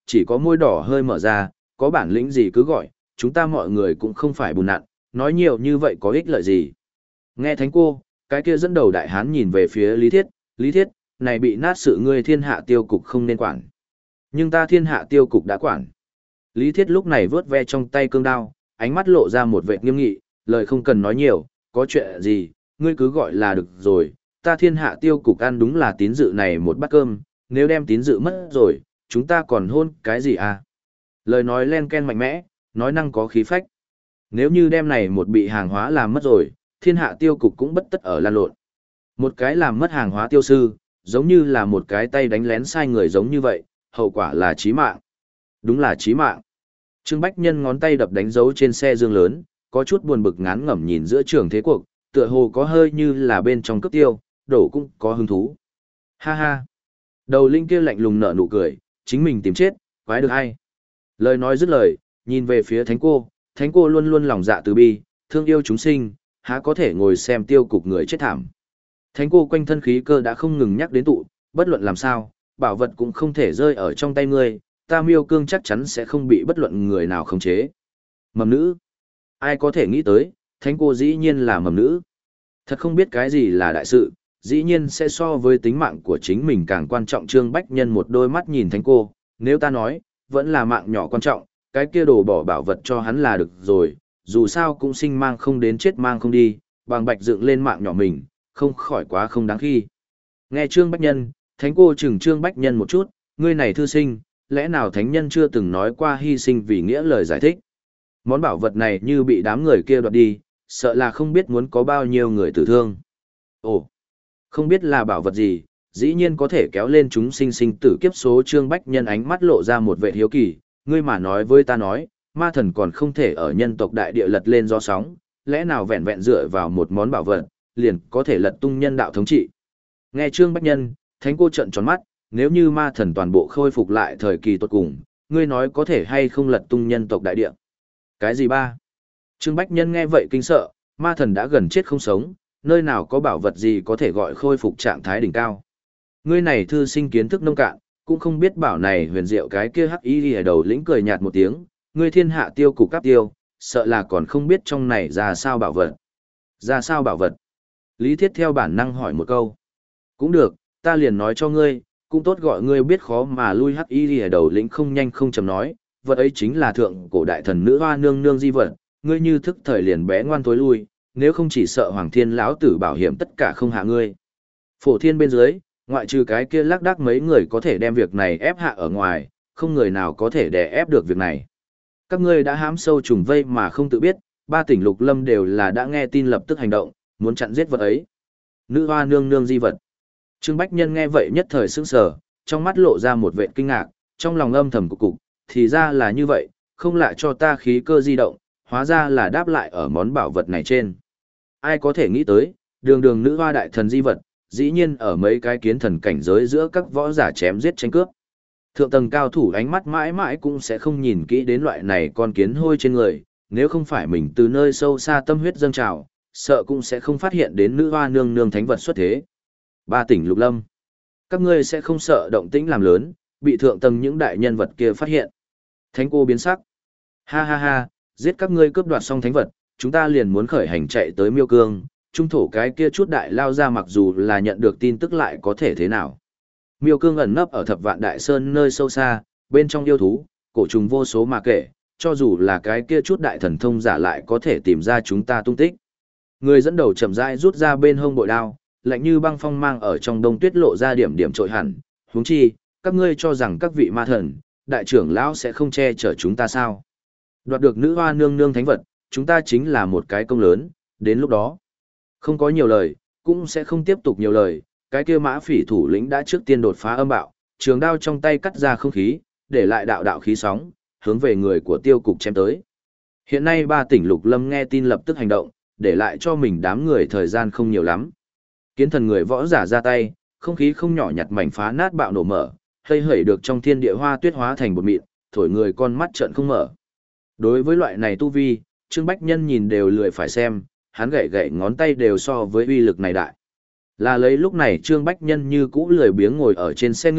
chỉ có môi đỏ hơi mở ra, có bản lĩnh gì cứ gọi, chúng ta mọi người cũng không phải bùn nặn, nói nhiều như vậy có ích lợi gì. Nghe thánh cô, cái kia dẫn đầu đại hán nhìn về phía Lý Thiết, Lý Thiết, này bị nát sự ngươi thiên hạ tiêu cục không nên quản. Nhưng ta thiên hạ tiêu cục đã quản. Lý Thiết lúc này vớt ve trong tay cương đao, ánh mắt lộ ra một vẻ nghiêm nghị, lời không cần nói nhiều, có chuyện gì, ngươi cứ gọi là được rồi, ta thiên hạ tiêu cục ăn đúng là tín dự này một bát cơm, nếu đem tín dự mất rồi, chúng ta còn hôn cái gì à? Lời nói len ken mạnh mẽ, nói năng có khí phách. Nếu như đem này một bị hàng hóa làm mất rồi, thiên hạ tiêu cục cũng bất tất ở lan lộn. Một cái làm mất hàng hóa tiêu sư, giống như là một cái tay đánh lén sai người giống như vậy, hậu quả là chí mạng. Đúng là chí mạng. Trương Bách Nhân ngón tay đập đánh dấu trên xe dương lớn, có chút buồn bực ngán ngẩm nhìn giữa trường thế cuộc, tựa hồ có hơi như là bên trong cấp tiêu, đổ cũng có hứng thú. Ha ha. Đầu linh kia lạnh lùng nở nụ cười, chính mình tìm chết, quái được ai. Lời nói dứt lời, nhìn về phía thánh cô, thánh cô luôn luôn lòng dạ từ bi, thương yêu chúng sinh, há có thể ngồi xem tiêu cục người chết thảm. Thánh cô quanh thân khí cơ đã không ngừng nhắc đến tụ, bất luận làm sao, bảo vật cũng không thể rơi ở trong tay ngươi, ta miêu cương chắc chắn sẽ không bị bất luận người nào khống chế. Mầm nữ. Ai có thể nghĩ tới, thánh cô dĩ nhiên là mầm nữ. Thật không biết cái gì là đại sự, dĩ nhiên sẽ so với tính mạng của chính mình càng quan trọng. Trương Bách Nhân một đôi mắt nhìn thánh cô, nếu ta nói, vẫn là mạng nhỏ quan trọng, cái kia đồ bỏ bảo vật cho hắn là được rồi, dù sao cũng sinh mang không đến chết mang không đi, bằng bạch dựng lên mạng nhỏ mình, không khỏi quá không đáng khi. Nghe Trương Bách Nhân, thánh cô chừng Trương Bách Nhân một chút, ngươi này thư sinh, lẽ nào thánh nhân chưa từng nói qua hy sinh vì nghĩa lời giải thích. Món bảo vật này như bị đám người kia đoạt đi, sợ là không biết muốn có bao nhiêu người tử thương. Ồ, không biết là bảo vật gì, dĩ nhiên có thể kéo lên chúng sinh sinh tử kiếp số. Trương Bách Nhân ánh mắt lộ ra một vẻ hiếu kỳ, ngươi mà nói với ta nói, ma thần còn không thể ở nhân tộc đại địa lật lên gió sóng, lẽ nào vẹn vẹn dựa vào một món bảo vật, liền có thể lật tung nhân đạo thống trị. Nghe Trương Bách Nhân, thánh cô trợn tròn mắt, nếu như ma thần toàn bộ khôi phục lại thời kỳ tốt cùng, ngươi nói có thể hay không lật tung nhân tộc đại địa. Cái gì ba? Trương Bách Nhân nghe vậy kinh sợ, ma thần đã gần chết không sống, nơi nào có bảo vật gì có thể gọi khôi phục trạng thái đỉnh cao. Ngươi này thư sinh kiến thức nông cạn, cũng không biết bảo này huyền diệu cái kia hắc y ở đầu lĩnh cười nhạt một tiếng, ngươi thiên hạ tiêu cục cáp tiêu, sợ là còn không biết trong này ra sao bảo vật. Ra sao bảo vật? Lý Thiết theo bản năng hỏi một câu. Cũng được, ta liền nói cho ngươi, cũng tốt gọi ngươi biết khó mà lui. Hắc y ở đầu lĩnh không nhanh không chậm nói, vật ấy chính là thượng cổ đại thần nữ hoa nương nương di vật, ngươi như thức thời liền bé ngoan tối lui, nếu không chỉ sợ Hoàng Thiên lão tử bảo hiểm tất cả không hạ ngươi. Phổ thiên bên dưới, ngoại trừ cái kia lác đác mấy người có thể đem việc này ép hạ ở ngoài, không người nào có thể đè ép được việc này. Các ngươi đã hãm sâu trùng vây mà không tự biết, ba tỉnh lục lâm đều là đã nghe tin lập tức hành động, muốn chặn giết vật ấy. Nữ hoa nương nương di vật. Trương Bách Nhân nghe vậy nhất thời sững sờ, trong mắt lộ ra một vẻ kinh ngạc, trong lòng âm thầm cục cục, thì ra là như vậy, không lạ cho ta khí cơ di động, hóa ra là đáp lại ở món bảo vật này trên. Ai có thể nghĩ tới, đường đường nữ hoa đại thần di vật, dĩ nhiên ở mấy cái kiến thần cảnh giới giữa các võ giả chém giết tranh cướp. Thượng tầng cao thủ ánh mắt mãi mãi cũng sẽ không nhìn kỹ đến loại này con kiến hôi trên người, nếu không phải mình từ nơi sâu xa tâm huyết dâng trào, sợ cũng sẽ không phát hiện đến nữ hoa nương nương thánh vật xuất thế. Ba tỉnh lục lâm. Các ngươi sẽ không sợ động tĩnh làm lớn, bị thượng tầng những đại nhân vật kia phát hiện. Thánh cô biến sắc. Ha ha ha, giết các ngươi cướp đoạt xong thánh vật, chúng ta liền muốn khởi hành chạy tới Miêu Cương, trung thổ cái kia chút đại lao ra mặc dù là nhận được tin tức lại có thể thế nào. Miêu Cương ẩn nấp ở thập vạn đại sơn nơi sâu xa, bên trong yêu thú, cổ trùng vô số mà kể, cho dù là cái kia chút đại thần thông giả lại có thể tìm ra chúng ta tung tích. Người dẫn đầu chậm rãi rút ra bên hông bội đao, lạnh như băng phong mang ở trong đông tuyết lộ ra điểm điểm trội hẳn, huống chi, các ngươi cho rằng các vị ma thần, đại trưởng lão sẽ không che chở chúng ta sao? Đoạt được nữ hoa nương nương thánh vật, chúng ta chính là một cái công lớn, đến lúc đó. Không có nhiều lời, cũng sẽ không tiếp tục nhiều lời, cái kia mã phỉ thủ lĩnh đã trước tiên đột phá âm bạo, trường đao trong tay cắt ra không khí, để lại đạo đạo khí sóng, hướng về người của tiêu cục chém tới. Hiện nay ba tỉnh lục lâm nghe tin lập tức hành động, để lại cho mình đám người thời gian không nhiều lắm. Kiến thần người võ giả ra tay, không khí không nhỏ nhặt mảnh phá nát bạo nổ mở, hơi hẩy được trong thiên địa hoa tuyết hóa thành bột mịn, thổi người con mắt trợn không mở. Đối với loại này tu vi, Trương Bách Nhân nhìn đều lười phải xem, hắn gậy gậy ngón tay đều so với uy lực này đại. Là lấy lúc này Trương Bách Nhân như cũ lười biếng ngồi ở trên xe ngựa,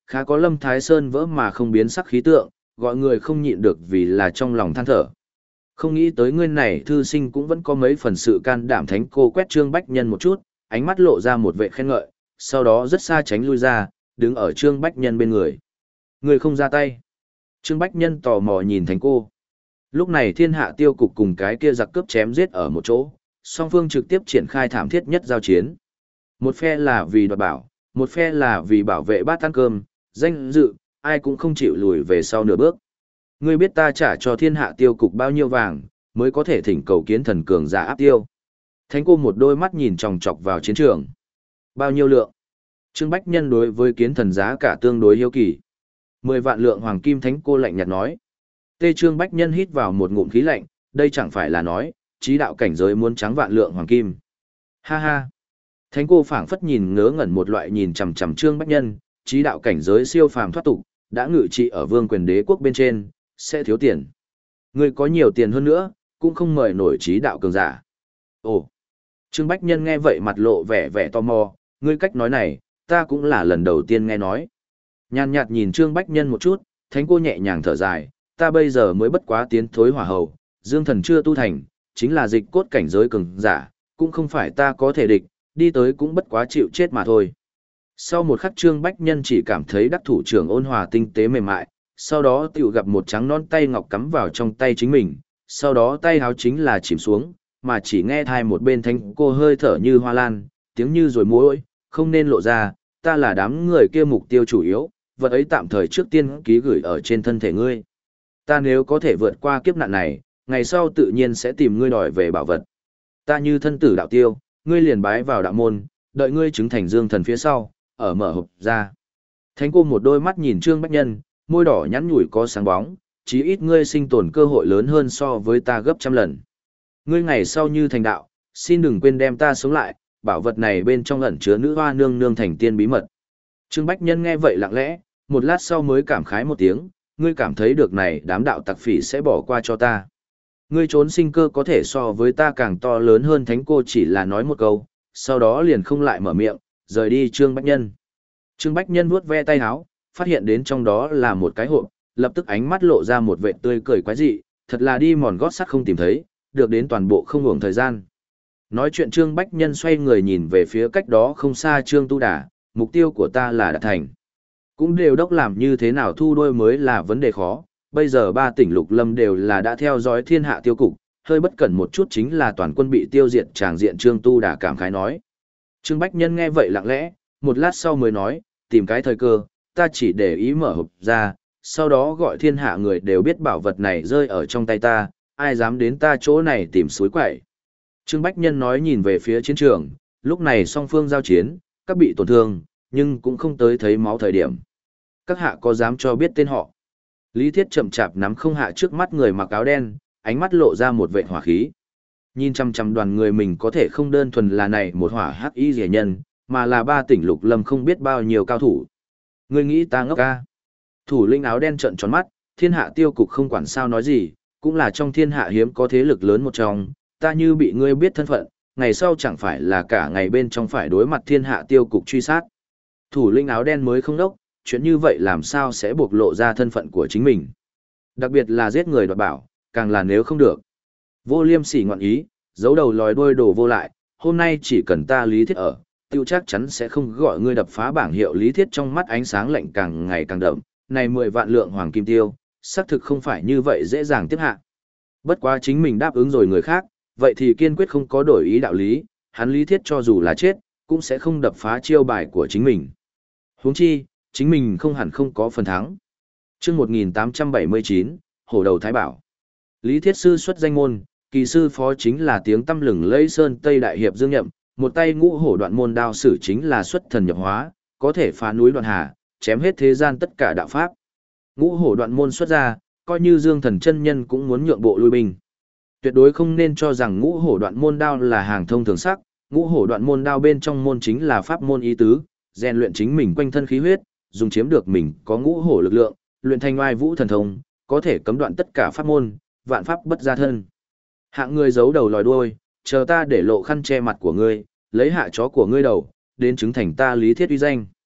khá có Lâm Thái Sơn vỡ mà không biến sắc khí tượng, gọi người không nhịn được vì là trong lòng than thở. Không nghĩ tới ngươi này thư sinh cũng vẫn có mấy phần sự can đảm. Thánh cô quét Trương Bách Nhân một chút, ánh mắt lộ ra một vệ khen ngợi, sau đó rất xa tránh lui ra, đứng ở Trương Bách Nhân bên người. Người không ra tay. Trương Bách Nhân tò mò nhìn Thánh cô. Lúc này thiên hạ tiêu cục cùng cái kia giặc cướp chém giết ở một chỗ, song phương trực tiếp triển khai thảm thiết nhất giao chiến. Một phe là vì đoạt bảo, một phe là vì bảo vệ bát ăn cơm, danh dự, ai cũng không chịu lùi về sau nửa bước. Ngươi biết ta trả cho thiên hạ tiêu cục bao nhiêu vàng, mới có thể thỉnh cầu kiến thần cường giả áp tiêu. Thánh cô một đôi mắt nhìn chòng chọc vào chiến trường. Bao nhiêu lượng? Trương Bách Nhân đối với kiến thần giá cả tương đối hiếu kỳ. Mười vạn lượng hoàng kim. Thánh cô lạnh nhạt nói. Tê Trương Bách Nhân hít vào một ngụm khí lạnh, đây chẳng phải là nói, trí đạo cảnh giới muốn trắng vạn lượng hoàng kim. Ha ha. Thánh cô phảng phất nhìn ngớ ngẩn một loại nhìn chằm chằm Trương Bách Nhân, trí đạo cảnh giới siêu phàm thoát tục, đã ngự trị ở vương quyền đế quốc bên trên, sẽ thiếu tiền. Ngươi có nhiều tiền hơn nữa, cũng không mời nổi trí đạo cường giả. Ồ. Trương Bách Nhân nghe vậy mặt lộ vẻ vẻ tò mò, ngươi cách nói này, ta cũng là lần đầu tiên nghe nói. Nhàn nhạt nhìn Trương Bách Nhân một chút, Thánh cô nhẹ nhàng thở dài, ta bây giờ mới bất quá tiến thối hỏa hầu, dương thần chưa tu thành, chính là dịch cốt cảnh giới cường giả, cũng không phải ta có thể địch, đi tới cũng bất quá chịu chết mà thôi. Sau một khắc Trương Bách Nhân chỉ cảm thấy đắc thủ trưởng ôn hòa tinh tế mềm mại, sau đó tiểu gặp một trắng non tay ngọc cắm vào trong tay chính mình, sau đó tay háo chính là chìm xuống, mà chỉ nghe thai một bên Thánh cô hơi thở như hoa lan, tiếng như rồi mối, không nên lộ ra, ta là đám người kia mục tiêu chủ yếu, vật ấy tạm thời trước tiên ký gửi ở trên thân thể ngươi. Ta nếu có thể vượt qua kiếp nạn này, ngày sau tự nhiên sẽ tìm ngươi đòi về bảo vật. Ta như thân tử đạo tiêu, ngươi liền bái vào đạo môn, đợi ngươi chứng thành dương thần phía sau, ở mở hộp ra. Thánh cô một đôi mắt nhìn Trương Bách Nhân, môi đỏ nhắn nhủi có sáng bóng, chí ít ngươi sinh tồn cơ hội lớn hơn so với ta gấp trăm lần. Ngươi ngày sau như thành đạo, xin đừng quên đem ta sống lại, bảo vật này bên trong ẩn chứa nữ hoa nương nương thành tiên bí mật. Trương Bách Nhân nghe vậy lặng lẽ, một lát sau mới cảm khái một tiếng, ngươi cảm thấy được này đám đạo tặc phỉ sẽ bỏ qua cho ta. Ngươi trốn sinh cơ có thể so với ta càng to lớn hơn. Thánh cô chỉ là nói một câu, sau đó liền không lại mở miệng, rời đi Trương Bách Nhân. Trương Bách Nhân vuốt ve tay áo, phát hiện đến trong đó là một cái hộp, lập tức ánh mắt lộ ra một vẻ tươi cười quái dị, thật là đi mòn gót sắt không tìm thấy, được đến toàn bộ không uổng thời gian. Nói chuyện Trương Bách Nhân xoay người nhìn về phía cách đó không xa Trương Tu Đà, mục tiêu của ta là đạt thành. Cũng đều đốc làm như thế nào thu đôi mới là vấn đề khó, bây giờ ba tỉnh lục lâm đều là đã theo dõi thiên hạ tiêu cục, hơi bất cẩn một chút chính là toàn quân bị tiêu diệt. Tràng diện Trương Tu Đà cảm khái nói. Trương Bách Nhân nghe vậy lặng lẽ, một lát sau mới nói, tìm cái thời cơ, ta chỉ để ý mở hộp ra, sau đó gọi thiên hạ người đều biết bảo vật này rơi ở trong tay ta, ai dám đến ta chỗ này tìm suối quậy. Trương Bách Nhân nói nhìn về phía chiến trường, lúc này song phương giao chiến, các bị tổn thương, nhưng cũng không tới thấy máu thời điểm. Các hạ có dám cho biết tên họ? Lý Thiết chậm chạp nắm không hạ trước mắt người mặc áo đen, ánh mắt lộ ra một vệ hỏa khí. Nhìn chăm chăm đoàn người mình có thể không đơn thuần là này một hỏa hắc y rẻ nhân, mà là ba tỉnh lục lâm không biết bao nhiêu cao thủ. Người nghĩ ta ngốc ca? Thủ lĩnh áo đen trợn tròn mắt, thiên hạ tiêu cục không quản sao nói gì, cũng là trong thiên hạ hiếm có thế lực lớn một trong, ta như bị ngươi biết thân phận, ngày sau chẳng phải là cả ngày bên trong phải đối mặt thiên hạ tiêu cục truy sát. Thủ lĩnh áo đen mới không đốc, chuyện như vậy làm sao sẽ bộc lộ ra thân phận của chính mình. Đặc biệt là giết người đoạt bảo, càng là nếu không được. Vô liêm sỉ ngoạn ý, giấu đầu lòi đuôi đổ vô lại, hôm nay chỉ cần ta Lý Thiết ở, tiêu chắc chắn sẽ không gọi ngươi đập phá bảng hiệu. Lý Thiết trong mắt ánh sáng lạnh càng ngày càng đậm, này mười vạn lượng hoàng kim tiêu, xác thực không phải như vậy dễ dàng tiếp hạ. Bất quá chính mình đáp ứng rồi người khác, vậy thì kiên quyết không có đổi ý đạo lý, hắn Lý Thiết cho dù là chết, cũng sẽ không đập phá chiêu bài của chính mình. Huống chi, chính mình không hẳn không có phần thắng. Chương một nghìn tám trăm bảy mươi chín, Hổ đầu Thái Bảo. Lý Thiết sư xuất danh môn, kỳ sư phó chính là tiếng tăm lừng lẫy sơn Tây đại hiệp Dương Nhậm, một tay ngũ hổ đoạn môn đao sử chính là xuất thần nhập hóa, có thể phá núi đoạn hà, chém hết thế gian tất cả đạo pháp. Ngũ hổ đoạn môn xuất ra, coi như Dương Thần chân nhân cũng muốn nhượng bộ lui binh. Tuyệt đối không nên cho rằng ngũ hổ đoạn môn đao là hàng thông thường sắc, ngũ hổ đoạn môn đao bên trong môn chính là pháp môn ý tứ, rèn luyện chính mình quanh thân khí huyết, dùng chiếm được mình có ngũ hổ lực lượng, luyện thành oai vũ thần thông, có thể cấm đoạn tất cả pháp môn, vạn pháp bất gia thân. Hạng người giấu đầu lòi đuôi, chờ ta để lộ khăn che mặt của ngươi, lấy hạ chó của ngươi đầu, đến chứng thành ta Lý Thiết uy danh.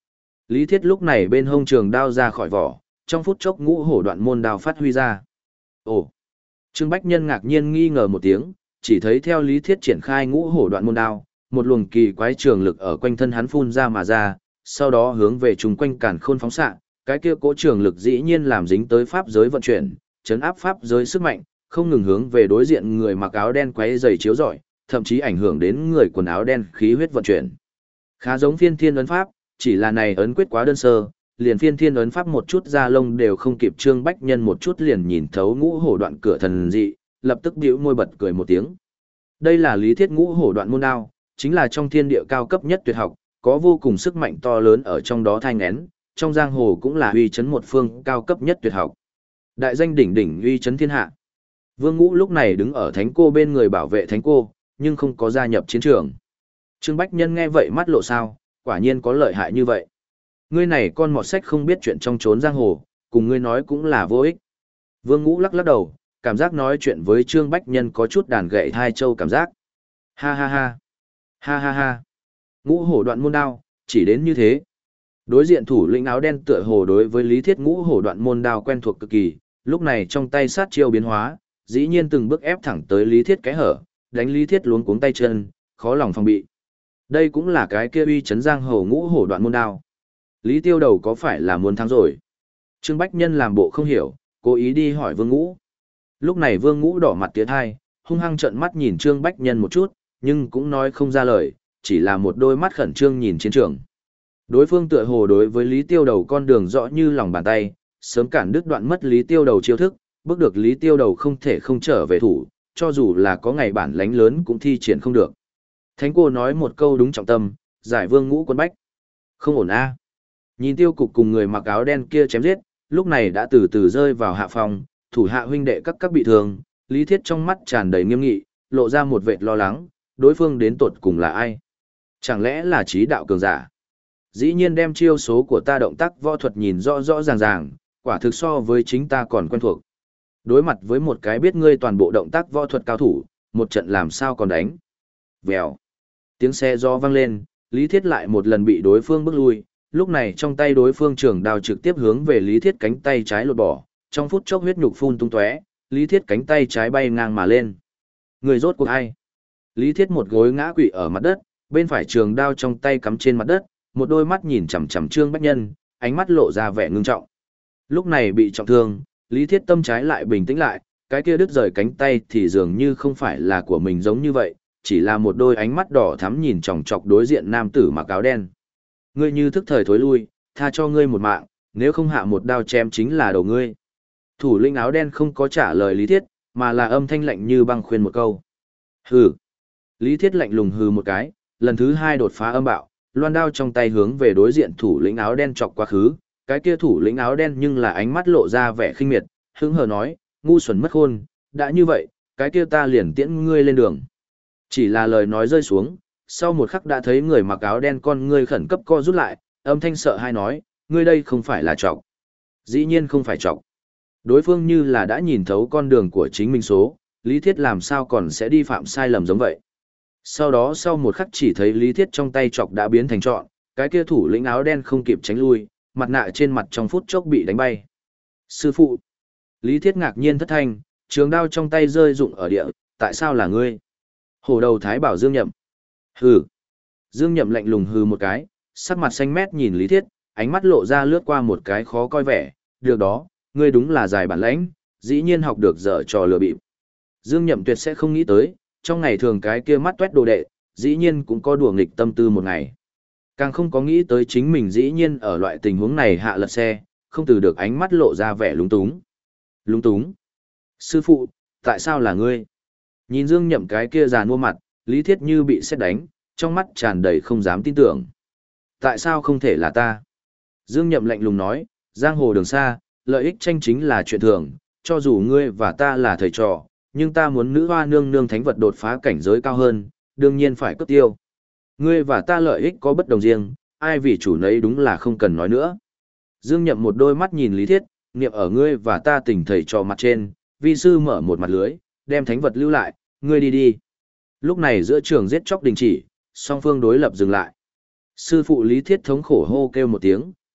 Lý Thiết lúc này bên hông trường đao ra khỏi vỏ, trong phút chốc ngũ hổ đoạn môn đao phát huy ra. Ồ! Trương Bách Nhân ngạc nhiên nghi ngờ một tiếng, chỉ thấy theo Lý Thiết triển khai ngũ hổ đoạn môn đao, một luồng kỳ quái trường lực ở quanh thân hắn phun ra mà ra, sau đó hướng về chung quanh càn khôn phóng xạ, cái kia cỗ trường lực dĩ nhiên làm dính tới pháp giới vận chuyển, chấn áp pháp giới sức mạnh, không ngừng hướng về đối diện người mặc áo đen quấy giày chiếu rọi, thậm chí ảnh hưởng đến người quần áo đen khí huyết vận chuyển. Khá giống phiên thiên ấn pháp, chỉ là này ấn quyết quá đơn sơ, liền phiên thiên ấn pháp một chút da lông đều không kịp. Trương Bách Nhân một chút liền nhìn thấu ngũ hổ đoạn cửa thần dị, lập tức bĩu môi bật cười một tiếng. Đây là Lý Thiết ngũ hổ đoạn môn đao, chính là trong thiên địa cao cấp nhất tuyệt học, có vô cùng sức mạnh to lớn ở trong đó thanh nén, trong giang hồ cũng là uy chấn một phương cao cấp nhất tuyệt học. Đại danh đỉnh đỉnh uy chấn thiên hạ. Vương Ngũ lúc này đứng ở Thánh Cô bên người bảo vệ Thánh Cô, nhưng không có gia nhập chiến trường. Trương Bách Nhân nghe vậy mắt lộ sao, quả nhiên có lợi hại như vậy. Ngươi này con mọt sách không biết chuyện trong trốn giang hồ, cùng ngươi nói cũng là vô ích. Vương Ngũ lắc lắc đầu, cảm giác nói chuyện với Trương Bách Nhân có chút đàn gậy thai châu cảm giác. Ha ha ha. Ha ha ha. Ngũ hổ đoạn môn đao, chỉ đến như thế. Đối diện thủ lĩnh áo đen tựa hồ đối với Lý Thiết ngũ hổ đoạn môn đao quen thuộc cực kỳ, lúc này trong tay sát chiêu biến hóa, dĩ nhiên từng bước ép thẳng tới Lý Thiết cái hở, đánh Lý Thiết luống cuống tay chân, khó lòng phòng bị. Đây cũng là cái kia uy chấn giang hồ ngũ hổ đoạn môn đao. Lý Tiêu Đầu có phải là muốn thắng rồi? Trương Bách Nhân làm bộ không hiểu, cố ý đi hỏi Vương Ngũ. Lúc này Vương Ngũ đỏ mặt tiến hai, hung hăng trợn mắt nhìn Trương Bách Nhân một chút, nhưng cũng nói không ra lời, chỉ là một đôi mắt khẩn trương nhìn chiến trường. Đối phương tựa hồ đối với Lý Tiêu Đầu con đường rõ như lòng bàn tay, sớm cản đứt đoạn mất Lý Tiêu Đầu chiêu thức, bước được Lý Tiêu Đầu không thể không trở về thủ, cho dù là có ngày bản lánh lớn cũng thi triển không được. Thánh Cô nói một câu đúng trọng tâm, giải Vương Ngũ quân bách. Không ổn a. Nhìn Tiêu Cục cùng người mặc áo đen kia chém giết, lúc này đã từ từ rơi vào hạ phòng, thủ hạ huynh đệ các các bị thương, Lý Thiết trong mắt tràn đầy nghiêm nghị, lộ ra một vệt lo lắng, đối phương đến tột cùng là ai? Chẳng lẽ là trí đạo cường giả? Dĩ nhiên đem chiêu số của ta động tác võ thuật nhìn rõ rõ ràng ràng, quả thực so với chính ta còn quen thuộc. Đối mặt với một cái biết ngươi toàn bộ động tác võ thuật cao thủ, một trận làm sao còn đánh. Vèo. Tiếng xe gió vang lên, Lý Thiết lại một lần bị đối phương bước lui, lúc này trong tay đối phương trường đao trực tiếp hướng về Lý Thiết cánh tay trái lột bỏ, trong phút chốc huyết nhục phun tung tóe, Lý Thiết cánh tay trái bay ngang mà lên. Người rốt cuộc ai? Lý Thiết một gối ngã quỵ ở mặt đất, bên phải trường đao trong tay cắm trên mặt đất, một đôi mắt nhìn chằm chằm Trương Bách Nhân, ánh mắt lộ ra vẻ ngưng trọng. Lúc này bị trọng thương, Lý Thiết tâm trái lại bình tĩnh lại, cái kia đứt rời cánh tay thì dường như không phải là của mình giống như vậy, chỉ là một đôi ánh mắt đỏ thắm nhìn chòng chọc đối diện nam tử mặc áo đen. Ngươi như thức thời thối lui, tha cho ngươi một mạng, nếu không hạ một đao chém chính là đầu ngươi. Thủ lĩnh áo đen không có trả lời Lý Thiết, mà là âm thanh lạnh như băng khuyên một câu. Hừ. Lý Thiết lạnh lùng hừ một cái, lần thứ hai đột phá âm bạo, loan đao trong tay hướng về đối diện thủ lĩnh áo đen chọc quá khứ, cái kia thủ lĩnh áo đen nhưng là ánh mắt lộ ra vẻ khinh miệt, hứng hờ nói, ngu xuẩn mất khôn, đã như vậy, cái kia ta liền tiễn ngươi lên đường. Chỉ là lời nói rơi xuống, sau một khắc đã thấy người mặc áo đen con ngươi khẩn cấp co rút lại, âm thanh sợ hai nói, ngươi đây không phải là chọc. Dĩ nhiên không phải chọc. Đối phương như là đã nhìn thấu con đường của chính mình số, Lý Thiết làm sao còn sẽ đi phạm sai lầm giống vậy. Sau đó sau một khắc chỉ thấy Lý Thiết trong tay chọc đã biến thành trọn, cái kia thủ lĩnh áo đen không kịp tránh lui, mặt nạ trên mặt trong phút chốc bị đánh bay. Sư phụ! Lý Thiết ngạc nhiên thất thanh, trường đao trong tay rơi rụng ở địa, tại sao là ngươi? Hổ đầu thái bảo Dương Nhậm. Hừ! Dương Nhậm lạnh lùng hừ một cái, sắc mặt xanh mét nhìn Lý Thiết, ánh mắt lộ ra lướt qua một cái khó coi vẻ, được đó, ngươi đúng là dài bản lãnh, dĩ nhiên học được dở trò lừa bịp. Dương Nhậm tuyệt sẽ không nghĩ tới, trong ngày thường cái kia mắt tuét đồ đệ, dĩ nhiên cũng có đùa nghịch tâm tư một ngày. Càng không có nghĩ tới chính mình dĩ nhiên ở loại tình huống này hạ lật xe, không từ được ánh mắt lộ ra vẻ lúng túng. Lúng túng? Sư phụ, tại sao là ngươi? Nhìn Dương Nhậm cái kia già nua mặt, Lý Thiết như bị sét đánh, trong mắt tràn đầy không dám tin tưởng. Tại sao không thể là ta? Dương Nhậm lạnh lùng nói, giang hồ đường xa, lợi ích tranh chính là chuyện thường, cho dù ngươi và ta là thầy trò, nhưng ta muốn nữ hoa nương nương thánh vật đột phá cảnh giới cao hơn, đương nhiên phải cướp tiêu. Ngươi và ta lợi ích có bất đồng riêng, ai vì chủ nấy đúng là không cần nói nữa. Dương Nhậm một đôi mắt nhìn Lý Thiết, niệm ở ngươi và ta tình thầy trò mặt trên, vi sư mở một mặt lưới, đem thánh vật lưu lại, ngươi đi đi. Lúc này giữa trường giết chóc đình chỉ, song phương đối lập dừng lại. Sư phụ Lý Thiết thống khổ hô kêu một tiếng,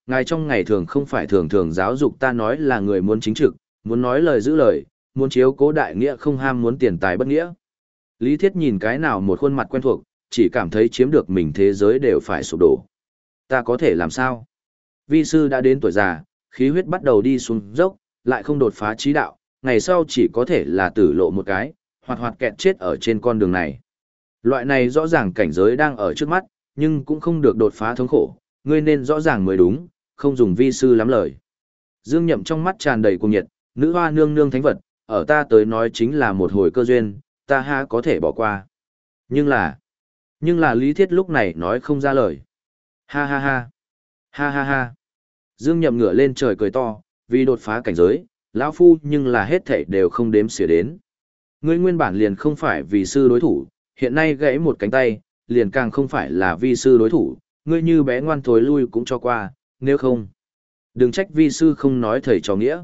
Ngài trong ngày thường không phải thường thường giáo dục ta nói là người muốn chính trực, muốn nói lời giữ lời, muốn chiếu cố đại nghĩa không ham muốn tiền tài bất nghĩa. Lý Thiết nhìn cái nào một khuôn mặt quen thuộc, chỉ cảm thấy chiếm được mình thế giới đều phải sụp đổ. Ta có thể làm sao? Vi sư đã đến tuổi già, khí huyết bắt đầu đi xuống dốc, lại không đột phá trí đạo, ngày sau chỉ có thể là tử lộ một cái, hoặc hoặc kẹt chết ở trên con đường này. Loại này rõ ràng cảnh giới đang ở trước mắt, nhưng cũng không được đột phá thống khổ, ngươi nên rõ ràng mới đúng, không dùng vi sư lắm lời. Dương Nhậm trong mắt tràn đầy cuồng nhiệt, nữ hoa nương nương thánh vật, ở ta tới nói chính là một hồi cơ duyên, ta ha có thể bỏ qua. Nhưng là, nhưng là Lý Thiết lúc này nói không ra lời. Ha ha ha, ha ha ha. Dương Nhậm ngửa lên trời cười to, vì đột phá cảnh giới, lão phu nhưng là hết thảy đều không đếm xỉa đến. Ngươi nguyên bản liền không phải vì sư đối thủ, hiện nay gãy một cánh tay, liền càng không phải là vi sư đối thủ, ngươi như bé ngoan thối lui cũng cho qua, nếu không. Đừng trách vi sư không nói thầy trò nghĩa.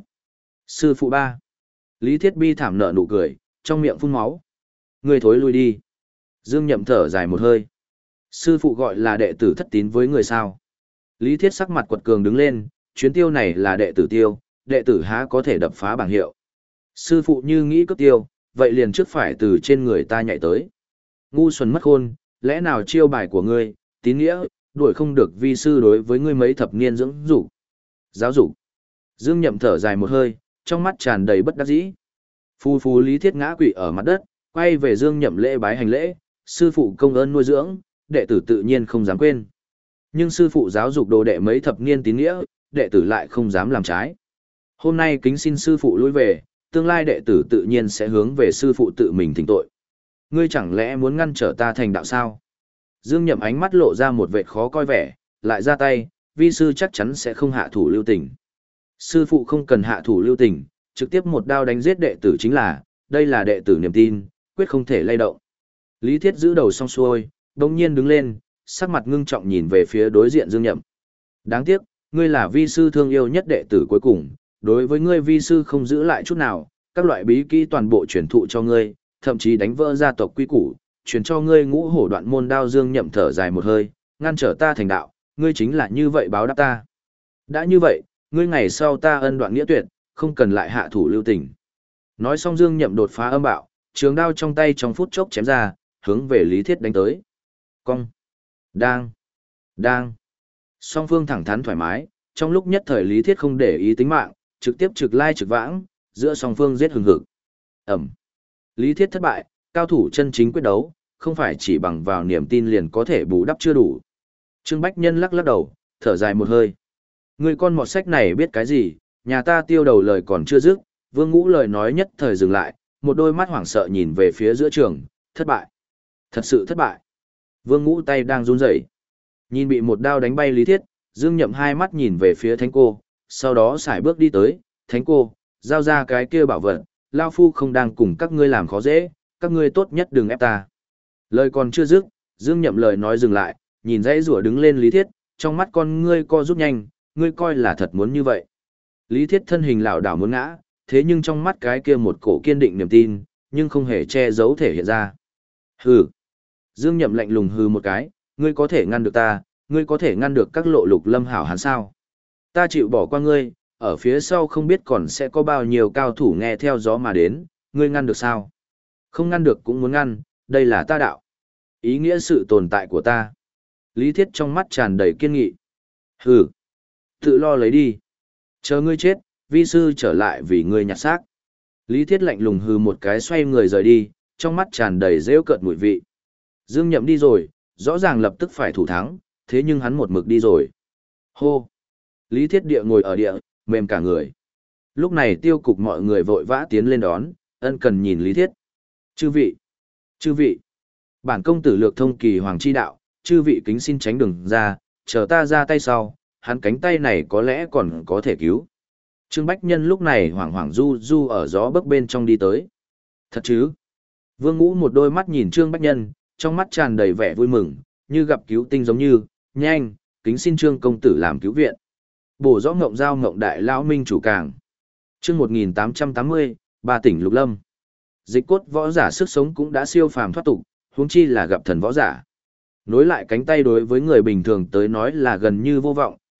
Sư phụ ba. Lý Thiết Bi thảm nợ nụ cười, trong miệng phun máu. Ngươi thối lui đi. Dương Nhậm thở dài một hơi. Sư phụ gọi là đệ tử thất tín với người sao. Lý Thiết sắc mặt quật cường đứng lên, chuyến tiêu này là đệ tử tiêu, đệ tử há có thể đập phá bảng hiệu. Sư phụ như nghĩ cướp tiêu, vậy liền trước phải từ trên người ta nhảy tới. Ngu xuẩn mất khôn, lẽ nào chiêu bài của ngươi, tín nghĩa, đuổi không được vi sư đối với ngươi mấy thập niên dưỡng dục. Giáo dục. Dương Nhậm thở dài một hơi, trong mắt tràn đầy bất đắc dĩ. Phu phu Lý Thiết ngã quỵ ở mặt đất, quay về Dương Nhậm lễ bái hành lễ, sư phụ công ơn nuôi dưỡng, đệ tử tự nhiên không dám quên. Nhưng sư phụ giáo dục đồ đệ mấy thập niên tín nghĩa, đệ tử lại không dám làm trái. Hôm nay kính xin sư phụ lui về, tương lai đệ tử tự nhiên sẽ hướng về sư phụ tự mình thỉnh tội. Ngươi chẳng lẽ muốn ngăn trở ta thành đạo sao? Dương Nhậm ánh mắt lộ ra một vệt khó coi vẻ, lại ra tay, vi sư chắc chắn sẽ không hạ thủ lưu tình. Sư phụ không cần hạ thủ lưu tình, trực tiếp một đao đánh giết đệ tử chính là, đây là đệ tử niềm tin, quyết không thể lay động. Lý Thiết giữ đầu song xuôi, đồng nhiên đứng lên, sắc mặt ngưng trọng nhìn về phía đối diện Dương Nhậm. Đáng tiếc, ngươi là vi sư thương yêu nhất đệ tử cuối cùng, đối với ngươi vi sư không giữ lại chút nào, các loại bí kỹ toàn bộ truyền thụ cho ngươi, thậm chí đánh vỡ gia tộc quy củ, truyền cho ngươi ngũ hổ đoạn môn đao. Dương Nhậm thở dài một hơi, ngăn trở ta thành đạo, ngươi chính là như vậy báo đáp ta. Đã như vậy, ngươi ngày sau ta ân đoạn nghĩa tuyệt, không cần lại hạ thủ lưu tình. Nói xong Dương Nhậm đột phá âm bạo, trường đao trong tay trong phút chốc chém ra, hướng về Lý Thiết đánh tới. Cong, đang, đang. Song phương thẳng thắn thoải mái, trong lúc nhất thời Lý Thiết không để ý tính mạng, trực tiếp trực lai trực vãng, giữa song phương giết hừng hực. Ẩm. Lý Thiết thất bại, cao thủ chân chính quyết đấu, không phải chỉ bằng vào niềm tin liền có thể bù đắp chưa đủ. Trương Bách Nhân lắc lắc đầu, thở dài một hơi. Người con mọt sách này biết cái gì, nhà ta tiêu đầu lời còn chưa dứt, Vương Ngũ lời nói nhất thời dừng lại, một đôi mắt hoảng sợ nhìn về phía giữa trường, thất bại. Thật sự thất bại. Vương Ngũ tay đang run rẩy, nhìn bị một đao đánh bay Lý Thiết, Dương Nhậm hai mắt nhìn về phía Thánh cô, sau đó sải bước đi tới, Thánh cô, giao ra cái kia bảo vật, Lao Phu không đang cùng các ngươi làm khó dễ, các ngươi tốt nhất đừng ép ta. Lời còn chưa dứt, Dương Nhậm lời nói dừng lại, nhìn dãy rủa đứng lên Lý Thiết, trong mắt con ngươi co rút nhanh, ngươi coi là thật muốn như vậy. Lý Thiết thân hình lảo đảo muốn ngã, thế nhưng trong mắt cái kia một cổ kiên định niềm tin, nhưng không hề che giấu thể hiện ra. Hừ. Dương Nhậm lạnh lùng hừ một cái, ngươi có thể ngăn được ta, ngươi có thể ngăn được các lộ lục lâm hảo hán sao? Ta chịu bỏ qua ngươi, ở phía sau không biết còn sẽ có bao nhiêu cao thủ nghe theo gió mà đến, ngươi ngăn được sao? Không ngăn được cũng muốn ngăn, đây là ta đạo. Ý nghĩa sự tồn tại của ta. Lý Thiết trong mắt tràn đầy kiên nghị. Hừ, tự lo lấy đi. Chờ ngươi chết, vi sư trở lại vì ngươi nhặt xác. Lý Thiết lạnh lùng hừ một cái xoay người rời đi, trong mắt tràn đầy rêu cợt mùi vị. Dương Nhậm đi rồi, rõ ràng lập tức phải thủ thắng, thế nhưng hắn một mực đi rồi. Hô! Lý Thiết địa ngồi ở địa, mềm cả người. Lúc này tiêu cục mọi người vội vã tiến lên đón, ân cần nhìn Lý Thiết. Chư vị! Chư vị! Bản công tử lược thông kỳ hoàng chi đạo, chư vị kính xin tránh đường ra, chờ ta ra tay sau, hắn cánh tay này có lẽ còn có thể cứu. Trương Bách Nhân lúc này hoảng hoảng du du ở gió bấc bên trong đi tới. Thật chứ? Vương Ngũ một đôi mắt nhìn Trương Bách Nhân, trong mắt tràn đầy vẻ vui mừng, như gặp cứu tinh giống như, nhanh, kính xin Trương công tử làm cứu viện. Bổ rõ ngộng giao ngộng đại lão minh chủ càng. Chương một nghìn tám trăm tám mươi, ba tỉnh Lục Lâm. Dịch cốt võ giả sức sống cũng đã siêu phàm thoát tục, huống chi là gặp thần võ giả. Nối lại cánh tay đối với người bình thường tới nói là gần như vô vọng,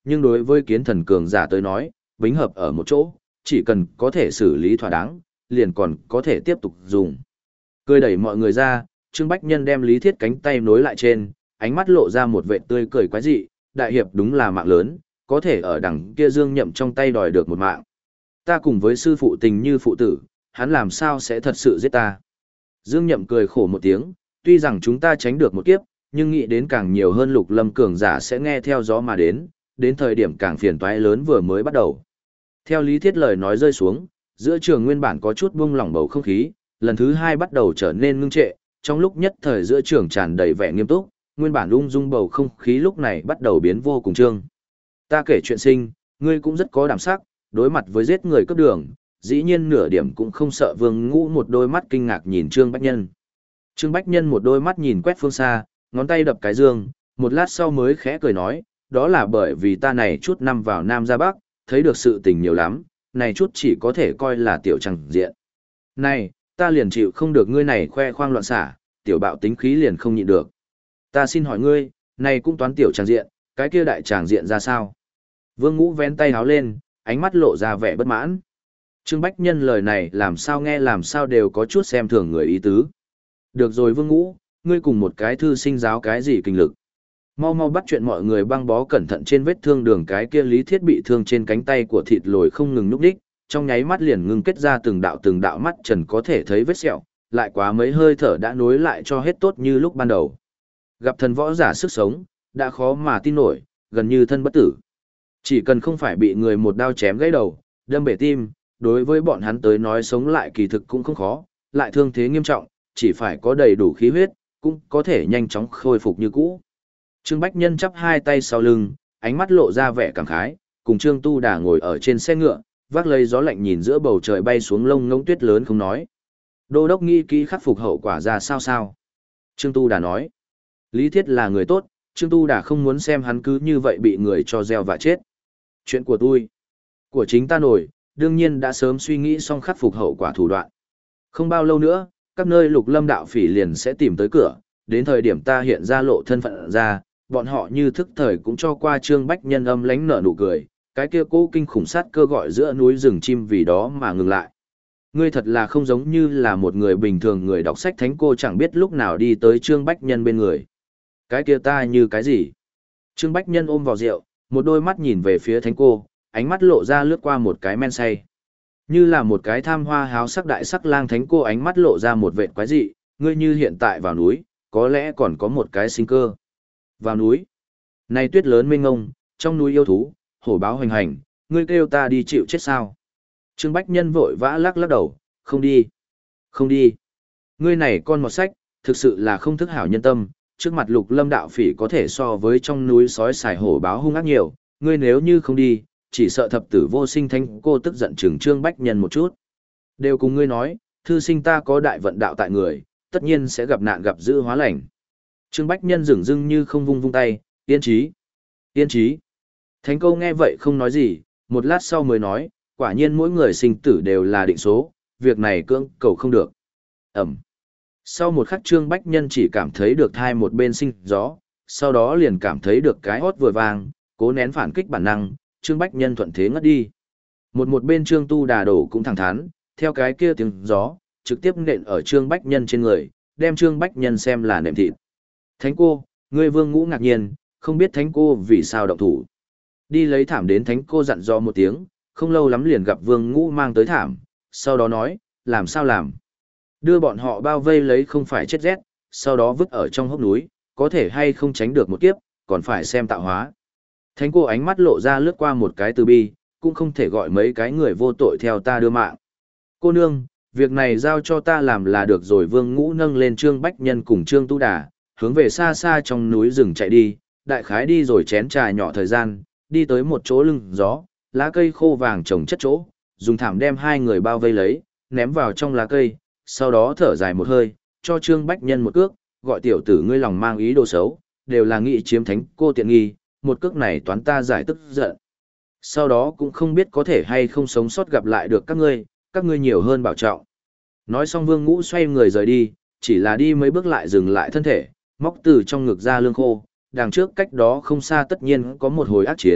nhưng đối với kiến thần cường giả tới nói, bính hợp ở một chỗ, chỉ cần có thể xử lý thỏa đáng, liền còn có thể tiếp tục dùng. Cười đẩy mọi người ra, Trương Bách Nhân đem Lý Thiết cánh tay nối lại trên, ánh mắt lộ ra một vẻ tươi cười quái dị, đại hiệp đúng là mạng lớn, có thể ở đằng kia Dương Nhậm trong tay đòi được một mạng. Ta cùng với sư phụ tình như phụ tử, hắn làm sao sẽ thật sự giết ta. Dương Nhậm cười khổ một tiếng, tuy rằng chúng ta tránh được một kiếp, nhưng nghĩ đến càng nhiều hơn Lục Lâm cường giả sẽ nghe theo gió mà đến, đến thời điểm càng phiền toái lớn vừa mới bắt đầu. Theo Lý Thiết lời nói rơi xuống, giữa trường nguyên bản có chút buông lỏng bầu không khí, lần thứ hai bắt đầu trở nên ngưng trệ, trong lúc nhất thời giữa trường tràn đầy vẻ nghiêm túc, nguyên bản ung dung bầu không khí lúc này bắt đầu biến vô cùng trương. Ta kể chuyện sinh, ngươi cũng rất có đảm sắc, đối mặt với giết người cấp đường, dĩ nhiên nửa điểm cũng không sợ. Vương Ngũ một đôi mắt kinh ngạc nhìn Trương Bách Nhân. Trương Bách Nhân một đôi mắt nhìn quét phương xa, ngón tay đập cái dương, một lát sau mới khẽ cười nói, đó là bởi vì ta này chút năm vào Nam ra Bắc, thấy được sự tình nhiều lắm, này chút chỉ có thể coi là tiểu chẳng diện. Này, ta liền chịu không được ngươi này khoe khoang loạn xả, tiểu bạo tính khí liền không nhịn được. Ta xin hỏi ngươi, này cũng toán tiểu tràng diện, cái kia đại tràng diện ra sao? Vương Ngũ vén tay háo lên, ánh mắt lộ ra vẻ bất mãn. Trương Bách Nhân lời này làm sao nghe làm sao đều có chút xem thường người ý tứ. Được rồi Vương Ngũ, ngươi cùng một cái thư sinh giáo cái gì kinh lực. Mau mau bắt chuyện mọi người băng bó cẩn thận trên vết thương đường cái kia Lý Thiết bị thương trên cánh tay của thịt lồi không ngừng núp đích, trong nháy mắt liền ngưng kết ra từng đạo từng đạo mắt trần có thể thấy vết sẹo, lại quá mấy hơi thở đã nối lại cho hết tốt như lúc ban đầu. Gặp thần võ giả sức sống, đã khó mà tin nổi, gần như thân bất tử. Chỉ cần không phải bị người một đao chém gãy đầu, đâm bể tim, đối với bọn hắn tới nói sống lại kỳ thực cũng không khó, lại thương thế nghiêm trọng, chỉ phải có đầy đủ khí huyết, cũng có thể nhanh chóng khôi phục như cũ. Trương Bách Nhân chắp hai tay sau lưng, ánh mắt lộ ra vẻ cảm khái, cùng Trương Tu Đà ngồi ở trên xe ngựa, vác lấy gió lạnh nhìn giữa bầu trời bay xuống lông ngỗng tuyết lớn không nói. Đô đốc nghĩ kỹ khắc phục hậu quả ra sao sao? Trương Tu Đà nói. Lý Thiết là người tốt, Trương Tu Đà không muốn xem hắn cứ như vậy bị người cho gieo và chết. Chuyện của tôi, của chính ta nổi, đương nhiên đã sớm suy nghĩ xong khắc phục hậu quả thủ đoạn. Không bao lâu nữa, các nơi Lục Lâm đạo phỉ liền sẽ tìm tới cửa, đến thời điểm ta hiện ra lộ thân phận ra, bọn họ như thức thời cũng cho qua Trương Bách Nhân âm lánh nở nụ cười, cái kia cố kinh khủng sát cơ gọi giữa núi rừng chim vì đó mà ngừng lại. Ngươi thật là không giống như là một người bình thường, người đọc sách thánh cô chẳng biết lúc nào đi tới Trương Bách Nhân bên người. Cái kia ta như cái gì? Trương Bách Nhân ôm vào rượu, một đôi mắt nhìn về phía thánh cô, ánh mắt lộ ra lướt qua một cái men say. Như là một cái tham hoa háo sắc đại sắc lang, thánh cô ánh mắt lộ ra một vệt quái dị, ngươi như hiện tại vào núi, có lẽ còn có một cái sinh cơ. Vào núi. Này tuyết lớn mênh ngông, trong núi yêu thú, hổ báo hoành hành, ngươi kêu ta đi chịu chết sao? Trương Bách Nhân vội vã lắc lắc đầu, không đi. Không đi. Ngươi này con mọt sách, thực sự là không thức hảo nhân tâm, trước mặt Lục Lâm đạo phỉ có thể so với trong núi sói xài hổ báo hung ác nhiều, ngươi nếu như không đi, chỉ sợ thập tử vô sinh. Thánh cô tức giận chừng Trương Bách Nhân một chút. Đều cùng ngươi nói, thư sinh ta có đại vận đạo tại người, tất nhiên sẽ gặp nạn gặp dữ hóa lành. Trương Bách Nhân dửng dưng như không vung vung tay, yên trí. Yên trí. Thánh cô nghe vậy không nói gì, một lát sau mới nói, quả nhiên mỗi người sinh tử đều là định số, việc này cưỡng cầu không được. Ẩm. Sau một khắc Trương Bách Nhân chỉ cảm thấy được thai một bên sinh gió, sau đó liền cảm thấy được cái hót vừa vang, cố nén phản kích bản năng, Trương Bách Nhân thuận thế ngất đi. Một một bên Trương Tu Đà đổ cũng thẳng thắn, theo cái kia tiếng gió, trực tiếp nện ở Trương Bách Nhân trên người, đem Trương Bách Nhân xem là nệm thịt. Thánh cô, ngươi Vương Ngũ ngạc nhiên, không biết thánh cô vì sao động thủ. Đi lấy thảm đến, thánh cô dặn dò một tiếng, không lâu lắm liền gặp Vương Ngũ mang tới thảm, sau đó nói, làm sao làm. Đưa bọn họ bao vây lấy không phải chết rét, sau đó vứt ở trong hốc núi, có thể hay không tránh được một kiếp, còn phải xem tạo hóa. Thánh cô ánh mắt lộ ra lướt qua một cái từ bi, cũng không thể gọi mấy cái người vô tội theo ta đưa mạng. Cô nương, việc này giao cho ta làm là được rồi. Vương Ngũ nâng lên Trương Bách Nhân cùng Trương Tu Đà, hướng về xa xa trong núi rừng chạy đi, đại khái đi rồi chén trà nhỏ thời gian, đi tới một chỗ lưng gió, lá cây khô vàng trồng chất chỗ, dùng thảm đem hai người bao vây lấy, ném vào trong lá cây, sau đó thở dài một hơi, cho Trương Bách Nhân một cước, gọi tiểu tử ngươi lòng mang ý đồ xấu, đều là nghị chiếm thánh cô tiện nghi, một cước này toán ta giải tức giận. Sau đó cũng không biết có thể hay không sống sót gặp lại được các ngươi, các ngươi nhiều hơn bảo trọng. Nói xong Vương Ngũ xoay người rời đi, chỉ là đi mấy bước lại dừng lại thân thể, móc từ trong ngực ra lương khô, đằng trước cách đó không xa tất nhiên có một hồi ác chiến,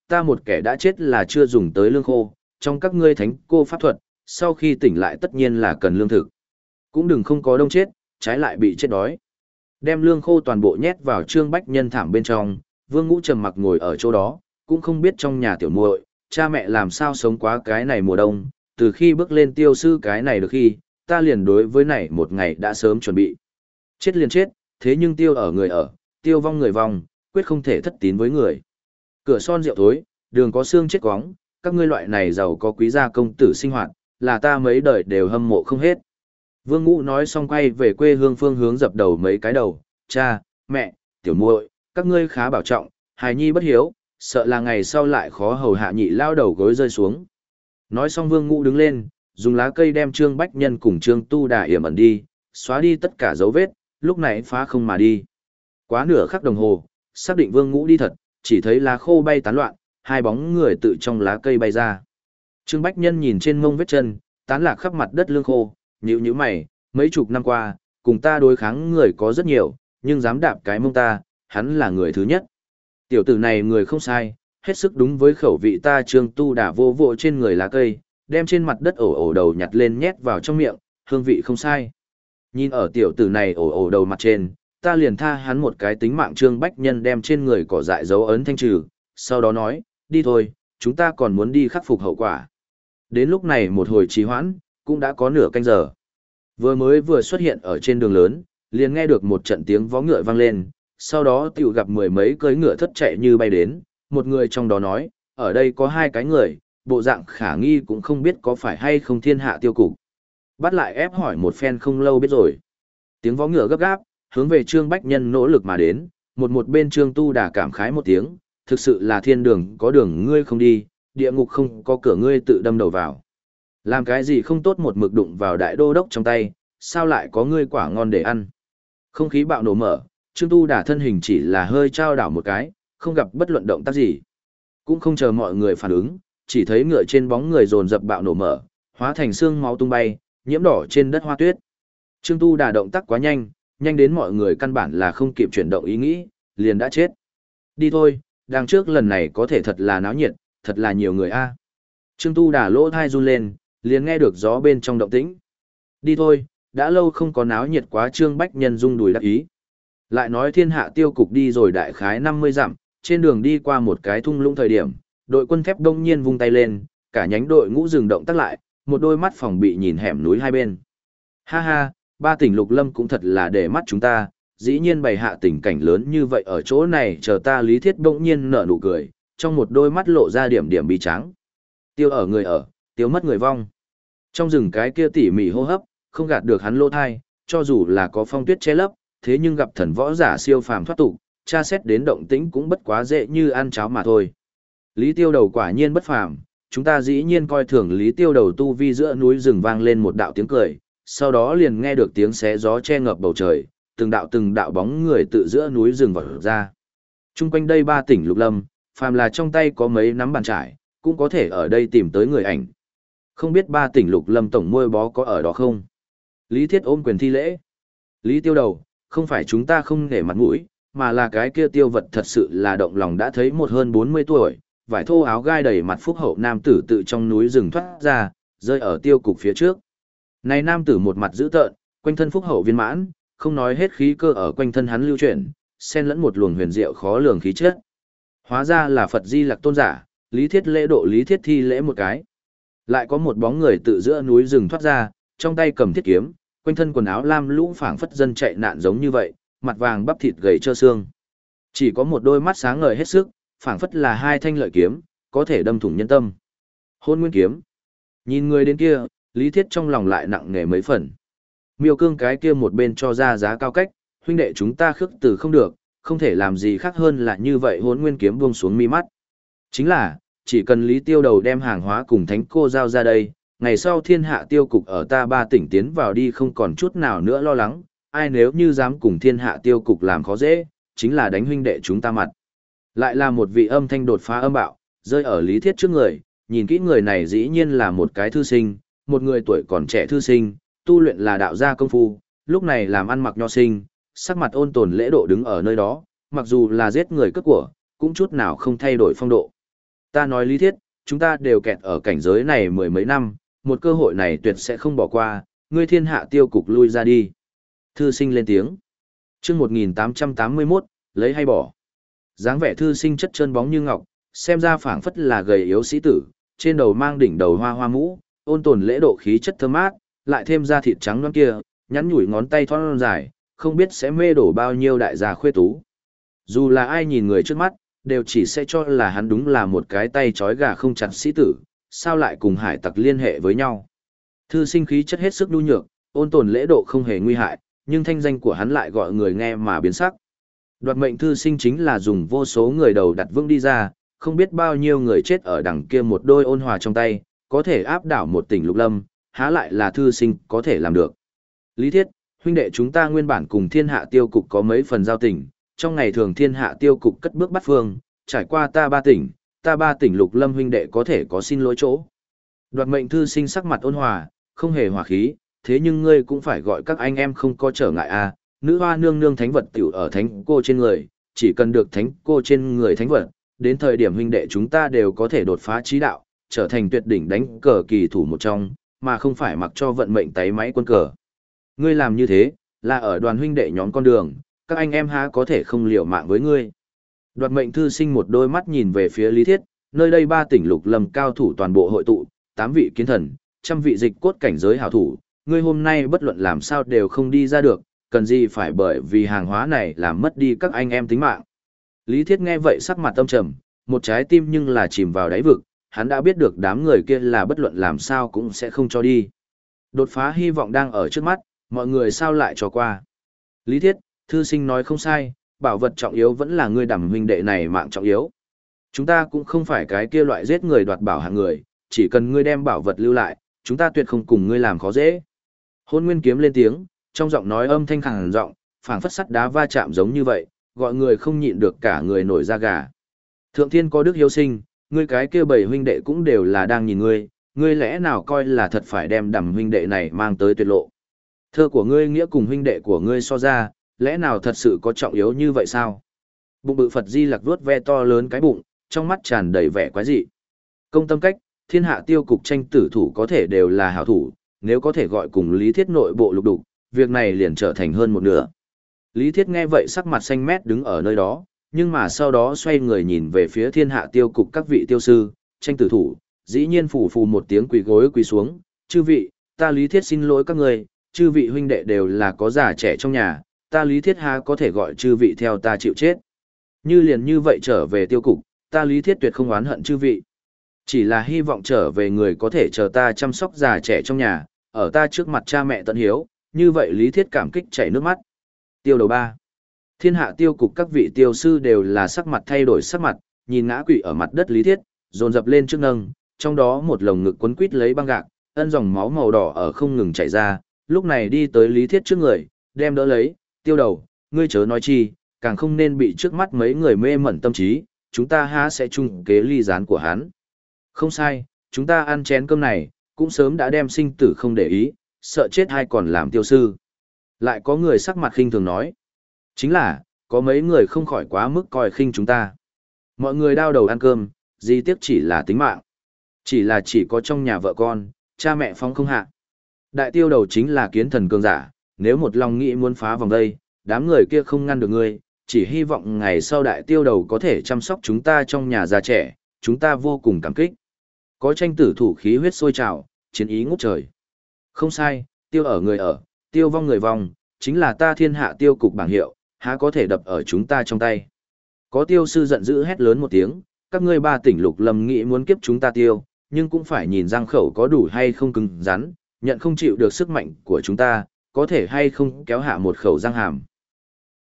ta một kẻ đã chết là chưa dùng tới lương khô, trong các ngươi thánh cô pháp thuật, sau khi tỉnh lại tất nhiên là cần lương thực. Cũng đừng không có đông chết, trái lại bị chết đói. Đem lương khô toàn bộ nhét vào Trương Bách Nhân thảm bên trong, Vương Ngũ trầm mặc ngồi ở chỗ đó, cũng không biết trong nhà tiểu muội, cha mẹ làm sao sống quá cái này mùa đông, từ khi bước lên tiêu sư cái này được khi, ta liền đối với này một ngày đã sớm chuẩn bị. Chết liền chết, thế nhưng tiêu ở người ở, tiêu vong người vong, quyết không thể thất tín với người. Cửa son rượu thối, đường có xương chết quóng, các ngươi loại này giàu có quý gia công tử sinh hoạt, là ta mấy đời đều hâm mộ không hết. Vương Ngũ nói xong quay về quê hương phương hướng dập đầu mấy cái đầu, cha, mẹ, tiểu muội, các ngươi khá bảo trọng, hài nhi bất hiếu, sợ là ngày sau lại khó hầu hạ nhị lao đầu gối rơi xuống. Nói xong Vương Ngũ đứng lên, dùng lá cây đem Trương Bách Nhân cùng Trương Tu Đà yểm ẩn đi, xóa đi tất cả dấu vết, lúc này phá không mà đi. Quá nửa khắc đồng hồ, xác định Vương Ngũ đi thật, chỉ thấy lá khô bay tán loạn, hai bóng người tự trong lá cây bay ra. Trương Bách Nhân nhìn trên mông vết chân, tán lạc khắp mặt đất lương khô, nhíu nhíu mày, mấy chục năm qua, cùng ta đối kháng người có rất nhiều, nhưng dám đạp cái mông ta, hắn là người thứ nhất. Tiểu tử này người không sai, hết sức đúng với khẩu vị ta. Trương Tu Đà vô vội trên người lá cây, đem trên mặt đất ổ ổ đầu nhặt lên nhét vào trong miệng, hương vị không sai. Nhìn ở tiểu tử này ổ ổ đầu mặt trên, ta liền tha hắn một cái tính mạng. Trương Bách Nhân đem trên người cỏ dại dấu ấn thanh trừ, sau đó nói, đi thôi, chúng ta còn muốn đi khắc phục hậu quả. Đến lúc này một hồi trì hoãn, cũng đã có nửa canh giờ. Vừa mới vừa xuất hiện ở trên đường lớn, liền nghe được một trận tiếng vó ngựa vang lên, sau đó tiểu gặp mười mấy cưỡi ngựa thất chạy như bay đến, một người trong đó nói, ở đây có hai cái người, bộ dạng khả nghi cũng không biết có phải hay không thiên hạ tiêu cục. Bắt lại ép hỏi một phen không lâu biết rồi. Tiếng vó ngựa gấp gáp, hướng về Trương Bách Nhân nỗ lực mà đến, một một bên Trương Tu Đà cảm khái một tiếng, thực sự là thiên đường có đường ngươi không đi, địa ngục không có cửa ngươi tự đâm đầu vào. Làm cái gì không tốt một mực đụng vào đại đô đốc trong tay, sao lại có ngươi quả ngon để ăn. Không khí bạo nổ mở, Trương Tu Đà thân hình chỉ là hơi trao đảo một cái, không gặp bất luận động tác gì. Cũng không chờ mọi người phản ứng, chỉ thấy ngựa trên bóng người dồn dập bạo nổ mở, hóa thành xương máu tung bay, nhiễm đỏ trên đất hoa tuyết. Trương Tu Đà động tác quá nhanh, nhanh đến mọi người căn bản là không kịp chuyển động ý nghĩ, liền đã chết. Đi thôi, đằng trước lần này có thể thật là náo nhiệt, thật là nhiều người a. Trương Tu Đà lỗ thai run lên, liền nghe được gió bên trong động tĩnh. Đi thôi, đã lâu không có náo nhiệt quá. Trương Bách Nhân rung đùi đắc ý. Lại nói thiên hạ tiêu cục đi rồi đại khái năm mươi dặm, trên đường đi qua một cái thung lũng thời điểm, đội quân thép đông nhiên vung tay lên, cả nhánh đội ngũ dừng động tác lại, một đôi mắt phòng bị nhìn hẻm núi hai bên. Ha ha, ba tỉnh lục lâm cũng thật là để mắt chúng ta, dĩ nhiên bày hạ tình cảnh lớn như vậy ở chỗ này chờ ta. Lý Thiết đông nhiên nở nụ cười, trong một đôi mắt lộ ra điểm điểm bi trắng. Tiêu ở người ở, tiêu mất người vong. Trong rừng cái kia tỉ mỉ hô hấp, không gạt được hắn lỗ thai, cho dù là có phong tuyết che lấp, thế nhưng gặp thần võ giả siêu phàm thoát tục, tra xét đến động tĩnh cũng bất quá dễ như ăn cháo mà thôi. Lý Tiêu Đầu quả nhiên bất phàm, chúng ta dĩ nhiên coi thường Lý Tiêu Đầu tu vi. Giữa núi rừng vang lên một đạo tiếng cười, sau đó liền nghe được tiếng xé gió che ngập bầu trời, từng đạo từng đạo bóng người tự giữa núi rừng vọt ra. Trung quanh đây ba tỉnh lục lâm, phàm là trong tay có mấy nắm bàn trải, cũng có thể ở đây tìm tới người ảnh. Không biết ba tỉnh lục lâm tổng môi bó có ở đó không? Lý Thiết ôm quyền thi lễ. Lý Tiêu Đầu, không phải chúng ta không để mặt mũi, mà là cái kia tiêu vật thật sự là động lòng đã thấy một hơn bốn mươi tuổi, vải thô áo gai đầy mặt phúc hậu nam tử tự trong núi rừng thoát ra, rơi ở tiêu cục phía trước. Này nam tử một mặt dữ tợn, quanh thân phúc hậu viên mãn, không nói hết khí cơ ở quanh thân hắn lưu chuyển, xen lẫn một luồng huyền diệu khó lường khí chất. Hóa ra là Phật Di Lặc tôn giả. Lý Thiết lễ độ Lý Thiết thi lễ một cái. Lại có một bóng người tự giữa núi rừng thoát ra, trong tay cầm thiết kiếm, quanh thân quần áo lam lũ phảng phất dân chạy nạn giống như vậy, mặt vàng bắp thịt gầy trơ xương. Chỉ có một đôi mắt sáng ngời hết sức, phảng phất là hai thanh lợi kiếm, có thể đâm thủng nhân tâm. Hôn Nguyên kiếm. Nhìn người đến kia, Lý Thiết trong lòng lại nặng nề mấy phần. Miêu Cương cái kia một bên cho ra giá cao cách, huynh đệ chúng ta khước từ không được, không thể làm gì khác hơn là như vậy. Hôn Nguyên kiếm buông xuống mi mắt. Chính là, chỉ cần Lý Tiêu Đầu đem hàng hóa cùng thánh cô giao ra đây, ngày sau thiên hạ tiêu cục ở ta ba tỉnh tiến vào đi không còn chút nào nữa lo lắng, ai nếu như dám cùng thiên hạ tiêu cục làm khó dễ, chính là đánh huynh đệ chúng ta mặt. Lại là một vị âm thanh đột phá âm bạo, rơi ở Lý Thiết trước người, nhìn kỹ người này dĩ nhiên là một cái thư sinh, một người tuổi còn trẻ thư sinh, tu luyện là đạo gia công phu, lúc này làm ăn mặc nho sinh, sắc mặt ôn tồn lễ độ đứng ở nơi đó, mặc dù là giết người cướp của, cũng chút nào không thay đổi phong độ. Ta nói lý thiết, chúng ta đều kẹt ở cảnh giới này mười mấy năm, một cơ hội này tuyệt sẽ không bỏ qua, ngươi thiên hạ tiêu cục lui ra đi. Thư sinh lên tiếng. chương một nghìn tám trăm tám mươi mốt, lấy hay bỏ. Dáng vẻ thư sinh chất trơn bóng như ngọc, xem ra phảng phất là gầy yếu sĩ tử, trên đầu mang đỉnh đầu hoa hoa mũ, ôn tồn lễ độ khí chất thơm mát, lại thêm da thịt trắng nõn kia, nhắn nhủi ngón tay thon dài, không biết sẽ mê đổ bao nhiêu đại gia khuê tú. Dù là ai nhìn người trước mắt, đều chỉ sẽ cho là hắn đúng là một cái tay trói gà không chặt sĩ tử, sao lại cùng hải tặc liên hệ với nhau. Thư sinh khí chất hết sức nhu nhược, ôn tồn lễ độ không hề nguy hại, nhưng thanh danh của hắn lại gọi người nghe mà biến sắc. Đoạt mệnh thư sinh chính là dùng vô số người đầu đặt vương đi ra, không biết bao nhiêu người chết ở đằng kia một đôi ôn hòa trong tay, có thể áp đảo một tỉnh lục lâm, há lại là thư sinh có thể làm được. Lý thiết, huynh đệ chúng ta nguyên bản cùng thiên hạ tiêu cục có mấy phần giao tình, trong ngày thường thiên hạ tiêu cục cất bước bắt phương, trải qua ta ba tỉnh, ta ba tỉnh lục lâm huynh đệ có thể có xin lỗi chỗ. Đoạt mệnh thư sinh sắc mặt ôn hòa, không hề hòa khí, thế nhưng ngươi cũng phải gọi các anh em không có trở ngại à, nữ hoa nương nương thánh vật tiểu ở thánh cô trên người, chỉ cần được thánh cô trên người thánh vật, đến thời điểm huynh đệ chúng ta đều có thể đột phá trí đạo, trở thành tuyệt đỉnh đánh cờ kỳ thủ một trong, mà không phải mặc cho vận mệnh tái máy quân cờ. Ngươi làm như thế, là ở đoàn huynh đệ nhóm con đường, các anh em há có thể không liều mạng với ngươi. Đoạt mệnh thư sinh một đôi mắt nhìn về phía Lý Thiết, nơi đây ba tỉnh lục lâm cao thủ toàn bộ hội tụ, tám vị kiến thần, trăm vị dịch cốt cảnh giới hảo thủ, ngươi hôm nay bất luận làm sao đều không đi ra được, cần gì phải bởi vì hàng hóa này làm mất đi các anh em tính mạng. Lý Thiết nghe vậy sắc mặt tâm trầm, một trái tim nhưng là chìm vào đáy vực, hắn đã biết được đám người kia là bất luận làm sao cũng sẽ không cho đi. Đột phá hy vọng đang ở trước mắt, mọi người sao lại cho qua. Lý Thiết, thư sinh nói không sai, bảo vật trọng yếu vẫn là ngươi đàm huynh đệ này mạng trọng yếu. Chúng ta cũng không phải cái kia loại giết người đoạt bảo hạng người, chỉ cần ngươi đem bảo vật lưu lại, chúng ta tuyệt không cùng ngươi làm khó dễ. Hôn Nguyên kiếm lên tiếng, trong giọng nói âm thanh khàn giọng, phảng phất sắt đá va chạm giống như vậy, gọi người không nhịn được cả người nổi da gà. Thượng thiên có đức hiếu sinh, ngươi cái kia bảy huynh đệ cũng đều là đang nhìn ngươi, ngươi lẽ nào coi là thật phải đem đầm huynh đệ này mang tới tuyệt lộ. Thơ của ngươi nghĩa cùng huynh đệ của ngươi so ra, lẽ nào thật sự có trọng yếu như vậy sao? Bụng bự Phật Di Lặc vuốt ve to lớn cái bụng, trong mắt tràn đầy vẻ quái dị. Công tâm cách, thiên hạ tiêu cục tranh tử thủ có thể đều là hảo thủ, nếu có thể gọi cùng Lý Thiết nội bộ lục đục, việc này liền trở thành hơn một nửa. Lý Thiết nghe vậy sắc mặt xanh mét đứng ở nơi đó, nhưng mà sau đó xoay người nhìn về phía thiên hạ tiêu cục các vị tiêu sư, tranh tử thủ, dĩ nhiên phủ phù một tiếng quỳ gối quỳ xuống, chư vị, ta Lý Thiết xin lỗi các người, chư vị huynh đệ đều là có già trẻ trong nhà, ta Lý Thiết há có thể gọi chư vị theo ta chịu chết. Như liền như vậy trở về tiêu cục, ta Lý Thiết tuyệt không oán hận chư vị. Chỉ là hy vọng trở về người có thể chờ ta chăm sóc già trẻ trong nhà, ở ta trước mặt cha mẹ tận hiếu, như vậy Lý Thiết cảm kích chảy nước mắt. Tiêu đầu ba. Thiên hạ tiêu cục các vị tiêu sư đều là sắc mặt thay đổi sắc mặt, nhìn ngã quỵ ở mặt đất Lý Thiết, dồn dập lên trước nâng, trong đó một lồng ngực quấn quít lấy băng gạc, ân dòng máu màu đỏ ở không ngừng chảy ra, lúc này đi tới Lý Thiết trước người, đem đỡ lấy, tiêu đầu, ngươi chớ nói chi, càng không nên bị trước mắt mấy người mê mẩn tâm trí, chúng ta há sẽ chung kế ly gián của hắn. Không sai, chúng ta ăn chén cơm này, cũng sớm đã đem sinh tử không để ý, sợ chết hay còn làm tiêu sư. Lại có người sắc mặt khinh thường nói. Chính là, có mấy người không khỏi quá mức coi khinh chúng ta. Mọi người đau đầu ăn cơm, gì tiếc chỉ là tính mạng. Chỉ là chỉ có trong nhà vợ con, cha mẹ phóng không hạ. Đại tiêu đầu chính là kiến thần cường giả, nếu một lòng nghĩ muốn phá vòng đây, đám người kia không ngăn được ngươi, chỉ hy vọng ngày sau đại tiêu đầu có thể chăm sóc chúng ta trong nhà già trẻ, chúng ta vô cùng cảm kích. Có tranh tử thủ khí huyết sôi trào, chiến ý ngút trời. Không sai, tiêu ở người ở, tiêu vong người vong, chính là ta thiên hạ tiêu cục bảng hiệu, há có thể đập ở chúng ta trong tay. Có tiêu sư giận dữ hét lớn một tiếng, các ngươi ba tỉnh lục lâm nghĩ muốn kiếp chúng ta tiêu, nhưng cũng phải nhìn răng khẩu có đủ hay không cứng rắn, nhận không chịu được sức mạnh của chúng ta, có thể hay không kéo hạ một khẩu răng hàm.